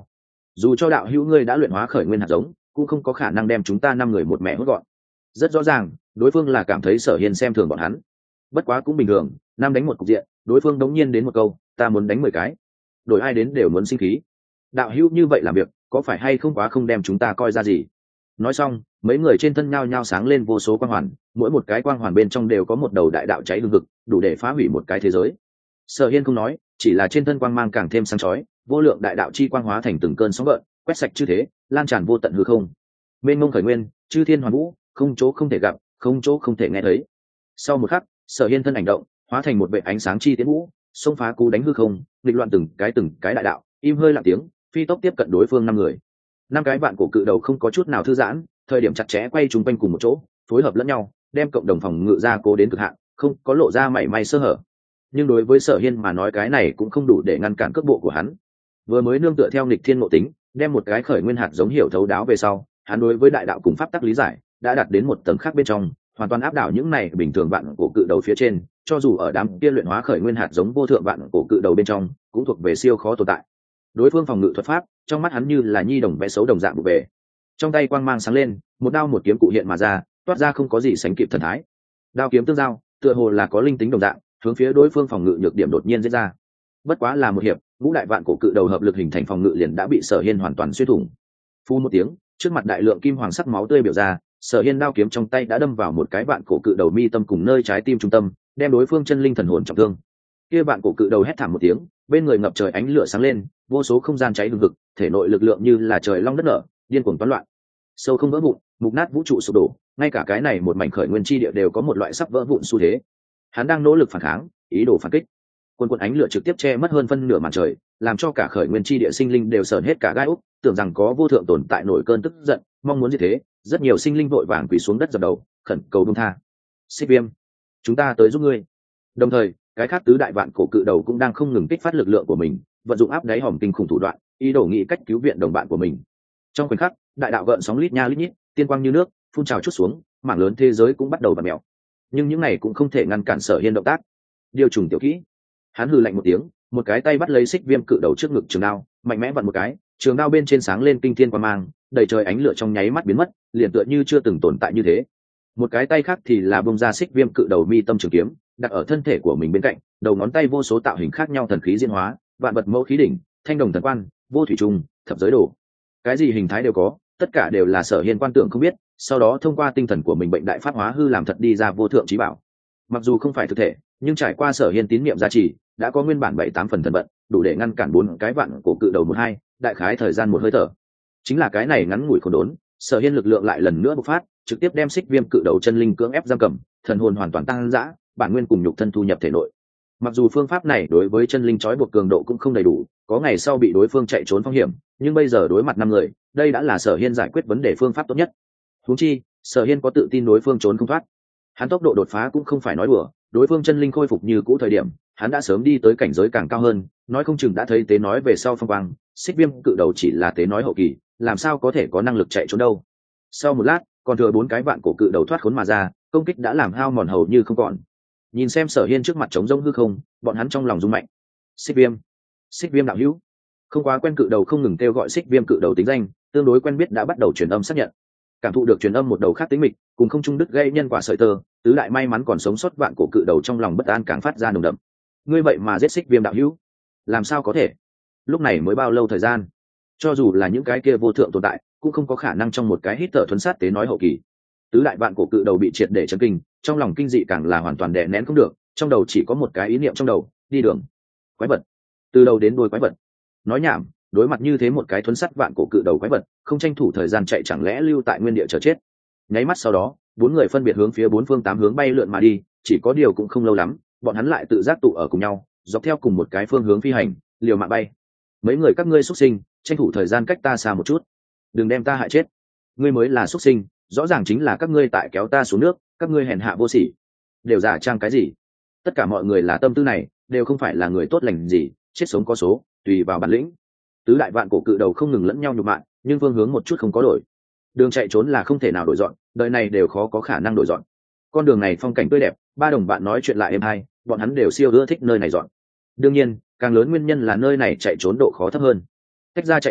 Speaker 1: dù cho đạo hữu ngươi đã luyện hóa khởi nguyên hạt giống cũng không có khả năng đem chúng ta 5 người một mẹ hốt gọn. Rất rõ ràng đối phương là cảm thấy Sở Hiên xem thường bọn hắn. Bất quá cũng bình thường, 5 đánh một cục diện, đối phương đống nhiên đến một câu ta muốn đánh 10 cái, đổi ai đến đều muốn sinh khí. Đạo hữu như vậy làm việc có phải hay không quá không đem chúng ta coi ra gì? Nói xong mấy người trên thân nhao nhao sáng lên vô số quang hoàn, mỗi một cái quang hoàn bên trong đều có một đầu đại đạo cháy hừng hực, đủ để phá hủy một cái thế giới. Sở Hiên không nói, chỉ là trên thân quang mang càng thêm sáng chói, vô lượng đại đạo chi quang hóa thành từng cơn sóng gợn, quét sạch chư thế, lan tràn vô tận hư không. Mênh mông khởi nguyên, chư thiên hoàn vũ, không chỗ không thể gặp, không chỗ không thể nghe thấy. Sau một khắc, Sở Hiên thân ảnh động, hóa thành một vệt ánh sáng chi tiến vũ, xông phá cú đánh hư không, nghịch loạn từng cái đại đạo, im hơi lặng tiếng, phi tốc tiếp cận đối phương 5 người. 5 cái vạn cổ cự đầu không có chút nào thư giãn, thời điểm chặt chẽ quay chung quanh cùng một chỗ, phối hợp lẫn nhau, đem cộng đồng phòng ngự ra cố đến cực hạn, không có lộ ra mảy may sơ hở. Nhưng đối với Sở Hiên mà nói cái này cũng không đủ để ngăn cản cước bộ của hắn. Vừa mới nương tựa theo nghịch thiên ngộ tính, đem một cái khởi nguyên hạt giống hiểu thấu đáo về sau, hắn đối với đại đạo cùng pháp tắc lý giải đã đạt đến một tầng khác bên trong, hoàn toàn áp đảo những này bình thường vạn cổ cự đầu phía trên, cho dù ở đám kia luyện hóa khởi nguyên hạt giống vô thượng vạn cổ cự đầu bên trong, cũng thuộc về siêu khó tồn tại. Đối phương phòng ngự thuật pháp, trong mắt hắn như là nhi đồng vẽ xấu đồng dạng vụ về. Trong tay quang mang sáng lên, một đao một kiếm cụ hiện mà ra, toát ra không có gì sánh kịp thần thái. Đao kiếm tương giao, tựa hồ là có linh tính đồng dạng, hướng phía đối phương phòng ngự nhược điểm đột nhiên diễn ra. Bất quá là một hiệp, ngũ đại vạn cổ cự đầu hợp lực hình thành phòng ngự liền đã bị Sở Hiên hoàn toàn xuyên thủng. Phu một tiếng, trước mặt đại lượng kim hoàng sắc máu tươi biểu ra, Sở Hiên đao kiếm trong tay đã đâm vào một cái vạn cổ cự đầu mi tâm cùng nơi trái tim trung tâm, đem đối phương chân linh thần hồn trọng thương. Kia vạn cổ cự đầu hét thảm một tiếng, bên người ngập trời ánh lửa sáng lên, vô số không gian cháy hừng hực, thể nội lực lượng như là trời long đất nở, điên cuồng toán loạn. Sâu không vỡ vụn, mục nát vũ trụ sụp đổ, ngay cả cái này một mảnh khởi nguyên chi địa đều có một loại sắp vỡ vụn xu thế. Hắn đang nỗ lực phản kháng, ý đồ phản kích. Quần ánh lửa trực tiếp che mất hơn phân nửa màn trời, làm cho cả khởi nguyên chi địa sinh linh đều sờn hết cả gai úc, tưởng rằng có vô thượng tồn tại nổi cơn tức giận, mong muốn như thế, rất nhiều sinh linh vội vàng quỳ xuống đất dập đầu, khẩn cầu buông tha. Xích Viêm, chúng ta tới giúp ngươi. Đồng thời, cái khác tứ đại vạn cổ cự đầu cũng đang không ngừng kích phát lực lượng của mình, vận dụng áp đáy hòm kinh khủng thủ đoạn, ý đồ nghĩ cách cứu viện đồng bạn của mình. Trong khoảnh khắc, đại đạo gợn sóng lít nha lít nhít, tiên quang như nước, phun trào chút xuống, mảng lớn thế giới cũng bắt đầu bật mèo. Nhưng những này cũng không thể ngăn cản Sở Hiên động tác. Điều trùng tiểu kỹ. Hắn hừ lạnh một tiếng, một cái tay bắt lấy Xích Viêm cự đầu trước ngực trường đao, mạnh mẽ vặn một cái, trường đao bên trên sáng lên kinh thiên quang mang, đầy trời ánh lửa trong nháy mắt biến mất, liền tựa như chưa từng tồn tại như thế. Một cái tay khác thì là bung ra Xích Viêm cự đầu mi tâm trường kiếm, đặt ở thân thể của mình bên cạnh, đầu ngón tay vô số tạo hình khác nhau thần khí diễn hóa, vạn vật mẫu khí đỉnh, thanh đồng thần quan, vô thủy trung, thập giới đồ. Cái gì hình thái đều có, tất cả đều là Sở Hiên quan tưởng không biết, sau đó thông qua tinh thần của mình bệnh đại pháp hóa hư làm thật đi ra vô thượng chí bảo. Mặc dù không phải thực thể, nhưng trải qua Sở Hiên tín niệm gia trì, đã có nguyên bản 7-8 phần thần vận, đủ để ngăn cản 4 cái vạn cổ cự đầu 1-2, đại khái thời gian một hơi thở. Chính là cái này ngắn ngủi khốn đốn, Sở Hiên lực lượng lại lần nữa bộc phát, trực tiếp đem Xích Viêm cự đầu chân linh cưỡng ép giam cầm, thần hồn hoàn toàn tăng dã, bản nguyên cùng nhục thân thu nhập thể nội. Mặc dù phương pháp này đối với chân linh trói buộc cường độ cũng không đầy đủ, có ngày sau bị đối phương chạy trốn phong hiểm, nhưng bây giờ đối mặt 5 người, đây đã là Sở Hiên giải quyết vấn đề phương pháp tốt nhất. Huống chi, Sở Hiên có tự tin đối phương trốn không thoát. Hắn tốc độ đột phá cũng không phải nói đùa, đối phương chân linh khôi phục như cũ thời điểm, hắn đã sớm đi tới cảnh giới càng cao hơn, nói không chừng đã thấy tế nói về sau phong quang, Xích Viêm cự đầu chỉ là tế nói hậu kỳ, làm sao có thể có năng lực chạy trốn đâu. Sau một lát, còn thừa 4 cái vạn cổ cự đầu thoát khốn mà ra, công kích đã làm hao mòn hầu như không còn. Nhìn xem Sở Hiên trước mặt trống rỗng hư không, bọn hắn trong lòng rung mạnh. Xích Viêm đạo hữu. Không quá quen cự đầu không ngừng kêu gọi Xích Viêm cự đầu tính danh, tương đối quen biết đã bắt đầu truyền âm xác nhận. Cảm thụ được truyền âm một đầu khác tính mịch, cùng không trung đứt gây nhân quả sợi tơ, tứ đại may mắn còn sống sót vạn cổ cự đầu trong lòng bất an càng phát ra nồng đậm. Ngươi vậy mà giết Xích Viêm đạo hữu, làm sao có thể? Lúc này mới bao lâu thời gian? Cho dù là những cái kia vô thượng tồn tại, cũng không có khả năng trong một cái hít thở thuần sát tế nói hậu kỳ. Tứ đại vạn cổ cự đầu bị triệt để chấn kinh, trong lòng kinh dị càng là hoàn toàn đè nén không được, trong đầu chỉ có một cái ý niệm trong đầu, đi đường. Quái vật. Từ đầu đến đuôi quái vật. Nói nhảm, đối mặt như thế một cái thuần sát vạn cổ cự đầu quái vật, không tranh thủ thời gian chạy chẳng lẽ lưu tại nguyên địa chờ chết. Nháy mắt sau đó, 4 người phân biệt hướng phía 4 phương 8 hướng bay lượn mà đi, chỉ có điều cũng không lâu lắm, bọn hắn lại tự giác tụ ở cùng nhau, dọc theo cùng một cái phương hướng phi hành, liều mạng bay. Mấy người các ngươi xuất sinh, tranh thủ thời gian cách ta xa một chút, đừng đem ta hại chết. Ngươi mới là xuất sinh, rõ ràng chính là các ngươi tại kéo ta xuống nước, các ngươi hèn hạ vô sỉ, đều giả trang cái gì? Tất cả mọi người là tâm tư này, đều không phải là người tốt lành gì, chết sống có số, tùy vào bản lĩnh. Tứ đại vạn cổ cự đầu không ngừng lẫn nhau nhục mạ, nhưng phương hướng một chút không có đổi. Đường chạy trốn là không thể nào đổi dọn, đời này đều khó có khả năng đổi dọn. Con đường này phong cảnh tươi đẹp, 3 đồng bạn nói chuyện lại êm hay, bọn hắn đều siêu ưa thích nơi này dọn. Đương nhiên, càng lớn nguyên nhân là nơi này chạy trốn độ khó thấp hơn. Cách ra chạy trốn,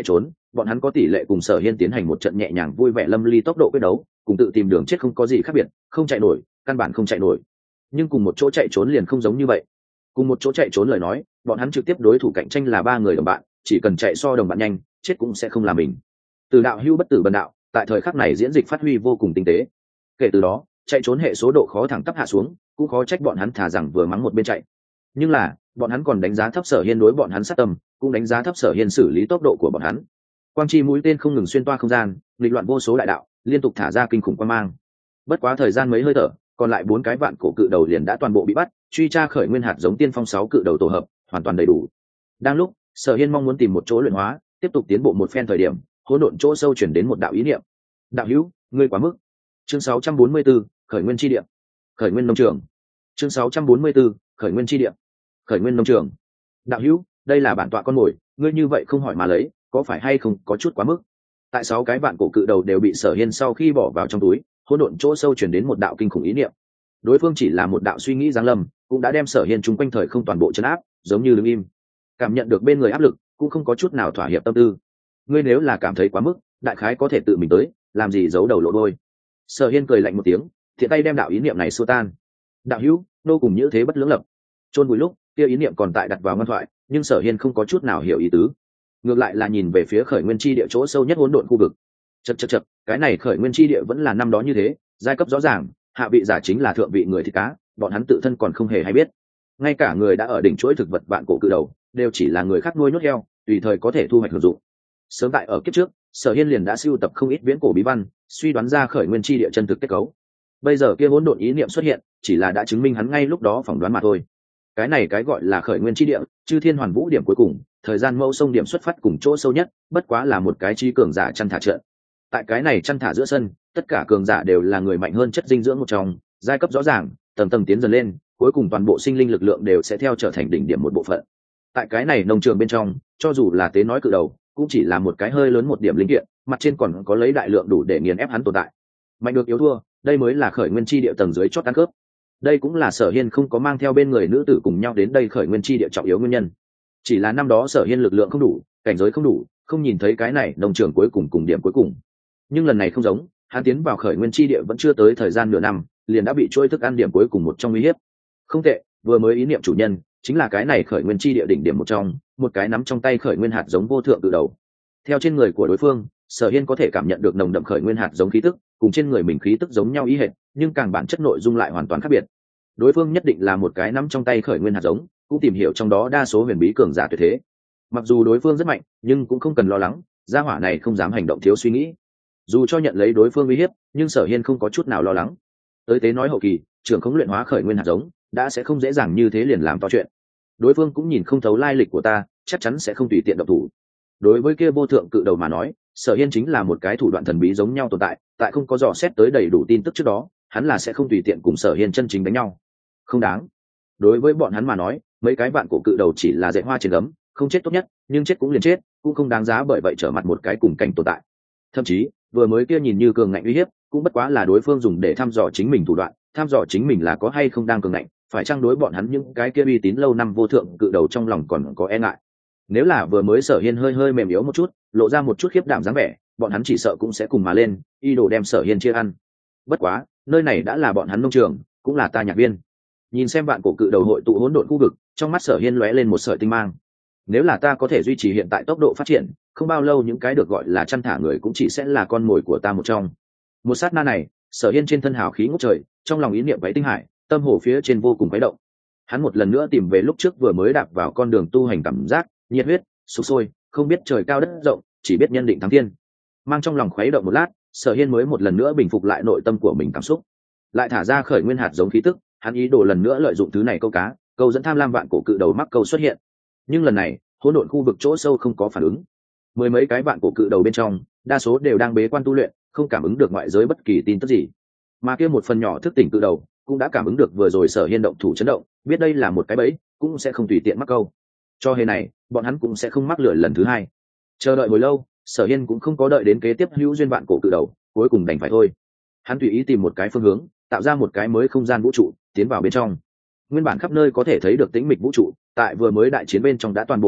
Speaker 1: bọn hắn có tỷ lệ cùng Sở Hiên tiến hành một trận nhẹ nhàng vui vẻ lâm ly tốc độ quyết đấu, cùng tự tìm đường chết không có gì khác biệt, không chạy nổi, căn bản không chạy nổi. Nhưng cùng một chỗ chạy trốn liền không giống như vậy. Cùng một chỗ chạy trốn lời nói, bọn hắn trực tiếp đối thủ cạnh tranh là ba người đồng bạn, chỉ cần chạy so đồng bạn nhanh, chết cũng sẽ không là mình. Từ đạo hưu bất tử bần đạo, tại thời khắc này diễn dịch phát huy vô cùng tinh tế. Kể từ đó, chạy trốn hệ số độ khó thẳng tắp hạ xuống, cũng khó trách bọn hắn thả rằng vừa mắng một bên chạy. Nhưng là, bọn hắn còn đánh giá thấp Sở Hiên đối bọn hắn sát tâm, cũng đánh giá thấp Sở Hiên xử lý tốc độ của bọn hắn. Quang chi mũi tên không ngừng xuyên toa không gian, nghịch loạn vô số đại đạo, liên tục thả ra kinh khủng quang mang. Bất quá thời gian mấy hơi thở, còn lại 4 cái vạn cổ cự đầu liền đã toàn bộ bị bắt, truy tra khởi nguyên hạt giống tiên phong 6 cự đầu tổ hợp, hoàn toàn đầy đủ. Đang lúc, Sở Hiên mong muốn tìm một chỗ luyện hóa, tiếp tục tiến bộ một phen thời điểm, hỗn độn chỗ sâu chuyển đến một đạo ý niệm. Đạo hữu, ngươi quá mức. Chương 644, khởi nguyên chi địa. Khởi nguyên nông trường. Chương 644, khởi nguyên chi địa. Khởi nguyên nông trường. Đạo hữu, đây là bản tọa con mồi, ngươi như vậy không hỏi mà lấy, có phải hay không có chút quá mức. Tại 6 cái vạn cổ cự đầu đều bị Sở Hiên sau khi bỏ vào trong túi, hỗn độn chỗ sâu chuyển đến một đạo kinh khủng ý niệm. Đối phương chỉ là một đạo suy nghĩ giáng lâm, cũng đã đem Sở Hiên chung quanh thời không toàn bộ trấn áp, giống như đứng im. Cảm nhận được bên người áp lực, cũng không có chút nào thỏa hiệp tâm tư. Ngươi nếu là cảm thấy quá mức, đại khái có thể tự mình tới, làm gì giấu đầu lộ đôi. Sở Hiên cười lạnh một tiếng, thiện tay đem đạo ý niệm này xua tan. Đạo hữu, nô cùng như thế bất lưỡng lập. Chôn vùi lúc, kia ý niệm còn tại đặt vào ngoan thoại, nhưng Sở Hiên không có chút nào hiểu ý tứ. Ngược lại là nhìn về phía khởi nguyên chi địa chỗ sâu nhất hỗn độn khu vực. Chậc, cái này khởi nguyên chi địa vẫn là năm đó như thế, giai cấp rõ ràng, hạ vị giả chính là thượng vị người thịt cá, bọn hắn tự thân còn không hề hay biết. Ngay cả người đã ở đỉnh chuỗi thực vật vạn cổ cự đầu, đều chỉ là người khác nuôi nhốt heo, tùy thời có thể thu hoạch hưởng dụng. Sớm tại ở kiếp trước, Sở Hiên liền đã sưu tập không ít viễn cổ bí văn, suy đoán ra khởi nguyên chi địa chân thực kết cấu. Bây giờ kia hỗn độn ý niệm xuất hiện, chỉ là đã chứng minh hắn ngay lúc đó phỏng đoán mà thôi. Cái này cái gọi là khởi nguyên chi địa, chư thiên hoàn vũ điểm cuối cùng, thời gian mẫu sông điểm xuất phát cùng chỗ sâu nhất, bất quá là một cái chi cường giả chăn thả trận. Tại cái này chăn thả giữa sân, tất cả cường giả đều là người mạnh hơn chất dinh dưỡng một trong, giai cấp rõ ràng, tầng tầng tiến dần lên, cuối cùng toàn bộ sinh linh lực lượng đều sẽ theo trở thành đỉnh điểm một bộ phận. Tại cái này nông trường bên trong, cho dù là tế nói cự đầu, cũng chỉ là một cái hơi lớn một điểm linh kiện, mặt trên còn có lấy đại lượng đủ để nghiền ép hắn tồn tại. Mạnh được yếu thua, đây mới là khởi nguyên chi địa tầng dưới chót ăn cướp. Đây cũng là Sở Hiên không có mang theo bên người nữ tử cùng nhau đến đây khởi nguyên chi địa trọng yếu nguyên nhân. Chỉ là năm đó Sở Hiên lực lượng không đủ, cảnh giới không đủ, không nhìn thấy cái này nông trường cuối cùng cùng điểm cuối cùng. Nhưng lần này không giống, hắn tiến vào khởi nguyên chi địa vẫn chưa tới thời gian nửa năm, liền đã bị trôi thức ăn điểm cuối cùng một trong uy hiếp. Không tệ, vừa mới ý niệm chủ nhân chính là cái này khởi nguyên chi địa đỉnh điểm một trong, một cái nắm trong tay khởi nguyên hạt giống vô thượng từ đầu. Theo trên người của đối phương, Sở Hiên có thể cảm nhận được nồng đậm khởi nguyên hạt giống khí tức, cùng trên người mình khí tức giống nhau ý hệt, nhưng càng bản chất nội dung lại hoàn toàn khác biệt. Đối phương nhất định là một cái nắm trong tay khởi nguyên hạt giống, cũng tìm hiểu trong đó đa số huyền bí cường giả tuyệt thế. Mặc dù đối phương rất mạnh, nhưng cũng không cần lo lắng, gia hỏa này không dám hành động thiếu suy nghĩ. Dù cho nhận lấy đối phương uy hiếp, nhưng Sở Hiên không có chút nào lo lắng. Tới tế nói hậu kỳ, trưởng khống luyện hóa khởi nguyên hạt giống, đã sẽ không dễ dàng như thế liền làm to chuyện. Đối phương cũng nhìn không thấu lai lịch của ta, chắc chắn sẽ không tùy tiện động thủ. Đối với kia vô thượng cự đầu mà nói, Sở Hiên chính là một cái thủ đoạn thần bí giống nhau tồn tại, tại không có dò xét tới đầy đủ tin tức trước đó, hắn là sẽ không tùy tiện cùng Sở Hiên chân chính đánh nhau. Không đáng. Đối với bọn hắn mà nói, mấy cái bạn cổ cự đầu chỉ là dạy hoa trên gấm, không chết tốt nhất, nhưng chết cũng liền chết, cũng không đáng giá bởi vậy trở mặt một cái cùng cảnh tồn tại. Thậm chí, vừa mới kia nhìn như cường ngạnh uy hiếp, cũng bất quá là đối phương dùng để thăm dò chính mình thủ đoạn, thăm dò chính mình là có hay không đang cường ngạnh, phải chăng đối bọn hắn những cái kia uy tín lâu năm vô thượng cự đầu trong lòng còn có e ngại. Nếu là vừa mới Sở Hiên hơi mềm yếu một chút, lộ ra một chút khiếp đảm dáng vẻ, bọn hắn chỉ sợ cũng sẽ cùng mà lên, y đồ đem Sở Hiên chia ăn. Bất quá, nơi này đã là bọn hắn nông trường, cũng là ta nhạc viên. Nhìn xem bạn cổ cự đầu hội tụ hỗn độn khu vực, trong mắt Sở Hiên lóe lên một sợi tinh mang. Nếu là ta có thể duy trì hiện tại tốc độ phát triển, không bao lâu những cái được gọi là chăn thả người cũng chỉ sẽ là con mồi của ta một trong. Một sát na này, Sở Hiên trên thân hào khí ngút trời, trong lòng ý niệm váy tinh hải, tâm hồ phía trên vô cùng khuấy động. Hắn một lần nữa tìm về lúc trước vừa mới đạp vào con đường tu hành cảm giác, nhiệt huyết sục sôi, không biết trời cao đất rộng, chỉ biết nhân định thắng thiên. Mang trong lòng khuấy động một lát, Sở Hiên mới một lần nữa bình phục lại nội tâm của mình cảm xúc, lại thả ra khởi nguyên hạt giống khí tức. Hắn ý đồ lần nữa lợi dụng thứ này câu cá, câu dẫn tham lam vạn cổ cự đầu mắc câu xuất hiện. Nhưng lần này, hỗn độn khu vực chỗ sâu không có phản ứng. Mười mấy cái vạn cổ cự đầu bên trong, đa số đều đang bế quan tu luyện, không cảm ứng được ngoại giới bất kỳ tin tức gì. Mà kia một phần nhỏ thức tỉnh cự đầu, cũng đã cảm ứng được vừa rồi Sở Hiên động thủ chấn động, biết đây là một cái bẫy, cũng sẽ không tùy tiện mắc câu. Cho hề này, bọn hắn cũng sẽ không mắc lửa lần thứ hai. Chờ đợi hồi lâu, Sở Hiên cũng không có đợi đến kế tiếp hữu duyên vạn cổ cự đầu, cuối cùng đành phải thôi. Hắn tùy ý tìm một cái phương hướng, tạo ra một cái mới không gian vũ trụ, tiến vào bên trong. Nguyên bản khắp nơi có thể thấy được tĩnh mịch vũ trụ, tại vừa mới đại chiến bên trong đã toàn bộ vỡ vụn,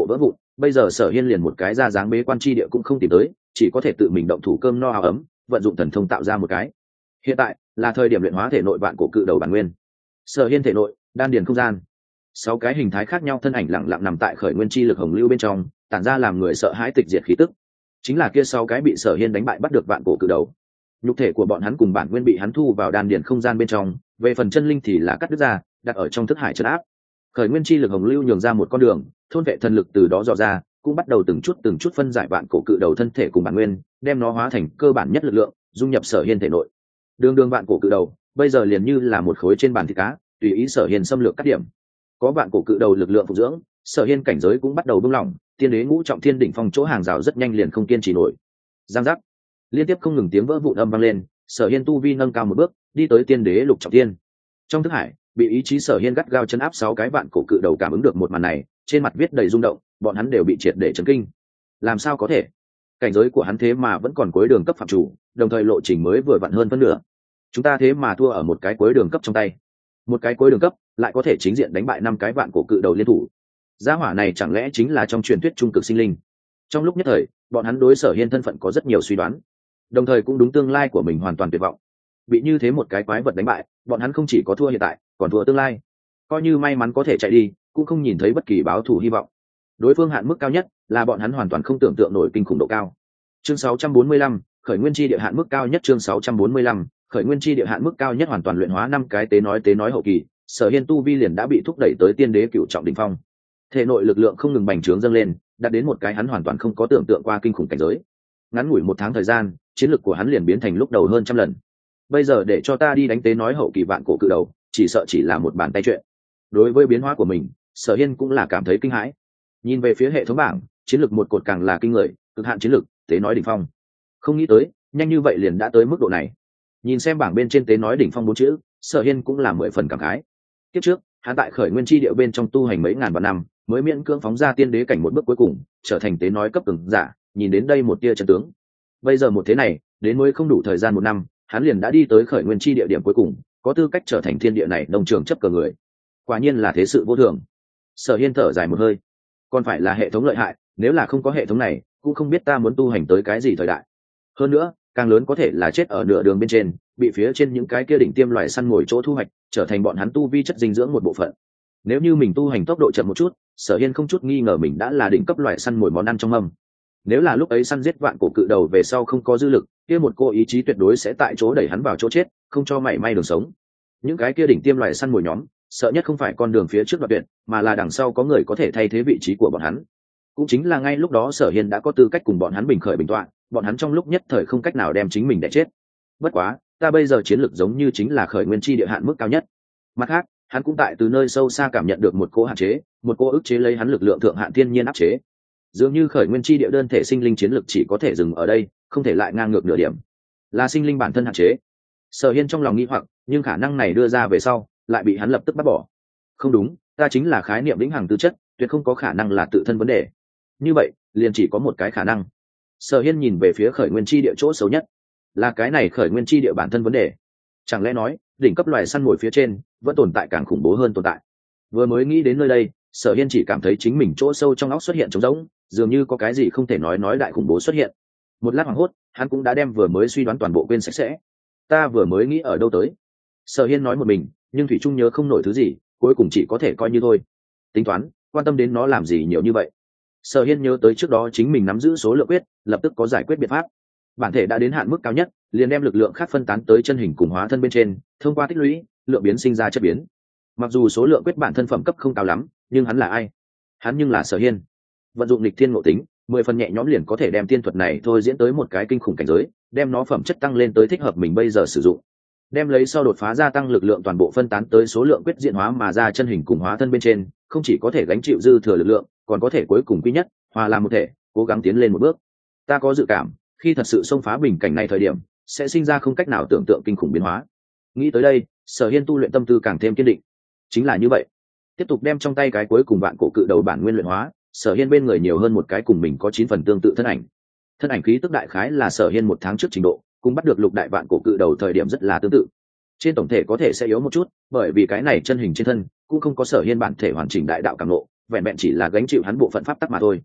Speaker 1: bây giờ Sở Hiên liền một cái ra dáng bế quan chi địa cũng không tìm tới, chỉ có thể tự mình động thủ cơm no áo ấm, vận dụng thần thông tạo ra một cái. Hiện tại là thời điểm luyện hóa thể nội vạn cổ cự đầu bản nguyên. Sở Hiên thể nội đan điền không gian, 6 cái hình thái khác nhau thân ảnh lặng lặng nằm tại khởi nguyên chi lực hồng lưu bên trong, tản ra làm người sợ hãi tịch diệt khí tức. Chính là kia 6 cái bị Sở Hiên đánh bại bắt được vạn cổ cự đầu. Nhục thể của bọn hắn cùng bản nguyên bị hắn thu vào đan điền không gian bên trong, về phần chân linh thì là cắt đứt ra, đặt ở trong thức hải trấn áp. Khởi nguyên chi lực hồng lưu nhường ra một con đường, thôn vệ thần lực từ đó dò ra, cũng bắt đầu từng chút phân giải vạn cổ cự đầu thân thể cùng bản nguyên, đem nó hóa thành cơ bản nhất lực lượng, dung nhập Sở Hiên thể nội. Đường vạn cổ cự đầu, bây giờ liền như là một khối trên bàn thịt cá, tùy ý Sở Hiên xâm lược cắt điểm. Có vạn cổ cự đầu lực lượng phục dưỡng, Sở Hiên cảnh giới cũng bắt đầu buông lỏng, tiên đế ngũ trọng thiên đỉnh phong chỗ hàng rào rất nhanh liền không kiên trì nổi. Giang giác, liên tiếp không ngừng tiếng vỡ vụn âm vang lên, Sở Hiên tu vi nâng cao một bước, đi tới tiên đế lục trọng thiên. Trong thức hải, bị ý chí Sở Hiên gắt gao chấn áp 6 cái vạn cổ cự đầu cảm ứng được một màn này, trên mặt viết đầy rung động, bọn hắn đều bị triệt để chấn kinh. Làm sao có thể? Cảnh giới của hắn thế mà vẫn còn cuối đường cấp phạm chủ, đồng thời lộ trình mới vừa vặn hơn phân nửa. Chúng ta thế mà thua ở một cái cuối đường cấp trong tay. Một cái cuối đường cấp lại có thể chính diện đánh bại 5 cái vạn cổ cự đầu liên thủ. Gia hỏa này chẳng lẽ chính là trong truyền thuyết trung cực sinh linh? Trong lúc nhất thời, bọn hắn đối Sở Hiên thân phận có rất nhiều suy đoán, đồng thời cũng đúng tương lai của mình hoàn toàn tuyệt vọng. Bị như thế một cái quái vật đánh bại, bọn hắn không chỉ có thua hiện tại, còn thua tương lai. Coi như may mắn có thể chạy đi, cũng không nhìn thấy bất kỳ báo thù hy vọng. Đối phương hạn mức cao nhất là bọn hắn hoàn toàn không tưởng tượng nổi kinh khủng độ cao. Chương 645, khởi nguyên chi địa hạn mức cao nhất. Chương 645, khởi nguyên chi địa hạn mức cao nhất hoàn toàn luyện hóa 5 cái tế nói hậu kỳ, Sở Hiên tu vi liền đã bị thúc đẩy tới tiên đế cửu trọng đỉnh phong. Thể nội lực lượng không ngừng bành trướng dâng lên, đạt đến một cái hắn hoàn toàn không có tưởng tượng qua kinh khủng cảnh giới. Ngắn ngủi 1 tháng thời gian, chiến lực của hắn liền biến thành lúc đầu hơn trăm lần. Bây giờ để cho ta đi đánh tế nói hậu kỳ vạn cổ cự đầu, chỉ sợ chỉ là một bàn tay chuyện. Đối với biến hóa của mình, Sở Hiên cũng là cảm thấy kinh hãi. Nhìn về phía hệ thống bảng, chiến lực một cột càng là kinh người, cực hạn chiến lực, tế nói đỉnh phong. Không nghĩ tới, nhanh như vậy liền đã tới mức độ này. Nhìn xem bảng bên trên tế nói đỉnh phong 4 chữ, Sở Hiên cũng là 10 phần cảm khái. Kiếp trước, hắn tại khởi nguyên chi địa bên trong tu hành mấy ngàn vạn năm, mới miễn cưỡng phóng ra tiên đế cảnh một bước cuối cùng, trở thành tế nói cấp cường giả, nhìn đến đây một tia chân tướng. Bây giờ một thế này, đến mới không đủ thời gian 1 năm, hắn liền đã đi tới khởi nguyên chi địa điểm cuối cùng, có tư cách trở thành thiên địa này nông trường chấp cờ người. Quả nhiên là thế sự vô thường. Sở Hiên thở dài một hơi, còn phải là hệ thống lợi hại, nếu là không có hệ thống này, cũng không biết ta muốn tu hành tới cái gì thời đại. Hơn nữa, càng lớn có thể là chết ở nửa đường bên trên, bị phía trên những cái kia đỉnh tiêm loài săn mồi chỗ thu hoạch, trở thành bọn hắn tu vi chất dinh dưỡng một bộ phận. Nếu như mình tu hành tốc độ chậm một chút, Sở Hiên không chút nghi ngờ mình đã là đỉnh cấp loài săn mồi món ăn trong mâm. Nếu là lúc ấy săn giết vạn cổ cự đầu về sau không có dư lực, kia một cô ý chí tuyệt đối sẽ tại chỗ đẩy hắn vào chỗ chết, không cho mảy may đường sống. Những cái kia đỉnh tiêm loài săn mồi nhóm, sợ nhất không phải con đường phía trước đoạn tuyệt, mà là đằng sau có người có thể thay thế vị trí của bọn hắn. Cũng chính là ngay lúc đó Sở Hiên đã có tư cách cùng bọn hắn bình khởi bình tọa, bọn hắn trong lúc nhất thời không cách nào đem chính mình đè chết. Bất quá, ta bây giờ chiến lược giống như chính là khởi nguyên chi địa hạn mức cao nhất. Mặt khác, hắn cũng tại từ nơi sâu xa cảm nhận được một cỗ hạn chế, một cỗ ức chế lấy hắn lực lượng thượng hạn thiên nhiên áp chế. Dường như khởi nguyên chi địa đơn thể sinh linh chiến lược chỉ có thể dừng ở đây, không thể lại ngang ngược nửa điểm. Là sinh linh bản thân hạn chế. Sở Hiên trong lòng nghi hoặc, nhưng khả năng này đưa ra về sau, lại bị hắn lập tức bác bỏ. Không đúng, ta chính là khái niệm vĩnh hằng tư chất, tuyệt không có khả năng là tự thân vấn đề. Như vậy, liền chỉ có một cái khả năng. Sở Hiên nhìn về phía khởi nguyên chi địa chỗ xấu nhất, là cái này khởi nguyên chi địa bản thân vấn đề. Chẳng lẽ nói, đỉnh cấp loài săn mồi phía trên vẫn tồn tại càng khủng bố hơn tồn tại. Vừa mới nghĩ đến nơi đây, Sở Hiên chỉ cảm thấy chính mình chỗ sâu trong óc xuất hiện trống rỗng, dường như có cái gì không thể nói đại khủng bố xuất hiện. Một lát hoảng hốt, hắn cũng đã đem vừa mới suy đoán toàn bộ quên sạch sẽ. Ta vừa mới nghĩ ở đâu tới? Sở Hiên nói một mình, nhưng thủy trung nhớ không nổi thứ gì, cuối cùng chỉ có thể coi như thôi. Tính toán, quan tâm đến nó làm gì nhiều như vậy? Sở Hiên nhớ tới trước đó chính mình nắm giữ số lượng quyết, lập tức có giải quyết biện pháp. Bản thể đã đến hạn mức cao nhất, liền đem lực lượng khác phân tán tới chân hình cùng hóa thân bên trên, thông qua tích lũy, lượng biến sinh ra chất biến. Mặc dù số lượng quyết bản thân phẩm cấp không cao lắm, nhưng hắn là ai? Hắn nhưng là Sở Hiên. Vận dụng lịch thiên ngộ tính, 10 phần nhẹ nhõm liền có thể đem tiên thuật này thôi diễn tới một cái kinh khủng cảnh giới, đem nó phẩm chất tăng lên tới thích hợp mình bây giờ sử dụng. Đem lấy sau đột phá gia tăng lực lượng toàn bộ phân tán tới số lượng quyết diện hóa mà ra chân hình cùng hóa thân bên trên, không chỉ có thể gánh chịu dư thừa lực lượng, còn có thể cuối cùng quy nhất, hòa làm một thể, cố gắng tiến lên một bước. Ta có dự cảm, khi thật sự xông phá bình cảnh này thời điểm, sẽ sinh ra không cách nào tưởng tượng kinh khủng biến hóa. Nghĩ tới đây, Sở Hiên tu luyện tâm tư càng thêm kiên định. Chính là như vậy, tiếp tục đem trong tay cái cuối cùng vạn cổ cự đầu bản nguyên luyện hóa, Sở Hiên bên người nhiều hơn một cái cùng mình có 9 phần tương tự thân ảnh. Thân ảnh khí tức đại khái là Sở Hiên 1 tháng trước trình độ, cũng bắt được lục đại vạn cổ cự đầu thời điểm rất là tương tự. Trên tổng thể có thể sẽ yếu một chút, bởi vì cái này chân hình trên thân cũng không có Sở Hiên bản thể hoàn chỉnh đại đạo cảm ngộ, vẹn vẹn chỉ là gánh chịu hắn bộ phận pháp tắc mà thôi.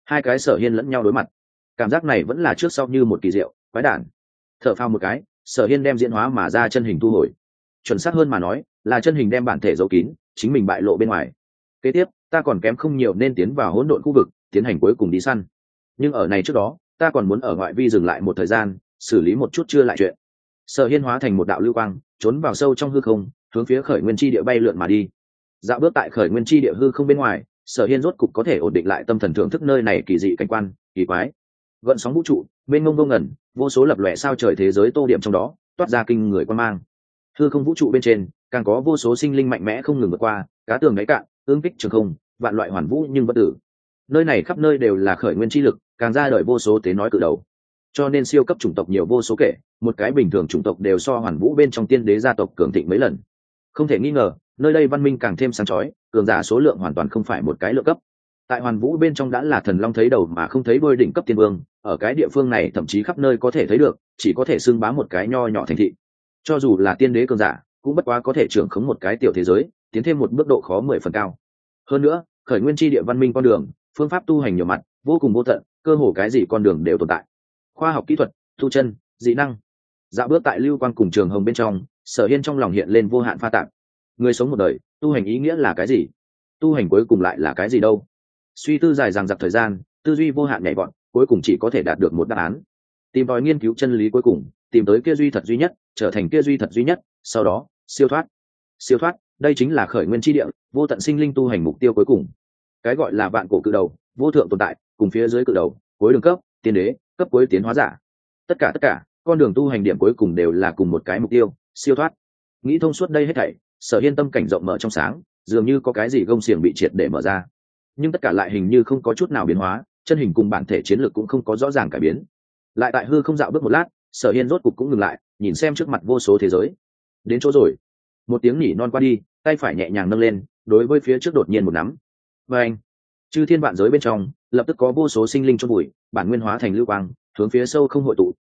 Speaker 1: Hai cái Sở Hiên lẫn nhau đối mặt, cảm giác này vẫn là trước sau như một kỳ diệu quái đản. Thở phào một cái, Sở Hiên đem diễn hóa mà ra chân hình thu hồi, chuẩn xác hơn mà nói là chân hình đem bản thể giấu kín, chính mình bại lộ bên ngoài. Kế tiếp ta còn kém không nhiều nên tiến vào hỗn độn khu vực, tiến hành cuối cùng đi săn. Nhưng ở này trước đó ta còn muốn ở ngoại vi dừng lại một thời gian, xử lý một chút chưa lại chuyện. Sở Hiên hóa thành một đạo lưu quang, trốn vào sâu trong hư không, hướng phía khởi nguyên chi địa bay lượn mà đi. Dạo bước tại khởi nguyên chi địa hư không bên ngoài, Sở Hiên rốt cục có thể ổn định lại tâm thần thưởng thức nơi này kỳ dị cảnh quan, kỳ quái. Gợn sóng vũ trụ, bên ngông vô ngẩn, vô số lập lòe sao trời thế giới tô điểm trong đó, toát ra kinh người quan mang. Hư không vũ trụ bên trên, càng có vô số sinh linh mạnh mẽ không ngừng vượt qua, cá tường đáy cạn, ương kích trường không, vạn loại hoàn vũ nhưng bất tử. Nơi này khắp nơi đều là khởi nguyên chi lực, càng ra đời vô số tế nói cự đầu. Cho nên siêu cấp chủng tộc nhiều vô số kể, một cái bình thường chủng tộc đều so hoàn vũ bên trong tiên đế gia tộc cường thịnh mấy lần. Không thể nghi ngờ, nơi đây văn minh càng thêm sáng chói, cường giả số lượng hoàn toàn không phải một cái lượng cấp. Tại hoàn vũ bên trong đã là thần long thấy đầu mà không thấy đuôi đỉnh cấp tiên vương, ở cái địa phương này thậm chí khắp nơi có thể thấy được, chỉ có thể xưng bá một cái nho nhỏ thành thị. Cho dù là tiên đế cường giả, cũng bất quá có thể trưởng khống một cái tiểu thế giới, tiến thêm một bước độ khó 10 phần cao. Hơn nữa, khởi nguyên chi địa văn minh con đường, phương pháp tu hành nhiều mặt, vô cùng vô tận, cơ hồ cái gì con đường đều tồn tại. Khoa học kỹ thuật, tu chân, dị năng. Dạo bước tại lưu quang cùng trường hồng bên trong, Sở Hiên trong lòng hiện lên vô hạn pha tạp. Người sống một đời, tu hành ý nghĩa là cái gì? Tu hành cuối cùng lại là cái gì đâu? Suy tư dài dằng dặc thời gian, tư duy vô hạn nhảy vọt, cuối cùng chỉ có thể đạt được một đáp án. Tìm tòi nghiên cứu chân lý cuối cùng, tìm tới kia duy thật duy nhất, trở thành kia duy thật duy nhất, sau đó siêu thoát. Siêu thoát, đây chính là khởi nguyên chi địa, vô tận sinh linh tu hành mục tiêu cuối cùng. Cái gọi là vạn cổ cự đầu, vô thượng tồn tại, cùng phía dưới cự đầu, cuối đường cấp, tiên đế, cấp cuối tiến hóa giả. Tất cả, con đường tu hành điểm cuối cùng đều là cùng một cái mục tiêu, siêu thoát. Nghĩ thông suốt đây hết thảy, Sở Hiên tâm cảnh rộng mở trong sáng, dường như có cái gì gông xiềng bị triệt để mở ra. Nhưng tất cả lại hình như không có chút nào biến hóa, chân hình cùng bản thể chiến lược cũng không có rõ ràng cải biến. Lại tại hư không dạo bước một lát, Sở Hiên rốt cục cũng ngừng lại, nhìn xem trước mặt vô số thế giới. Đến chỗ rồi. Một tiếng nhỉ non qua đi, tay phải nhẹ nhàng nâng lên, đối với phía trước đột nhiên một nắm. Và anh, chư thiên vạn giới bên trong, lập tức có vô số sinh linh chôn bụi, bản nguyên hóa thành lưu quang, hướng phía sâu không hội tụ,